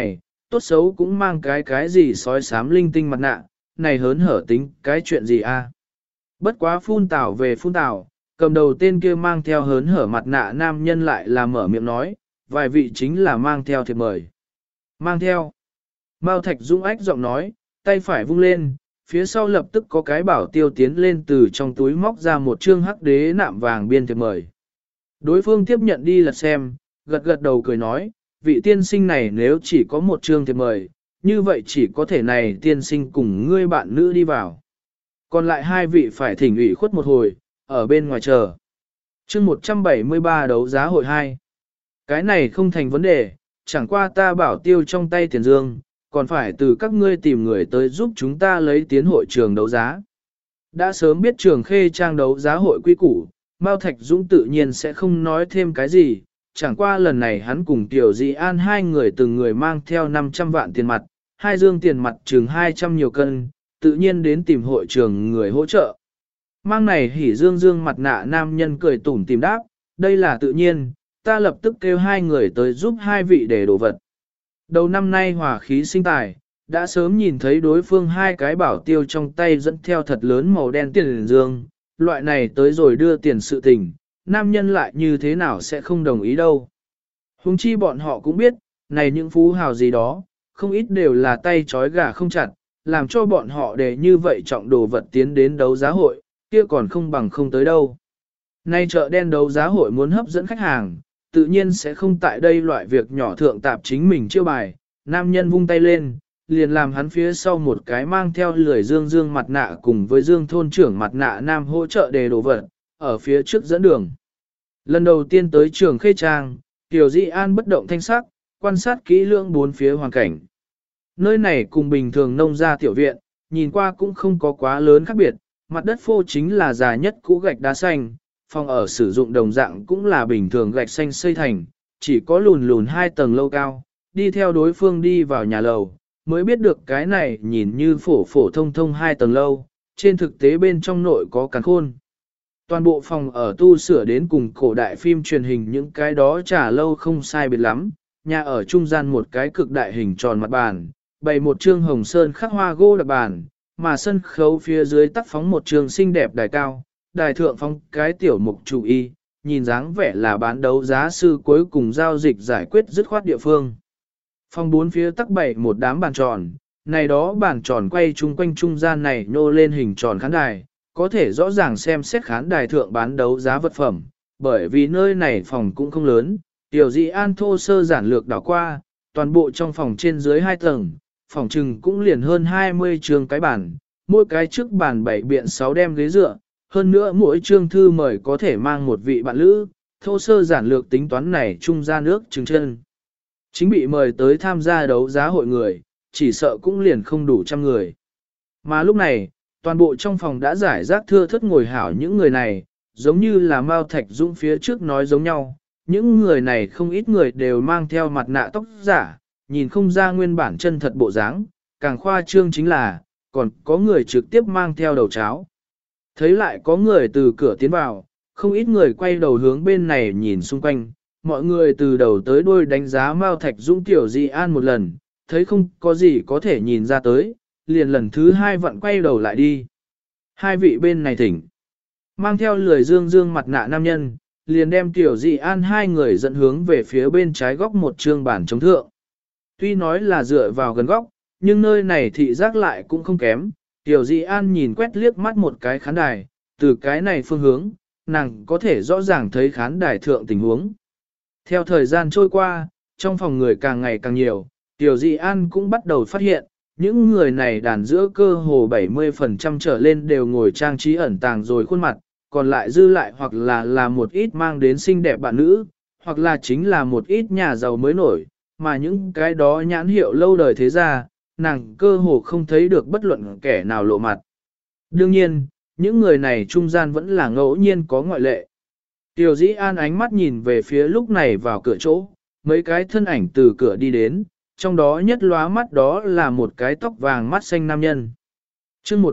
tốt xấu cũng mang cái gì sói xám linh tinh mặt nạ, này hớn hở tính cái chuyện gì a? Bất quá phun tảo về phun tảo, cầm đầu tên kia mang theo hớn hở mặt nạ nam nhân lại là mở miệng nói, vài vị chính là mang theo thiệp mời. Mang theo. Mao Thạch Dũng ách giọng nói, tay phải vung lên, phía sau lập tức có cái bảo tiêu tiến lên từ trong túi móc ra một trương hắc đế nạm vàng biên thiệp mời. Đối phương tiếp nhận đi lật xem, gật gật đầu cười nói, vị tiên sinh này nếu chỉ có một trương thiệp mời, như vậy chỉ có thể này tiên sinh cùng ngươi bạn nữ đi vào. Còn lại hai vị phải thỉnh ủy khuất một hồi, ở bên ngoài chờ. Chương 173 đấu giá hội 2. Cái này không thành vấn đề, chẳng qua ta bảo tiêu trong tay tiền dương, còn phải từ các ngươi tìm người tới giúp chúng ta lấy tiến hội trường đấu giá. Đã sớm biết trường khê trang đấu giá hội quy củ, Mao Thạch Dũng tự nhiên sẽ không nói thêm cái gì, chẳng qua lần này hắn cùng Tiểu Dị An hai người từng người mang theo 500 vạn tiền mặt, hai dương tiền mặt chừng 200 nhiều cân, tự nhiên đến tìm hội trường người hỗ trợ. Mang này hỉ dương mặt nạ nam nhân cười tủm tìm đáp, đây là tự nhiên, ta lập tức kêu hai người tới giúp hai vị để đồ vật. Đầu năm nay hỏa khí sinh tài, đã sớm nhìn thấy đối phương hai cái bảo tiêu trong tay dẫn theo thật lớn màu đen tiền dương, loại này tới rồi đưa tiền sự tình, nam nhân lại như thế nào sẽ không đồng ý đâu. Hùng chi bọn họ cũng biết, này những phú hào gì đó, không ít đều là tay trói gà không chặt, làm cho bọn họ để như vậy trọng đồ vật tiến đến đấu giá hội, kia còn không bằng không tới đâu. Nay chợ đen đấu giá hội muốn hấp dẫn khách hàng, tự nhiên sẽ không tại đây loại việc nhỏ thượng tạp chính mình chiêu bài, nam nhân vung tay lên, liền làm hắn phía sau một cái mang theo lười dương mặt nạ cùng với dương thôn trưởng mặt nạ nam hỗ trợ đề đồ vật, ở phía trước dẫn đường. Lần đầu tiên tới trường Khê Trang, Tiểu Dị An bất động thanh sắc, quan sát kỹ lưỡng bốn phía hoàn cảnh. Nơi này cùng bình thường nông gia tiểu viện, nhìn qua cũng không có quá lớn khác biệt, mặt đất phô chính là già nhất cũ gạch đá xanh, phòng ở sử dụng đồng dạng cũng là bình thường gạch xanh xây thành, chỉ có lùn 2 tầng lâu cao, đi theo đối phương đi vào nhà lầu, mới biết được cái này nhìn như phổ thông 2 tầng lâu, trên thực tế bên trong nội có càn khôn. Toàn bộ phòng ở tu sửa đến cùng cổ đại phim truyền hình những cái đó trả lâu không sai biệt lắm, nhà ở trung gian một cái cực đại hình tròn mặt bàn, bày một trương hồng sơn khắc hoa gỗ đặc bàn, mà sân khấu phía dưới tắt phóng một trường xinh đẹp đài cao, đài thượng phong cái tiểu mục chủ y, nhìn dáng vẻ là bán đấu giá sư cuối cùng giao dịch giải quyết dứt khoát địa phương. Phong bốn phía tắc bày một đám bàn tròn, này đó bàn tròn quay chung quanh trung gian này nô lên hình tròn khán đài, có thể rõ ràng xem xét khán đài thượng bán đấu giá vật phẩm, bởi vì nơi này phòng cũng không lớn, Tiểu Dị An thô sơ giản lược đảo qua, toàn bộ trong phòng trên dưới 2 tầng, phòng trừng cũng liền hơn 20 trường cái bàn, mỗi cái trước bàn 7 biện 6 đem ghế dựa, hơn nữa mỗi trương thư mời có thể mang một vị bạn lữ, thô sơ giản lược tính toán này trung ra nước trừng chân. Chính bị mời tới tham gia đấu giá hội người, chỉ sợ cũng liền không đủ trăm người. Mà lúc này, toàn bộ trong phòng đã giải rác thưa thớt ngồi hảo những người này, giống như là Mao Thạch Dũng phía trước nói giống nhau, những người này không ít người đều mang theo mặt nạ tóc giả, nhìn không ra nguyên bản chân thật bộ dáng, càng khoa trương chính là, còn có người trực tiếp mang theo đầu cháo. Thấy lại có người từ cửa tiến vào, không ít người quay đầu hướng bên này nhìn xung quanh, mọi người từ đầu tới đuôi đánh giá Mao Thạch Dũng Tiểu Dị An một lần, thấy không có gì có thể nhìn ra tới, liền lần thứ 2 vặn quay đầu lại đi. Hai vị bên này thỉnh, mang theo lười dương mặt nạ nam nhân, liền đem Tiểu Dị An hai người dẫn hướng về phía bên trái góc một trương bản chống thượng. Tuy nói là dựa vào gần góc, nhưng nơi này thị giác lại cũng không kém. Tiểu Dị An nhìn quét liếc mắt một cái khán đài, từ cái này phương hướng, nàng có thể rõ ràng thấy khán đài thượng tình huống. Theo thời gian trôi qua, trong phòng người càng ngày càng nhiều, Tiểu Dị An cũng bắt đầu phát hiện, những người này đàn giữa cơ hồ 70% trở lên đều ngồi trang trí ẩn tàng rồi khuôn mặt, còn lại dư lại hoặc là một ít mang đến xinh đẹp bạn nữ, hoặc là chính là một ít nhà giàu mới nổi, mà những cái đó nhãn hiệu lâu đời thế ra, nàng cơ hồ không thấy được bất luận kẻ nào lộ mặt. Đương nhiên, những người này trung gian vẫn là ngẫu nhiên có ngoại lệ. Tiểu Dĩ An ánh mắt nhìn về phía lúc này vào cửa chỗ, mấy cái thân ảnh từ cửa đi đến, trong đó nhất lóa mắt đó là một cái tóc vàng mắt xanh nam nhân. chương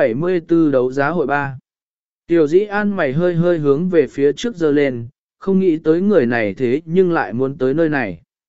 174 đấu giá hội 3. Tiểu Dĩ An mày hơi hướng về phía trước giơ lên, không nghĩ tới người này thế nhưng lại muốn tới nơi này.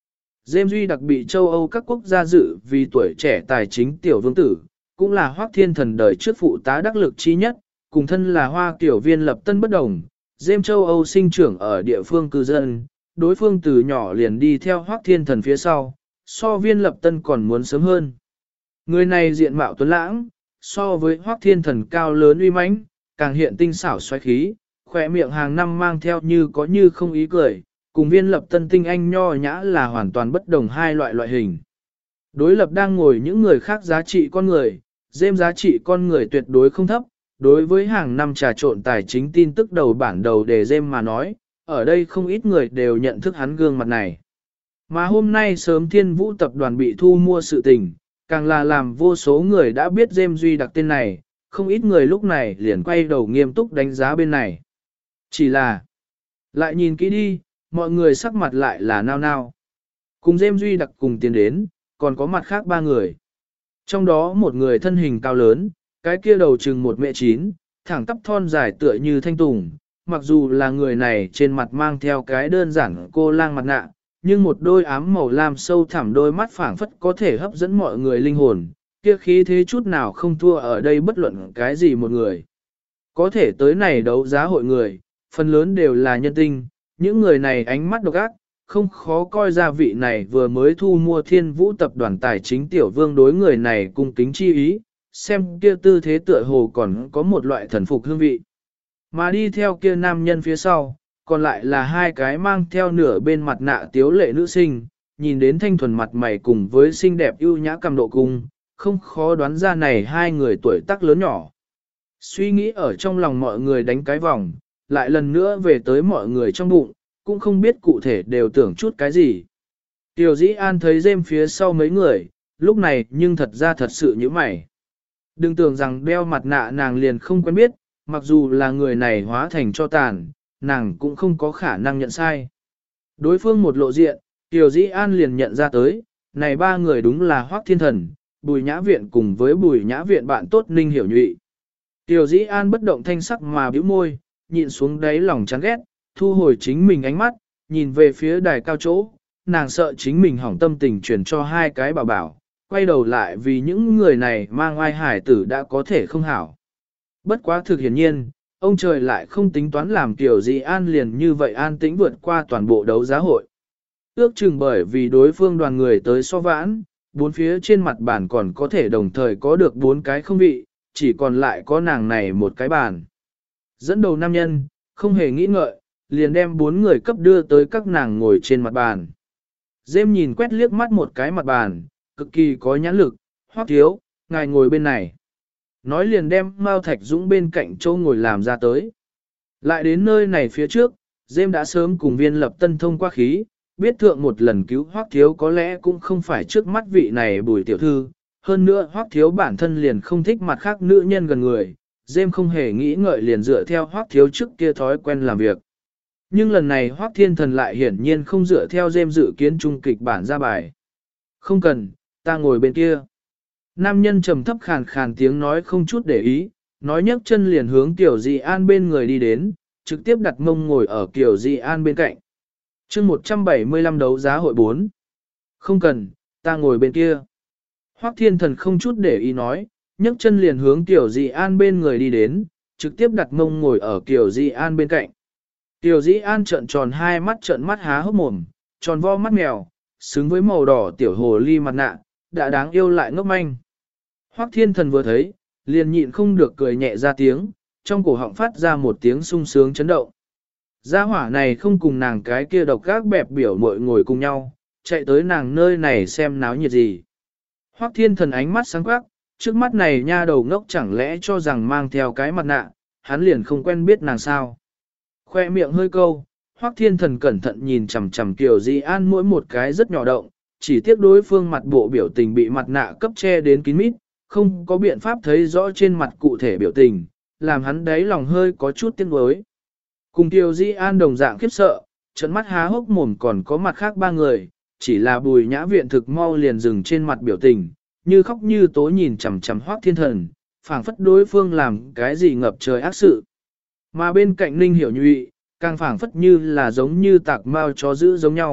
James Duy đặc bị châu Âu các quốc gia dự vì tuổi trẻ tài chính tiểu vương tử, cũng là Hoắc Thiên Thần đời trước phụ tá đắc lực chi nhất, cùng thân là Hoa Tiểu Viên lập tân bất đồng. James châu Âu sinh trưởng ở địa phương cư dân, đối phương từ nhỏ liền đi theo Hoắc Thiên Thần phía sau, so Viên lập tân còn muốn sớm hơn. Người này diện mạo tuấn lãng, so với Hoắc Thiên Thần cao lớn uy mãnh, càng hiện tinh xảo xoáy khí, khỏe miệng hàng năm mang theo như có như không ý cười, cùng Viên lập tân tinh anh nho nhã là hoàn toàn bất đồng hai loại hình. Đối lập đang ngồi những người khác giá trị con người, James giá trị con người tuyệt đối không thấp, đối với hàng năm trà trộn tài chính tin tức đầu bản đầu đề James mà nói, ở đây không ít người đều nhận thức hắn gương mặt này. Mà hôm nay sớm Thiên Vũ tập đoàn bị thu mua sự tình, càng là làm vô số người đã biết James Duy đặc tên này, không ít người lúc này liền quay đầu nghiêm túc đánh giá bên này. Chỉ là, lại nhìn kỹ đi, mọi người sắc mặt lại là nao nao. Cùng James Duy đặc cùng tiến đến, còn có mặt khác ba người. Trong đó một người thân hình cao lớn, cái kia đầu chừng 1m9, thẳng tắp thon dài tựa như thanh tùng, mặc dù là người này trên mặt mang theo cái đơn giản cô lang mặt nạ, nhưng một đôi ám màu lam sâu thẳm đôi mắt phảng phất có thể hấp dẫn mọi người linh hồn, kia khí thế chút nào không thua ở đây bất luận cái gì một người. Có thể tới này đấu giá hội người, phần lớn đều là nhân tinh, những người này ánh mắt độc ác, không khó coi ra vị này vừa mới thu mua Thiên Vũ tập đoàn tài chính tiểu vương đối người này cung kính chi ý, xem kia tư thế tựa hồ còn có một loại thần phục hương vị. Mà đi theo kia nam nhân phía sau, còn lại là hai cái mang theo nửa bên mặt nạ tiếu lệ nữ sinh, nhìn đến thanh thuần mặt mày cùng với xinh đẹp ưu nhã cầm độ cung, không khó đoán ra này hai người tuổi tác lớn nhỏ. Suy nghĩ ở trong lòng mọi người đánh cái vòng, lại lần nữa về tới mọi người trong bụng, cũng không biết cụ thể đều tưởng chút cái gì. Tiểu Dĩ An thấy James phía sau mấy người, lúc này nhưng thật ra thật sự như mày. Đừng tưởng rằng đeo mặt nạ nàng liền không quen biết, mặc dù là người này hóa thành cho tàn, nàng cũng không có khả năng nhận sai. Đối phương một lộ diện, Tiểu Dĩ An liền nhận ra tới, này ba người đúng là Hoắc Thiên Thần, Bùi Nhã Viện cùng với Bùi Nhã Viện bạn tốt Ninh Hiểu Nhụy. Tiểu Dĩ An bất động thanh sắc mà bĩu môi, nhịn xuống đáy lòng chán ghét, thu hồi chính mình ánh mắt, nhìn về phía đài cao chỗ, nàng sợ chính mình hỏng tâm tình truyền cho hai cái bảo bảo, quay đầu lại vì những người này mang oai hải tử đã có thể không hảo. Bất quá thực hiển nhiên, ông trời lại không tính toán làm Tiểu Dĩ An liền như vậy an tĩnh vượt qua toàn bộ đấu giá hội. Ước chừng bởi vì đối phương đoàn người tới so vãn, bốn phía trên mặt bàn còn có thể đồng thời có được 4 cái không vị, chỉ còn lại có nàng này một cái bàn. Dẫn đầu nam nhân, không hề nghĩ ngợi, liền đem 4 người cấp đưa tới các nàng ngồi trên mặt bàn. Dêm nhìn quét liếc mắt một cái mặt bàn, cực kỳ có nhãn lực, Hoắc thiếu, ngài ngồi bên này. Nói liền đem Mao Thạch Dũng bên cạnh chỗ ngồi làm ra tới. Lại đến nơi này phía trước, Dêm đã sớm cùng Viên Lập Tân thông qua khí, biết thượng một lần cứu Hoắc thiếu có lẽ cũng không phải trước mắt vị này Bùi tiểu thư, hơn nữa Hoắc thiếu bản thân liền không thích mặt khác nữ nhân gần người, Dêm không hề nghĩ ngợi liền dựa theo Hoắc thiếu trước kia thói quen làm việc. Nhưng lần này Hoắc Thiên Thần lại hiển nhiên không dựa theo Dêm dự kiến trung kịch bản ra bài. Không cần, ta ngồi bên kia. Nam nhân trầm thấp khàn khàn tiếng nói không chút để ý, nói nhấc chân liền hướng Tiểu Dị An bên người đi đến, trực tiếp đặt mông ngồi ở Tiểu Dị An bên cạnh. chương 175 đấu giá hội 4. Không cần, ta ngồi bên kia. Hoắc Thiên Thần không chút để ý nói, nhấc chân liền hướng Tiểu Dị An bên người đi đến, trực tiếp đặt mông ngồi ở Tiểu Dị An bên cạnh. Tiểu Dị An trợn tròn hai mắt trợn mắt há hốc mồm, tròn vo mắt mèo, xứng với màu đỏ tiểu hồ ly mặt nạ, đã đáng yêu lại ngốc manh. Hoắc Thiên Thần vừa thấy, liền nhịn không được cười nhẹ ra tiếng, trong cổ họng phát ra một tiếng sung sướng chấn động. Gia hỏa này không cùng nàng cái kia độc gác bẹp biểu mội ngồi cùng nhau, chạy tới nàng nơi này xem náo nhiệt gì. Hoắc Thiên Thần ánh mắt sáng quắc, trước mắt này nha đầu ngốc chẳng lẽ cho rằng mang theo cái mặt nạ, hắn liền không quen biết nàng sao. Khoe miệng hơi câu, Hoắc Thiên Thần cẩn thận nhìn chằm chằm Kiều Di An mỗi một cái rất nhỏ động, chỉ tiếc đối phương mặt bộ biểu tình bị mặt nạ cấp che đến kín mít, không có biện pháp thấy rõ trên mặt cụ thể biểu tình, làm hắn đáy lòng hơi có chút tiếc nuối. Cùng Kiều Di An đồng dạng khiếp sợ, trận mắt há hốc mồm còn có mặt khác ba người, chỉ là Bùi Nhã Viện thực mau liền dừng trên mặt biểu tình, như khóc như tố nhìn chằm chằm Hoắc Thiên Thần, phảng phất đối phương làm cái gì ngập trời ác sự. Mà bên cạnh Ninh Hiểu Nhụy, càng phảng phất như là giống như tạc mao chó giữ giống nhau,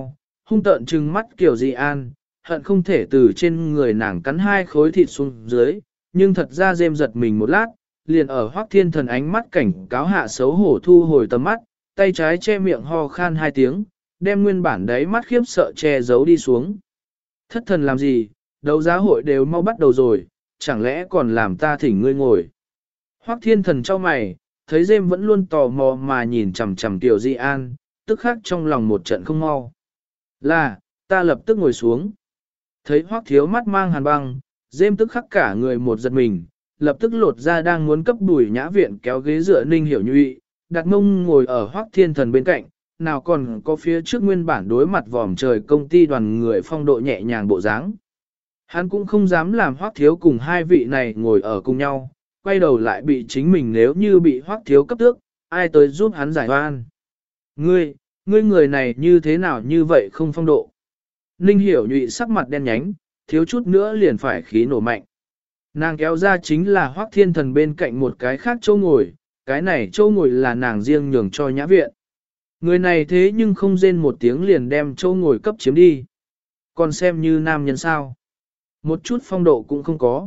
hung tợn trừng mắt Kiều Dị An, hận không thể từ trên người nàng cắn hai khối thịt xuống dưới, nhưng thật ra dêm giật mình một lát, liền ở Hoắc Thiên Thần ánh mắt cảnh cáo hạ xấu hổ thu hồi tầm mắt, tay trái che miệng ho khan hai tiếng, đem nguyên bản đấy mắt khiếp sợ che giấu đi xuống. Thất thần làm gì, đấu giá hội đều mau bắt đầu rồi, chẳng lẽ còn làm ta thỉnh ngươi ngồi. Hoắc Thiên Thần trao mày, thấy dêm vẫn luôn tò mò mà nhìn chằm chằm Tiểu Di An, tức khắc trong lòng một trận không mau. Là, ta lập tức ngồi xuống. Thấy Hoắc Thiếu mắt mang hàn băng, dêm tức khắc cả người một giật mình, lập tức lột ra đang muốn cấp Bùi Nhã Viện kéo ghế dựa Ninh Hiểu Nhụy, đặt mông ngồi ở Hoắc Thiên Thần bên cạnh, nào còn có phía trước nguyên bản đối mặt vòm trời công ty đoàn người phong độ nhẹ nhàng bộ dáng. Hắn cũng không dám làm Hoắc Thiếu cùng hai vị này ngồi ở cùng nhau, quay đầu lại bị chính mình nếu như bị Hoắc Thiếu cấp tước, ai tới giúp hắn giải oan. Ngươi người này như thế nào như vậy không phong độ. Ninh Hiểu Nhụy sắc mặt đen nhánh, thiếu chút nữa liền phải khí nổ mạnh. Nàng kéo ra chính là Hoắc Thiên Thần bên cạnh một cái khác châu ngồi, cái này châu ngồi là nàng riêng nhường cho Nhã Viện. Người này thế nhưng không rên một tiếng liền đem châu ngồi cấp chiếm đi. Còn xem như nam nhân sao. Một chút phong độ cũng không có.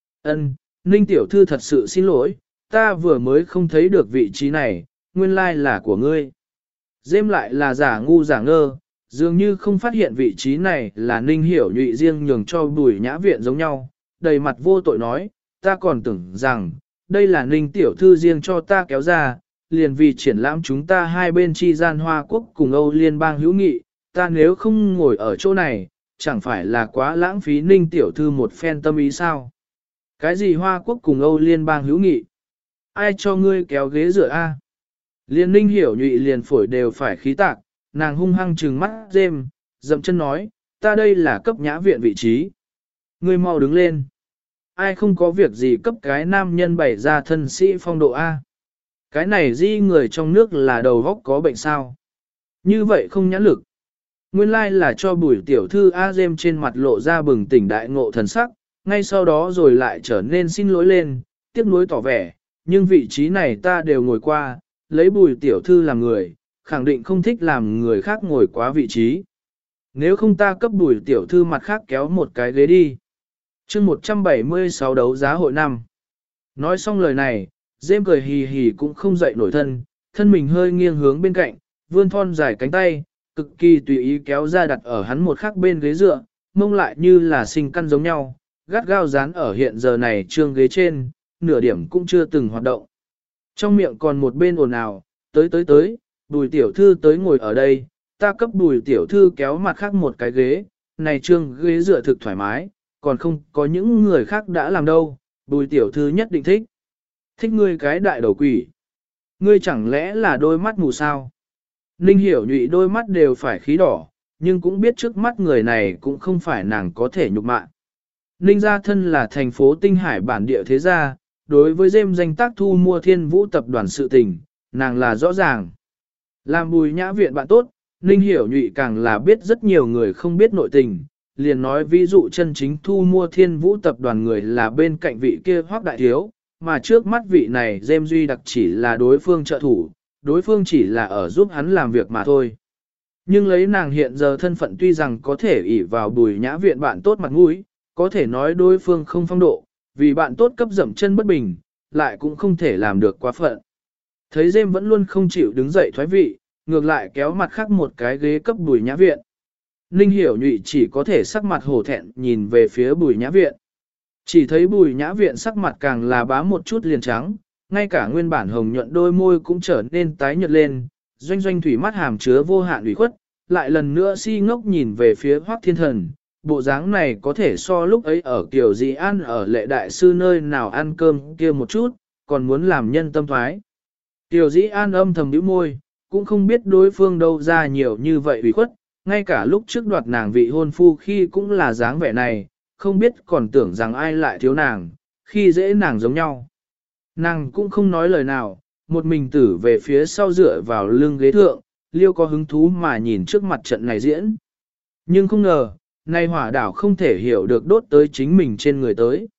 Ninh tiểu thư thật sự xin lỗi, ta vừa mới không thấy được vị trí này, nguyên lai là của ngươi. Dêm lại là giả ngu giả ngơ, dường như không phát hiện vị trí này là Ninh Hiểu Nhụy riêng nhường cho Bùi Nhã Viện giống nhau, đầy mặt vô tội nói, ta còn tưởng rằng, đây là Ninh tiểu thư riêng cho ta kéo ra, liền vì triển lãm chúng ta hai bên chi gian Hoa Quốc cùng Âu Liên bang hữu nghị, ta nếu không ngồi ở chỗ này, chẳng phải là quá lãng phí Ninh tiểu thư một phen tâm ý sao? Cái gì Hoa Quốc cùng Âu Liên bang hữu nghị? Ai cho ngươi kéo ghế dựa a? Liên Ninh Hiểu Nhụy liền phổi đều phải khí tạc, nàng hung hăng trừng mắt dêm, dậm chân nói, ta đây là cấp Nhã Viện vị trí. Ngươi mau đứng lên. Ai không có việc gì cấp cái nam nhân bày ra thân sĩ phong độ A. Cái này di người trong nước là đầu góc có bệnh sao. Như vậy không nhãn lực. Nguyên lai là cho Bùi tiểu thư A dêm trên mặt lộ ra bừng tỉnh đại ngộ thần sắc, ngay sau đó rồi lại trở nên xin lỗi lên, tiếc nuối tỏ vẻ, nhưng vị trí này ta đều ngồi qua, lấy Bùi tiểu thư làm người, khẳng định không thích làm người khác ngồi quá vị trí. Nếu không ta cấp Bùi tiểu thư mặt khác kéo một cái ghế đi. Chương 176 đấu giá hội năm. Nói xong lời này, dêm cười hì hì cũng không dậy nổi thân mình hơi nghiêng hướng bên cạnh, vươn thon dài cánh tay, cực kỳ tùy ý kéo ra đặt ở hắn một khắc bên ghế dựa, mông lại như là sinh căn giống nhau, gắt gao dán ở hiện giờ này trương ghế trên, nửa điểm cũng chưa từng hoạt động. Trong miệng còn một bên ồn ào, tới, Bùi tiểu thư tới ngồi ở đây, ta cấp Bùi tiểu thư kéo mặt khác một cái ghế, này trương ghế dựa thực thoải mái, còn không có những người khác đã làm đâu, Bùi tiểu thư nhất định thích. Thích ngươi cái đại đầu quỷ. Ngươi chẳng lẽ là đôi mắt mù sao? Ninh Hiểu Nhụy đôi mắt đều phải khí đỏ, nhưng cũng biết trước mắt người này cũng không phải nàng có thể nhục mạ. Ninh gia thân là thành phố Tinh Hải bản địa thế gia, đối với dêm danh tác thu mua Thiên Vũ tập đoàn sự tình, nàng là rõ ràng. Làm Bùi Nhã Viện bạn tốt, Ninh Hiểu Nhụy càng là biết rất nhiều người không biết nội tình, liền nói ví dụ chân chính thu mua Thiên Vũ tập đoàn người là bên cạnh vị kia Hoắc đại thiếu, mà trước mắt vị này dêm duy đặc chỉ là đối phương trợ thủ, đối phương chỉ là ở giúp hắn làm việc mà thôi. Nhưng lấy nàng hiện giờ thân phận tuy rằng có thể ỷ vào Bùi Nhã Viện bạn tốt mặt mũi, có thể nói đối phương không phong độ, vì bạn tốt cấp dậm chân bất bình, lại cũng không thể làm được quá phận. Thấy dêm vẫn luôn không chịu đứng dậy thoái vị, ngược lại kéo mặt khác một cái ghế cấp Bùi Nhã Viện. Ninh Hiểu Nhụy chỉ có thể sắc mặt hổ thẹn nhìn về phía Bùi Nhã Viện. Chỉ thấy Bùi Nhã Viện sắc mặt càng là bá một chút liền trắng, ngay cả nguyên bản hồng nhuận đôi môi cũng trở nên tái nhợt lên, doanh doanh thủy mắt hàm chứa vô hạn ủy khuất, lại lần nữa si ngốc nhìn về phía Hoắc Thiên Thần. Bộ dáng này có thể so lúc ấy ở Kiều Dị An ở Lệ Đại Sư nơi nào ăn cơm kia một chút, còn muốn làm nhân tâm thoái. Kiều Dị An âm thầm nhíu môi, cũng không biết đối phương đâu ra nhiều như vậy ủy khuất, ngay cả lúc trước đoạt nàng vị hôn phu khi cũng là dáng vẻ này, không biết còn tưởng rằng ai lại thiếu nàng, khi dễ nàng giống nhau. Nàng cũng không nói lời nào, một mình tử về phía sau dựa vào lưng ghế thượng, liêu có hứng thú mà nhìn trước mặt trận này diễn. Nhưng không ngờ, nay hỏa đảo không thể hiểu được đốt tới chính mình trên người tới.